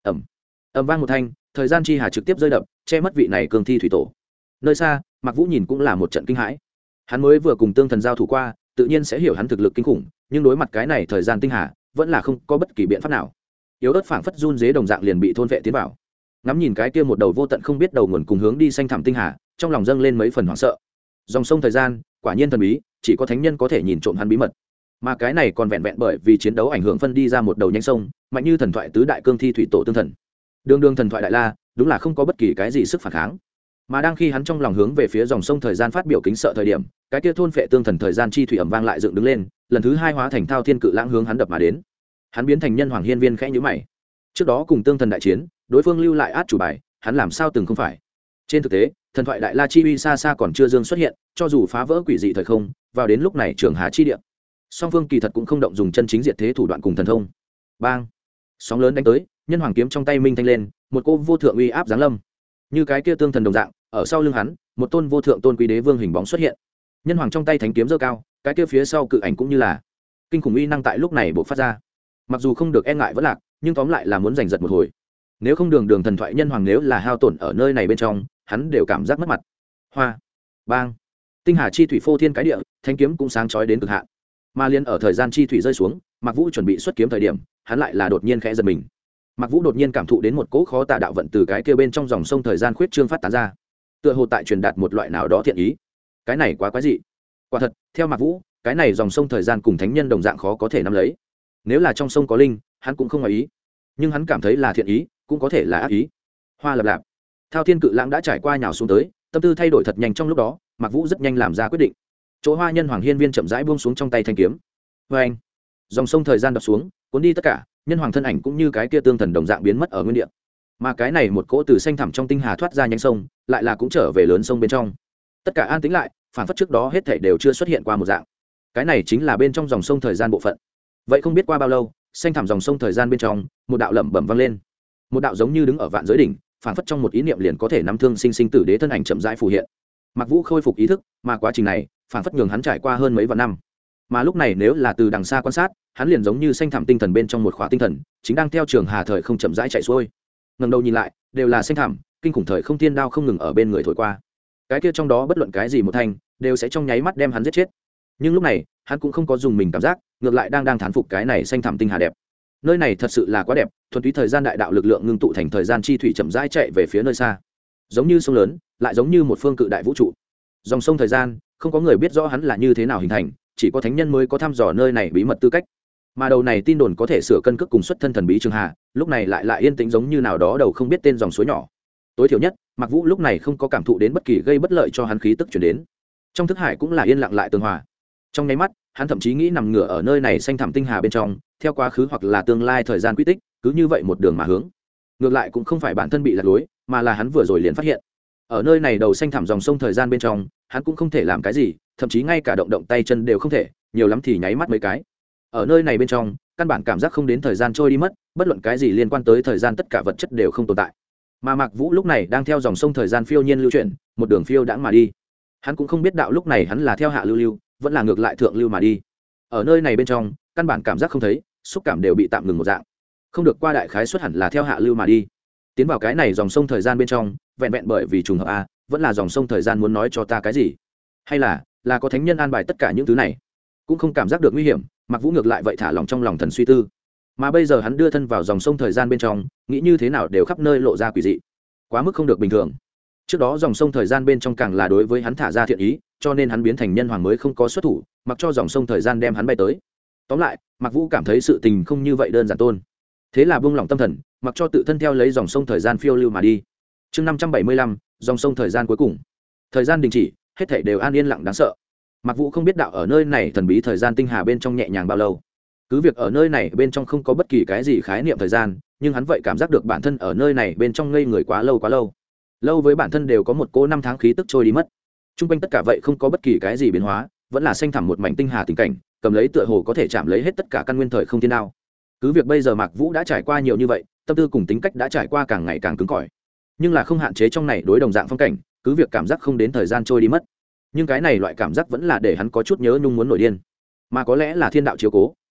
Speaker 1: Ầm vang một thanh, thời gian chi hà trực tiếp rơi đập, che mất vị này cương thi thủy tổ. Nơi xa, Mạc Vũ nhìn cũng là một trận kinh hãi. Hắn mới vừa cùng tương thần giao thủ qua, tự nhiên sẽ hiểu hắn thực lực kinh khủng, nhưng đối mặt cái này thời gian tinh hà, vẫn là không có bất kỳ biện pháp nào. Yếu ớt phảng phất run rế đồng dạng liền bị thôn vệ tiến vào. Ngắm nhìn cái kia một đầu vô tận không biết đầu nguồn cùng hướng đi xanh thẳm tinh hà, trong lòng dâng lên mấy phần hoảng sợ. Dòng sông thời gian, quả nhiên thần bí, chỉ có thánh nhân có thể nhìn trộm hắn bí mật. Mà cái này còn vẹn vẹn bởi vì chiến đấu ảnh hưởng phân đi ra một đầu nhánh sông, mạnh như thần thoại tứ đại cương thi thủy tổ tương thần. Đường thần thoại đại la, đúng là không có bất kỳ cái gì sức phản kháng. Mà đang khi hắn trong lòng hướng về phía dòng sông thời gian phát biểu kính sợ thời điểm, cái kia thôn phệ tương thần thời gian chi thủy ầm vang lại dựng đứng lên, lần thứ hai hóa thành thao thiên cự lãng hướng hắn đập mà đến. Hắn biến thành nhân hoàng hiên viên khẽ nhíu mày. Trước đó cùng tương thần đại chiến, đối phương lưu lại át chủ bài, hắn làm sao từng không phải. Trên thực tế, thần thoại đại la chi uy xa xa còn chưa dương xuất hiện, cho dù phá vỡ quỷ dị thời không, vào đến lúc này trường hà chi địa, song phương kỳ thật cũng không động dùng chân chính diệt thế thủ đoạn cùng thần thông. Bang! Sóng lớn đánh tới, nhân hoàng kiếm trong tay minh thanh lên, một cô vô thượng uy áp giáng lâm. Như cái kia tương thần đồng dạng, ở sau lưng hắn, một tôn vô thượng tôn quý đế vương hình bóng xuất hiện. Nhân hoàng trong tay thánh kiếm giơ cao, cái kia phía sau cự ảnh cũng như là kinh khủng uy năng tại lúc này bộc phát ra. Mặc dù không được e ngại vẫn lạc, nhưng tóm lại là muốn giành giật một hồi. Nếu không đường thần thoại nhân hoàng nếu là hao tổn ở nơi này bên trong, hắn đều cảm giác mất mặt. Hoa! Bang! Tinh hà chi thủy phô thiên cái địa, thánh kiếm cũng sáng chói đến cực hạn. Mà liên ở thời gian chi thủy rơi xuống, Mạc Vũ chuẩn bị xuất kiếm thời điểm, hắn lại là đột nhiên khẽ giật mình. Mạc Vũ đột nhiên cảm thụ đến một cỗ khó tả đạo vận từ cái kia bên trong dòng sông thời gian khuyết trương phát tán ra, tựa hồ tại truyền đạt một loại nào đó thiện ý. Cái này quá quái dị. Quả thật, theo Mạc Vũ, cái này dòng sông thời gian cùng thánh nhân đồng dạng khó có thể nắm lấy. Nếu là trong sông có linh, hắn cũng không ngoài ý, nhưng hắn cảm thấy là thiện ý, cũng có thể là ác ý. Hoa lập lạp, thao thiên cự lãng đã trải qua nhào xuống tới, tâm tư thay đổi thật nhanh trong lúc đó, Mạc Vũ rất nhanh làm ra quyết định. Chỗ hoa nhân hoàng hiên viên chậm rãi buông xuống trong tay thanh kiếm. Vê anh, dòng sông thời gian đập xuống, cuốn đi tất cả, nhân hoàng thân ảnh cũng như cái kia tương thần đồng dạng biến mất ở nguyên địa. Mà cái này một cỗ từ xanh thẳm trong tinh hà thoát ra nhánh sông, lại là cũng trở về lớn sông bên trong. Tất cả an tĩnh lại, phản phất trước đó hết thảy đều chưa xuất hiện qua một dạng. Cái này chính là bên trong dòng sông thời gian bộ phận. Vậy không biết qua bao lâu, xanh thẳm dòng sông thời gian bên trong, một đạo lẩm bẩm vang lên. Một đạo giống như đứng ở vạn giới đỉnh, phản phất trong một ý niệm liền có thể nắm thương sinh sinh tử đế thân ảnh chậm rãi phù hiện. Mạc Vũ khôi phục ý thức, mà quá trình này, phản phất nhường hắn trải qua hơn mấy vạn năm. Mà lúc này nếu là từ đằng xa quan sát, hắn liền giống như xanh thẳm tinh thần bên trong một khỏa tinh thần, chính đang theo trường hà thời không chậm rãi chạy xuôi. Ngẩng đầu nhìn lại, đều là xanh thẳm, kinh khủng thời không thiên đao không ngừng ở bên người thổi qua. Cái kia trong đó bất luận cái gì một thành, đều sẽ trong nháy mắt đem hắn giết chết. Nhưng lúc này, hắn cũng không có dùng mình cảm giác, ngược lại đang thán phục cái này xanh thẳm tinh hà đẹp. Nơi này thật sự là quá đẹp, thuần túy thời gian đại đạo lực lượng ngưng tụ thành thời gian chi thủy chậm rãi chạy về phía nơi xa. Giống như sông lớn, lại giống như một phương cự đại vũ trụ. Dòng sông thời gian, không có người biết rõ hắn là như thế nào hình thành, chỉ có thánh nhân mới có thăm dò nơi này bí mật tư cách. Mà đầu này tin đồn có thể sửa cân cước cùng xuất thân thần bí trường hà, lúc này lại yên tĩnh giống như nào đó đầu không biết tên dòng suối nhỏ. Tối thiểu nhất, Mạc Vũ lúc này không có cảm thụ đến bất kỳ gây bất lợi cho hắn khí tức truyền đến. Trong thức hải cũng là yên lặng lại tường hòa. Trong nháy mắt, hắn thậm chí nghĩ nằm ngửa ở nơi này xanh thẳm tinh hà bên trong, theo quá khứ hoặc là tương lai thời gian quy tích, cứ như vậy một đường mà hướng. Ngược lại cũng không phải bản thân bị lạc lối, mà là hắn vừa rồi liền phát hiện, ở nơi này đầu xanh thẳm dòng sông thời gian bên trong, hắn cũng không thể làm cái gì, thậm chí ngay cả động động tay chân đều không thể, nhiều lắm thì nháy mắt mấy cái. Ở nơi này bên trong, căn bản cảm giác không đến thời gian trôi đi mất, bất luận cái gì liên quan tới thời gian tất cả vật chất đều không tồn tại. Mà Mạc Vũ lúc này đang theo dòng sông thời gian phiêu nhiên lưu chuyển, một đường phiêu đãng mà đi. Hắn cũng không biết đạo lúc này hắn là theo hạ lưu, vẫn là ngược lại thượng lưu mà đi. Ở nơi này bên trong, căn bản cảm giác không thấy, xúc cảm đều bị tạm ngừng một dạng. Không được qua đại khái xuất hẳn là theo hạ lưu mà đi. Tiến vào cái này dòng sông thời gian bên trong, vẹn vẹn bởi vì trùng hợp a, vẫn là dòng sông thời gian muốn nói cho ta cái gì? Hay là có thánh nhân an bài tất cả những thứ này? Cũng không cảm giác được nguy hiểm, Mạc Vũ ngược lại vậy thả lòng trong lòng thần suy tư. Mà bây giờ hắn đưa thân vào dòng sông thời gian bên trong, nghĩ như thế nào đều khắp nơi lộ ra quỷ dị, quá mức không được bình thường. Trước đó dòng sông thời gian bên trong càng là đối với hắn thả ra thiện ý, cho nên hắn biến thành nhân hoàng mới không có xuất thủ, mặc cho dòng sông thời gian đem hắn bay tới. Tóm lại, Mạc Vũ cảm thấy sự tình không như vậy đơn giản tôn. Thế là buông lỏng tâm thần, mặc cho tự thân theo lấy dòng sông thời gian phiêu lưu mà đi. Chương 575, dòng sông thời gian cuối cùng. Thời gian đình chỉ, hết thảy đều an yên lặng đáng sợ. Mạc Vũ không biết đạo ở nơi này thần bí thời gian tinh hà bên trong nhẹ nhàng bao lâu. Cứ việc ở nơi này bên trong không có bất kỳ cái gì khái niệm thời gian, nhưng hắn vậy cảm giác được bản thân ở nơi này bên trong ngây người quá lâu quá lâu. Lâu với bản thân đều có một cỗ năm tháng khí tức trôi đi mất. Trung quanh tất cả vậy không có bất kỳ cái gì biến hóa, vẫn là xanh thẳm một mảnh tinh hà tình cảnh, cầm lấy tựa hồ có thể chạm lấy hết tất cả căn nguyên thời không thiên đao. Cứ việc bây giờ Mạc Vũ đã trải qua nhiều như vậy, tâm tư cùng tính cách đã trải qua càng ngày càng cứng cỏi, nhưng là không hạn chế trong này đối đồng dạng phong cảnh, cứ việc cảm giác không đến thời gian trôi đi mất, nhưng cái này loại cảm giác vẫn là để hắn có chút nhớ nhung muốn nổi điên. Mà có lẽ là thiên đạo chiếu cố,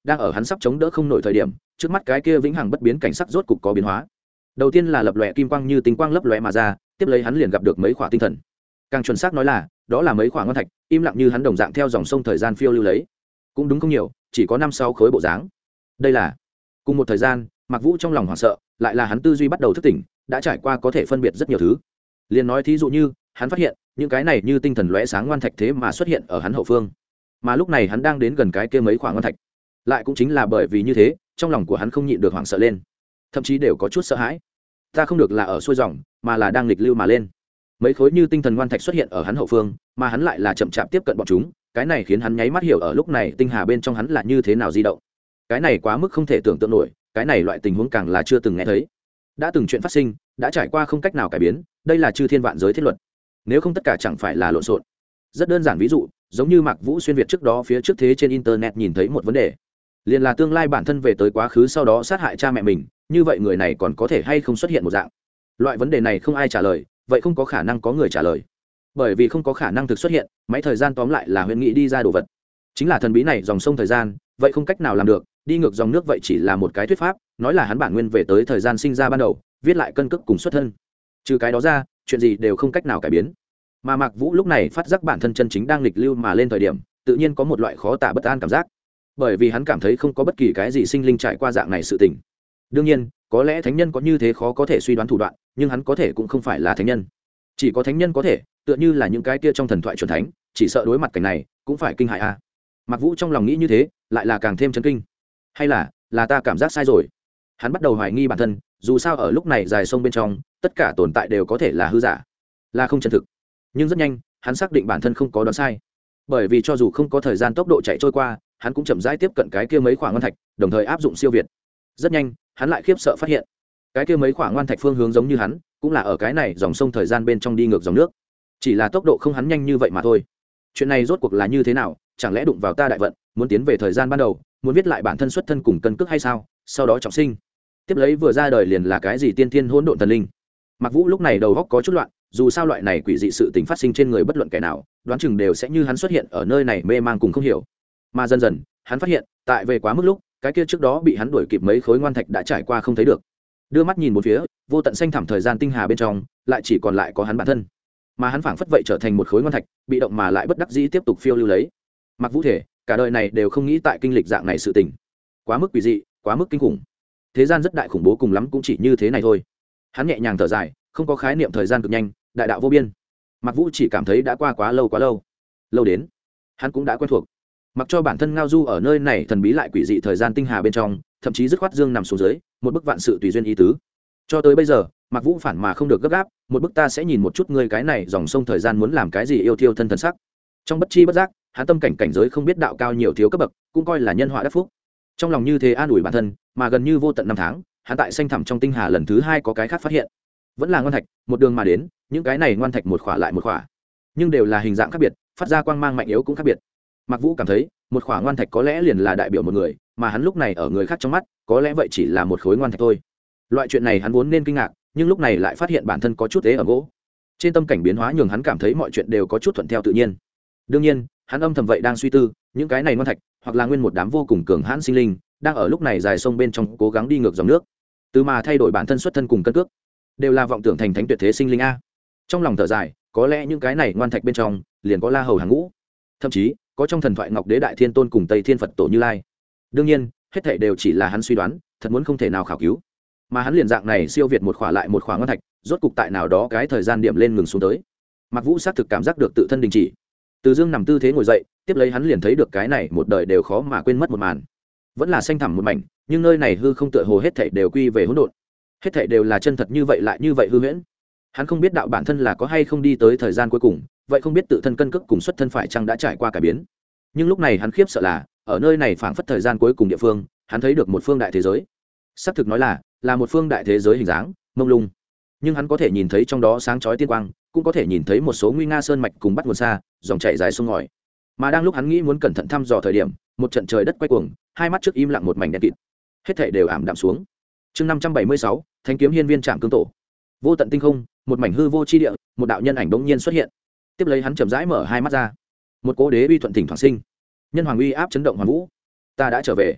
Speaker 1: đang ở hắn sắp chống đỡ không nổi thời điểm, trước mắt cái kia vĩnh hằng bất biến cảnh sắc rốt cục có biến hóa. Đầu tiên là lập lòe kim quang như tinh quang lấp lóe mà ra, tiếp lấy hắn liền gặp được mấy khỏa tinh thần. Càng chuẩn xác nói là, đó là mấy khỏa ngon thạch, im lặng như hắn đồng dạng theo dòng sông thời gian phiêu lưu lấy. Cũng đúng không nhiều, chỉ có 5-6 khối bộ dáng. Đây là cùng một thời gian, Mạc Vũ trong lòng hoảng sợ, lại là hắn tư duy bắt đầu thức tỉnh, đã trải qua có thể phân biệt rất nhiều thứ. Liên nói thí dụ như, hắn phát hiện, những cái này như tinh thần lóe sáng ngoan thạch thế mà xuất hiện ở hắn hậu phương. Mà lúc này hắn đang đến gần cái kia mấy khoảng ngoan thạch. Lại cũng chính là bởi vì như thế, trong lòng của hắn không nhịn được hoảng sợ lên, thậm chí đều có chút sợ hãi. Ta không được là ở xuôi dòng, mà là đang nghịch lưu mà lên. Mấy khối như tinh thần ngoan thạch xuất hiện ở hắn hậu phương, mà hắn lại là chậm chạp tiếp cận bọn chúng, cái này khiến hắn nháy mắt hiểu ở lúc này tinh hà bên trong hắn là như thế nào di động. Cái này quá mức không thể tưởng tượng nổi, cái này loại tình huống càng là chưa từng nghe thấy. Đã từng chuyện phát sinh, đã trải qua không cách nào cải biến, đây là chư thiên vạn giới thiết luật. Nếu không tất cả chẳng phải là lộn xộn. Rất đơn giản ví dụ, giống như Mạc Vũ xuyên việt trước đó phía trước thế trên internet nhìn thấy một vấn đề, liền là tương lai bản thân về tới quá khứ sau đó sát hại cha mẹ mình, như vậy người này còn có thể hay không xuất hiện một dạng. Loại vấn đề này không ai trả lời, vậy không có khả năng có người trả lời, bởi vì không có khả năng thực xuất hiện, máy thời gian tóm lại là huyễn nghĩ đi ra đồ vật, chính là thần bí này dòng sông thời gian, vậy không cách nào làm được, đi ngược dòng nước vậy chỉ là một cái thuyết pháp, nói là hắn bản nguyên về tới thời gian sinh ra ban đầu, viết lại cân cước cùng xuất thân, trừ cái đó ra chuyện gì đều không cách nào cải biến. Mà Mạc Vũ lúc này phát giác bản thân chân chính đang lịch lưu mà lên thời điểm, tự nhiên có một loại khó tả bất an cảm giác, bởi vì hắn cảm thấy không có bất kỳ cái gì sinh linh trải qua dạng này sự tình. Đương nhiên có lẽ thánh nhân có như thế khó có thể suy đoán thủ đoạn, nhưng hắn có thể cũng không phải là thánh nhân. Chỉ có thánh nhân có thể, tựa như là những cái kia trong thần thoại chuẩn thánh, chỉ sợ đối mặt cảnh này cũng phải kinh hại a. Mạc Vũ trong lòng nghĩ như thế, lại là càng thêm chấn kinh. Hay là ta cảm giác sai rồi? Hắn bắt đầu hoài nghi bản thân, dù sao ở lúc này dài sông bên trong, tất cả tồn tại đều có thể là hư giả, là không chân thực. Nhưng rất nhanh, hắn xác định bản thân không có đoán sai, bởi vì cho dù không có thời gian tốc độ chạy trôi qua, hắn cũng chậm rãi tiếp cận cái kia mấy khoảng ngoan thạch, đồng thời áp dụng siêu việt. Rất nhanh, hắn lại khiếp sợ phát hiện, cái kia mấy khoảng ngoan thạch phương hướng giống như hắn, cũng là ở cái này dòng sông thời gian bên trong đi ngược dòng nước, chỉ là tốc độ không hắn nhanh như vậy mà thôi. Chuyện này rốt cuộc là như thế nào? Chẳng lẽ đụng vào ta đại vận, muốn tiến về thời gian ban đầu, muốn viết lại bản thân xuất thân cùng cân cước hay sao? Sau đó trọng sinh, tiếp lấy vừa ra đời liền là cái gì tiên thiên hỗn độn thần linh? Mạc Vũ lúc này đầu óc có chút loạn, dù sao loại này quỷ dị sự tình phát sinh trên người bất luận kẻ nào, đoán chừng đều sẽ như hắn xuất hiện ở nơi này mê mang cùng không hiểu. Mà dần dần, hắn phát hiện, tại về quá mức lúc, cái kia trước đó bị hắn đuổi kịp mấy khối ngoan thạch đã trải qua không thấy được. Đưa mắt nhìn một phía, vô tận xanh thẳm thời gian tinh hà bên trong, lại chỉ còn lại có hắn bản thân. Mà hắn phảng phất vậy trở thành một khối ngoan thạch, bị động mà lại bất đắc dĩ tiếp tục phiêu lưu lấy. Mạc Vũ thể, cả đời này đều không nghĩ tại kinh lịch dạng này sự tình. Quá mức quỷ dị, quá mức kinh khủng. Thế gian rất đại khủng bố cùng lắm cũng chỉ như thế này thôi. Hắn nhẹ nhàng thở dài, không có khái niệm thời gian cực nhanh, đại đạo vô biên. Mạc Vũ chỉ cảm thấy đã qua quá lâu lâu đến hắn cũng đã quen thuộc, mặc cho bản thân ngao du ở nơi này thần bí lại quỷ dị thời gian tinh hà bên trong, thậm chí dứt khoát dương nằm xuống dưới, một bức vạn sự tùy duyên ý tứ. Cho tới bây giờ, Mạc Vũ phản mà không được gấp gáp, một bức ta sẽ nhìn một chút ngươi cái này dòng sông thời gian muốn làm cái gì yêu thiêu thân thần sắc. Trong bất chi bất giác, hắn tâm cảnh giới không biết đạo cao nhiều thiếu cấp bậc, cũng coi là nhân họa đắc phúc. Trong lòng như thế an ủi bản thân, mà gần như vô tận năm tháng, hắn tại xanh thẳm trong tinh hà lần thứ hai có cái khác phát hiện, vẫn là ngoan thạch, một đường mà đến, những cái này ngoan thạch một khỏa lại một khỏa, nhưng đều là hình dạng khác biệt, phát ra quang mang mạnh yếu cũng khác biệt. Mạc Vũ cảm thấy, một khỏa ngoan thạch có lẽ liền là đại biểu một người, mà hắn lúc này ở người khác trong mắt, có lẽ vậy chỉ là một khối ngoan thạch thôi. Loại chuyện này hắn vốn nên kinh ngạc, nhưng lúc này lại phát hiện bản thân có chút ế ở gỗ. Trên tâm cảnh biến hóa nhường hắn cảm thấy mọi chuyện đều có chút thuận theo tự nhiên. Đương nhiên, hắn âm thầm vậy đang suy tư, những cái này ngoan thạch, hoặc là nguyên một đám vô cùng cường hãn sinh linh, đang ở lúc này dài sông bên trong cố gắng đi ngược dòng nước, từ mà thay đổi bản thân xuất thân cùng cân cước, đều là vọng tưởng thành thánh tuyệt thế sinh linh a. Trong lòng thở dài, có lẽ những cái này ngoan thạch bên trong liền có La Hầu hàng ngũ, thậm chí có trong thần thoại Ngọc Đế Đại Thiên Tôn cùng Tây Thiên Phật Tổ Như Lai. Đương nhiên, hết thảy đều chỉ là hắn suy đoán, thật muốn không thể nào khảo cứu. Mà hắn liền dạng này siêu việt một khỏa lại một khỏa ngoan thạch, rốt cục tại nào đó cái thời gian điểm lên ngừng xuống tới. Mạc Vũ xác thực cảm giác được tự thân đình chỉ. Từ Dương nằm tư thế ngồi dậy, tiếp lấy hắn liền thấy được cái này một đời đều khó mà quên mất một màn. Vẫn là xanh thẳm một mảnh, nhưng nơi này hư không tựa hồ hết thảy đều quy về hỗn độn. Hết thảy đều là chân thật như vậy lại như vậy hư huyễn. Hắn không biết đạo bản thân là có hay không đi tới thời gian cuối cùng, vậy không biết tự thân cân cước cùng xuất thân phải chăng đã trải qua cải biến. Nhưng lúc này hắn khiếp sợ là, ở nơi này phảng phất thời gian cuối cùng địa phương, hắn thấy được một phương đại thế giới. Sắp thực nói là một phương đại thế giới hình dáng mông lung, nhưng hắn có thể nhìn thấy trong đó sáng chói tiên quang, cũng có thể nhìn thấy một số nguy nga sơn mạch cùng bắt nguồn xa, dòng chảy dài sông ngòi. Mà đang lúc hắn nghĩ muốn cẩn thận thăm dò thời điểm, một trận trời đất quay cuồng, hai mắt trước im lặng một mảnh đen kịt, hết thảy đều ảm đạm xuống. Chương 576, Thánh kiếm hiên viên trạm cương tổ. Vô tận tinh không, một mảnh hư vô chi địa, một đạo nhân ảnh bỗng nhiên xuất hiện. Tiếp lấy hắn chậm rãi mở hai mắt ra. Một cố đế uy thuận thỉnh thoảng sinh, nhân hoàng uy áp chấn động hoàn vũ. Ta đã trở về.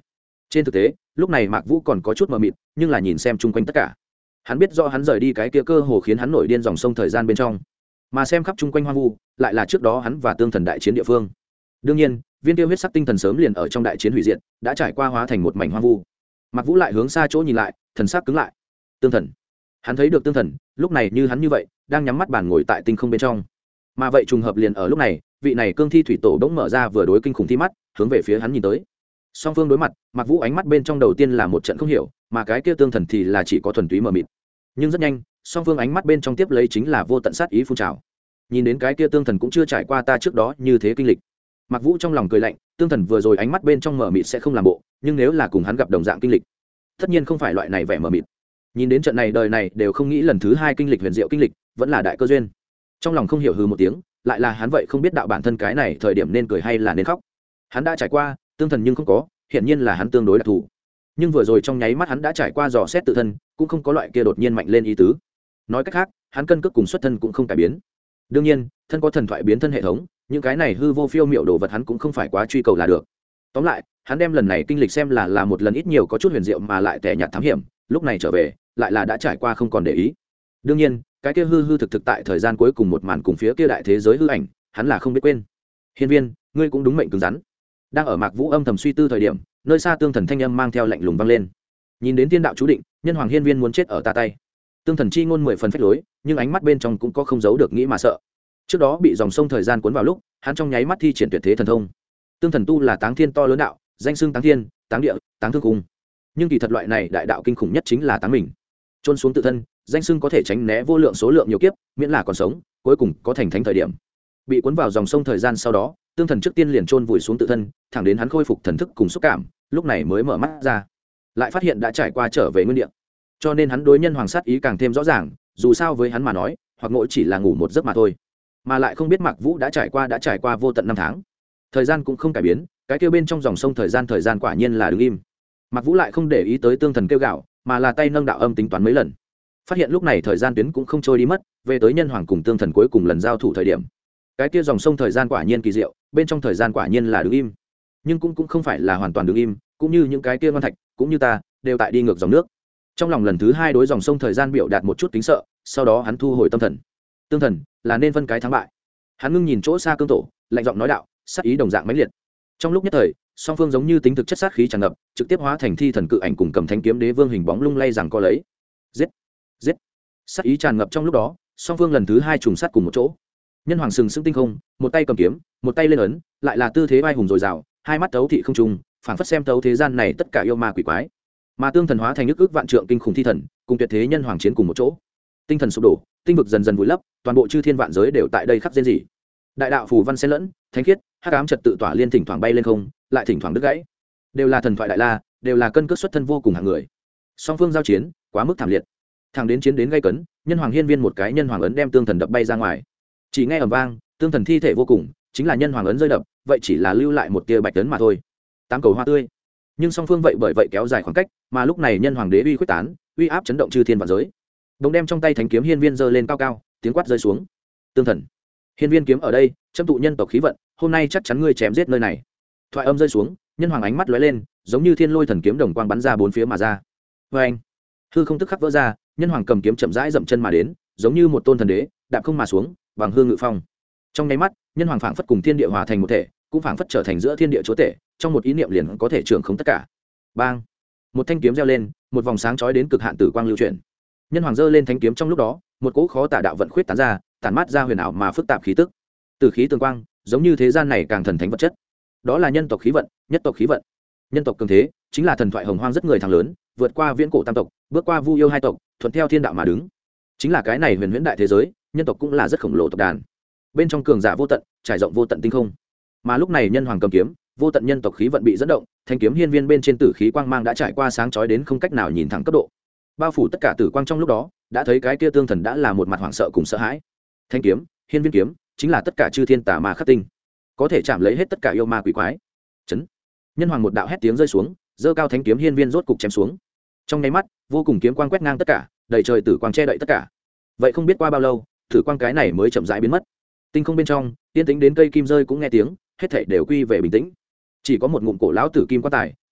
Speaker 1: Trên thực tế lúc này Mạc Vũ còn có chút mờ mịt, nhưng là nhìn xem chung quanh tất cả, hắn biết rõ hắn rời đi cái kia cơ hồ khiến hắn nổi điên dòng sông thời gian bên trong, mà xem khắp chung quanh hoang vu lại là trước đó hắn và tương thần đại chiến địa phương. Đương nhiên viên tiêu huyết sắc tinh thần sớm liền ở trong đại chiến hủy diệt, đã trải qua hóa thành một mảnh hoang vu. Mạc Vũ lại hướng xa chỗ nhìn lại, thần sắc cứng lại. Tương thần, hắn thấy được tương thần lúc này như hắn như vậy đang nhắm mắt bàn ngồi tại tinh không bên trong, mà vậy trùng hợp liền ở lúc này vị này cương thi thủy tổ bỗng mở ra vừa đối kinh khủng thi mắt hướng về phía hắn nhìn tới. Song phương đối mặt, Mạc Vũ ánh mắt bên trong đầu tiên là một trận không hiểu, mà cái kia tương thần thì là chỉ có thuần túy mờ mịt. Nhưng rất nhanh song phương ánh mắt bên trong tiếp lấy chính là vô tận sát ý phun trào. Nhìn đến cái kia tương thần cũng chưa trải qua ta trước đó như thế kinh lịch, Mạc Vũ trong lòng cười lạnh, tương thần vừa rồi ánh mắt bên trong mờ mịt sẽ không làm bộ, nhưng nếu là cùng hắn gặp đồng dạng kinh lịch, tất nhiên không phải loại này vẻ mờ mịt. Nhìn đến trận này đời này đều không nghĩ lần thứ hai kinh lịch huyền diệu kinh lịch, vẫn là đại cơ duyên. Trong lòng không hiểu hừ một tiếng, lại là hắn vậy không biết đạo bản thân cái này thời điểm nên cười hay là nên khóc. Hắn đã trải qua, tương thần nhưng không có, hiển nhiên là hắn tương đối đặc thù. Nhưng vừa rồi trong nháy mắt hắn đã trải qua dò xét tự thân, cũng không có loại kia đột nhiên mạnh lên ý tứ. Nói cách khác, hắn cân cước cùng xuất thân cũng không cải biến. Đương nhiên, thân có thần thoại biến thân hệ thống, những cái này hư vô phiêu miệu đồ vật hắn cũng không phải quá truy cầu là được. Tóm lại, hắn đem lần này kinh lịch xem là một lần ít nhiều có chút huyền diệu mà lại tẻ nhạt thám hiểm, lúc này trở về, lại là đã trải qua không còn để ý. Đương nhiên, cái kia hư thực tại thời gian cuối cùng một màn cùng phía kia đại thế giới hư ảnh, hắn là không biết quên. Hiên Viên, ngươi cũng đúng mệnh cứng rắn. Đang ở Mạc Vũ âm thầm suy tư thời điểm, nơi xa tương thần thanh âm mang theo lạnh lùng vang lên. Nhìn đến tiên đạo chú định, nhân hoàng Hiên Viên muốn chết ở ta tay. Tương thần chi ngôn 10 phần phách lối, nhưng ánh mắt bên trong cũng có không giấu được nghĩ mà sợ. Trước đó bị dòng sông thời gian cuốn vào lúc, hắn trong nháy mắt thi triển tuyệt thế thần thông. Tương thần tu là táng thiên to lớn đạo, danh xưng táng thiên, táng địa, táng thương cung. Nhưng kỳ thật loại này đại đạo kinh khủng nhất chính là táng mình. Chôn xuống tự thân, danh xưng có thể tránh né vô lượng số lượng nhiều kiếp, miễn là còn sống, cuối cùng có thành thánh thời điểm. Bị cuốn vào dòng sông thời gian sau đó, tương thần trước tiên liền chôn vùi xuống tự thân, thẳng đến hắn khôi phục thần thức cùng xúc cảm, lúc này mới mở mắt ra, lại phát hiện đã trải qua trở về nguyên địa. Cho nên hắn đối nhân hoàng sát ý càng thêm rõ ràng, dù sao với hắn mà nói, hoặc ngộ chỉ là ngủ một giấc mà thôi, mà lại không biết Mạc Vũ đã trải qua vô tận năm tháng, thời gian cũng không cải biến, cái kêu bên trong dòng sông thời gian quả nhiên là đứng im. Mạc Vũ lại không để ý tới tương thần kêu gạo, mà là tay nâng đạo âm tính toán mấy lần, phát hiện lúc này thời gian tuyến cũng không trôi đi mất, về tới nhân hoàng cùng tương thần cuối cùng lần giao thủ thời điểm, cái kia dòng sông thời gian quả nhiên kỳ diệu, bên trong thời gian quả nhiên là đứng im, nhưng cũng không phải là hoàn toàn đứng im, cũng như những cái kia ngoan thạch, cũng như ta, đều tại đi ngược dòng nước. Trong lòng lần thứ hai đối dòng sông thời gian biểu đạt một chút kính sợ, sau đó hắn thu hồi tâm thần. Tương thần là nên phân cái thắng bại. Hắn ngưng nhìn chỗ xa cương tổ, lạnh giọng nói đạo, sát ý đồng dạng mãnh liệt. Trong lúc nhất thời, song phương giống như tính thực chất sát khí tràn ngập, trực tiếp hóa thành thi thần cự ảnh cùng cầm thanh kiếm đế vương hình bóng lung lay rằng co lấy. Giết, giết. Sát ý tràn ngập trong lúc đó, song phương lần thứ hai trùng sát cùng một chỗ. Nhân hoàng sừng sững tinh không, một tay cầm kiếm, một tay lên ấn, lại là tư thế vai hùng dồi dào, hai mắt tấu thị không trùng, phảng phất xem tấu thế gian này tất cả yêu ma quỷ quái. Mà tương thần hóa thành ức vạn trượng kinh khủng thi thần, cùng tuyệt thế nhân hoàng chiến cùng một chỗ. Tinh thần sụp đổ, tinh vực dần dần vùi lấp, toàn bộ chư thiên vạn giới đều tại đây khắc rên rỉ. Đại đạo phù văn xen lẫn, thánh khiết, hắc ám trật tự tỏa liên thỉnh thoảng bay lên không, lại thỉnh thoảng đứt gãy. Đều là thần thoại đại la, đều là cân cước xuất thân vô cùng hạng người. Song phương giao chiến, quá mức thảm liệt. Thẳng đến chiến đến gay cấn, nhân hoàng Hiên Viên một cái nhân hoàng ấn đem tương thần đập bay ra ngoài. Chỉ nghe ầm vang, tương thần thi thể vô cùng, chính là nhân hoàng ấn rơi đập, vậy chỉ là lưu lại một tia bạch ấn mà thôi. Tám cầu hoa tươi. Nhưng song phương vậy bởi vậy kéo dài khoảng cách, mà lúc này nhân hoàng đế uy quyết tán, uy áp chấn động chư thiên vạn giới. Đồng đem trong tay thánh kiếm Hiên Viên giơ lên cao cao, tiếng quát rơi xuống. Tương thần, Hiên Viên kiếm ở đây, châm tụ nhân tộc khí vận, hôm nay chắc chắn ngươi chém giết nơi này. Thoại âm rơi xuống, nhân hoàng ánh mắt lóe lên, giống như thiên lôi thần kiếm đồng quang bắn ra bốn phía mà ra. Vê anh, hư không tức khắc vỡ ra, nhân hoàng cầm kiếm chậm rãi dậm chân mà đến, giống như một tôn thần đế, đạp không mà xuống, bằng hương ngự phong. Trong nháy mắt, nhân hoàng phảng phất cùng thiên địa hòa thành một thể, cũng phảng phất trở thành giữa thiên địa chúa tể, trong một ý niệm liền có thể trưởng khống tất cả. Bang! Một thanh kiếm reo lên, một vòng sáng chói đến cực hạn tử quang lưu chuyển. Nhân hoàng giơ lên thánh kiếm trong lúc đó, một cỗ khó tả đạo vận khuyết tán ra, tản mát ra huyền ảo mà phức tạp khí tức. Từ khí tường quang, giống như thế gian này càng thần thánh vật chất. Đó là nhân tộc khí vận, nhất tộc khí vận. Nhân tộc cường thế, chính là thần thoại hồng hoang rất người thằng lớn, vượt qua viễn cổ tam tộc, bước qua vu yêu hai tộc, thuận theo thiên đạo mà đứng. Chính là cái này huyền huyễn đại thế giới, nhân tộc cũng là rất khổng lồ tộc đàn. Bên trong cường giả vô tận, trải rộng vô tận tinh không. Mà lúc này nhân hoàng cầm kiếm, vô tận nhân tộc khí vận bị dẫn động, thanh kiếm Hiên Viên bên trên tử khí quang mang đã trải qua sáng chói đến không cách nào nhìn thẳng cấp độ. Bao phủ tất cả tử quang trong lúc đó, đã thấy cái kia tương thần đã là một mặt hoảng sợ cùng sợ hãi. Thanh kiếm, Hiên Viên kiếm, chính là tất cả chư thiên tà ma khắc tinh, có thể chạm lấy hết tất cả yêu ma quỷ quái. Chấn. Nhân hoàng một đạo hét tiếng rơi xuống, giơ cao thánh kiếm Hiên Viên rốt cục chém xuống. Trong nháy mắt, vô cùng kiếm quang quét ngang tất cả, đầy trời tử quang che đậy tất cả. Vậy không biết qua bao lâu, tử quang cái này mới chậm rãi biến mất. Tinh không bên trong, yên tĩnh đến cây kim rơi cũng nghe tiếng, hết thảy đều quy về bình tĩnh. Chỉ có một ngụm cổ lão tử kim quan tài,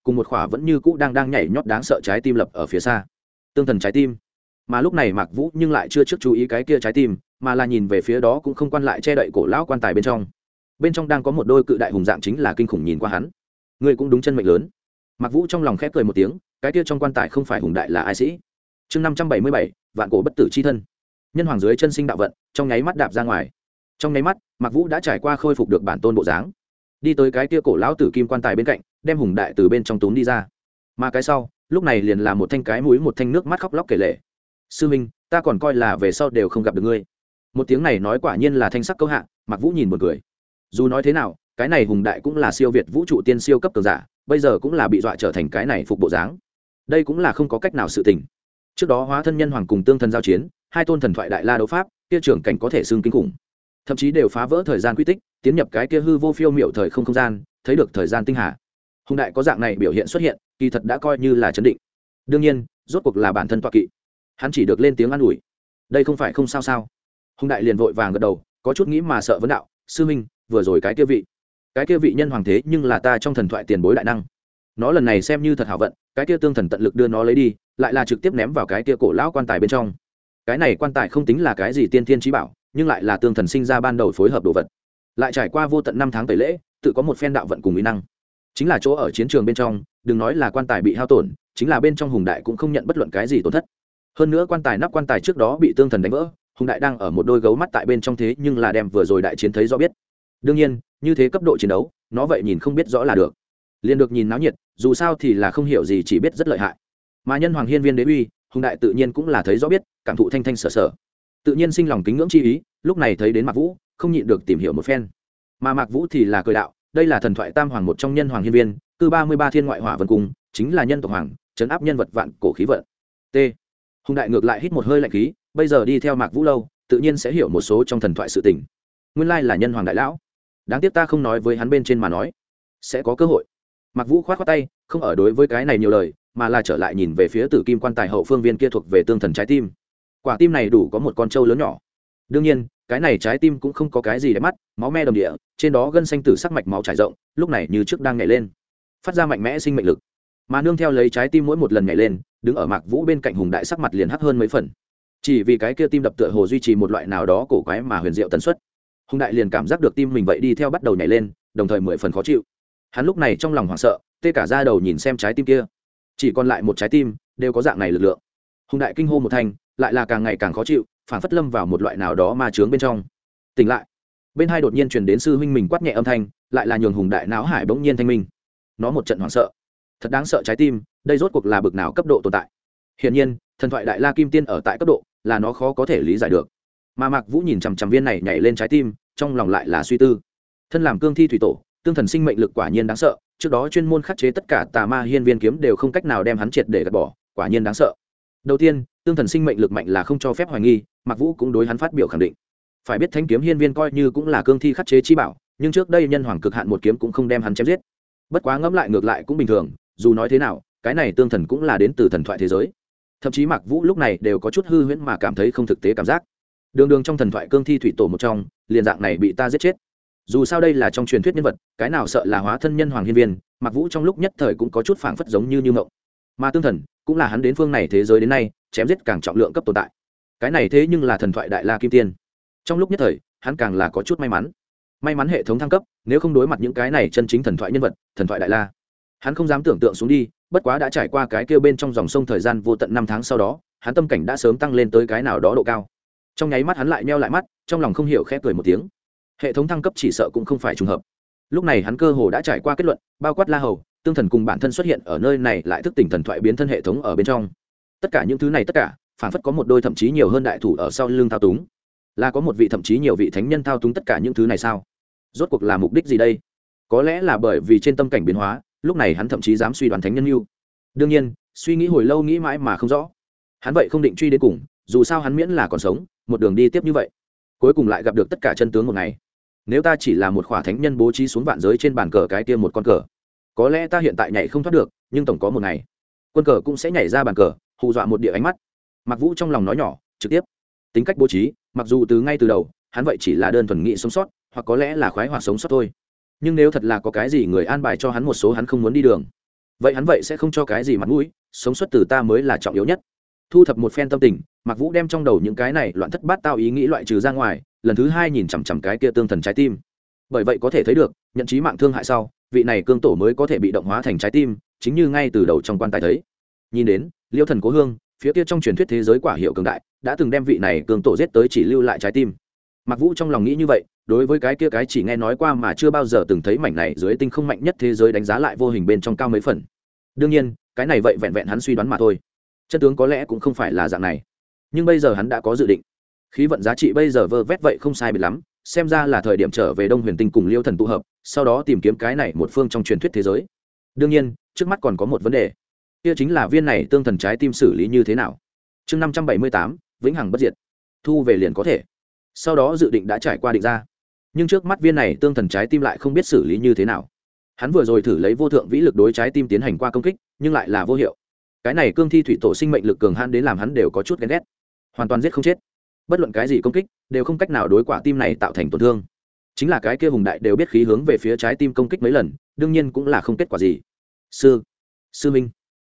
Speaker 1: cùng một khỏa vẫn như cũ đang nhảy nhót đáng sợ trái tim lập ở phía xa. Tương thần trái tim. Mà lúc này Mạc Vũ nhưng lại chưa trước chú ý cái kia trái tim, mà là nhìn về phía đó cũng không quan lại che đậy cổ lão quan tài bên trong. Bên trong đang có một đôi cự đại hùng dạng chính là kinh khủng nhìn qua hắn. Ngươi cũng đúng chân mệnh lớn. Mạc Vũ trong lòng khẽ cười một tiếng, cái kia trong quan tài không phải hùng đại là ai sĩ. Chương 577, vạn cổ bất tử chi thân. Nhân hoàng dưới chân sinh đạo vận, trong nháy mắt đạp ra ngoài. Trong nháy mắt, Mạc Vũ đã trải qua khôi phục được bản tôn bộ dáng, đi tới cái kia cổ lão tử kim quan tài bên cạnh, đem hùng đại từ bên trong túm đi ra. Mà cái sau, lúc này liền là một thanh cái mũi một thanh nước mắt khóc lóc kể lể. Sư minh, ta còn coi là về sau đều không gặp được ngươi. Một tiếng này nói quả nhiên là thanh sắc câu hạ, Mạc Vũ nhìn buồn cười. Dù nói thế nào, cái này hùng đại cũng là siêu việt vũ trụ tiên siêu cấp cường giả, bây giờ cũng là bị dọa trở thành cái này phục bộ dáng. Đây cũng là không có cách nào sự tình. Trước đó hóa thân nhân hoàng cùng tương thần giao chiến, hai tôn thần thoại đại la đấu pháp, kia trưởng cảnh có thể xưng kinh khủng, thậm chí đều phá vỡ thời gian quy tích, tiến nhập cái kia hư vô phiêu miểu thời không gian, thấy được thời gian tinh hà. Hùng đại có dạng này biểu hiện xuất hiện, kỳ thật đã coi như là chấn định. Đương nhiên, rốt cuộc là bản thân tọa kỵ, hắn chỉ được lên tiếng an ủi. Đây không phải không sao sao? Hùng đại liền vội vàng gật đầu, có chút nghĩ mà sợ vấn đạo, sư minh, vừa rồi cái kia vị nhân hoàng thế nhưng là ta trong thần thoại tiền bối đại năng. Nó lần này xem như thật hảo vận, cái kia tương thần tận lực đưa nó lấy đi, lại là trực tiếp ném vào cái kia cổ lão quan tài bên trong. Cái này quan tài không tính là cái gì tiên thiên chí bảo, nhưng lại là tương thần sinh ra ban đầu phối hợp đồ vật, lại trải qua vô tận năm tháng tẩy lễ, tự có một phen đạo vận cùng uy năng. Chính là chỗ ở chiến trường bên trong, đừng nói là quan tài bị hao tổn, chính là bên trong hùng đại cũng không nhận bất luận cái gì tổn thất. Hơn nữa quan tài nắp quan tài trước đó bị tương thần đánh vỡ, hùng đại đang ở một đôi gấu mắt tại bên trong thế nhưng là đem vừa rồi đại chiến thấy rõ biết. Đương nhiên, như thế cấp độ chiến đấu, nó vậy nhìn không biết rõ là được. Liền được nhìn náo nhiệt, dù sao thì là không hiểu gì chỉ biết rất lợi hại. Mà nhân hoàng hiên viên đế uy, hùng đại tự nhiên cũng là thấy rõ biết, cảm thụ thanh thanh sở sở, tự nhiên sinh lòng kính ngưỡng chi ý, lúc này thấy đến Mạc Vũ, không nhịn được tìm hiểu một phen. Mà Mạc Vũ thì là cười đạo, đây là thần thoại tam hoàng một trong nhân hoàng hiên viên, cư 33 thiên ngoại hỏa vân cung, chính là nhân tộc hoàng, trấn áp nhân vật vạn cổ khí vận. T. Hùng đại ngược lại hít một hơi lạnh khí, bây giờ đi theo Mạc Vũ lâu, tự nhiên sẽ hiểu một số trong thần thoại sự tình. Nguyên lai là nhân hoàng đại lão. Đáng tiếc ta không nói với hắn bên trên mà nói, sẽ có cơ hội. Mạc Vũ khoát khoát tay, không ở đối với cái này nhiều lời, mà là trở lại nhìn về phía Tử Kim quan tài hậu phương viên kia thuộc về tương thần trái tim. Quả tim này đủ có một con trâu lớn nhỏ. Đương nhiên, cái này trái tim cũng không có cái gì để mắt, máu me đầm địa, trên đó gân xanh tử sắc mạch máu trải rộng, lúc này như trước đang nhảy lên, phát ra mạnh mẽ sinh mệnh lực. Mà nương theo lấy trái tim mỗi một lần nhảy lên, đứng ở Mạc Vũ bên cạnh hùng đại sắc mặt liền hắc hơn mấy phần. Chỉ vì cái kia tim đập tựa hồ duy trì một loại nào đó cổ quái mà huyền diệu tần suất. Hùng đại liền cảm giác được tim mình vậy đi theo bắt đầu nhảy lên, đồng thời 10 phần khó chịu. Hắn lúc này trong lòng hoảng sợ, tê cả da đầu nhìn xem trái tim kia, chỉ còn lại một trái tim đều có dạng này lực lượng. Hùng đại kinh hô một thanh, lại là càng ngày càng khó chịu, phản phất lâm vào một loại nào đó ma chướng bên trong. Tỉnh lại, bên hai đột nhiên truyền đến sư huynh mình quát nhẹ âm thanh, lại là nhường hùng đại não hải bỗng nhiên thanh minh. Nó một trận hoảng sợ, thật đáng sợ trái tim, đây rốt cuộc là bực nào cấp độ tồn tại. Hiển nhiên, thần thoại đại la kim tiên ở tại cấp độ là nó khó có thể lý giải được. Mà Mạc Vũ nhìn chằm chằm viên này nhảy lên trái tim, trong lòng lại là suy tư. Thân làm cương thi thủy tổ, tương thần sinh mệnh lực quả nhiên đáng sợ, trước đó chuyên môn khắc chế tất cả tà ma hiên viên kiếm đều không cách nào đem hắn triệt để gạt bỏ, quả nhiên đáng sợ. Đầu tiên, tương thần sinh mệnh lực mạnh là không cho phép hoài nghi, Mạc Vũ cũng đối hắn phát biểu khẳng định. Phải biết thanh kiếm hiên viên coi như cũng là cương thi khắc chế chi bảo, nhưng trước đây nhân hoàng cực hạn một kiếm cũng không đem hắn chém giết. Bất quá ngẫm lại ngược lại cũng bình thường, dù nói thế nào, cái này tương thần cũng là đến từ thần thoại thế giới. Thậm chí Mạc Vũ lúc này đều có chút hư huyễn mà cảm thấy không thực tế cảm giác. Đường trong thần thoại cương thi thủy tổ một trong, liền dạng này bị ta giết chết. Dù sao đây là trong truyền thuyết nhân vật, cái nào sợ là hóa thân nhân hoàng hiên viên, Mạc Vũ trong lúc nhất thời cũng có chút phảng phất giống như ngộng. Mà tương thần cũng là hắn đến phương này thế giới đến nay chém giết càng trọng lượng cấp tồn tại. Cái này thế nhưng là thần thoại đại la kim tiên. Trong lúc nhất thời, hắn càng là có chút may mắn. May mắn hệ thống thăng cấp, nếu không đối mặt những cái này chân chính thần thoại nhân vật, thần thoại đại la, hắn không dám tưởng tượng xuống đi. Bất quá đã trải qua cái kia bên trong dòng sông thời gian vô tận 5 tháng sau đó, hắn tâm cảnh đã sớm tăng lên tới cái nào đó độ cao. Trong nháy mắt hắn lại nheo lại mắt, trong lòng không hiểu khẽ cười một tiếng. Hệ thống thăng cấp chỉ sợ cũng không phải trùng hợp. Lúc này hắn cơ hồ đã trải qua kết luận, bao quát La Hầu, tương thần cùng bản thân xuất hiện ở nơi này lại thức tỉnh thần thoại biến thân hệ thống ở bên trong. Tất cả những thứ này tất cả, phản phất có một đôi thậm chí nhiều hơn đại thủ ở sau lưng thao túng. Là có một vị thậm chí nhiều vị thánh nhân thao túng tất cả những thứ này sao? Rốt cuộc là mục đích gì đây? Có lẽ là bởi vì trên tâm cảnh biến hóa, lúc này hắn thậm chí dám suy đoán thánh nhân lưu. Đương nhiên, suy nghĩ hồi lâu nghĩ mãi mà không rõ. Hắn vậy không định truy đến cùng, dù sao hắn miễn là còn sống, một đường đi tiếp như vậy, cuối cùng lại gặp được tất cả chân tướng một ngày. Nếu ta chỉ là một khỏa thánh nhân bố trí xuống vạn giới trên bàn cờ cái kia một con cờ, có lẽ ta hiện tại nhảy không thoát được, nhưng tổng có một ngày, quân cờ cũng sẽ nhảy ra bàn cờ, hù dọa một địa ánh mắt. Mạc Vũ trong lòng nói nhỏ, trực tiếp tính cách bố trí, mặc dù từ ngay từ đầu, hắn vậy chỉ là đơn thuần nghĩ sống sót, hoặc có lẽ là khoái hoạt sống sót thôi. Nhưng nếu thật là có cái gì người an bài cho hắn một số hắn không muốn đi đường, vậy hắn vậy sẽ không cho cái gì mặt mũi, sống xuất từ ta mới là trọng yếu nhất. Thu thập một phen tâm tình, Mạc Vũ đem trong đầu những cái này loạn thất bát tao ý nghĩ loại trừ ra ngoài, lần thứ hai nhìn chằm chằm cái kia tương thần trái tim. Bởi vậy có thể thấy được, nhận chí mạng thương hại sau, vị này cương tổ mới có thể bị động hóa thành trái tim, chính như ngay từ đầu trong quan tài thấy. Nhìn đến, Liêu Thần Cố Hương, phía kia trong truyền thuyết thế giới quả hiệu cường đại, đã từng đem vị này cương tổ giết tới chỉ lưu lại trái tim. Mạc Vũ trong lòng nghĩ như vậy, đối với cái kia cái chỉ nghe nói qua mà chưa bao giờ từng thấy mảnh này dưới tinh không mạnh nhất thế giới đánh giá lại vô hình bên trong cao mấy phần. Đương nhiên, cái này vậy vẹn vẹn hắn suy đoán mà thôi. Chân tướng có lẽ cũng không phải là dạng này. Nhưng bây giờ hắn đã có dự định. Khí vận giá trị bây giờ vơ vét vậy không sai biệt lắm, xem ra là thời điểm trở về Đông Huyền Tinh cùng Liêu Thần tụ hợp, sau đó tìm kiếm cái này một phương trong truyền thuyết thế giới. Đương nhiên, trước mắt còn có một vấn đề. Kia chính là viên này tương thần trái tim xử lý như thế nào. Chương 578, vĩnh hằng bất diệt. Thu về liền có thể. Sau đó dự định đã trải qua định ra. Nhưng trước mắt viên này tương thần trái tim lại không biết xử lý như thế nào. Hắn vừa rồi thử lấy vô thượng vĩ lực đối trái tim tiến hành qua công kích, nhưng lại là vô hiệu. Cái này cương thi thủy tổ sinh mệnh lực cường hãn đến làm hắn đều có chút ghen ghét. Hoàn toàn giết không chết. Bất luận cái gì công kích, đều không cách nào đối quả tim này tạo thành tổn thương. Chính là cái kia hùng đại đều biết khí hướng về phía trái tim công kích mấy lần, đương nhiên cũng là không kết quả gì. Sư minh,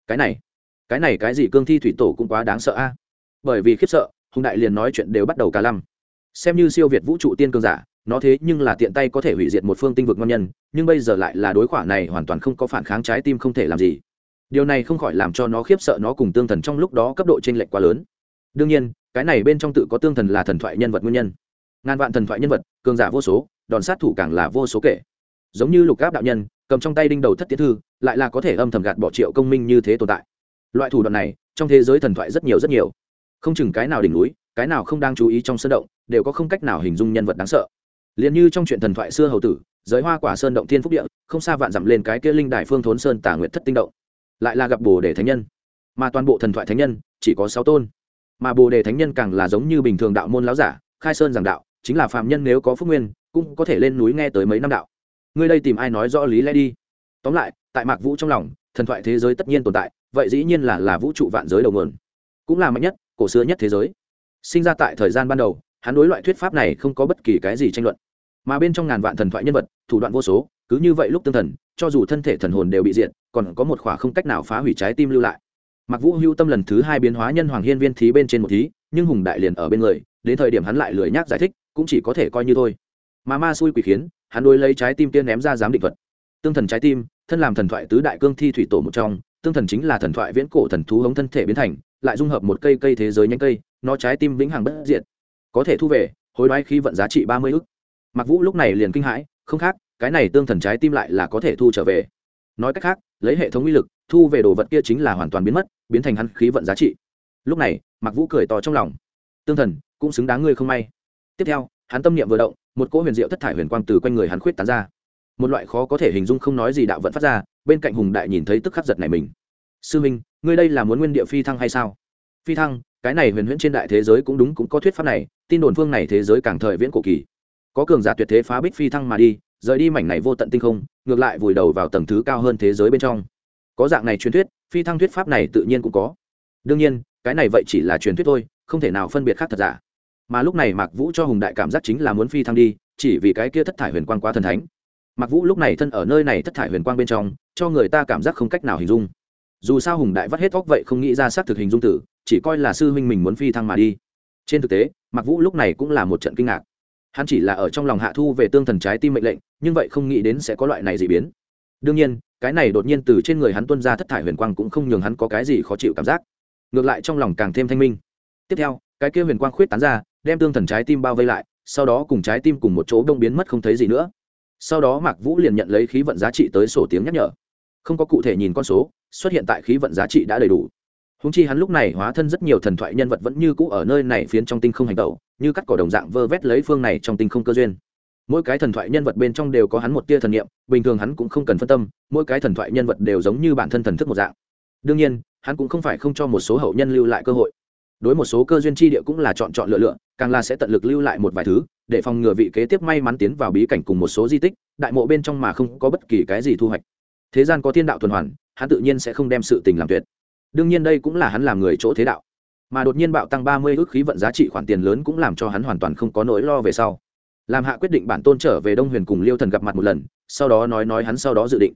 Speaker 1: cái gì cương thi thủy tổ cũng quá đáng sợ a. Bởi vì khiếp sợ, hùng đại liền nói chuyện đều bắt đầu cả lăm. Xem như siêu việt vũ trụ tiên cường giả, nó thế nhưng là tiện tay có thể hủy diệt một phương tinh vực ngon nhân, nhưng bây giờ lại là đối quả này hoàn toàn không có phản kháng, trái tim không thể làm gì. Điều này không khỏi làm cho nó khiếp sợ, nó cùng tương thần trong lúc đó cấp độ chênh lệch quá lớn. Đương nhiên, cái này bên trong tự có tương thần là thần thoại nhân vật nguyên nhân. Ngàn vạn thần thoại nhân vật, cường giả vô số, đòn sát thủ càng là vô số kể. Giống như Lục Áp đạo nhân, cầm trong tay đinh đầu thất tiễn thư, lại là có thể âm thầm gạt bỏ triệu công minh như thế tồn tại. Loại thủ đoạn này, trong thế giới thần thoại rất nhiều. Không chừng cái nào đỉnh núi, cái nào không đang chú ý trong sơn động, đều có không cách nào hình dung nhân vật đáng sợ. Liên như trong chuyện thần thoại xưa hầu tử, giới Hoa Quả Sơn động thiên phúc địa, không xa vạn dặm lên cái kia linh đài phương thốn sơn Tả Nguyệt thất tinh động, lại là gặp Bồ Đề thánh nhân. Mà toàn bộ thần thoại thánh nhân chỉ có 6 tôn. Mà Bồ Đề thánh nhân càng là giống như bình thường đạo môn lão giả, khai sơn giảng đạo, chính là phàm nhân nếu có phúc nguyên, cũng có thể lên núi nghe tới mấy năm đạo. Ngươi đây tìm ai nói rõ lý lẽ đi. Tóm lại, tại Mạc Vũ trong lòng, thần thoại thế giới tất nhiên tồn tại, vậy dĩ nhiên là vũ trụ vạn giới đầu nguồn, cũng là mạnh nhất, cổ xưa nhất thế giới. Sinh ra tại thời gian ban đầu, hắn đối loại thuyết pháp này không có bất kỳ cái gì tranh luận. Mà bên trong ngàn vạn thần thoại nhân vật, thủ đoạn vô số, cứ như vậy lúc tương thần, cho dù thân thể thần hồn đều bị diệt, còn có một khỏa không cách nào phá hủy trái tim lưu lại. Mạc Vũ hưu tâm lần thứ 2 biến hóa nhân hoàng hiên viên thí bên trên một thí, nhưng hùng đại liền ở bên người, đến thời điểm hắn lại lười nhác giải thích, cũng chỉ có thể coi như thôi. Mà ma xui quỷ khiến, hắn đối lấy trái tim tiên ném ra giám định vật. Tương thần trái tim, thân làm thần thoại tứ đại cương thi thủy tổ một trong, tương thần chính là thần thoại viễn cổ thần thú hống thân thể biến thành, lại dung hợp một cây thế giới nhánh cây, nó trái tim vĩnh hằng bất diệt, có thể thu về, hối đoái khí vận giá trị 30 ức. Mạc Vũ lúc này liền kinh hãi, không khác, cái này tương thần trái tim lại là có thể thu trở về. Nói cách khác, lấy hệ thống uy lực, thu về đồ vật kia chính là hoàn toàn biến mất, biến thành hắn khí vận giá trị. Lúc này, Mạc Vũ cười to trong lòng, tương thần cũng xứng đáng ngươi không may. Tiếp theo, hắn tâm niệm vừa động, một cỗ huyền diệu thất thải huyền quang từ quanh người hắn khuyết tán ra, một loại khó có thể hình dung không nói gì đạo vận phát ra. Bên cạnh hùng đại nhìn thấy tức khắc giật này mình. Sư minh, ngươi đây là muốn nguyên địa phi thăng hay sao? Phi thăng, cái này huyền huyễn trên đại thế giới cũng đúng, cũng có thuyết pháp này, tin đồn phương này thế giới càng thời viễn cổ kỳ, có cường giả tuyệt thế phá bích phi thăng mà đi, rời đi mảnh này vô tận tinh không, ngược lại vùi đầu vào tầng thứ cao hơn thế giới bên trong. Có dạng này truyền thuyết, phi thăng thuyết pháp này tự nhiên cũng có. Đương nhiên, cái này vậy chỉ là truyền thuyết thôi, không thể nào phân biệt khác thật giả. Mà lúc này Mạc Vũ cho hùng đại cảm giác chính là muốn phi thăng đi, chỉ vì cái kia thất thải huyền quang quá thần thánh. Mạc Vũ lúc này thân ở nơi này thất thải huyền quang bên trong, cho người ta cảm giác không cách nào hình dung. Dù sao hùng đại vắt hết óc vậy không nghĩ ra xác thực hình dung tử, chỉ coi là sư huynh mình muốn phi thăng mà đi. Trên thực tế, Mạc Vũ lúc này cũng là một trận kinh ngạc. Hắn chỉ là ở trong lòng hạ thu về tương thần trái tim mệnh lệnh, nhưng vậy không nghĩ đến sẽ có loại này dị biến. Đương nhiên, cái này đột nhiên từ trên người hắn tuôn ra thất thải huyền quang cũng không nhường hắn có cái gì khó chịu cảm giác, ngược lại trong lòng càng thêm thanh minh. Tiếp theo, cái kia huyền quang khuyết tán ra, đem tương thần trái tim bao vây lại, sau đó cùng trái tim cùng một chỗ đông biến mất không thấy gì nữa. Sau đó Mạc Vũ liền nhận lấy khí vận giá trị tới sổ tiếng nhắc nhở, không có cụ thể nhìn con số, xuất hiện tại khí vận giá trị đã đầy đủ. Húng chi hắn lúc này hóa thân rất nhiều thần thoại nhân vật vẫn như cũ ở nơi này phiến trong tinh không hành tẩu, như cắt cỏ đồng dạng vơ vét lấy phương này trong tinh không cơ duyên. Mỗi cái thần thoại nhân vật bên trong đều có hắn một tia thần niệm, bình thường hắn cũng không cần phân tâm, mỗi cái thần thoại nhân vật đều giống như bản thân thần thức một dạng. Đương nhiên, hắn cũng không phải không cho một số hậu nhân lưu lại cơ hội. Đối một số cơ duyên chi địa cũng là chọn lựa, càng là sẽ tận lực lưu lại một vài thứ, để phòng ngừa vị kế tiếp may mắn tiến vào bí cảnh cùng một số di tích, đại mộ bên trong mà không có bất kỳ cái gì thu hoạch. Thế gian có thiên đạo tuần hoàn, hắn tự nhiên sẽ không đem sự tình làm tuyệt. Đương nhiên đây cũng là hắn làm người chỗ thế đạo. Mà đột nhiên bạo tăng 30 ức khí vận giá trị khoản tiền lớn cũng làm cho hắn hoàn toàn không có nỗi lo về sau. Làm hạ quyết định bản tôn trở về Đông Huyền cùng Liêu Thần gặp mặt một lần, sau đó nói hắn sau đó dự định.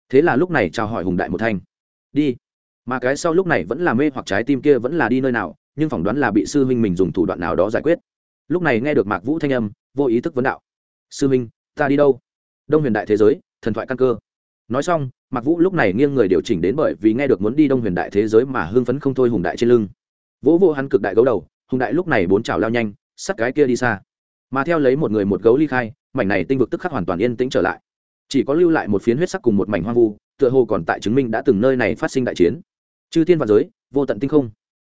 Speaker 1: thế là lúc này chào hỏi hùng đại một thanh đi, mà cái sau lúc này vẫn là mê hoặc trái tim kia vẫn là đi nơi nào, nhưng phỏng đoán là bị sư huynh mình dùng thủ đoạn nào đó giải quyết. Lúc này nghe được Mạc Vũ thanh âm, vô ý thức vấn đạo: sư huynh, ta đi đâu? Đông Huyền đại thế giới, thần thoại căn cơ. Nói xong, Mạc Vũ lúc này nghiêng người điều chỉnh đến bởi vì nghe được muốn đi Đông Huyền đại thế giới mà hưng phấn không thôi hùng đại trên lưng. Vỗ vỗ hắn cực đại gấu đầu, hùng đại lúc này bốn chảo lao nhanh, sắt cái kia đi xa. Mà theo lấy một người một gấu ly khai, mảnh này tinh vực tức khắc hoàn toàn yên tĩnh trở lại. Chỉ có lưu lại một phiến huyết sắc cùng một mảnh hoang vu, tựa hồ còn tại chứng minh đã từng nơi này phát sinh đại chiến. Chư thiên vạn giới, vô tận tinh không.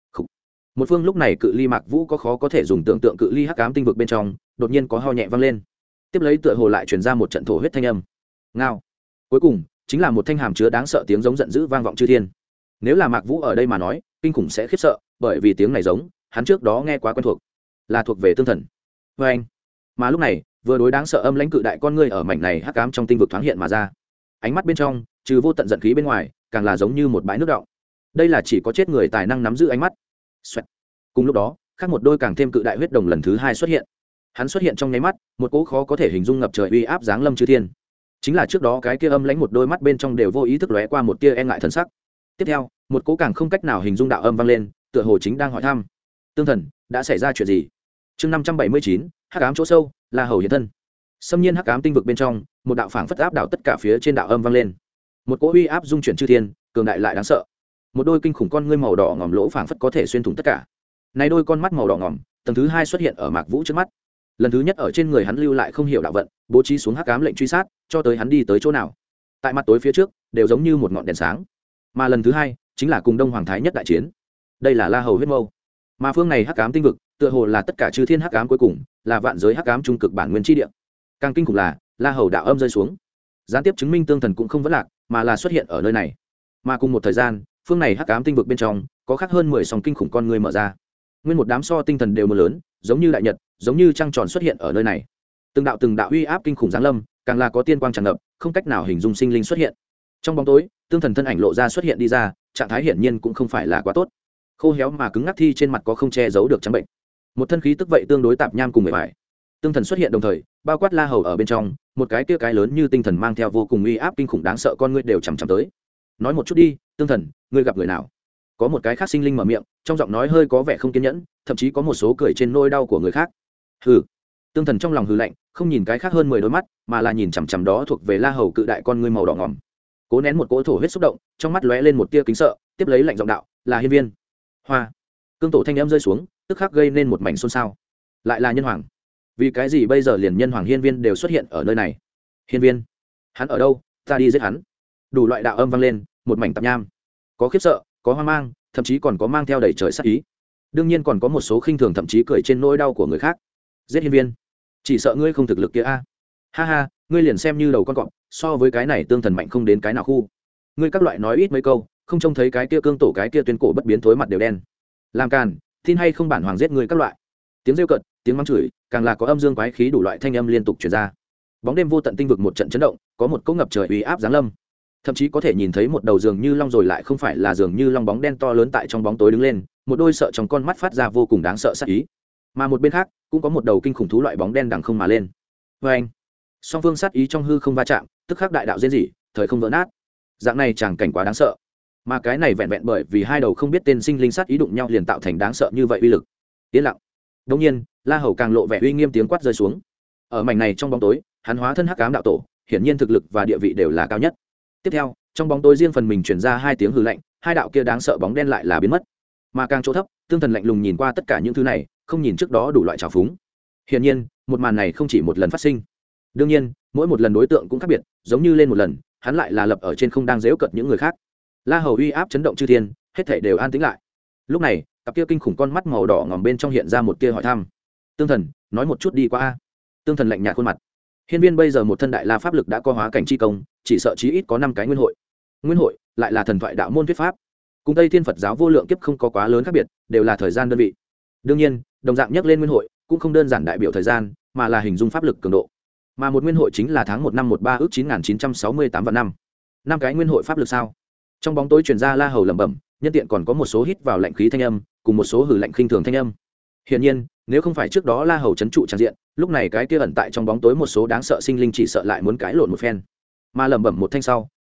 Speaker 1: Một phương lúc này cự ly Mạc Vũ có khó có thể dùng tưởng tượng cự ly hắc ám tinh vực bên trong, đột nhiên có ho nhẹ vang lên. Tiếp lấy tựa hồ lại truyền ra một trận thổ huyết thanh âm. Ngao. Cuối cùng, chính là một thanh hàm chứa đáng sợ tiếng giống giận dữ vang vọng chư thiên. Nếu là Mạc Vũ ở đây mà nói, kinh khủng sẽ khiếp sợ, bởi vì tiếng này giống, hắn trước đó nghe quá quen thuộc, là thuộc về tương thần. Và anh. Mà lúc này, vừa đối đáng sợ âm lãnh cự đại con ngươi ở mảnh này hắc ám trong tinh vực thoáng hiện mà ra. Ánh mắt bên trong, trừ vô tận giận khí bên ngoài, càng là giống như một bãi nước đọng. Đây là chỉ có chết người tài năng nắm giữ ánh mắt. Xoẹt. Cùng lúc đó, khác một đôi càng thêm cự đại huyết đồng lần thứ hai xuất hiện. Hắn xuất hiện trong nháy mắt, một cỗ khó có thể hình dung ngập trời uy áp giáng lâm chư thiên. Chính là trước đó cái kia âm lãnh một đôi mắt bên trong đều vô ý thức lóe qua một tia e ngại thần sắc. Tiếp theo, một cỗ càng không cách nào hình dung đạo âm vang lên, tựa hồ chính đang hỏi thăm: tương thần, đã xảy ra chuyện gì? Chương 579, hắc ám chỗ sâu, La Hầu hiện thân. Xâm nhiên hắc ám tinh vực bên trong, một đạo phảng phất áp đảo tất cả phía trên đạo âm vang lên. Một cỗ uy áp dung chuyển chư thiên, cường đại lại đáng sợ. Một đôi kinh khủng con ngươi màu đỏ ngòm lỗ phảng phất có thể xuyên thủng tất cả. Này đôi con mắt màu đỏ ngòm, tầng thứ hai xuất hiện ở Mạc Vũ trước mắt. Lần thứ nhất ở trên người hắn lưu lại không hiểu đạo vận, bố trí xuống hắc ám lệnh truy sát, cho tới hắn đi tới chỗ nào. Tại mặt tối phía trước, đều giống như một ngọn đèn sáng. Mà lần thứ hai, chính là cùng Đông Hoàng Thái nhất đại chiến. Đây là La Hầu huyết mâu. Mà phương này hắc ám tinh vực, tựa hồ là tất cả chư thiên hắc ám cuối cùng, là vạn giới hắc ám trung cực bản nguyên chi địa. Càng kinh khủng là, La Hầu đạo âm rơi xuống, gián tiếp chứng minh tương thần cũng không vấn lạc, mà là xuất hiện ở nơi này. Mà cùng một thời gian, phương này hắc ám tinh vực bên trong, có khác hơn 10 song kinh khủng con người mở ra. Nguyên một đám so tinh thần đều mưa lớn, giống như đại nhật, giống như trăng tròn xuất hiện ở nơi này. Từng đạo uy áp kinh khủng giáng lâm, càng là có tiên quang tràn ngập, không cách nào hình dung sinh linh xuất hiện. Trong bóng tối, tương thần thân ảnh lộ ra xuất hiện đi ra, trạng thái hiển nhiên cũng không phải là quá tốt. Khô héo mà cứng ngắc thi trên mặt có không che giấu được trắng bệnh. Một thân khí tức vậy tương đối tạp nham cùng người phải. Tương thần xuất hiện đồng thời, bao quát La Hầu ở bên trong, một cái kia cái lớn như tinh thần mang theo vô cùng uy áp kinh khủng đáng sợ con ngươi đều chằm chằm tới. Nói một chút đi, tương thần, ngươi gặp người nào? Có một cái khác sinh linh mở miệng, trong giọng nói hơi có vẻ không kiên nhẫn, thậm chí có một số cười trên nỗi đau của người khác. Hừ. Tương thần trong lòng hừ lạnh, không nhìn cái khác hơn 10 đôi mắt, mà là nhìn chằm chằm đó thuộc về La Hầu cự đại con ngươi màu đỏ ngòm. Cố nén một cỗ thổ huyết xúc động, trong mắt lóe lên một tia kính sợ, tiếp lấy lạnh giọng đạo, là Hiên Viên. Hoa. Cương tổ thanh âm rơi xuống, tức khắc gây nên một mảnh xôn xao. Lại là nhân hoàng. Vì cái gì bây giờ liền nhân hoàng Hiên Viên đều xuất hiện ở nơi này? Hiên Viên, hắn ở đâu? Ta đi giết hắn. Đủ loại đạo âm vang lên, một mảnh tạp nham. Có khiếp sợ, có hoang mang, thậm chí còn có mang theo đầy trời sát ý. Đương nhiên còn có một số khinh thường thậm chí cười trên nỗi đau của người khác. Giết Hiên Viên, chỉ sợ ngươi không thực lực kia a. Ha ha, ngươi liền xem như đầu con cọp, so với cái này tương thần mạnh không đến cái nào khu. Ngươi các loại nói ít mấy câu, không trông thấy cái kia cương tổ cái kia tuyên cổ bất biến thối mặt đều đen. Làm càn, tin hay không bản hoàng giết ngươi các loại. Tiếng rêu cợt, tiếng mắng chửi, càng là có âm dương quái khí đủ loại thanh âm liên tục truyền ra. Bóng đêm vô tận tinh vực một trận chấn động, có một cỗ ngập trời uy áp giáng lâm. Thậm chí có thể nhìn thấy một đầu giường như long rồi lại không phải là giường như long bóng đen to lớn tại trong bóng tối đứng lên, một đôi sợ trong con mắt phát ra vô cùng đáng sợ sát ý. Mà một bên khác, cũng có một đầu kinh khủng thú loại bóng đen đằng không mà lên. Và anh, song phương sát ý trong hư không va chạm, tức khắc đại đạo diễn dị, thời không vỡ nát. Dạng này chẳng cảnh quá đáng sợ. Mà cái này vẹn vẹn bởi vì hai đầu không biết tên sinh linh sát ý đụng nhau liền tạo thành đáng sợ như vậy uy lực. Yên lặng. Đương nhiên, La Hầu càng lộ vẻ uy nghiêm tiếng quát rơi xuống. Ở mảnh này trong bóng tối, hắn hóa thân hắc ám đạo tổ, hiển nhiên thực lực và địa vị đều là cao nhất. Tiếp theo, trong bóng tối riêng phần mình truyền ra hai tiếng hừ lạnh, hai đạo kia đáng sợ bóng đen lại là biến mất. Mà càng chỗ thấp, tương thần lạnh lùng nhìn qua tất cả những thứ này, không nhìn trước đó đủ loại trào phúng. Hiển nhiên, một màn này không chỉ một lần phát sinh. Đương nhiên, mỗi một lần đối tượng cũng khác biệt, giống như lên một lần, hắn lại là lập ở trên không đang giễu cợt những người khác. La Hầu uy áp chấn động chư thiên, hết thảy đều an tĩnh lại. Lúc này, cặp kia kinh khủng con mắt màu đỏ ngòm bên trong hiện ra một tia hỏi thăm. Tương thần, nói một chút đi qua a. Tương thần lạnh nhạt khuôn mặt. Hiên Viên bây giờ một thân đại la pháp lực đã có hóa cảnh chi công, chỉ sợ chí ít có 5 cái nguyên hội. Nguyên hội lại là thần thoại đạo môn thuyết pháp, cùng Tây Thiên Phật giáo vô lượng kiếp không có quá lớn khác biệt, đều là thời gian đơn vị. Đương nhiên, đồng dạng nhắc lên nguyên hội, cũng không đơn giản đại biểu thời gian, mà là hình dung pháp lực cường độ. Mà một nguyên hội chính là tháng 1 năm 13 ước 9968 vạn năm. 5 cái nguyên hội pháp lực sao? Trong bóng tối truyền ra La Hầu lẩm bẩm, nhân tiện còn có một số hít vào lạnh khí thanh âm, cùng một số hử lạnh khinh thường thanh âm. Hiển nhiên, nếu không phải trước đó La Hầu trấn trụ tràn diện, lúc này cái kia ẩn tại trong bóng tối một số đáng sợ sinh linh chỉ sợ lại muốn cãi lộn một phen. Mà lẩm bẩm một thanh sau,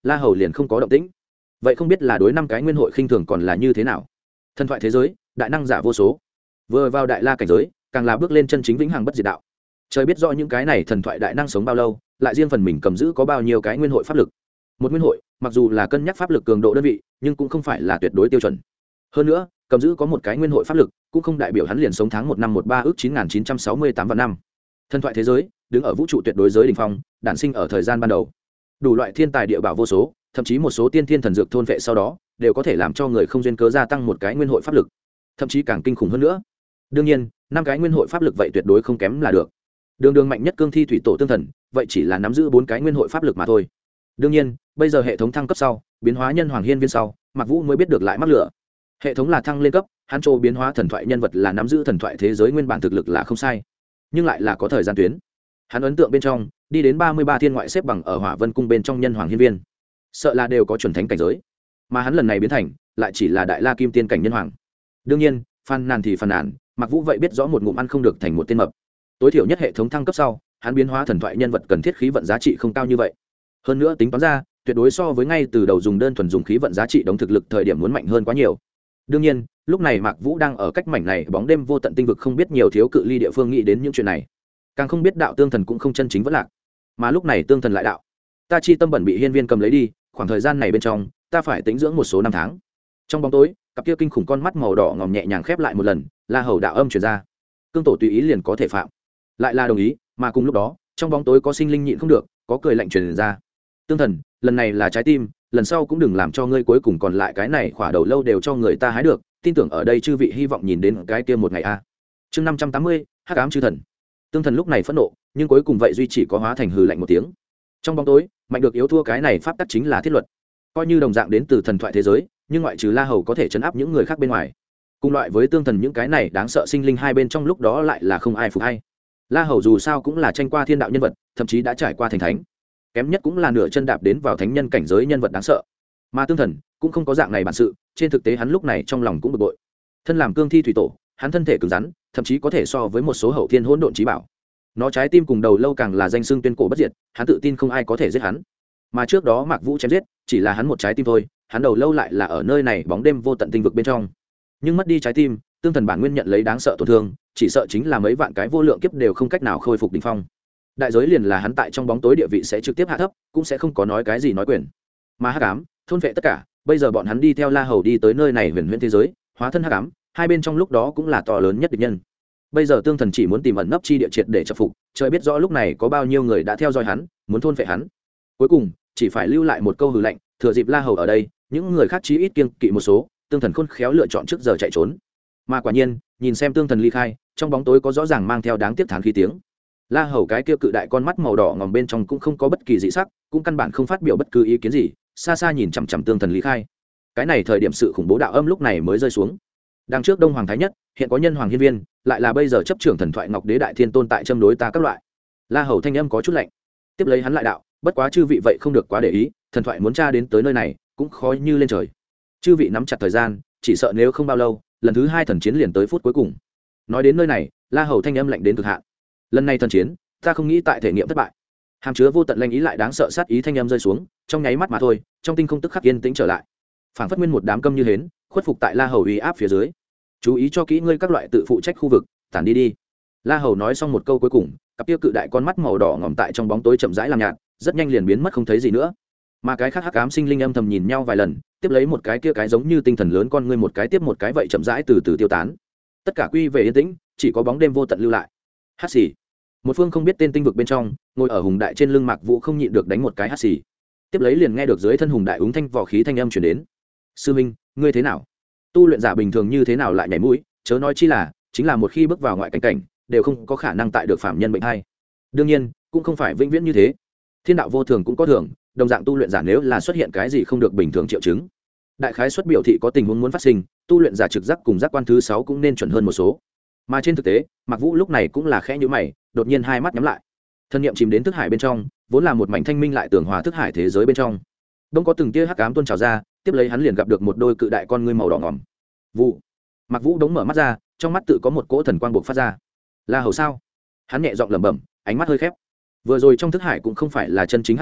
Speaker 1: La Hầu liền không có động tĩnh. Vậy không biết là đối 5 cái nguyên hội khinh thường còn là như thế nào? Thần thoại thế giới, đại năng giả vô số. Vừa vào đại la cảnh giới, càng là bước lên chân chính vĩnh hằng bất diệt đạo. Trời biết rõ những cái này thần thoại đại năng sống bao lâu, lại riêng phần mình cầm giữ có bao nhiêu cái nguyên hội pháp lực. Một nguyên hội, mặc dù là cân nhắc pháp lực cường độ đơn vị, nhưng cũng không phải là tuyệt đối tiêu chuẩn. Hơn nữa, cầm giữ có một cái nguyên hội pháp lực, cũng không đại biểu hắn liền sống tháng 1 năm 13 ước 9968 vạn năm. Thần thoại thế giới, đứng ở vũ trụ tuyệt đối giới đỉnh phong, đản sinh ở thời gian ban đầu. Đủ loại thiên tài địa bảo vô số, thậm chí một số tiên thiên thần dược thôn vệ sau đó, đều có thể làm cho người không duyên cớ gia tăng một cái nguyên hội pháp lực, thậm chí càng kinh khủng hơn nữa. Đương nhiên, 5 cái nguyên hội pháp lực vậy tuyệt đối không kém là được. Đường mạnh nhất cương thi thủy tổ tương thần, vậy chỉ là nắm giữ 4 cái nguyên hội pháp lực mà thôi. Đương nhiên, bây giờ hệ thống thăng cấp sau, biến hóa nhân hoàng hiên viên sau, Mạc Vũ mới biết được lại mắc lửa. Hệ thống là thăng lên cấp, hắn trô biến hóa thần thoại nhân vật là nắm giữ thần thoại thế giới nguyên bản thực lực là không sai, nhưng lại là có thời gian tuyến. Hắn ấn tượng bên trong, đi đến 33 thiên ngoại xếp bằng ở Hỏa Vân cung bên trong nhân hoàng hiên viên, sợ là đều có chuẩn thánh cảnh giới, mà hắn lần này biến thành lại chỉ là đại la kim tiên cảnh nhân hoàng. Đương nhiên, phàn nàn thì phàn nàn, Mạc Vũ vậy biết rõ một ngụm ăn không được thành một tên mập. Tối thiểu nhất hệ thống thăng cấp sau, hắn biến hóa thần thoại nhân vật cần thiết khí vận giá trị không cao như vậy. Hơn nữa tính toán ra, tuyệt đối so với ngay từ đầu dùng đơn thuần dùng khí vận giá trị đóng thực lực thời điểm muốn mạnh hơn quá nhiều. Đương nhiên, lúc này Mạc Vũ đang ở cách mảnh này bóng đêm vô tận tinh vực không biết nhiều thiếu cự ly địa phương nghĩ đến những chuyện này, càng không biết đạo tương thần cũng không chân chính vẫn lạc, mà lúc này tương thần lại đạo: ta chi tâm bẩn bị hiên viên cầm lấy đi, khoảng thời gian này bên trong, ta phải tĩnh dưỡng một số năm tháng. Trong bóng tối, cặp kia kinh khủng con mắt màu đỏ ngòm nhẹ nhàng khép lại một lần, La Hầu đạo âm truyền ra: cương tổ tùy ý liền có thể phạm. Lại là đồng ý, mà cùng lúc đó, trong bóng tối có sinh linh nhịn không được, có cười lạnh truyền ra: tương thần, lần này là trái tim, lần sau cũng đừng làm cho ngươi cuối cùng còn lại cái này khỏa đầu lâu đều cho người ta hái được, tin tưởng ở đây chư vị hy vọng nhìn đến cái kia một ngày a. Chương 580, hắc ám chư thần. Tương thần lúc này phẫn nộ, nhưng cuối cùng vậy duy chỉ có hóa thành hừ lạnh một tiếng. Trong bóng tối, mạnh được yếu thua cái này pháp tắc chính là thiết luật. Coi như đồng dạng đến từ thần thoại thế giới, nhưng ngoại trừ La Hầu có thể chấn áp những người khác bên ngoài, cùng loại với tương thần những cái này đáng sợ sinh linh hai bên trong lúc đó lại là không ai phục hay. La Hầu dù sao cũng là tranh qua thiên đạo nhân vật, thậm chí đã trải qua thành thánh, kém nhất cũng là nửa chân đạp đến vào thánh nhân cảnh giới nhân vật đáng sợ. Mà tương thần cũng không có dạng này bản sự, trên thực tế hắn lúc này trong lòng cũng bực bội. Thân làm cương thi thủy tổ, hắn thân thể cứng rắn, thậm chí có thể so với một số hậu thiên hỗn độn chí bảo. Nó trái tim cùng đầu lâu càng là danh xưng tuyên cổ bất diệt, hắn tự tin không ai có thể giết hắn. Mà trước đó Mạc Vũ chém giết, chỉ là hắn một trái tim thôi, hắn đầu lâu lại là ở nơi này bóng đêm vô tận tinh vực bên trong. Nhưng mất đi trái tim, tương thần bản nguyên nhận lấy đáng sợ tổn thương, chỉ sợ chính là mấy vạn cái vô lượng kiếp đều không cách nào khôi phục đỉnh phong. Đại giới liền là hắn tại trong bóng tối địa vị sẽ trực tiếp hạ thấp, cũng sẽ không có nói cái gì nói quyền. Mà hắc ám thôn vệ tất cả, bây giờ bọn hắn đi theo La Hầu đi tới nơi này huyền huyễn thế giới, hóa thân hắc ám, hai bên trong lúc đó cũng là to lớn nhất địch nhân. Bây giờ tương thần chỉ muốn tìm ẩn nấp chi địa triệt để chập phục, trời biết rõ lúc này có bao nhiêu người đã theo dõi hắn, muốn thôn vệ hắn. Cuối cùng chỉ phải lưu lại một câu hừ lạnh, thừa dịp La Hầu ở đây, những người khác chí ít kiêng kỵ một số, tương thần khôn khéo lựa chọn trước giờ chạy trốn. Mà quả nhiên, nhìn xem tương thần ly khai, trong bóng tối có rõ ràng mang theo đáng tiếc thán khí tiếng. La Hầu cái kia cự đại con mắt màu đỏ ngòm bên trong cũng không có bất kỳ dị sắc, cũng căn bản không phát biểu bất cứ ý kiến gì, xa xa nhìn chằm chằm tương thần ly khai. Cái này thời điểm sự khủng bố đạo âm lúc này mới rơi xuống. Đằng trước Đông Hoàng Thái Nhất, hiện có nhân hoàng hiên viên, lại là bây giờ chấp trưởng thần thoại Ngọc Đế đại thiên tôn tại châm đối ta các loại. La Hầu thanh âm có chút lạnh. Tiếp lấy hắn lại đạo, bất quá chư vị vậy không được quá để ý, thần thoại muốn tra đến tới nơi này, cũng khó như lên trời. Chư vị nắm chặt thời gian, chỉ sợ nếu không bao lâu, lần thứ 2 thần chiến liền tới phút cuối cùng. Nói đến nơi này, La Hầu thanh âm lạnh đến cực hạn. Lần này thần chiến, ta không nghĩ tại thể nghiệm thất bại. Hàm chứa vô tận lanh ý lại đáng sợ sát ý thanh âm rơi xuống, trong nháy mắt mà thôi, trong tinh không tức khắc yên tĩnh trở lại. Phảng phất nguyên một đám câm như hến, khuất phục tại La Hầu uy áp phía dưới. Chú ý cho kỹ ngươi các loại tự phụ trách khu vực, tản đi đi. La Hầu nói xong một câu cuối cùng, cặp kia cự đại con mắt màu đỏ ngòm tại trong bóng tối chậm rãi làm nhạt, rất nhanh liền biến mất không thấy gì nữa. Mà cái khác hắc ám sinh linh âm thầm nhìn nhau vài lần, tiếp lấy một cái kia cái giống như tinh thần lớn con ngươi một cái tiếp một cái vậy chậm rãi từ từ tiêu tán. Tất cả quy về yên tĩnh, chỉ có bóng đêm vô tận lưu lại. Hắc xì. Một phương không biết tên tinh vực bên trong, ngồi ở hùng đại trên lưng Mạc Vũ không nhịn được đánh một cái hắc xì. Tiếp lấy liền nghe được dưới thân hùng đại úng thanh vỏ khí thanh âm truyền đến. Sư minh, ngươi thế nào? Tu luyện giả bình thường như thế nào lại nhảy mũi, chớ nói chi là, chính là một khi bước vào ngoại cảnh cảnh, đều không có khả năng tại được phạm nhân bệnh hay. Đương nhiên, cũng không phải vĩnh viễn như thế. Thiên đạo vô thường cũng có thường, đồng dạng tu luyện giả nếu là xuất hiện cái gì không được bình thường triệu chứng, đại khái xuất biểu thị có tình huống muốn phát sinh, tu luyện giả trực giác cùng giác quan thứ 6 cũng nên chuẩn hơn một số. Mà trên thực tế, Mạc Vũ lúc này cũng là khẽ nhíu mày, đột nhiên hai mắt nhắm lại. Thân niệm chìm đến thức hải bên trong, vốn là một mảnh thanh minh lại tường hòa thức hải thế giới bên trong. Đông có từng tia hắc ám tuôn trào ra, tiếp lấy hắn liền gặp được một đôi cự đại con ngươi màu đỏ ngòm. Vụ. Mạc Vũ đống mở mắt ra, trong mắt tự có một cỗ thần quang bộc phát ra. La Hầu sao? Hắn nhẹ giọng lẩm bẩm, ánh mắt hơi khép. Vừa rồi trong thức hải cũng không phải là chân chính hắc ám,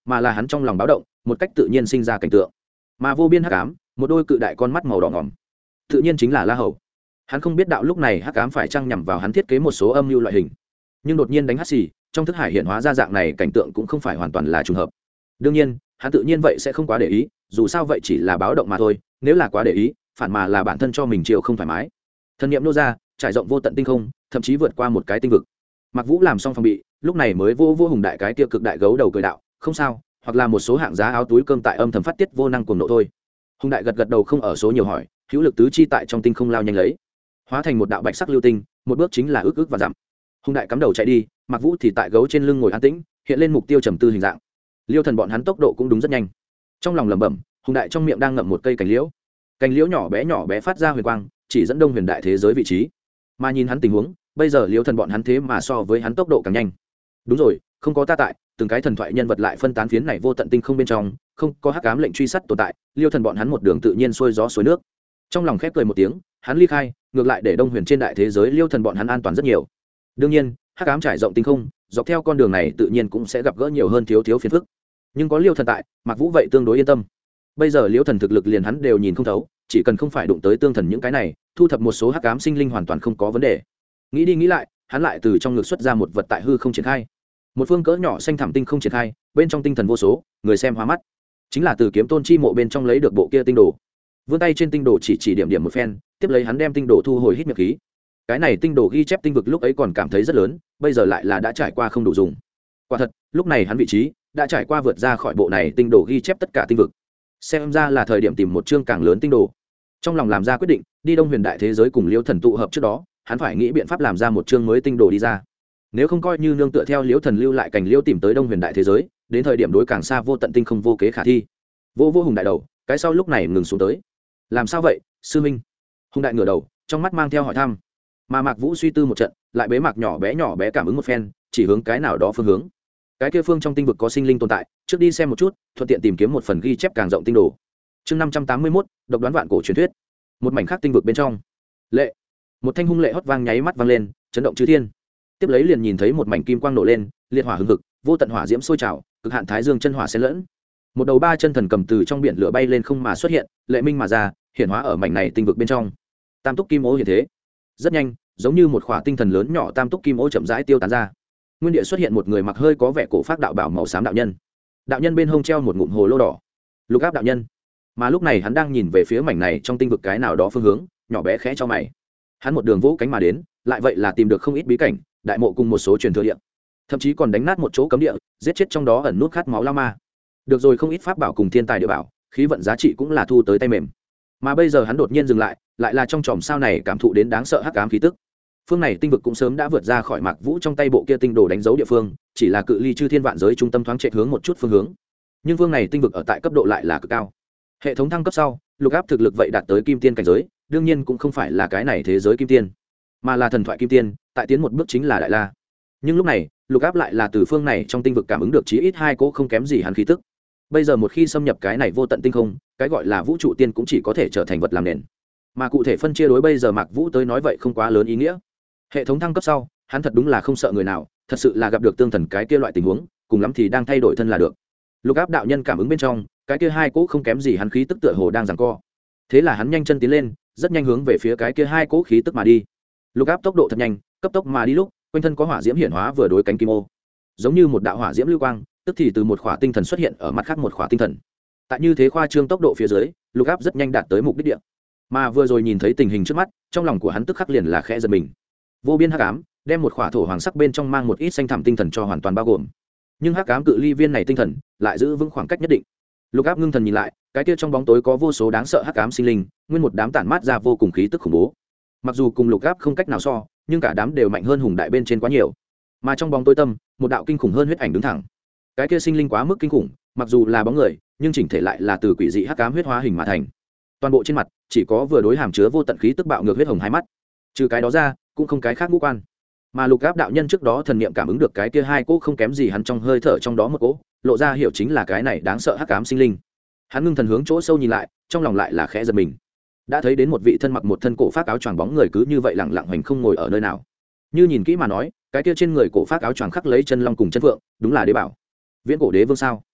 Speaker 1: mà là hắn trong lòng báo động một cách tự nhiên sinh ra cảnh tượng. Mà vô biên hắc ám, một đôi cự đại con mắt màu đỏ ngỏm, tự nhiên chính là La Hầu. Hắn không biết đạo lúc này hắc ám phải chăng nhằm vào hắn thiết kế một số âm mưu loại hình, nhưng đột nhiên đánh hắt xì, trong thức hải hiện hóa ra dạng này cảnh tượng cũng không phải hoàn toàn là trùng hợp. Đương nhiên hắn tự nhiên vậy sẽ không quá để ý, dù sao vậy chỉ là báo động mà thôi, nếu là quá để ý phản mà là bản thân cho mình chịu không thoải mái. Thần niệm nô ra trải rộng vô tận tinh không, thậm chí vượt qua một cái tinh vực. Mạc Vũ làm xong phòng bị, lúc này mới vô hùng đại cái kia cực đại gấu đầu cười đạo, không sao, hoặc là một số hạng giá áo túi cơm tại âm thầm phát tiết vô năng cuồng nộ thôi. Hùng đại gật gật đầu không ở số nhiều hỏi, hữu lực tứ chi tại trong tinh không lao nhanh lấy, hóa thành một đạo bạch sắc lưu tinh, một bước chính là ước và dặm. Hùng đại cắm đầu chạy đi, Mạc Vũ thì tại gấu trên lưng ngồi an tĩnh, hiện lên mục tiêu trầm tư hình dạng. Liêu Thần bọn hắn tốc độ cũng đúng rất nhanh. Trong lòng lẩm bẩm, Hùng đại trong miệng đang ngậm một cây cành liễu. Cành liễu nhỏ bé phát ra huyền quang, chỉ dẫn Đông Huyền đại thế giới vị trí. Mà nhìn hắn tình huống, bây giờ Liêu Thần bọn hắn thế mà so với hắn tốc độ càng nhanh. Đúng rồi, không có ta tại, từng cái thần thoại nhân vật lại phân tán phiến này vô tận tinh không bên trong, không có hắc ám lệnh truy sát tồn tại, Liêu Thần bọn hắn một đường tự nhiên xuôi gió xuôi nước. Trong lòng khép cười một tiếng, hắn ly khai, ngược lại để Đông Huyền trên đại thế giới Liêu Thần bọn hắn an toàn rất nhiều. Đương nhiên, hắc ám trải rộng tinh không, dọc theo con đường này tự nhiên cũng sẽ gặp gỡ nhiều hơn thiếu phiền phức. Nhưng có Liêu Thần tại, Mạc Vũ vậy tương đối yên tâm. Bây giờ Liêu Thần thực lực liền hắn đều nhìn không thấu, chỉ cần không phải đụng tới tương thần những cái này, thu thập một số hắc ám sinh linh hoàn toàn không có vấn đề. Nghĩ đi nghĩ lại, hắn lại từ trong ngực xuất ra một vật tại hư không triển khai. Một phương cỡ nhỏ xanh thẳm tinh không triển khai, bên trong tinh thần vô số, người xem hoa mắt. Chính là từ Kiếm Tôn chi mộ bên trong lấy được bộ kia tinh đồ. Vươn tay trên tinh đồ chỉ điểm một phen, tiếp lấy hắn đem tinh đồ thu hồi hít miệng khí. Cái này tinh đồ ghi chép tinh vực lúc ấy còn cảm thấy rất lớn, bây giờ lại là đã trải qua không đủ dùng. Quả thật, lúc này hắn vị trí đã trải qua vượt ra khỏi bộ này tinh đồ ghi chép tất cả tinh vực. Xem ra là thời điểm tìm một chương càng lớn tinh đồ. Trong lòng làm ra quyết định, đi Đông Huyền đại thế giới cùng Liêu Thần tụ hợp trước đó, hắn phải nghĩ biện pháp làm ra một chương mới tinh đồ đi ra. Nếu không coi như nương tựa theo Liêu Thần lưu lại cảnh liêu tìm tới Đông Huyền đại thế giới, đến thời điểm đối càng xa vô tận tinh không vô kế khả thi. Vô hùng đại đầu, cái sau lúc này ngừng xuống tới. Làm sao vậy, sư minh? Hùng đại ngửa đầu, trong mắt mang theo hỏi thăm. Mà Mạc Vũ suy tư một trận, lại bế Mạc nhỏ bé cảm ứng một phen, chỉ hướng cái nào đó phương hướng. Cái kia phương trong tinh vực có sinh linh tồn tại, trước đi xem một chút, thuận tiện tìm kiếm một phần ghi chép càng rộng tinh đồ. Chương 581, độc đoán vạn cổ truyền thuyết. Một mảnh khác tinh vực bên trong. Lệ, một thanh hung lệ hót vang nháy mắt vang lên, chấn động chư thiên. Tiếp lấy liền nhìn thấy một mảnh kim quang nổ lên, liệt hỏa hừng hực, vô tận hỏa diễm sôi trào, cực hạn thái dương chân hỏa xen lẫn. Một đầu ba chân thần cầm từ trong biển lửa bay lên không mà xuất hiện, lệ minh mà ra, hiển hóa ở mảnh này tinh vực bên trong. Tam túc kim ô hiện thế. Rất nhanh, giống như một khỏa tinh thần lớn nhỏ tam túc kim ô chậm rãi tiêu tán ra. Nguyên địa xuất hiện một người mặc hơi có vẻ cổ phác đạo bảo màu xám đạo nhân. Đạo nhân bên hông treo một ngụm hồ lô đỏ. Lục Áp đạo nhân. Mà lúc này hắn đang nhìn về phía mảnh này trong tinh vực cái nào đó phương hướng, nhỏ bé khẽ cho mày. Hắn một đường vỗ cánh mà đến, lại vậy là tìm được không ít bí cảnh, đại mộ cùng một số truyền thừa địa, thậm chí còn đánh nát một chỗ cấm địa, giết chết trong đó ẩn nút khát máu lao ma. Được rồi, không ít pháp bảo cùng thiên tài địa bảo, khí vận giá trị cũng là thu tới tay mềm. Mà bây giờ hắn đột nhiên dừng lại, lại là trong chòm sao này cảm thụ đến đáng sợ hắc ám khí tức. Phương này tinh vực cũng sớm đã vượt ra khỏi Mạc Vũ trong tay bộ kia tinh đồ đánh dấu địa phương, chỉ là cự ly chư thiên vạn giới trung tâm thoáng chạy hướng một chút phương hướng. Nhưng phương này tinh vực ở tại cấp độ lại là cực cao. Hệ thống thăng cấp sau, Lục Áp thực lực vậy đạt tới kim tiên cảnh giới, đương nhiên cũng không phải là cái này thế giới kim tiên, mà là thần thoại kim tiên, tại tiến một bước chính là đại la. Nhưng lúc này, Lục Áp lại là từ phương này trong tinh vực cảm ứng được chí ít hai cỗ không kém gì hắn khí tức. Bây giờ một khi xâm nhập cái này vô tận tinh không, cái gọi là vũ trụ tiên cũng chỉ có thể trở thành vật làm nền. Mà cụ thể phân chia đối bây giờ Mạc Vũ tới nói vậy không quá lớn ý nghĩa. Hệ thống thăng cấp sau, hắn thật đúng là không sợ người nào, thật sự là gặp được tương thần cái kia loại tình huống, cùng lắm thì đang thay đổi thân là được. Lục Áp đạo nhân cảm ứng bên trong, cái kia hai cỗ không kém gì hắn khí tức tựa hồ đang giằng co. Thế là hắn nhanh chân tiến lên, rất nhanh hướng về phía cái kia hai cỗ khí tức mà đi. Lục Áp tốc độ thật nhanh, cấp tốc mà đi lúc, quanh thân có hỏa diễm hiển hóa vừa đối cánh kim ô, giống như một đạo hỏa diễm lưu quang, tức thì từ một khỏa tinh thần xuất hiện ở mặt khác một khỏa tinh thần. Tại như thế khoa trương tốc độ phía dưới, Lục Áp rất nhanh đạt tới mục đích địa. Mà vừa rồi nhìn thấy tình hình trước mắt, trong lòng của hắn tức khắc liền là khẽ giật mình. Vô biên hắc ám, đem một khỏa thổ hoàng sắc bên trong mang một ít xanh thẳm tinh thần cho hoàn toàn bao gồm. Nhưng hắc ám cự ly viên này tinh thần lại giữ vững khoảng cách nhất định. Lục Áp ngưng thần nhìn lại, cái kia trong bóng tối có vô số đáng sợ hắc ám sinh linh, nguyên một đám tản mát ra vô cùng khí tức khủng bố. Mặc dù cùng Lục Áp không cách nào so, nhưng cả đám đều mạnh hơn hùng đại bên trên quá nhiều. Mà trong bóng tối tâm, một đạo kinh khủng hơn huyết ảnh đứng thẳng. Cái kia sinh linh quá mức kinh khủng, mặc dù là bóng người, nhưng chỉnh thể lại là từ quỷ dị hắc ám huyết hóa hình mà thành. Toàn bộ trên mặt chỉ có vừa đối hàm chứa vô tận khí tức bạo ngược huyết hồng hai mắt. Trừ cái đó ra, cũng không cái khác ngũ quan. Mà Lục Áp đạo nhân trước đó thần niệm cảm ứng được cái kia hai cỗ không kém gì hắn trong hơi thở trong đó một cỗ, lộ ra hiểu chính là cái này đáng sợ hắc ám sinh linh. Hắn ngưng thần hướng chỗ sâu nhìn lại, trong lòng lại là khẽ giật mình. Đã thấy đến một vị thân mặc một thân cổ phác áo choàng bóng người cứ như vậy lặng lặng hoành không ngồi ở nơi nào. Như nhìn kỹ mà nói, cái kia trên người cổ phác áo choàng khắc lấy chân long cùng chân phượng, đúng là đế bảo. Viễn cổ đế vương sao?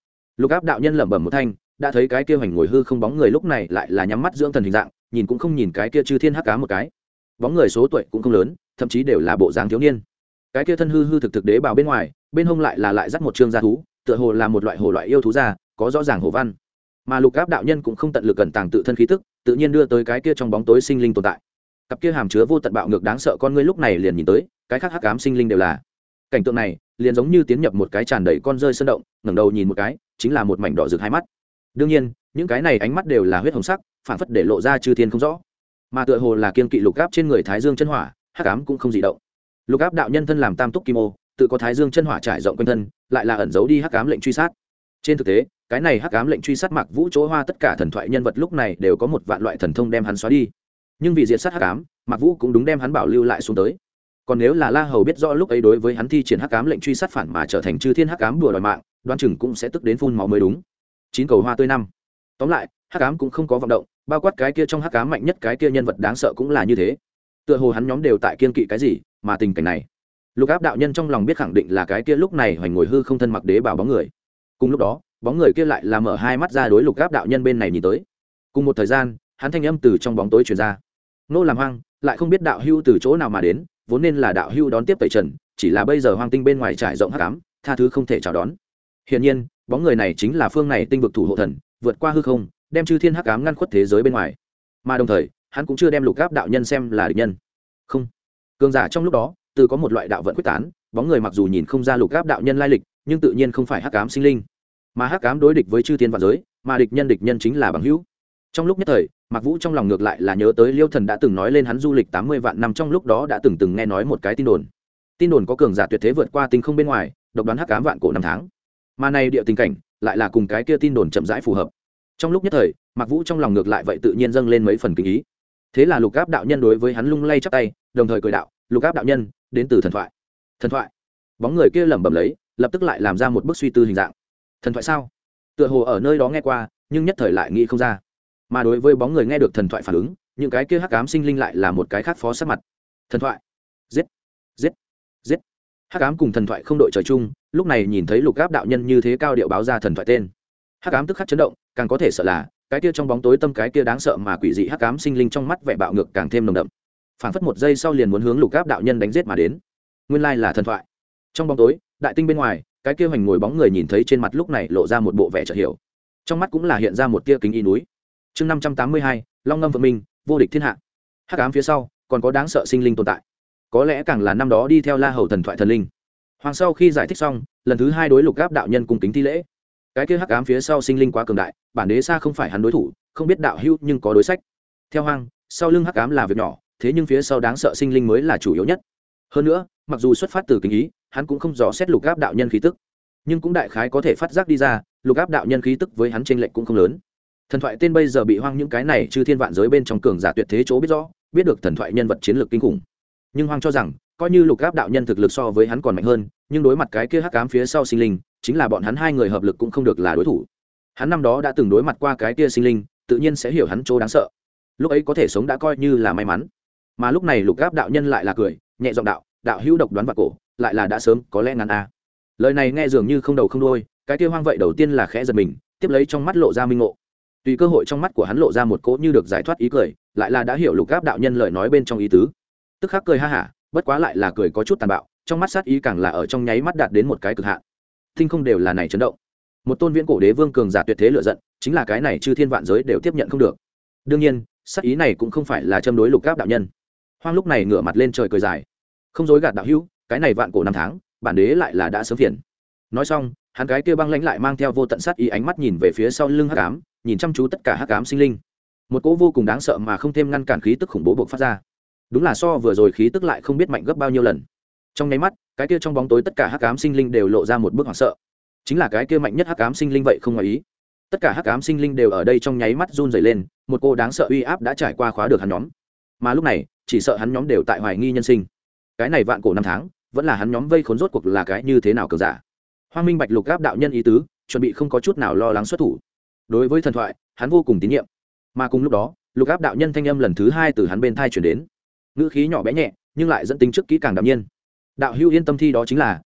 Speaker 1: Lục Áp đạo nhân lẩm bẩm một thanh, đã thấy cái kia hoành ngồi hư không bóng người lúc này lại là nhắm mắt dưỡng thần hình dạng, nhìn cũng không nhìn cái kia chư thiên hắc ám một cái. Bóng người số tuổi cũng không lớn, thậm chí đều là bộ dáng thiếu niên. Cái kia thân hư hư thực thực đế bào bên ngoài, bên hông lại dắt một trương gia thú, tựa hồ là một loại hổ loại yêu thú da, có rõ ràng hổ văn. Mà Lục Áp đạo nhân cũng không tận lực cẩn tàng tự thân khí tức, tự nhiên đưa tới cái kia trong bóng tối sinh linh tồn tại. Cặp kia hàm chứa vô tận bạo ngược đáng sợ con ngươi lúc này liền nhìn tới, cái khác hắc ám sinh linh đều là. Cảnh tượng này, liền giống như tiến nhập một cái tràn đầy con rơi sơn động, ngẩng đầu nhìn một cái, chính là một mảnh đỏ rực hai mắt. Đương nhiên, những cái này ánh mắt đều là huyết hồng sắc, phản phất để lộ ra chư thiên không rõ. Mà tựa hồ là kiên kỵ Lục Áp trên người Thái Dương chân hỏa, hắc ám cũng không dị động. Lục Áp đạo nhân thân làm tam túc kim ô, tự có Thái Dương chân hỏa trải rộng quanh thân, lại là ẩn giấu đi hắc ám lệnh truy sát. Trên thực tế, cái này hắc ám lệnh truy sát Mạc Vũ chỗ hoa tất cả thần thoại nhân vật lúc này đều có một vạn loại thần thông đem hắn xóa đi. Nhưng vì diệt sát hắc ám, Mạc Vũ cũng đúng đem hắn bảo lưu lại xuống tới. Còn nếu là La Hầu biết rõ lúc ấy đối với hắn thi triển hắc ám lệnh truy sát phản mà trở thành chư thiên hắc ám đùa đòi mạng, đoán chừng cũng sẽ tức đến phun máu mới đúng. Chín cầu hoa tươi năm. Tóm lại, hắc ám cũng không có vận động, bao quát cái kia trong hắc ám mạnh nhất cái kia nhân vật đáng sợ cũng là như thế. Tựa hồ hắn nhóm đều tại kiên kỵ cái gì, mà tình cảnh này, Lục Áp đạo nhân trong lòng biết khẳng định là cái kia lúc này hoành ngồi hư không thân mặc đế bảo bóng người. Cùng lúc đó, bóng người kia lại là mở hai mắt ra đối Lục Áp đạo nhân bên này nhìn tới. Cùng một thời gian, hắn thanh âm từ trong bóng tối truyền ra. Nô làm hoang, lại không biết đạo hưu từ chỗ nào mà đến, vốn nên là đạo hưu đón tiếp tẩy trần, chỉ là bây giờ hoang tinh bên ngoài trải rộng hắc ám, tha thứ không thể chào đón. Hiển nhiên, bóng người này chính là phương này tinh vực thủ hộ thần, vượt qua hư không, đem chư thiên hắc ám ngăn khuất thế giới bên ngoài. Mà đồng thời, hắn cũng chưa đem Lục Áp đạo nhân xem là địch nhân. Không. Cường giả trong lúc đó, từ có một loại đạo vận quyết tán, bóng người mặc dù nhìn không ra Lục Áp đạo nhân lai lịch, nhưng tự nhiên không phải hắc ám sinh linh, mà hắc ám đối địch với chư thiên vạn giới, mà địch nhân chính là bằng hữu. Trong lúc nhất thời, Mạc Vũ trong lòng ngược lại là nhớ tới Liêu Thần đã từng nói lên hắn du lịch 80 vạn năm trong lúc đó đã từng nghe nói một cái tin đồn. Tin đồn có cường giả tuyệt thế vượt qua tinh không bên ngoài, độc đoán hắc ám vạn cổ năm tháng. Mà này địa tình cảnh, lại là cùng cái kia tin đồn chậm rãi phù hợp. Trong lúc nhất thời, Mạc Vũ trong lòng ngược lại vậy tự nhiên dâng lên mấy phần kính ý. Thế là Lục Áp đạo nhân đối với hắn lung lay chắp tay, đồng thời cười đạo: "Lục Áp đạo nhân, đến từ thần thoại." Thần thoại? Bóng người kia lẩm bẩm lấy, lập tức lại làm ra một bức suy tư hình dạng. Thần thoại sao? Tựa hồ ở nơi đó nghe qua, nhưng nhất thời lại nghĩ không ra. Mà đối với bóng người nghe được thần thoại phản ứng, những cái kia hắc ám sinh linh lại là một cái khác phó sát mặt. Thần thoại? Giết, giết, giết. Hắc ám cùng thần thoại không đội trời chung, lúc này nhìn thấy Lục Áp đạo nhân như thế cao điệu báo ra thần thoại tên, hắc ám tức khắc chấn động, càng có thể sợ là cái kia trong bóng tối tâm cái kia đáng sợ mà quỷ dị hắc ám sinh linh trong mắt vẻ bạo ngược càng thêm nồng đậm. Phảng phất một giây sau liền muốn hướng Lục Áp đạo nhân đánh giết mà đến. Nguyên lai là thần thoại. Trong bóng tối, đại tinh bên ngoài, cái kia hoành ngồi bóng người nhìn thấy trên mặt lúc này lộ ra một bộ vẻ chợt hiểu, trong mắt cũng là hiện ra một tia kính y núi. Chương 582, Long ngâm vượng minh, vô địch thiên hạ. Hắc ám phía sau, còn có đáng sợ sinh linh tồn tại. Có lẽ càng là năm đó đi theo La Hầu thần thoại thần linh. Hoàng sau khi giải thích xong, lần thứ hai đối Lục Áp đạo nhân cung kính thi lễ. Cái kia hắc ám phía sau sinh linh quá cường đại, bản đế xa không phải hắn đối thủ, không biết đạo hữu nhưng có đối sách. Theo Hoàng, sau lưng hắc ám là việc nhỏ, thế nhưng phía sau đáng sợ sinh linh mới là chủ yếu nhất. Hơn nữa, mặc dù xuất phát từ kính ý, hắn cũng không dò xét Lục Áp đạo nhân khí tức, nhưng cũng đại khái có thể phát giác đi ra, Lục Áp đạo nhân khí tức với hắn chênh lệch cũng không lớn. Thần thoại tên bây giờ bị Hoang những cái này chư thiên vạn giới bên trong cường giả tuyệt thế chỗ biết rõ, biết được thần thoại nhân vật chiến lược kinh khủng. Nhưng Hoang cho rằng, coi như Lục Áp đạo nhân thực lực so với hắn còn mạnh hơn, nhưng đối mặt cái kia hắc ám phía sau sinh linh, chính là bọn hắn hai người hợp lực cũng không được là đối thủ. Hắn năm đó đã từng đối mặt qua cái kia sinh linh, tự nhiên sẽ hiểu hắn chỗ đáng sợ. Lúc ấy có thể sống đã coi như là may mắn. Mà lúc này Lục Áp đạo nhân lại là cười, nhẹ giọng đạo: "Đạo hữu độc đoán vạn cổ, lại là đã sớm có lẽ ngàn a." Lời này nghe dường như không đầu không đuôi, cái kia Hoang vậy đầu tiên là khẽ giật mình, tiếp lấy trong mắt lộ ra minh ngộ. Tùy cơ hội trong mắt của hắn lộ ra một cỗ như được giải thoát ý cười, lại là đã hiểu Lục Áp đạo nhân lời nói bên trong ý tứ. Tức khắc cười ha hả, bất quá lại là cười có chút tàn bạo, trong mắt sát ý càng là ở trong nháy mắt đạt đến một cái cực hạn. Tinh không đều là này chấn động. Một tôn viễn cổ đế vương cường giả tuyệt thế lựa giận, chính là cái này chư thiên vạn giới đều tiếp nhận không được. Đương nhiên, sát ý này cũng không phải là châm đối Lục Áp đạo nhân. Hoang lúc này ngửa mặt lên trời cười dài, không dối gạt đạo hữu, cái này vạn cổ năm tháng, bản đế lại là đã sớm phiền. Nói xong, hắn cái kia băng lãnh lại mang theo vô tận sát ý ánh mắt nhìn về phía sau lưng hắc ám, nhìn chăm chú tất cả hắc ám sinh linh. Một cỗ vô cùng đáng sợ mà không thêm ngăn cản khí tức khủng bố bộc phát ra. Đúng là so vừa rồi khí tức lại không biết mạnh gấp bao nhiêu lần. Trong nháy mắt, cái kia trong bóng tối tất cả hắc ám sinh linh đều lộ ra một bức hoảng sợ. Chính là cái kia mạnh nhất hắc ám sinh linh vậy không ngoài ý. Tất cả hắc ám sinh linh đều ở đây trong nháy mắt run rẩy lên, một cô đáng sợ uy áp đã trải qua khóa được hắn nhóm. Mà lúc này, chỉ sợ hắn nhóm đều tại hoài nghi nhân sinh. Cái này vạn cổ năm tháng, vẫn là hắn nhóm vây khốn rốt cuộc là cái như thế nào cường giả. Hoang minh bạch Lục Áp đạo nhân ý tứ, chuẩn bị không có chút nào lo lắng xuất thủ. Đối với thần thoại, hắn vô cùng tín nhiệm. Mà cùng lúc đó, Lục Áp đạo nhân thanh âm lần thứ hai từ hắn bên thai truyền đến, ngữ khí nhỏ bé nhẹ, nhưng lại dẫn tính trước kỹ càng đạm nhiên. Đạo hữu yên tâm thi đó chính là,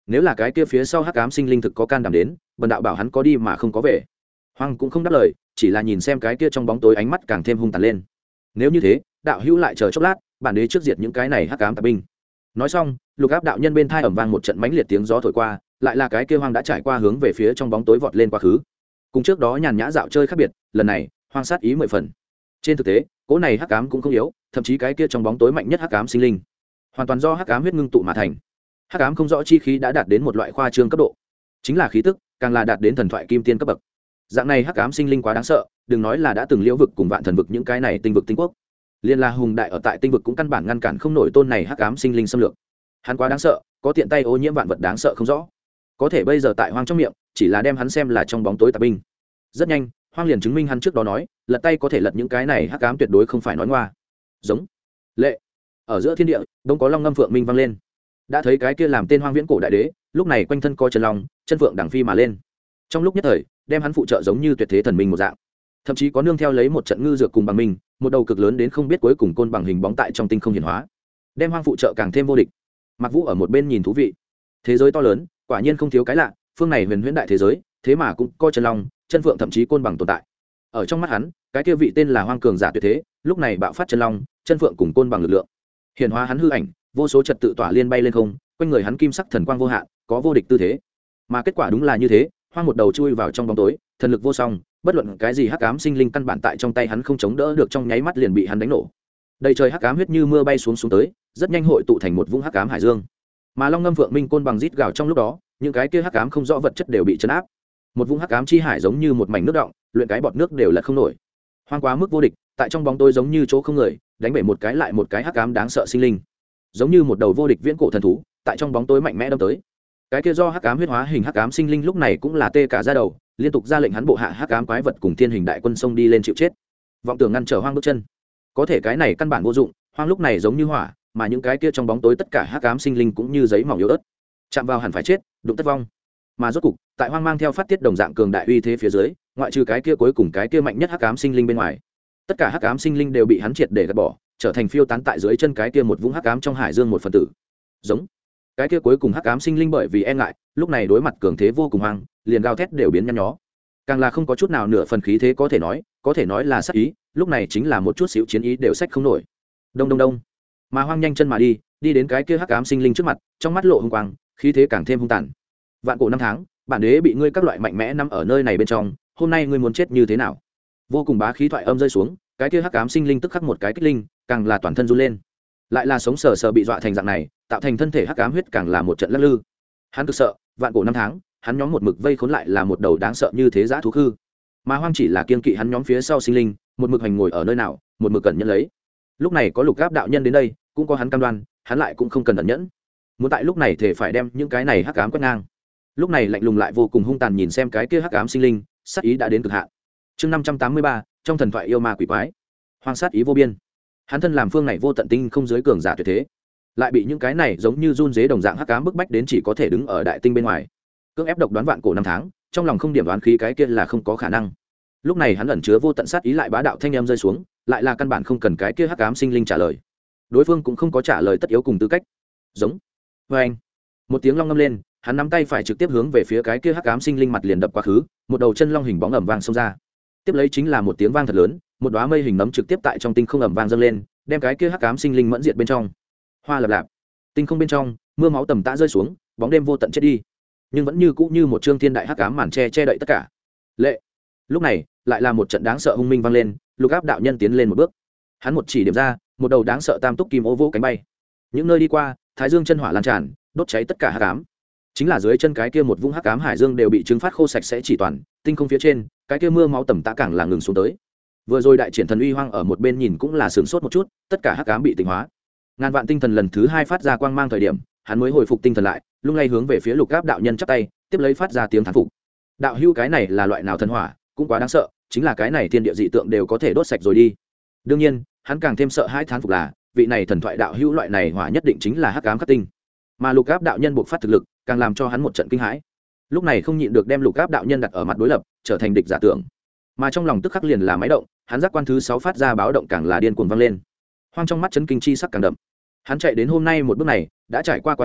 Speaker 1: nếu là cái kia phía sau hắc ám sinh linh thực có can đảm đến, bần đạo bảo hắn có đi mà không có về. Hoang cũng không đáp lời, chỉ là nhìn xem cái kia trong bóng tối ánh mắt càng thêm hung tàn lên. Nếu như thế, đạo hữu lại chờ chốc lát, bản đế trước diệt những cái này hắc ám tạp binh. Nói xong, Lục Áp đạo nhân bên thai ầm vang một trận mãnh liệt tiếng gió thổi qua, lại là cái kia Hoang đã trải qua hướng về phía trong bóng tối vọt lên quá khứ. Cùng trước đó nhàn nhã dạo chơi khác biệt, lần này, Hoang sát ý 10 phần. Trên thực tế, cỗ này hắc ám cũng không yếu, thậm chí cái kia trong bóng tối mạnh nhất hắc ám sinh linh, hoàn toàn do hắc ám huyết ngưng tụ mà thành. Hắc ám không rõ chi khí đã đạt đến một loại khoa trương cấp độ, chính là khí tức, càng là đạt đến thần thoại kim tiên cấp bậc. Dạng này hắc ám sinh linh quá đáng sợ, đừng nói là đã từng liễu vực cùng vạn thần vực những cái này tinh vực tinh quốc, liên la hùng đại ở tại tinh vực cũng căn bản ngăn cản không nổi tôn này hắc ám sinh linh xâm lược. Hắn quá đáng sợ, có tiện tay ô nhiễm vạn vật đáng sợ không rõ. Có thể bây giờ tại Hoang trong miệng, chỉ là đem hắn xem là trong bóng tối tạp binh. Rất nhanh, Hoang liền chứng minh hắn trước đó nói, lật tay có thể lật những cái này hắc ám tuyệt đối không phải nói ngoa. Giống lệ ở giữa thiên địa, đông có long ngâm phượng minh vang lên. Đã thấy cái kia làm tên Hoang viễn cổ đại đế, lúc này quanh thân co chân long, chân phượng đằng phi mà lên. Trong lúc nhất thời, đem hắn phụ trợ giống như tuyệt thế thần minh một dạng. Thậm chí có nương theo lấy một trận ngư dược cùng bằng minh, một đầu cực lớn đến không biết cuối cùng côn bằng hình bóng tại trong tinh không hiển hóa, đem Hoang phụ trợ càng thêm vô địch. Mặc Vũ ở một bên nhìn thú vị. Thế giới to lớn, quả nhiên không thiếu cái lạ, phương này huyền huyễn đại thế giới, thế mà cũng có chân long, chân phượng thậm chí côn bằng tồn tại. Ở trong mắt hắn, cái kia vị tên là Hoang cường giả tuyệt thế, lúc này bạo phát chân long, chân phượng cùng côn bằng lực lượng. Hiển hóa hắn hư ảnh, vô số trật tự tỏa liên bay lên không, quanh người hắn kim sắc thần quang vô hạn, có vô địch tư thế. Mà kết quả đúng là như thế, Hoang một đầu chui vào trong bóng tối, thần lực vô song, bất luận cái gì hắc ám sinh linh căn bản tại trong tay hắn không chống đỡ được, trong nháy mắt liền bị hắn đánh nổ. Đầy trời hắc ám huyết như mưa bay xuống tới, rất nhanh hội tụ thành một vũng hắc ám hải dương. Mà long ngâm phượng minh côn bằng rít gào trong lúc đó, những cái kia hắc ám không rõ vật chất đều bị chấn áp. Một vũng hắc ám chi hải giống như một mảnh nước động, luyện cái bọt nước đều lật không nổi. Hoang quá mức vô địch, tại trong bóng tối giống như chỗ không người, đánh bể một cái lại một cái hắc ám đáng sợ sinh linh, giống như một đầu vô địch viễn cổ thần thú, tại trong bóng tối mạnh mẽ đâm tới. Cái kia do hắc ám huyết hóa hình hắc ám sinh linh lúc này cũng là tê cả da đầu, liên tục ra lệnh hắn bộ hạ hắc ám quái vật cùng thiên hình đại quân xông đi lên chịu chết, vọng tưởng ngăn trở Hoang bước chân. Có thể cái này căn bản vô dụng, Hoang lúc này giống như hỏa, mà những cái kia trong bóng tối tất cả hắc ám sinh linh cũng như giấy mỏng yếu ớt, chạm vào hẳn phải chết, đụng tất vong. Mà rốt cục, tại Hoang mang theo phát tiết đồng dạng cường đại uy thế phía dưới, ngoại trừ cái kia cuối cùng cái kia mạnh nhất hắc ám sinh linh bên ngoài, tất cả hắc ám sinh linh đều bị hắn triệt để gạt bỏ, trở thành phiêu tán tại dưới chân cái kia một vũng hắc ám trong hải dương một phần tử. Giống cái kia cuối cùng hắc ám sinh linh bởi vì e ngại, lúc này đối mặt cường thế vô cùng Hoang, liền gào thét đều biến nhăn nhó, càng là không có chút nào nửa phần khí thế có thể nói là sát ý, lúc này chính là một chút xíu chiến ý đều sách không nổi. Đông đông đông, mà Hoang nhanh chân mà đi đến cái kia hắc ám sinh linh trước mặt, trong mắt lộ hung quang, khí thế càng thêm hung tàn. Vạn cổ năm tháng, bản đế bị ngươi các loại mạnh mẽ nằm ở nơi này bên trong, hôm nay ngươi muốn chết như thế nào? Vô cùng bá khí thoại âm rơi xuống, cái kia hắc ám sinh linh tức khắc một cái kích linh, càng là toàn thân run lên, lại là sống sờ sờ bị dọa thành dạng này, tạo thành thân thể hắc ám huyết càng là một trận lắc lư. Hắn cực sợ, vạn cổ năm tháng, hắn nhóm một mực vây khốn lại là một đầu đáng sợ như thế dã thú khư, mà Hoang chỉ là kiên kỵ hắn nhóm phía sau sinh linh, một mực hành ngồi ở nơi nào, một mực cẩn nhẫn lấy. Lúc này có Lục Áp đạo nhân đến đây, cũng có hắn cam đoan, hắn lại cũng không cần ẩn nhẫn, muốn tại lúc này thể phải đem những cái này hắc ám quét ngang. Lúc này lạnh lùng lại vô cùng hung tàn nhìn xem cái kia hắc ám sinh linh, sát ý đã đến cực hạn. Chương 583, trong thần thoại yêu ma quỷ quái. Hoang sát ý vô biên. Hắn thân làm phương này vô tận tinh không giới cường giả tuyệt thế, lại bị những cái này giống như run rế đồng dạng hắc ám bức bách đến chỉ có thể đứng ở đại tinh bên ngoài, cưỡng ép độc đoán vạn cổ năm tháng, trong lòng không điểm đoán khí cái kia là không có khả năng. Lúc này hắn ẩn chứa vô tận sát ý lại bá đạo thanh âm rơi xuống, lại là căn bản không cần cái kia hắc ám sinh linh trả lời, đối phương cũng không có trả lời tất yếu cùng tư cách. Giống vê anh, một tiếng long ngâm lên, hắn nắm tay phải trực tiếp hướng về phía cái kia hắc ám sinh linh mặt liền đập quá khứ, một đầu chân long hình bóng ầm vang xông ra, tiếp lấy chính là một tiếng vang thật lớn, một đóa mây hình nấm trực tiếp tại trong tinh không ầm vang dâng lên, đem cái kia hắc ám sinh linh mẫn diệt bên trong. Hoa lập lạp, tinh không bên trong mưa máu tầm tã rơi xuống, bóng đêm vô tận chết đi, nhưng vẫn như cũ như một trương thiên đại hắc ám màn che đậy tất cả. Lệ. Lúc này lại là một trận đáng sợ hung minh vang lên, Lục Áp đạo nhân tiến lên một bước, hắn một chỉ điểm ra, một đầu đáng sợ tam túc kim ô vỗ cánh bay, những nơi đi qua, thái dương chân hỏa lan tràn, đốt cháy tất cả hắc ám. Chính là dưới chân cái kia một vũng hắc ám hải dương đều bị trứng phát khô sạch sẽ chỉ toàn, tinh không phía trên, cái kia mưa máu tầm tã càng là ngừng xuống tới. Vừa rồi đại triển thần uy Hoang ở một bên nhìn cũng là sửng sốt một chút, tất cả hắc ám bị tịnh hóa. Ngàn vạn tinh thần lần thứ hai phát ra quang mang thời điểm, hắn mới hồi phục tinh thần lại, lung lay hướng về phía Lục Áp đạo nhân chắp tay, tiếp lấy phát ra tiếng thán phục. Đạo hữu cái này là loại nào thần hỏa, cũng quá đáng sợ, chính là cái này thiên địa dị tượng đều có thể đốt sạch rồi đi. Đương nhiên, hắn càng thêm sợ hãi thán phục là, vị này thần thoại đạo hữu loại này hỏa nhất định chính là hắc ám khắc tinh. Mà Lục Áp đạo nhân buộc phát thực lực, càng làm cho hắn một trận kinh hãi. Lúc này không nhịn được đem Lục Áp đạo nhân đặt ở mặt đối lập, trở thành địch giả tưởng. Mà trong lòng tức khắc liền là máy động, hắn giác quan thứ 6 phát ra báo động càng là điên cuồng vang lên. Hoang trong mắt chấn kinh chi sắc càng đậm. Hắn chạy đến hôm nay một bước này, đã trải qua quá nhiều,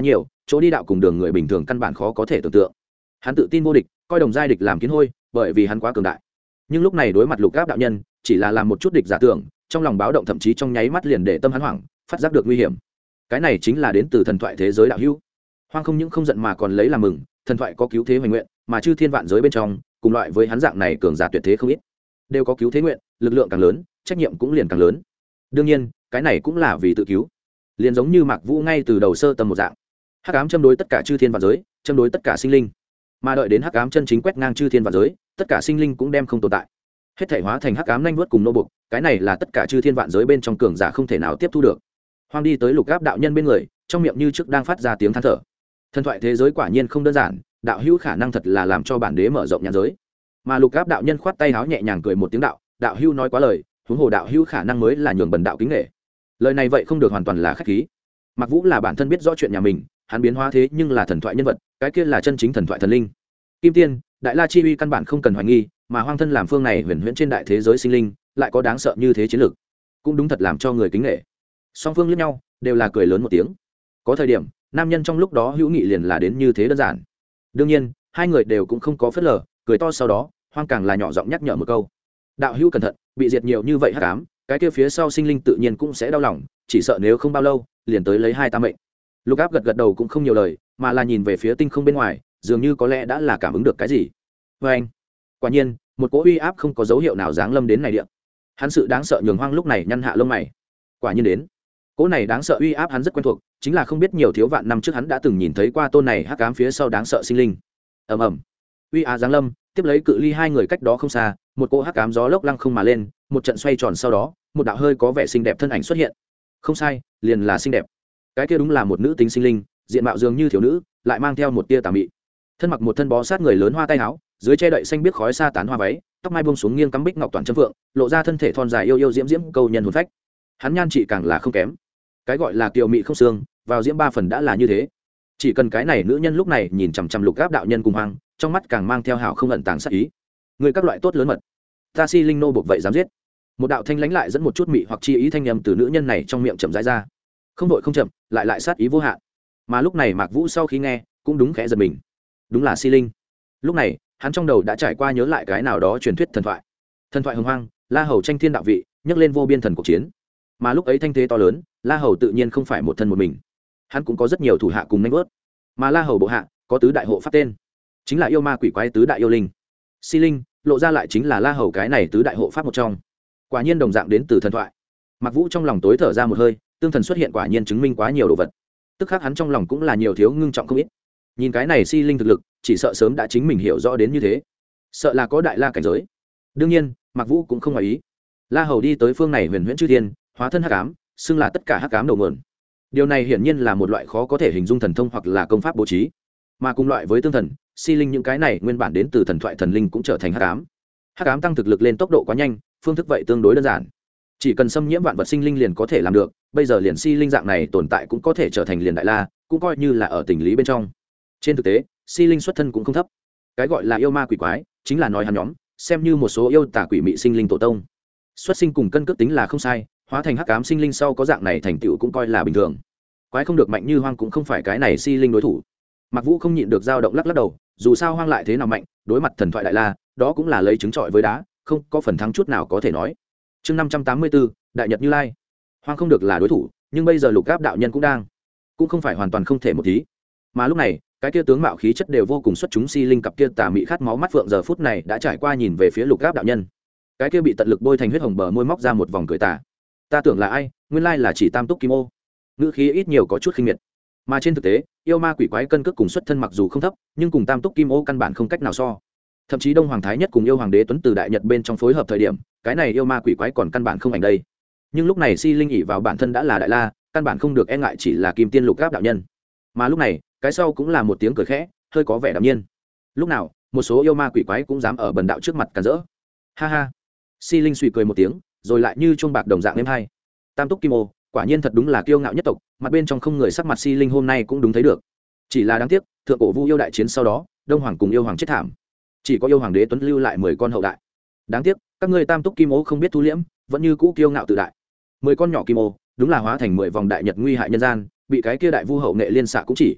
Speaker 1: chỗ đi đạo cùng đường người bình thường căn bản khó có thể tưởng tượng. Hắn tự tin vô địch, coi đồng giai địch làm kiến hôi, bởi vì hắn quá cường đại. Nhưng lúc này đối mặt Lục Áp đạo nhân, chỉ là làm một chút địch giả tưởng, trong lòng báo động, thậm chí trong nháy mắt liền để tâm hắn hoảng, phát giác được nguy hiểm. Cái này chính là đến từ thần thoại thế giới đạo hữu. Hoang không những không giận mà còn lấy làm mừng, thần thoại có cứu thế hoành nguyện, mà chư thiên vạn giới bên trong, cùng loại với hắn dạng này cường giả tuyệt thế không ít, đều có cứu thế nguyện, lực lượng càng lớn, trách nhiệm cũng liền càng lớn. Đương nhiên, cái này cũng là vì tự cứu. Liền giống như Mạc Vũ ngay từ đầu sơ tâm một dạng, hắc ám châm đối tất cả chư thiên vạn giới, châm đối tất cả sinh linh, mà đợi đến hắc ám chân chính quét ngang chư thiên vạn giới, tất cả sinh linh cũng đem không tồn tại, hết thảy hóa thành hắc ám nhanh vuốt cùng nô buộc. Cái này là tất cả chư thiên vạn giới bên trong cường giả không thể nào tiếp thu được. Hoang đi tới Lục Áp đạo nhân bên người, trong miệng như trước đang phát ra tiếng than thở. Thần thoại thế giới quả nhiên không đơn giản, đạo hữu khả năng thật là làm cho bản đế mở rộng nhãn giới. Mà Lục Áp đạo nhân khoát tay áo nhẹ nhàng cười một tiếng, đạo hữu nói quá lời, huống hồ đạo hữu khả năng mới là nhường bần đạo kính nể. Lời này vậy không được hoàn toàn là khách khí. Mặc Vũ là bản thân biết rõ chuyện nhà mình, hắn biến hóa thế nhưng là thần thoại nhân vật, cái kia là chân chính thần thoại thần linh. Kim Tiên, Đại La chi uy căn bản không cần hoài nghi, mà Hoang thân làm phương này huyền huyễn trên đại thế giới sinh linh, lại có đáng sợ như thế chiến lược, cũng đúng thật làm cho người kính nể. Song phương liếc nhau, đều là cười lớn một tiếng. Có thời điểm, nam nhân trong lúc đó hữu nghị liền là đến như thế đơn giản. Đương nhiên, hai người đều cũng không có phớt lờ, cười to sau đó, Hoang càng là nhỏ giọng nhắc nhở một câu: đạo hữu cẩn thận, bị diệt nhiều như vậy hắc ám, cái kia phía sau sinh linh tự nhiên cũng sẽ đau lòng, chỉ sợ nếu không bao lâu liền tới lấy hai ta mệnh. Lục Áp gật gật đầu cũng không nhiều lời, mà là nhìn về phía tinh không bên ngoài, dường như có lẽ đã là cảm ứng được cái gì. Vê anh, quả nhiên một cỗ uy áp không có dấu hiệu nào giáng lâm đến này địa. Hắn sự đáng sợ nhường Hoang lúc này nhăn hạ lông mày. Quả nhiên đến. Cỗ này đáng sợ uy áp hắn rất quen thuộc, chính là không biết nhiều thiếu vạn năm trước hắn đã từng nhìn thấy qua tôn này hắc ám phía sau đáng sợ sinh linh. Ầm ầm, uy áp giáng lâm, tiếp lấy cự ly hai người cách đó không xa, một cỗ hắc ám gió lốc lăng không mà lên, một trận xoay tròn sau đó, một đạo hơi có vẻ xinh đẹp thân ảnh xuất hiện. Không sai, liền là xinh đẹp. Cái kia đúng là một nữ tính sinh linh, diện mạo dường như thiếu nữ, lại mang theo một tia tà mị. Thân mặc một thân bó sát người lớn hoa tay áo, dưới che đậy xanh biếc khói xa tán hoa váy, tóc mai buông xuống nghiêng cắm bích ngọc toàn châm vượng, lộ ra thân thể thon dài yêu yêu diễm diễm câu nhân hồn phách. Hắn nhan trị càng là không kém. Cái gọi là kiều mị không xương, vào diễm ba phần đã là như thế. Chỉ cần cái này nữ nhân lúc này nhìn chằm chằm Lục Áp đạo nhân cùng Hoang, trong mắt càng mang theo hảo không ẩn tàng sát ý. Người các loại tốt lớn mật, ta si linh nô buộc vậy dám giết. Một đạo thanh lãnh lại dẫn một chút mị hoặc chi ý thanh âm từ nữ nhân này trong miệng chậm rãi ra, không đội không chậm, lại sát ý vô hạn. Mà lúc này Mạc Vũ sau khi nghe, cũng đúng khẽ giật mình. Đúng là si linh. Lúc này, hắn trong đầu đã trải qua nhớ lại cái nào đó truyền thuyết thần thoại hồng hoang, La Hầu tranh thiên đạo vị, nhấc lên vô biên thần cuộc chiến. Mà lúc ấy thanh thế to lớn, La Hầu tự nhiên không phải một thân một mình, hắn cũng có rất nhiều thủ hạ cùng nanh vớt. Mà La Hầu bộ hạ có tứ đại hộ pháp tên, chính là yêu ma quỷ quái tứ đại yêu linh. Si linh lộ ra lại chính là La Hầu cái này tứ đại hộ pháp một trong. Quả nhiên đồng dạng đến từ thần thoại. Mạc Vũ trong lòng tối thở ra một hơi, tương thần xuất hiện quả nhiên chứng minh quá nhiều đồ vật. Tức khắc hắn trong lòng cũng là nhiều thiếu ngưng trọng không ít. Nhìn cái này si linh thực lực, chỉ sợ sớm đã chính mình hiểu rõ đến như thế, sợ là có đại la cảnh giới. Đương nhiên, Mạc Vũ cũng không ngoài ý. La Hầu đi tới phương này huyền huyễn chư thiên, hóa thân hắc ám, xưng là tất cả hắc ám đầu nguồn. Điều này hiển nhiên là một loại khó có thể hình dung thần thông hoặc là công pháp bố trí. Mà cùng loại với tương thần, si linh những cái này nguyên bản đến từ thần thoại thần linh cũng trở thành hắc ám. Hắc ám tăng thực lực lên tốc độ quá nhanh, phương thức vậy tương đối đơn giản. Chỉ cần xâm nhiễm vạn vật sinh linh liền có thể làm được, bây giờ liền si linh dạng này tồn tại cũng có thể trở thành liền đại la, cũng coi như là ở tình lý bên trong. Trên thực tế, si linh xuất thân cũng không thấp. Cái gọi là yêu ma quỷ quái, chính là nói hắn nhóm, xem như một số yêu tà quỷ mị sinh linh tổ tông. Xuất sinh cùng cân cước tính là không sai, hóa thành hắc ám sinh linh sau có dạng này thành tựu cũng coi là bình thường. Quái không được mạnh như Hoang cũng không phải cái này si linh đối thủ. Mạc Vũ không nhịn được dao động lắc lắc đầu, dù sao Hoang lại thế nào mạnh, đối mặt thần thoại đại la, đó cũng là lấy trứng trọi với đá, không có phần thắng chút nào có thể nói. Chương 584, Đại Nhật Như Lai. Hoang không được là đối thủ, nhưng bây giờ Lục Áp đạo nhân cũng không phải hoàn toàn không thể một tí. Mà lúc này, cái kia tướng mạo khí chất đều vô cùng xuất chúng si linh cặp kia tà mị khát máu mắt phượng giờ phút này đã trải qua nhìn về phía Lục Áp đạo nhân. Cái kia bị tận lực bôi thành huyết hồng bờ môi móc ra một vòng cười tà. Ta tưởng là ai, nguyên lai là chỉ Tam Túc Kim Ô. Ngữ khí ít nhiều có chút khinh miệt. Mà trên thực tế, yêu ma quỷ quái cân cước cùng xuất thân mặc dù không thấp, nhưng cùng Tam Túc Kim Ô căn bản không cách nào so. Thậm chí Đông Hoàng Thái Nhất cùng yêu hoàng đế Tuấn từ Đại Nhật bên trong phối hợp thời điểm, cái này yêu ma quỷ quái còn căn bản không ảnh đây. Nhưng lúc này si linh ỷ vào bản thân đã là đại la, căn bản không được e ngại chỉ là Kim Tiên Lục Áp đạo nhân. Mà lúc này, cái sau cũng là một tiếng cười khẽ, hơi có vẻ đạm nhiên. Lúc nào, một số yêu ma quỷ quái cũng dám ở bần đạo trước mặt cản rỡ. Ha ha. Si linh suy cười một tiếng, rồi lại như chuông bạc đồng dạng êm hai. Tam Túc Kim Ô, quả nhiên thật đúng là kiêu ngạo nhất tộc, mặt bên trong không người sắc mặt si linh hôm nay cũng đúng thấy được. Chỉ là đáng tiếc, thượng cổ Vu yêu đại chiến sau đó, Đông Hoàng cùng yêu hoàng chết thảm, chỉ có yêu hoàng đế Tuấn lưu lại 10 con hậu đại. Đáng tiếc, các ngươi Tam Túc Kim Ô không biết thu liễm, vẫn như cũ kiêu ngạo tự đại. 10 con nhỏ kim ô, đúng là hóa thành 10 vòng đại nhật nguy hại nhân gian, bị cái kia đại vu hậu nghệ liên xạ cũng chỉ.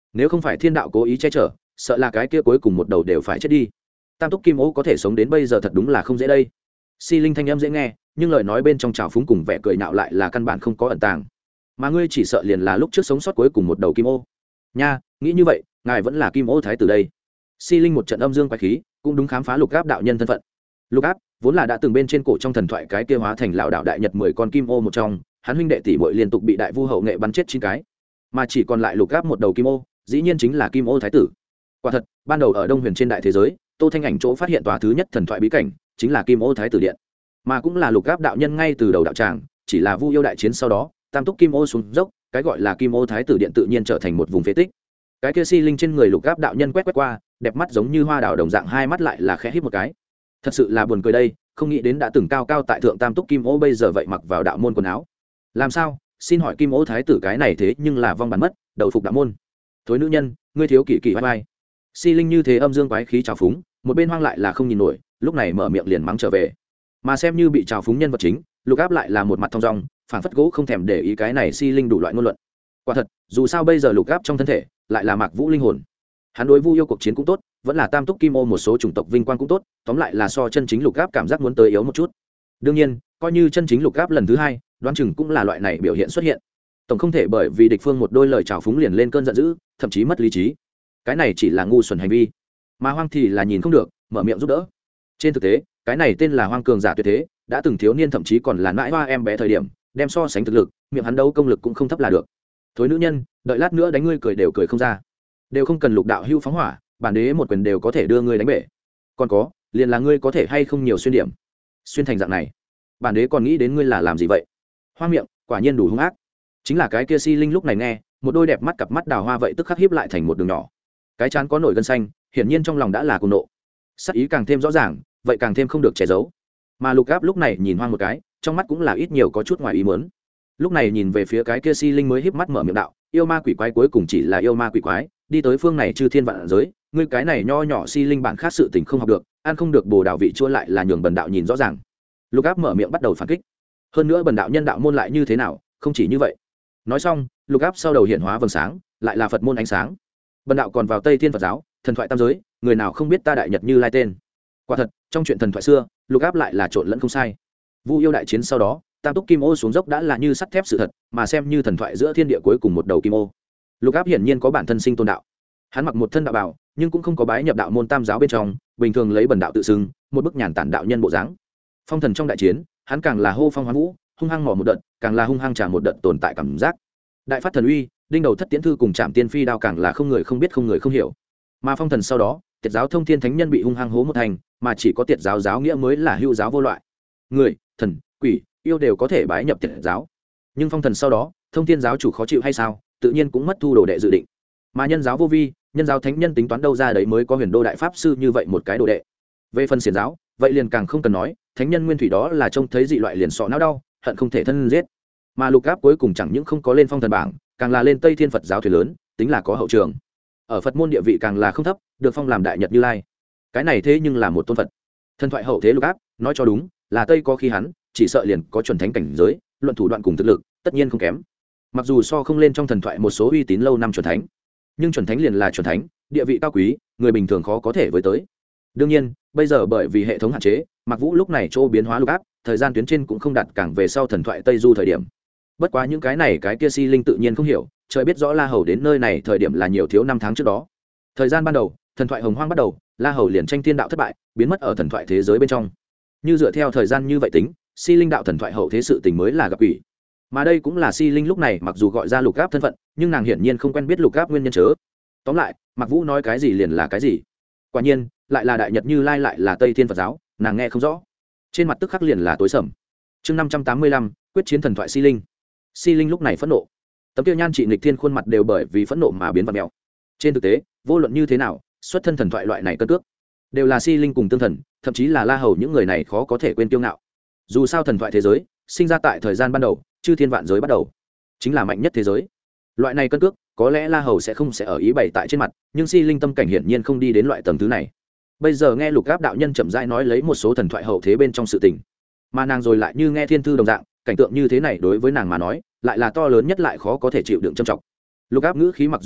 Speaker 1: nếu không phải thiên đạo cố ý che chở, sợ là cái kia cuối cùng một đầu đều phải chết đi. Tam túc kim ô có thể sống đến bây giờ thật đúng là không dễ đây. Si Linh thanh âm dễ nghe, nhưng lời nói bên trong trào phúng cùng vẻ cười nhạo lại là căn bản không có ẩn tàng. Mà ngươi chỉ sợ liền là lúc trước sống sót cuối cùng một đầu kim ô. Nha, nghĩ như vậy, ngài vẫn là kim ô thái tử đây. Si Linh một trận âm dương quái khí, cũng đúng khám phá Lục Áp đạo nhân thân phận. Lục Áp vốn là đã từng bên trên cổ trong thần thoại cái kia hóa thành lão đạo đại nhật 10 con kim ô một trong, hắn huynh đệ tỷ muội liên tục bị đại vu hậu nghệ bắn chết 9 cái, mà chỉ còn lại Lục Áp một đầu kim ô, dĩ nhiên chính là kim ô thái tử. Quả thật, ban đầu ở Đông Huyền trên đại thế giới, Tô Thanh Ảnh chỗ phát hiện tòa thứ nhất thần thoại bí cảnh, chính là kim ô thái tử điện, mà cũng là Lục Áp đạo nhân ngay từ đầu đạo tràng, chỉ là Vu yêu đại chiến sau đó, tam túc kim ô xuống dốc, cái gọi là kim ô thái tử điện tự nhiên trở thành một vùng phế tích. Cái kia Si Linh trên người Lục Áp đạo nhân quét qua, đẹp mắt giống như hoa đào đồng dạng, hai mắt lại là khẽ híp một cái. Thật sự là buồn cười đây, không nghĩ đến đã từng cao cao tại thượng tam túc kim ô bây giờ vậy mặc vào đạo môn quần áo. Làm sao? Xin hỏi kim ô thái tử cái này thế nhưng là vong bản mất, đầu phục đạo môn. Thối nữ nhân, ngươi thiếu kỳ kỳ vai vai. Si Linh như thế âm dương quái khí trào phúng, một bên Hoang lại là không nhìn nổi, lúc này mở miệng liền mắng trở về. Mà xem như bị trào phúng nhân vật chính, Lục Áp lại là một mặt thong dong, phảng phất gỗ không thèm để ý cái này Si Linh đủ loại ngôn luận. Quả thật, dù sao bây giờ Lục Áp trong thân thể lại là Mạc Vũ linh hồn. Hắn đối Vu yêu cuộc chiến cũng tốt, vẫn là tam túc kim ô một số chủng tộc vinh quang cũng tốt, tóm lại là so chân chính Lục Áp cảm giác muốn tới yếu một chút. Đương nhiên, coi như chân chính Lục Áp lần thứ hai, đoán chừng cũng là loại này biểu hiện xuất hiện. Tổng không thể bởi vì địch phương một đôi lời trào phúng liền lên cơn giận dữ, thậm chí mất lý trí. Cái này chỉ là ngu xuẩn hành vi. Mà Hoang thì là nhìn không được, mở miệng giúp đỡ. Trên thực tế, cái này tên là Hoang cường giả tuyệt thế, đã từng thiếu niên thậm chí còn là nãi hoa em bé thời điểm, đem so sánh thực lực, miệng hắn đấu công lực cũng không thấp là được. Thối nữ nhân, đợi lát nữa đánh ngươi cười đều cười không ra. Đều không cần Lục đạo hưu phóng hỏa, bản đế một quyền đều có thể đưa ngươi đánh bể. Còn có, liền là ngươi có thể hay không nhiều xuyên điểm. Xuyên thành dạng này, bản đế còn nghĩ đến ngươi là làm gì vậy? Hoa miệng, quả nhiên đủ hung ác. Chính là cái kia Si Linh lúc này nghe, một đôi đẹp mắt cặp mắt đào hoa vậy tức khắc híp lại thành một đường nhỏ. Cái trán có nổi gân xanh, hiển nhiên trong lòng đã là cuồng nộ. Sắc ý càng thêm rõ ràng, vậy càng thêm không được che giấu. Mà Lục Áp lúc này nhìn Hoang một cái, trong mắt cũng là ít nhiều có chút ngoài ý muốn. Lúc này nhìn về phía cái kia Si Linh mới híp mắt mở miệng đạo, yêu ma quỷ quái cuối cùng chỉ là yêu ma quỷ quái, đi tới phương này chư thiên vạn giới, ngươi cái này nho nhỏ Si Linh bản khác sự tình không học được, ăn không được bồ đạo vị chua lại là nhường bần đạo nhìn rõ ràng. Lục Áp mở miệng bắt đầu phản kích. Hơn nữa bần đạo nhân đạo môn lại như thế nào, không chỉ như vậy. Nói xong, Lục Áp sau đầu hiện hóa vầng sáng, lại là Phật môn ánh sáng. Bần đạo còn vào Tây Thiên Phật giáo, thần thoại tam giới, người nào không biết ta đại nhật Như Lai tên. Quả thật, trong chuyện thần thoại xưa, Lục Áp lại là trộn lẫn không sai. Vu yêu đại chiến sau đó, tam túc kim ô xuống dốc đã là như sắt thép sự thật, mà xem như thần thoại giữa thiên địa cuối cùng một đầu kim ô. Lục Áp hiển nhiên có bản thân sinh tôn đạo. Hắn mặc một thân đạo bào, nhưng cũng không có bái nhập đạo môn tam giáo bên trong, bình thường lấy bần đạo tự xưng, một bức nhàn tản đạo nhân bộ dáng. Phong thần trong đại chiến, hắn càng là hô phong hoán vũ, hung hăng mò một đợt, càng là hung hăng trả một đợt tồn tại cảm giác. Đại phát thần uy, đinh đầu thất tiễn thư cùng Trảm Tiên Phi đao càng là không người không biết không người không hiểu. Mà phong thần sau đó, Tiệt giáo Thông Thiên Thánh Nhân bị hung hăng hố một thành, mà chỉ có Tiệt giáo giáo nghĩa mới là hữu giáo vô loại. Người, thần, quỷ, yêu đều có thể bái nhập Tiệt giáo. Nhưng phong thần sau đó, Thông Thiên giáo chủ khó chịu hay sao, tự nhiên cũng mất thu đồ đệ dự định. Mà nhân giáo vô vi, nhân giáo thánh nhân tính toán đâu ra đấy mới có Huyền Đô đại pháp sư như vậy một cái đồ đệ. Về phần xiển giáo, vậy liền càng không cần nói, thánh nhân nguyên thủy đó là trông thấy dị loại liền sọ não đau, hận không thể thân giết. Mà Lục Áp cuối cùng chẳng những không có lên phong thần bảng, càng là lên Tây Thiên Phật giáo thuyền lớn, tính là có hậu trường. Ở Phật môn địa vị càng là không thấp, được phong làm đại nhật Như Lai. Cái này thế nhưng là một tôn Phật. Thần thoại hậu thế Lục Áp, nói cho đúng, là Tây có khi hắn, chỉ sợ liền có chuẩn thánh cảnh giới, luận thủ đoạn cùng thực lực, tất nhiên không kém. Mặc dù so không lên trong thần thoại một số uy tín lâu năm chuẩn thánh, nhưng chuẩn thánh liền là chuẩn thánh, địa vị cao quý, người bình thường khó có thể với tới. Đương nhiên, bây giờ bởi vì hệ thống hạn chế, Mạc Vũ lúc này chỗ biến hóa Lục Áp, thời gian tuyến trên cũng không đạt càng về sau thần thoại Tây Du thời điểm. Bất quá những cái này cái kia Si Linh tự nhiên không hiểu, trời biết rõ La Hầu đến nơi này thời điểm là nhiều thiếu năm tháng trước đó. Thời gian ban đầu, thần thoại Hồng Hoang bắt đầu, La Hầu liền tranh thiên đạo thất bại, biến mất ở thần thoại thế giới bên trong. Như dựa theo thời gian như vậy tính, Si Linh đạo thần thoại hậu thế sự tình mới là gặp quỷ. Mà đây cũng là Si Linh lúc này mặc dù gọi ra Lục Áp thân phận, nhưng nàng hiển nhiên không quen biết Lục Áp nguyên nhân chớ. Tóm lại, Mạc Vũ nói cái gì liền là cái gì. Quả nhiên, lại là đại nhật Như Lai lại là Tây Thiên Phật giáo, nàng nghe không rõ. Trên mặt tức khắc liền là tối sầm. Chương 585, quyết chiến thần thoại Si Linh. Si Linh lúc này phẫn nộ, tấm tiêu nhan trị nghịch thiên khuôn mặt đều bởi vì phẫn nộ mà biến vặn mèo. Trên thực tế, vô luận như thế nào, xuất thân thần thoại loại này cân cước, đều là Si Linh cùng tương thần, thậm chí là La Hầu những người này khó có thể quên kiêu ngạo. Dù sao thần thoại thế giới sinh ra tại thời gian ban đầu, chư thiên vạn giới bắt đầu, chính là mạnh nhất thế giới. Loại này cân cước, có lẽ La Hầu sẽ không ở ý bày tại trên mặt, nhưng Si Linh tâm cảnh hiển nhiên không đi đến loại tầng thứ này. Bây giờ nghe Lục Áp đạo nhân chậm rãi nói lấy một số thần thoại hậu thế bên trong sự tình, mà nàng rồi lại như nghe thiên thư đồng dạng, cảnh tượng như thế này đối với nàng mà nói lại là to lớn nhất lại khó có thể chịu đựng trầm trọng. Lục Áp ngữ khí mặc dù nhạt,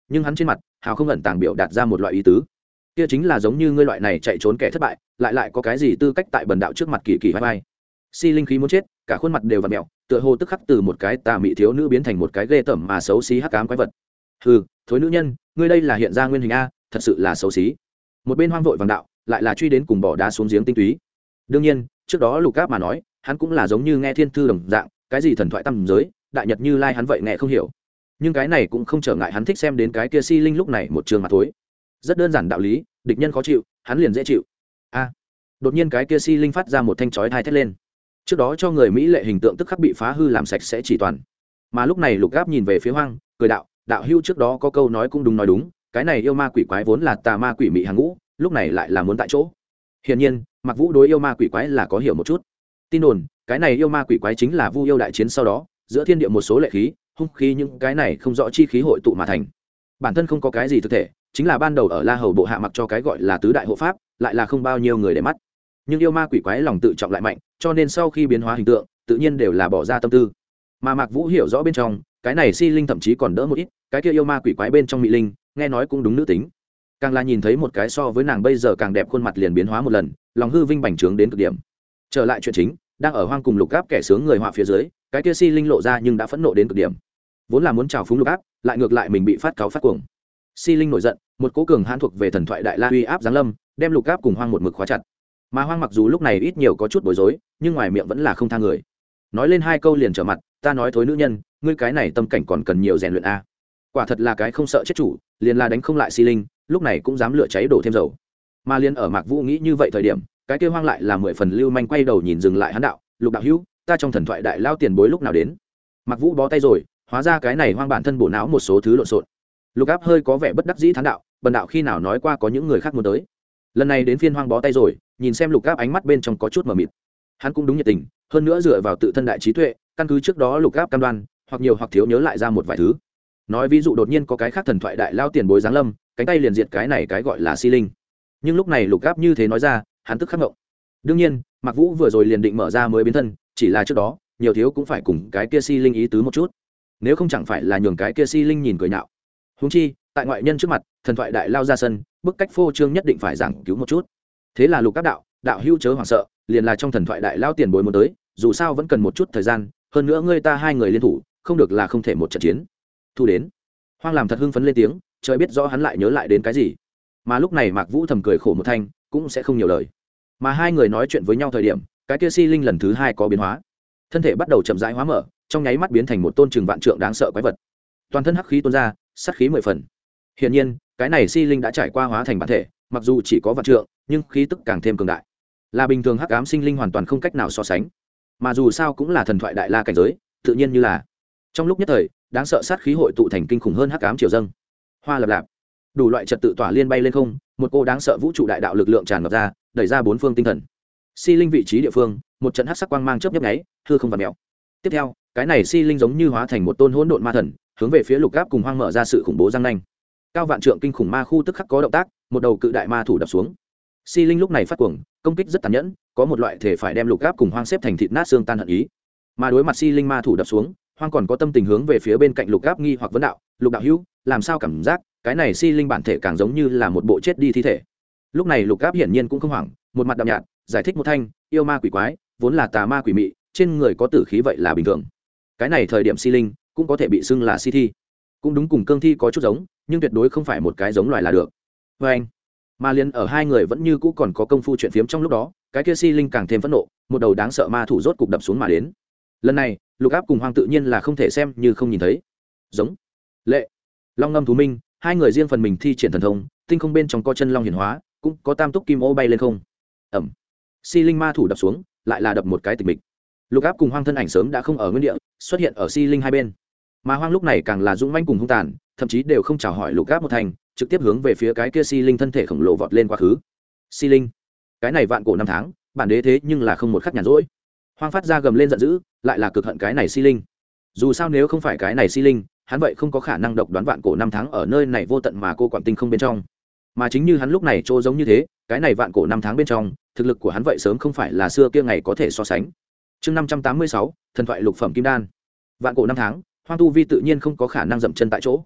Speaker 1: nhưng hắn trên mặt hào không ẩn tàng biểu đạt ra một loại ý tứ, kia chính là giống như ngươi loại này chạy trốn kẻ thất bại lại có cái gì tư cách tại bần đạo trước mặt kỳ kỳ vai vai. Si linh khí muốn chết, cả khuôn mặt đều vặn mẹo, tựa hồ tức khắc từ một cái tà mị thiếu nữ biến thành một cái ghê tởm mà xấu xí hắc ám quái vật. Hừ, thối nữ nhân, ngươi đây là hiện ra nguyên hình a, thật sự là xấu xí. Một bên hoang vội vàng đạo, lại là truy đến cùng bỏ đá xuống giếng tinh túy. Đương nhiên, trước đó Lục Áp mà nói, hắn cũng là giống như nghe thiên thư đồng dạng, cái gì thần thoại tam giới, đại nhật như lai hắn vậy nghe không hiểu. Nhưng cái này cũng không trở ngại hắn thích xem đến cái kia Si linh lúc này một trường mà thối. Rất đơn giản đạo lý, địch nhân khó chịu, hắn liền dễ chịu. A. Đột nhiên cái kia Si linh phát ra một thanh chói tai thét lên. Trước đó cho người mỹ lệ hình tượng tức khắc bị phá hư làm sạch sẽ chỉ toàn. Mà lúc này Lục Áp nhìn về phía Hoang, cười đạo, đạo hữu trước đó có câu nói cũng đúng nói đúng, cái này yêu ma quỷ quái vốn là tà ma quỷ mị hàng ngũ, lúc này lại là muốn tại chỗ. Hiển nhiên, Mặc Vũ đối yêu ma quỷ quái là có hiểu một chút. Tin đồn, cái này yêu ma quỷ quái chính là Vu yêu đại chiến sau đó, giữa thiên địa một số lệ khí, hung khí những cái này không rõ chi khí hội tụ mà thành. Bản thân không có cái gì thực thể, chính là ban đầu ở La Hầu bộ hạ mặc cho cái gọi là tứ đại hộ pháp, lại là không bao nhiêu người để mắt. Nhưng yêu ma quỷ quái lòng tự trọng lại mạnh, cho nên sau khi biến hóa hình tượng, tự nhiên đều là bỏ ra tâm tư. Mà Mạc Vũ hiểu rõ bên trong, cái này Si linh thậm chí còn đỡ một ít, cái kia yêu ma quỷ quái bên trong mỹ linh, nghe nói cũng đúng nữ tính. Càng là nhìn thấy một cái so với nàng bây giờ càng đẹp khuôn mặt liền biến hóa một lần, lòng hư vinh bành trướng đến cực điểm. Trở lại chuyện chính, đang ở Hoang cùng Lục Áp kẻ sướng người họa phía dưới, cái kia Si linh lộ ra nhưng đã phẫn nộ đến cực điểm. Vốn là muốn chào phúng Lục Áp, lại ngược lại mình bị phát cáu phát cuồng. Si linh nổi giận, một cỗ cường hãn thuộc về thần thoại đại la uy áp giáng lâm, đem Lục Áp cùng Hoang một mực khóa chặt. Mà Hoang mặc dù lúc này ít nhiều có chút bối rối, nhưng ngoài miệng vẫn là không tha người. Nói lên hai câu liền trở mặt, ta nói thối nữ nhân, ngươi cái này tâm cảnh còn cần nhiều rèn luyện a. Quả thật là cái không sợ chết chủ, liền là đánh không lại Si linh, lúc này cũng dám lửa cháy đổ thêm dầu. Mà liên ở Mạc Vũ nghĩ như vậy thời điểm, cái kia Hoang lại là 10 phần lưu manh quay đầu nhìn dừng lại hắn đạo, Lục đạo hữu, ta trong thần thoại đại lao tiền bối lúc nào đến. Mạc Vũ bó tay rồi, hóa ra cái này Hoang bản thân bổ não một số thứ lộn xộn. Lục Áp hơi có vẻ bất đắc dĩ thán đạo, bần đạo khi nào nói qua có những người khác muốn tới. Lần này đến phiên Hoang bó tay rồi, nhìn xem Lục Áp ánh mắt bên trong có chút mờ mịt. Hắn cũng đúng nhiệt tình, hơn nữa dựa vào tự thân đại trí tuệ, căn cứ trước đó Lục Áp cam đoan, hoặc nhiều hoặc thiếu nhớ lại ra một vài thứ. Nói ví dụ đột nhiên có cái khác thần thoại đại lao tiền bối giáng lâm, cánh tay liền diệt cái này cái gọi là Si linh. Nhưng lúc này Lục Áp như thế nói ra, hắn tức khắc ngộng. Đương nhiên, Mạc Vũ vừa rồi liền định mở ra mới biến thân, chỉ là trước đó, nhiều thiếu cũng phải cùng cái kia Si linh ý tứ một chút. Nếu không chẳng phải là nhường cái kia Si linh nhìn cười nhạo. Huống chi, tại ngoại nhân trước mặt, thần thoại đại lao ra sân, bức cách phô trương nhất định phải giảng cứu một chút. Thế là Lục Áp đạo, đạo hữu chớ hoảng sợ, liền là trong thần thoại đại lao tiền bối muốn tới, dù sao vẫn cần một chút thời gian, hơn nữa ngươi ta hai người liên thủ, không được là không thể một trận chiến. Thu đến. Hoang làm thật hưng phấn lên tiếng, trời biết rõ hắn lại nhớ lại đến cái gì. Mà lúc này Mạc Vũ thầm cười khổ một thanh, cũng sẽ không nhiều lời. Mà hai người nói chuyện với nhau thời điểm, cái kia Si linh lần thứ hai có biến hóa, thân thể bắt đầu chậm rãi hóa mở, trong nháy mắt biến thành một tôn trừng vạn trượng đáng sợ quái vật, toàn thân hắc khí tuôn ra, sát khí 10 phần. Hiển nhiên, cái này Si linh đã trải qua hóa thành bản thể, mặc dù chỉ có vạn trượng, nhưng khí tức càng thêm cường đại, là bình thường hắc ám sinh linh hoàn toàn không cách nào so sánh. Mà dù sao cũng là thần thoại đại la cảnh giới, tự nhiên như là trong lúc nhất thời, đáng sợ sát khí hội tụ thành kinh khủng hơn hắc ám triều dâng. Hoa lập lạp, đủ loại trật tự tỏa liên bay lên không, một cô đáng sợ vũ trụ đại đạo lực lượng tràn ngập ra, đẩy ra bốn phương tinh thần. Si linh vị trí địa phương, một trận hắc sắc quang mang chớp nhấp nháy, hư không vặn mèo. Tiếp theo, cái này Si linh giống như hóa thành một tôn hỗn độn ma thần, hướng về phía Lục Áp cùng Hoang mở ra sự khủng bố răng nanh. Cao vạn trượng kinh khủng ma khu tức khắc có động tác, một đầu cự đại ma thủ đập xuống. Si linh lúc này phát cuồng, công kích rất tàn nhẫn, có một loại thể phải đem Lục Áp cùng Hoang xếp thành thịt nát xương tan hận ý. Mà đối mặt Si linh ma thủ đập xuống, Hoang còn có tâm tình hướng về phía bên cạnh Lục Áp nghi hoặc vấn đạo, Lục đạo hữu, làm sao cảm giác cái này Si linh bản thể càng giống như là một bộ chết đi thi thể. Lúc này Lục Áp hiển nhiên cũng không hoảng, một mặt đạm nhạt giải thích một thanh, yêu ma quỷ quái vốn là tà ma quỷ mị, trên người có tử khí vậy là bình thường. Cái này thời điểm Si linh cũng có thể bị xưng là Si thi, cũng đúng cùng cương thi có chút giống, nhưng tuyệt đối không phải một cái giống loài là được. Với anh, mà liên ở hai người vẫn như cũ còn có công phu chuyện phiếm trong lúc đó, cái kia Si linh càng thêm phẫn nộ, một đầu đáng sợ ma thủ rốt cục đập xuống mà đến. Lần này Lục Áp cùng Hoang tự nhiên là không thể xem như không nhìn thấy. Giống lệ long ngâm thú minh, hai người riêng phần mình thi triển thần thông, tinh không bên trong có chân long hiển hóa, cũng có tam túc kim ô bay lên không. Ẩm, Si linh ma thủ đập xuống, lại là đập một cái tịch mịch. Lục Áp cùng Hoang thân ảnh sớm đã không ở nguyên địa, xuất hiện ở Si linh hai bên. Mà Hoang lúc này càng là dũng mãnh cùng hung tàn, thậm chí đều không chào hỏi Lục Áp một thành, trực tiếp hướng về phía cái kia Si linh thân thể khổng lồ vọt lên quá khứ. Si linh, cái này vạn cổ năm tháng, bản đế thế nhưng là không một khắc nhàn rỗi. Hoang phát ra gầm lên giận dữ, lại là cực hận cái này Si linh. Dù sao nếu không phải cái này Si linh, hắn vậy không có khả năng độc đoán vạn cổ năm tháng ở nơi này vô tận mà cô quản tinh không bên trong. Mà chính như hắn lúc này trô giống như thế, cái này vạn cổ năm tháng bên trong, thực lực của hắn vậy sớm không phải là xưa kia ngày có thể so sánh. Chương 586, thần thoại lục phẩm kim đan. Vạn cổ năm tháng, Hoang tu vi tự nhiên không có khả năng dậm chân tại chỗ.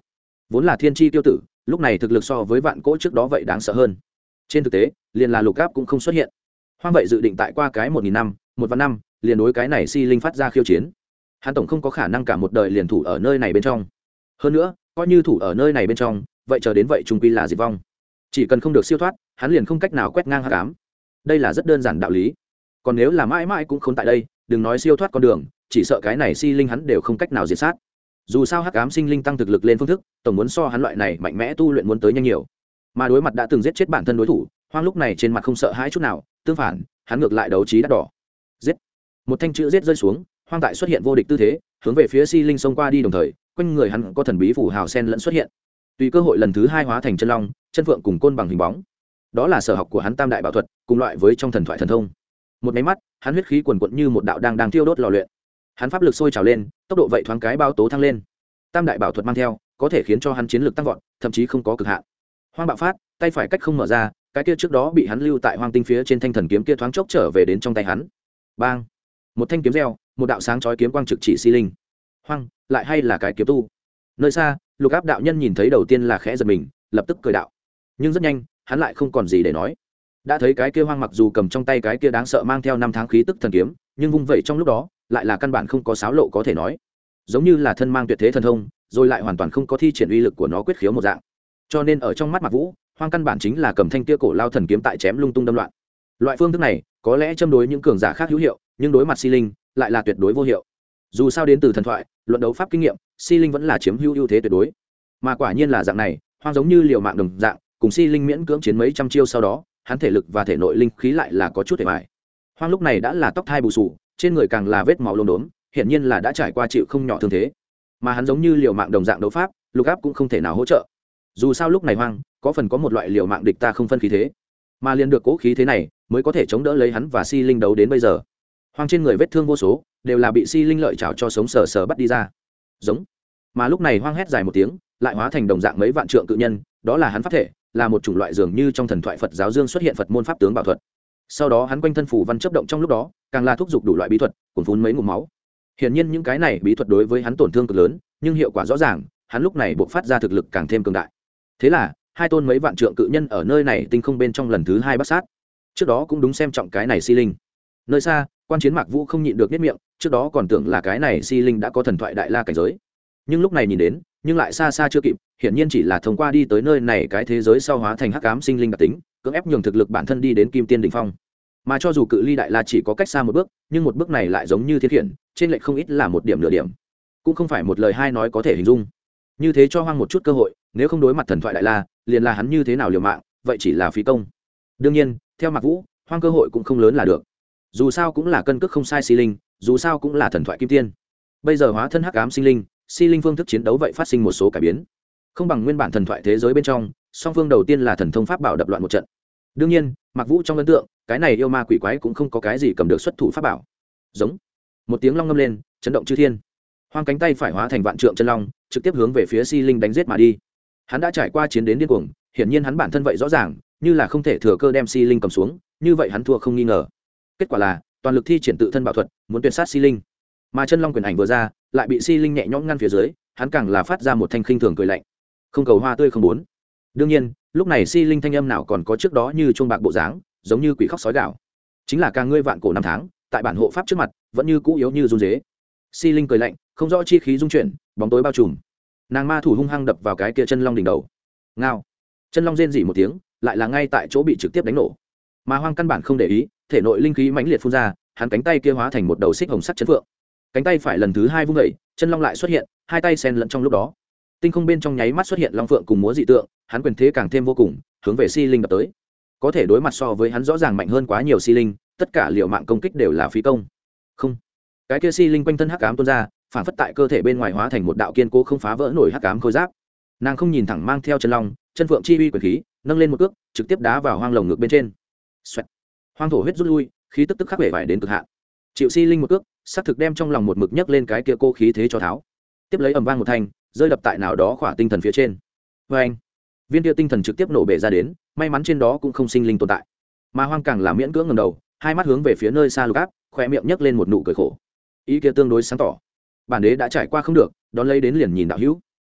Speaker 1: vốn là thiên tri tiêu tử, lúc này thực lực so với vạn cỗ trước đó vậy đáng sợ hơn. Trên thực tế liền là lục áp cũng không xuất hiện. Hoang vậy dự định tại qua cái 1000 năm 1 vạn năm liền đối cái này si linh phát ra khiêu chiến. Hắn tổng không có khả năng cả một đời liền thủ ở nơi này bên trong. Hơn nữa coi như thủ ở nơi này bên trong, vậy chờ đến vậy trung quy là diệt vong. Chỉ cần không được siêu thoát, hắn liền không cách nào quét ngang hắc ám. Đây là rất đơn giản đạo lý. Còn nếu là mãi mãi cũng không tại đây, đừng nói siêu thoát con đường, chỉ sợ cái này si linh hắn đều không cách nào diệt sát. Dù sao hắc ám sinh linh tăng thực lực lên phương thức, tổng muốn so hắn loại này mạnh mẽ tu luyện muốn tới nhanh nhiều. Mà đối mặt đã từng giết chết bản thân đối thủ, Hoang lúc này trên mặt không sợ hãi chút nào, tương phản, hắn ngược lại đấu trí đắt đỏ. Giết! Một thanh chữ giết rơi xuống, Hoang tại xuất hiện vô địch tư thế, hướng về phía si linh xông qua đi, đồng thời quanh người hắn có thần bí phủ hào sen lẫn xuất hiện. Tùy cơ hội lần thứ hai hóa thành chân long, chân phượng cùng côn bằng hình bóng. Đó là sở học của hắn tam đại bảo thuật, cùng loại với trong thần thoại thần thông. Một máy mắt, hắn huyết khí quần quật như một đạo đang thiêu đốt lò luyện. Hắn pháp lực sôi trào lên, tốc độ vậy thoáng cái bao tố thăng lên. Tam đại bảo thuật mang theo, có thể khiến cho hắn chiến lực tăng vọt, thậm chí không có cực hạn. Hoang bạo phát, tay phải cách không mở ra, cái kia trước đó bị hắn lưu tại hoang tinh phía trên thanh thần kiếm kia thoáng chốc trở về đến trong tay hắn. Bang! Một thanh kiếm reo, một đạo sáng chói kiếm quang trực chỉ si linh. Hoang, lại hay là cái kiếm tu. Nơi xa, Lục Áp đạo nhân nhìn thấy đầu tiên là khẽ giật mình, lập tức cười đạo. Nhưng rất nhanh, hắn lại không còn gì để nói. Đã thấy cái kia Hoang mặc dù cầm trong tay cái kia đáng sợ mang theo 5 tháng khí tức thần kiếm, nhưng vung vậy trong lúc đó, lại là căn bản không có xáo lộ có thể nói. Giống như là thân mang tuyệt thế thần thông, rồi lại hoàn toàn không có thi triển uy lực của nó quyết khiếu một dạng. Cho nên ở trong mắt Mạc Vũ, Hoang căn bản chính là cầm thanh kia cổ lao thần kiếm tại chém lung tung đâm loạn. Loại phương thức này, có lẽ châm đối những cường giả khác hữu hiệu, nhưng đối mặt si linh, lại là tuyệt đối vô hiệu. Dù sao đến từ thần thoại, luận đấu pháp kinh nghiệm, si linh vẫn là chiếm ưu thế tuyệt đối. Mà quả nhiên là dạng này, Hoang giống như liều mạng đồng dạng, cùng si linh miễn cưỡng chiến mấy trăm chiêu sau đó, hắn thể lực và thể nội linh khí lại là có chút hề bại. Hoang lúc này đã là tóc thai bù sù, trên người càng là vết máu lốm đốm, hiển nhiên là đã trải qua chịu không nhỏ thương thế. Mà hắn giống như liều mạng đồng dạng đấu pháp, Lục Áp cũng không thể nào hỗ trợ. Dù sao lúc này Hoang có phần có một loại liều mạng địch ta không phân khí thế, mà liền được cố khí thế này mới có thể chống đỡ lấy hắn và si linh đấu đến bây giờ. Hoang trên người vết thương vô số, đều là bị si linh lợi chảo cho sống sờ sờ bắt đi ra. Giống. Mà lúc này Hoang hét dài một tiếng, lại hóa thành đồng dạng mấy vạn trượng cự nhân, đó là hắn pháp thể, là một chủng loại dường như trong thần thoại Phật giáo dương xuất hiện Phật môn pháp tướng bảo thuật. Sau đó hắn quanh thân phủ văn chớp động trong lúc đó, càng là thúc giục đủ loại bí thuật, cuồn phun mấy ngụm máu. Hiển nhiên những cái này bí thuật đối với hắn tổn thương cực lớn, nhưng hiệu quả rõ ràng, hắn lúc này buộc phát ra thực lực càng thêm cường đại. Thế là, hai tôn mấy vạn trượng cự nhân ở nơi này tinh không bên trong lần thứ hai bắt sát. Trước đó cũng đúng xem trọng cái này si linh. Nơi xa, quan chiến Mạc Vũ không nhịn được nhếch miệng, trước đó còn tưởng là cái này si linh đã có thần thoại đại la cảnh giới. Nhưng lúc này nhìn đến, nhưng lại xa xa chưa kịp, hiển nhiên chỉ là thông qua đi tới nơi này cái thế giới sau hóa thành hắc ám sinh linh đặc tính, cưỡng ép nhường thực lực bản thân đi đến kim tiên đỉnh phong. Mà cho dù cự ly đại la chỉ có cách xa một bước, nhưng một bước này lại giống như thiên khiển, trên lệch không ít là một điểm nửa điểm. Cũng không phải một lời hai nói có thể hình dung. Như thế cho Hoang một chút cơ hội, nếu không đối mặt thần thoại đại la, liền là hắn như thế nào liều mạng, vậy chỉ là phí công. Đương nhiên, theo Mạc Vũ, Hoang cơ hội cũng không lớn là được. Dù sao cũng là cân cước không sai si linh, dù sao cũng là thần thoại kim tiên. Bây giờ hóa thân hắc ám sinh linh, si linh phương thức chiến đấu vậy phát sinh một số cải biến. Không bằng nguyên bản thần thoại thế giới bên trong, song phương đầu tiên là thần thông pháp bảo đập loạn một trận. Đương nhiên, Mạc Vũ trong ấn tượng, cái này yêu ma quỷ quái cũng không có cái gì cầm được xuất thủ pháp bảo. Giống. Một tiếng long ngâm lên, chấn động chư thiên. Hoang cánh tay phải hóa thành vạn trượng chân long, trực tiếp hướng về phía si linh đánh giết mà đi. Hắn đã trải qua chiến đến điên cuồng, hiển nhiên hắn bản thân vậy rõ ràng, như là không thể thừa cơ đem si linh cầm xuống, như vậy hắn thua không nghi ngờ. Kết quả là, toàn lực thi triển tự thân bảo thuật, muốn tuyệt sát si linh. Mà chân long quyền ảnh vừa ra, lại bị si linh nhẹ nhõm ngăn phía dưới, hắn càng là phát ra một thanh khinh thường cười lạnh. Không cầu hoa tươi không muốn. Đương nhiên, lúc này si linh thanh âm nào còn có trước đó như chuông bạc bộ dáng, giống như quỷ khóc sói gào. Chính là càng ngươi vạn cổ năm tháng, tại bản hộ pháp trước mặt, vẫn như cũ yếu như run rế. Si linh cười lạnh, không rõ chi khí dung chuyển, bóng tối bao trùm. Nàng ma thủ hung hăng đập vào cái kia chân long đỉnh đầu. Ngao. Chân long rên rỉ một tiếng, lại là ngay tại chỗ bị trực tiếp đánh nổ. Mà Hoang căn bản không để ý, thể nội linh khí mãnh liệt phun ra, hắn cánh tay kia hóa thành một đầu xích hồng sắc chấn phượng. Cánh tay phải lần thứ hai vung dậy, chân long lại xuất hiện, hai tay xen lẫn trong lúc đó. Tinh không bên trong nháy mắt xuất hiện long phượng cùng múa dị tượng, hắn quyền thế càng thêm vô cùng, hướng về si linh đập tới. Có thể đối mặt so với hắn rõ ràng mạnh hơn quá nhiều si linh, tất cả liều mạng công kích đều là phí công. Không. Cái kia si linh quanh thân hắc ám tuôn ra, phản phất tại cơ thể bên ngoài hóa thành một đạo kiên cố không phá vỡ nổi hắc ám khôi giáp. Nàng không nhìn thẳng mang theo chân long, chân phượng chi uy quyền khí, nâng lên một cước, trực tiếp đá vào Hoang lồng ngực bên trên. Xoẹt. Hoang thổ huyết rút lui, khí tức khắc bể vải đến cực hạn. Chịu si linh một cước, sát thực đem trong lòng một mực nhấc lên cái kia cô khí thế cho tháo. Tiếp lấy ầm vang một thanh, rơi đập tại nào đó khỏa tinh thần phía trên. Oeng. Viên kia tinh thần trực tiếp nổ bể ra đến, may mắn trên đó cũng không sinh linh tồn tại. Mà Hoang càng là miễn cưỡng ngẩng đầu, hai mắt hướng về phía nơi xa Lục Áp, khóe miệng nhấc lên một nụ cười khổ. Ý kia tương đối sáng tỏ. Bản đế đã trải qua không được, đón lấy đến liền nhìn đạo hữu.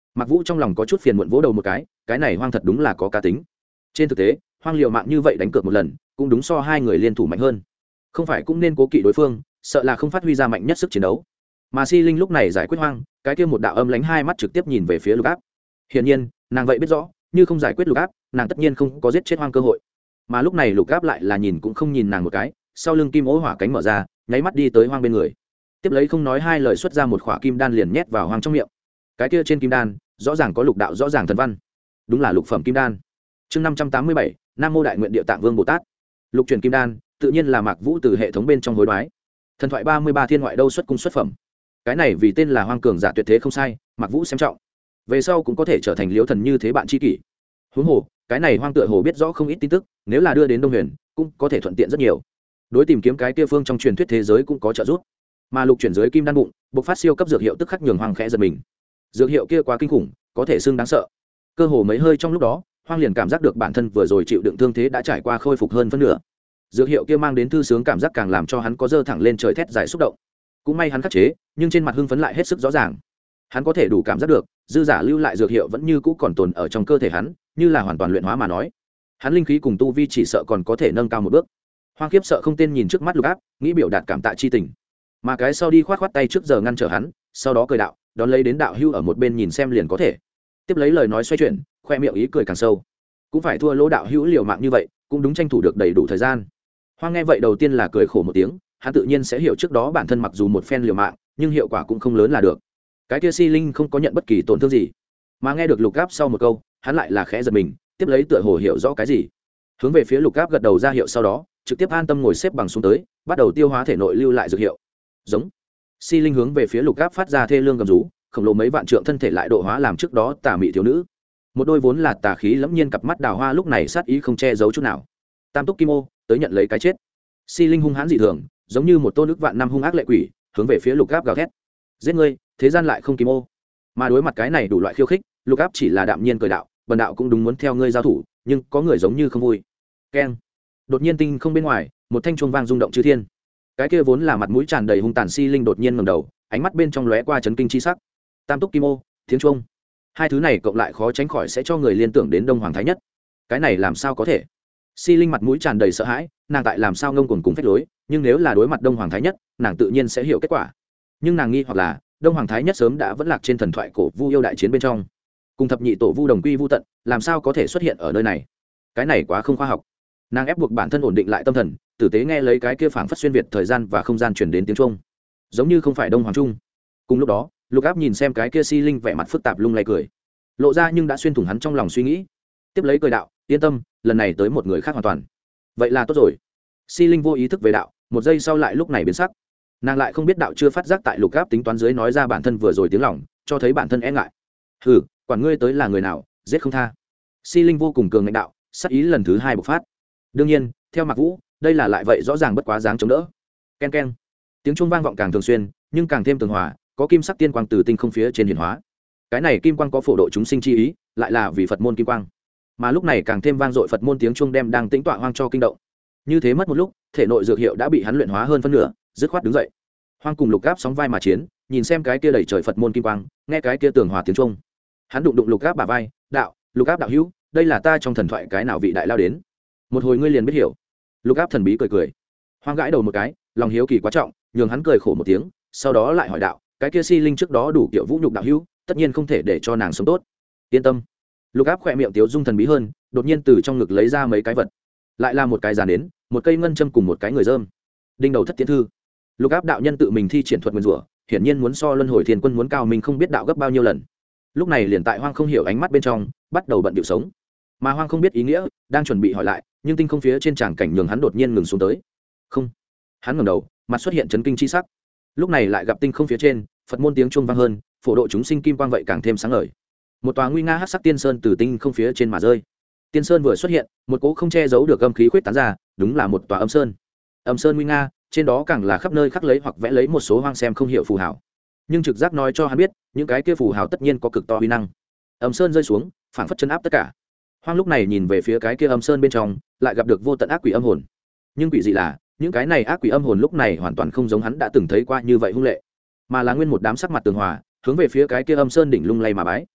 Speaker 1: Mặc Vũ trong lòng có chút phiền muộn vỗ đầu một cái này Hoang thật đúng là có cá tính. Trên thực tế Hoang liều mạng như vậy đánh cược một lần cũng đúng so hai người liên thủ mạnh hơn, không phải cũng nên cố kỵ đối phương, sợ là không phát huy ra mạnh nhất sức chiến đấu. Mà Si Linh lúc này giải quyết Hoang, cái kia một đạo âm lánh hai mắt trực tiếp nhìn về phía Lục Áp. Hiển nhiên nàng vậy biết rõ như không giải quyết Lục Áp nàng tất nhiên không có giết chết Hoang cơ hội. Mà lúc này Lục Áp lại là nhìn cũng không nhìn nàng một cái, sau lưng kim ố hỏa cánh mở ra, nháy mắt đi tới Hoang bên người, tiếp lấy không nói hai lời xuất ra một khỏa kim đan liền nhét vào Hoang trong miệng. Cái kia trên kim đan rõ ràng có lục đạo rõ ràng thần văn, đúng là lục phẩm kim đan. Chương 587, Nam Mô Đại Nguyện Địa Tạng Vương Bồ Tát. Lục truyền kim đan tự nhiên là Mạc Vũ từ hệ thống bên trong hối đoái. Thần thoại 33 thiên ngoại đâu xuất cung xuất phẩm. Cái này vì tên là Hoang cường giả tuyệt thế không sai, Mạc Vũ xem trọng. Về sau cũng có thể trở thành liễu thần như thế bạn tri kỷ. Huống hồ, cái này Hoang tựa hồ biết rõ không ít tin tức, nếu là đưa đến Đông Huyền, cũng có thể thuận tiện rất nhiều. Đối tìm kiếm cái kia phương trong truyền thuyết thế giới cũng có trợ giúp. Mà lục chuyển dưới kim đan bụng, bộc phát siêu cấp dược hiệu tức khắc nhường Hoang khẽ giật mình. Dược hiệu kia quá kinh khủng, có thể xưng đáng sợ. Cơ hồ mấy hơi trong lúc đó, Hoang liền cảm giác được bản thân vừa rồi chịu đựng thương thế đã trải qua khôi phục hơn phân nửa. Dược hiệu kia mang đến thư sướng cảm giác càng làm cho hắn có dơ thẳng lên trời thét giải xúc động. Cũng may hắn khắc chế, nhưng trên mặt hưng phấn lại hết sức rõ ràng. Hắn có thể đủ cảm giác được, dư giả lưu lại dược hiệu vẫn như cũ còn tồn ở trong cơ thể hắn, như là hoàn toàn luyện hóa mà nói. Hắn linh khí cùng tu vi chỉ sợ còn có thể nâng cao một bước. Hoang khiếp sợ không tên nhìn trước mắt Lục Áp, nghĩ biểu đạt cảm tạ chi tình. Mà cái sau đi khoát tay trước giờ ngăn trở hắn, sau đó cười đạo, đón lấy đến đạo hưu ở một bên nhìn xem liền có thể. Tiếp lấy lời nói xoay chuyển, khoe miệng ý cười càng sâu. Cũng phải thua lỗ đạo hữu liều mạng như vậy, cũng đúng tranh thủ được đầy đủ thời gian. Hoang nghe vậy đầu tiên là cười khổ một tiếng, hắn tự nhiên sẽ hiểu trước đó bản thân mặc dù một phen liều mạng, nhưng hiệu quả cũng không lớn là được. Cái kia Si Linh không có nhận bất kỳ tổn thương gì, mà nghe được Lục Áp sau một câu, hắn lại là khẽ giật mình, tiếp lấy tựa hồ hiểu rõ cái gì, hướng về phía Lục Áp gật đầu ra hiệu, sau đó trực tiếp an tâm ngồi xếp bằng xuống tới, bắt đầu tiêu hóa thể nội lưu lại dược hiệu. Giống. Si Linh hướng về phía Lục Áp phát ra thê lương gầm rú, khổng lồ mấy vạn trượng thân thể lại độ hóa làm trước đó tà mị thiếu nữ. Một đôi vốn là tà khí lẫm nhiên cặp mắt đào hoa lúc này sát ý không che giấu chút nào. Tam túc kim ô tới nhận lấy cái chết. Si Linh hung hãn dị thường, giống như một tôn ức vạn năm hung ác lệ quỷ, hướng về phía Lục Áp gào thét. Giết ngươi, thế gian lại không kim ô. Mà đối mặt cái này đủ loại khiêu khích, Lục Áp chỉ là đạm nhiên cười đạo, bần đạo cũng đúng muốn theo ngươi giao thủ, nhưng có người giống như không vui. Keng. Đột nhiên tinh không bên ngoài, một thanh chuông vang rung động chư thiên. Cái kia vốn là mặt mũi tràn đầy hung tàn Si Linh đột nhiên ngẩng đầu, ánh mắt bên trong lóe qua chấn kinh chi sắc. Tam túc kim ô, tiếng chuông, hai thứ này cộng lại khó tránh khỏi sẽ cho người liên tưởng đến Đông Hoàng Thái Nhất. Cái này làm sao có thể? Si Linh mặt mũi tràn đầy sợ hãi, nàng tại làm sao ngông cuồng cùng phách lối, nhưng nếu là đối mặt Đông Hoàng Thái Nhất, nàng tự nhiên sẽ hiểu kết quả. Nhưng nàng nghi hoặc là Đông Hoàng Thái Nhất sớm đã vẫn lạc trên thần thoại cổ Vu yêu đại chiến bên trong, cùng thập nhị tổ Vu đồng quy vu tận, làm sao có thể xuất hiện ở nơi này? Cái này quá không khoa học. Nàng ép buộc bản thân ổn định lại tâm thần, tử tế nghe lấy cái kia phảng phất xuyên việt thời gian và không gian truyền đến tiếng chuông, giống như không phải Đông Hoàng Trung. Cùng lúc đó, Lục Áp nhìn xem cái kia Si Linh vẻ mặt phức tạp lung lay cười, lộ ra nhưng đã xuyên thủng hắn trong lòng suy nghĩ. Tiếp lấy cười đạo, yên tâm, lần này tới một người khác hoàn toàn. Vậy là tốt rồi. Si Linh vô ý thức về đạo, một giây sau lại lúc này biến sắc. Nàng lại không biết đạo chưa phát giác tại Lục Áp tính toán dưới nói ra bản thân vừa rồi tiếng lòng, cho thấy bản thân e ngại. Hừ, quản ngươi tới là người nào, giết không tha. Si Linh vô cùng cường ngạnh đạo, sát ý lần thứ hai bộc phát. Đương nhiên, theo Mạc Vũ, đây là lại vậy rõ ràng bất quá dáng chống đỡ. Ken ken. Tiếng chuông vang vọng càng thường xuyên, nhưng càng thêm tường hòa, có kim sắc tiên quang từ tinh không phía trên hiển hóa. Cái này kim quang có phổ độ chúng sinh chi ý, lại là vì Phật môn kim quang. Mà lúc này càng thêm vang dội Phật môn tiếng chuông đem đang tĩnh tọa Hoang cho kinh động. Như thế mất một lúc, thể nội dược hiệu đã bị hắn luyện hóa hơn phân nửa, dứt khoát đứng dậy. Hoang cùng Lục Áp sóng vai mà chiến, nhìn xem cái kia đầy trời Phật môn kim quang, nghe cái kia tường hòa tiếng chuông. Hắn đụng Lục Áp bả vai, đạo, Lục Áp đạo hữu, đây là ta trong thần thoại cái nào vị đại lao đến, một hồi ngươi liền biết hiểu. Lục Áp thần bí cười cười. Hoang gãi đầu một cái, lòng hiếu kỳ quá trọng, nhường hắn cười khổ một tiếng, sau đó lại hỏi đạo, cái kia Si Linh trước đó đủ kiểu vũ nhục đạo hữu, tất nhiên không thể để cho nàng sống tốt. Yên tâm. Lục Áp khỏe miệng tiếu dung thần bí hơn, đột nhiên từ trong ngực lấy ra mấy cái vật, lại là một cái giàn nến, một cây ngân châm cùng một cái người dơm. Đinh đầu thất tiến thư. Lục Áp đạo nhân tự mình thi triển thuật nguyên rủa, hiển nhiên muốn so luân hồi thiên quân muốn cao mình không biết đạo gấp bao nhiêu lần. Lúc này liền tại Hoang không hiểu ánh mắt bên trong, bắt đầu bận điệu sống. Mà Hoang không biết ý nghĩa, đang chuẩn bị hỏi lại, nhưng tinh không phía trên tràng cảnh nhường hắn đột nhiên ngừng xuống tới. Không. Hắn ngẩng đầu, mặt xuất hiện chấn kinh chi sắc. Lúc này lại gặp tinh không phía trên, Phật môn tiếng chuông vang hơn, phổ độ chúng sinh kim quang vậy càng thêm sáng ngời. Một tòa nguy nga hắc sắc tiên sơn từ tinh không phía trên mà rơi. Tiên sơn vừa xuất hiện, một cỗ không che giấu được âm khí khuyết tán ra, đúng là một tòa âm sơn. Âm sơn nguy nga, trên đó càng là khắp nơi khắc lấy hoặc vẽ lấy một số Hoang xem không hiểu phù hào. Nhưng trực giác nói cho hắn biết, những cái kia phù hào tất nhiên có cực to uy năng. Âm sơn rơi xuống, phảng phất chấn áp tất cả. Hoang lúc này nhìn về phía cái kia âm sơn bên trong, lại gặp được vô tận ác quỷ âm hồn. Nhưng quỷ dị là, những cái này ác quỷ âm hồn lúc này hoàn toàn không giống hắn đã từng thấy qua như vậy hung lệ, mà là nguyên một đám sắc mặt tường hòa, hướng về phía cái kia âm sơn đỉnh lung lay mà bái.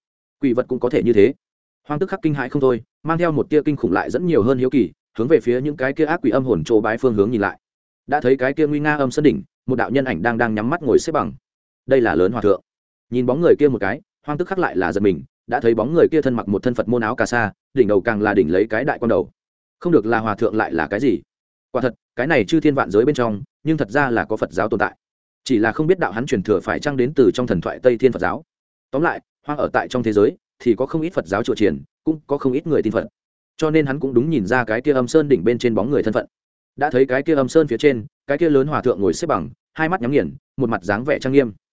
Speaker 1: quỷ vật cũng có thể như thế. Hoang tức khắc kinh hãi không thôi, mang theo một tia kinh khủng lại dẫn nhiều hơn hiếu kỳ, hướng về phía những cái kia ác quỷ âm hồn chỗ bái phương hướng nhìn lại. Đã thấy cái kia nguy nga âm sơn đỉnh, một đạo nhân ảnh đang nhắm mắt ngồi xếp bằng. Đây là lớn hòa thượng. Nhìn bóng người kia một cái, Hoang tức khắc lại là giật mình, đã thấy bóng người kia thân mặc một thân Phật môn áo cà sa, đỉnh đầu càng là đỉnh lấy cái đại quan đầu. Không được là hòa thượng lại là cái gì? Quả thật, cái này chư thiên vạn giới bên trong, nhưng thật ra là có Phật giáo tồn tại. Chỉ là không biết đạo hắn truyền thừa phải chăng đến từ trong thần thoại Tây Thiên Phật giáo. Tóm lại, Hoang ở tại trong thế giới thì có không ít Phật giáo chùa triển, cũng có không ít người tin Phật. Cho nên hắn cũng đúng nhìn ra cái kia âm sơn đỉnh bên trên bóng người thân phận. Đã thấy cái kia âm sơn phía trên, cái kia lớn hòa thượng ngồi xếp bằng, hai mắt nhắm nghiền, một mặt dáng vẻ trang nghiêm.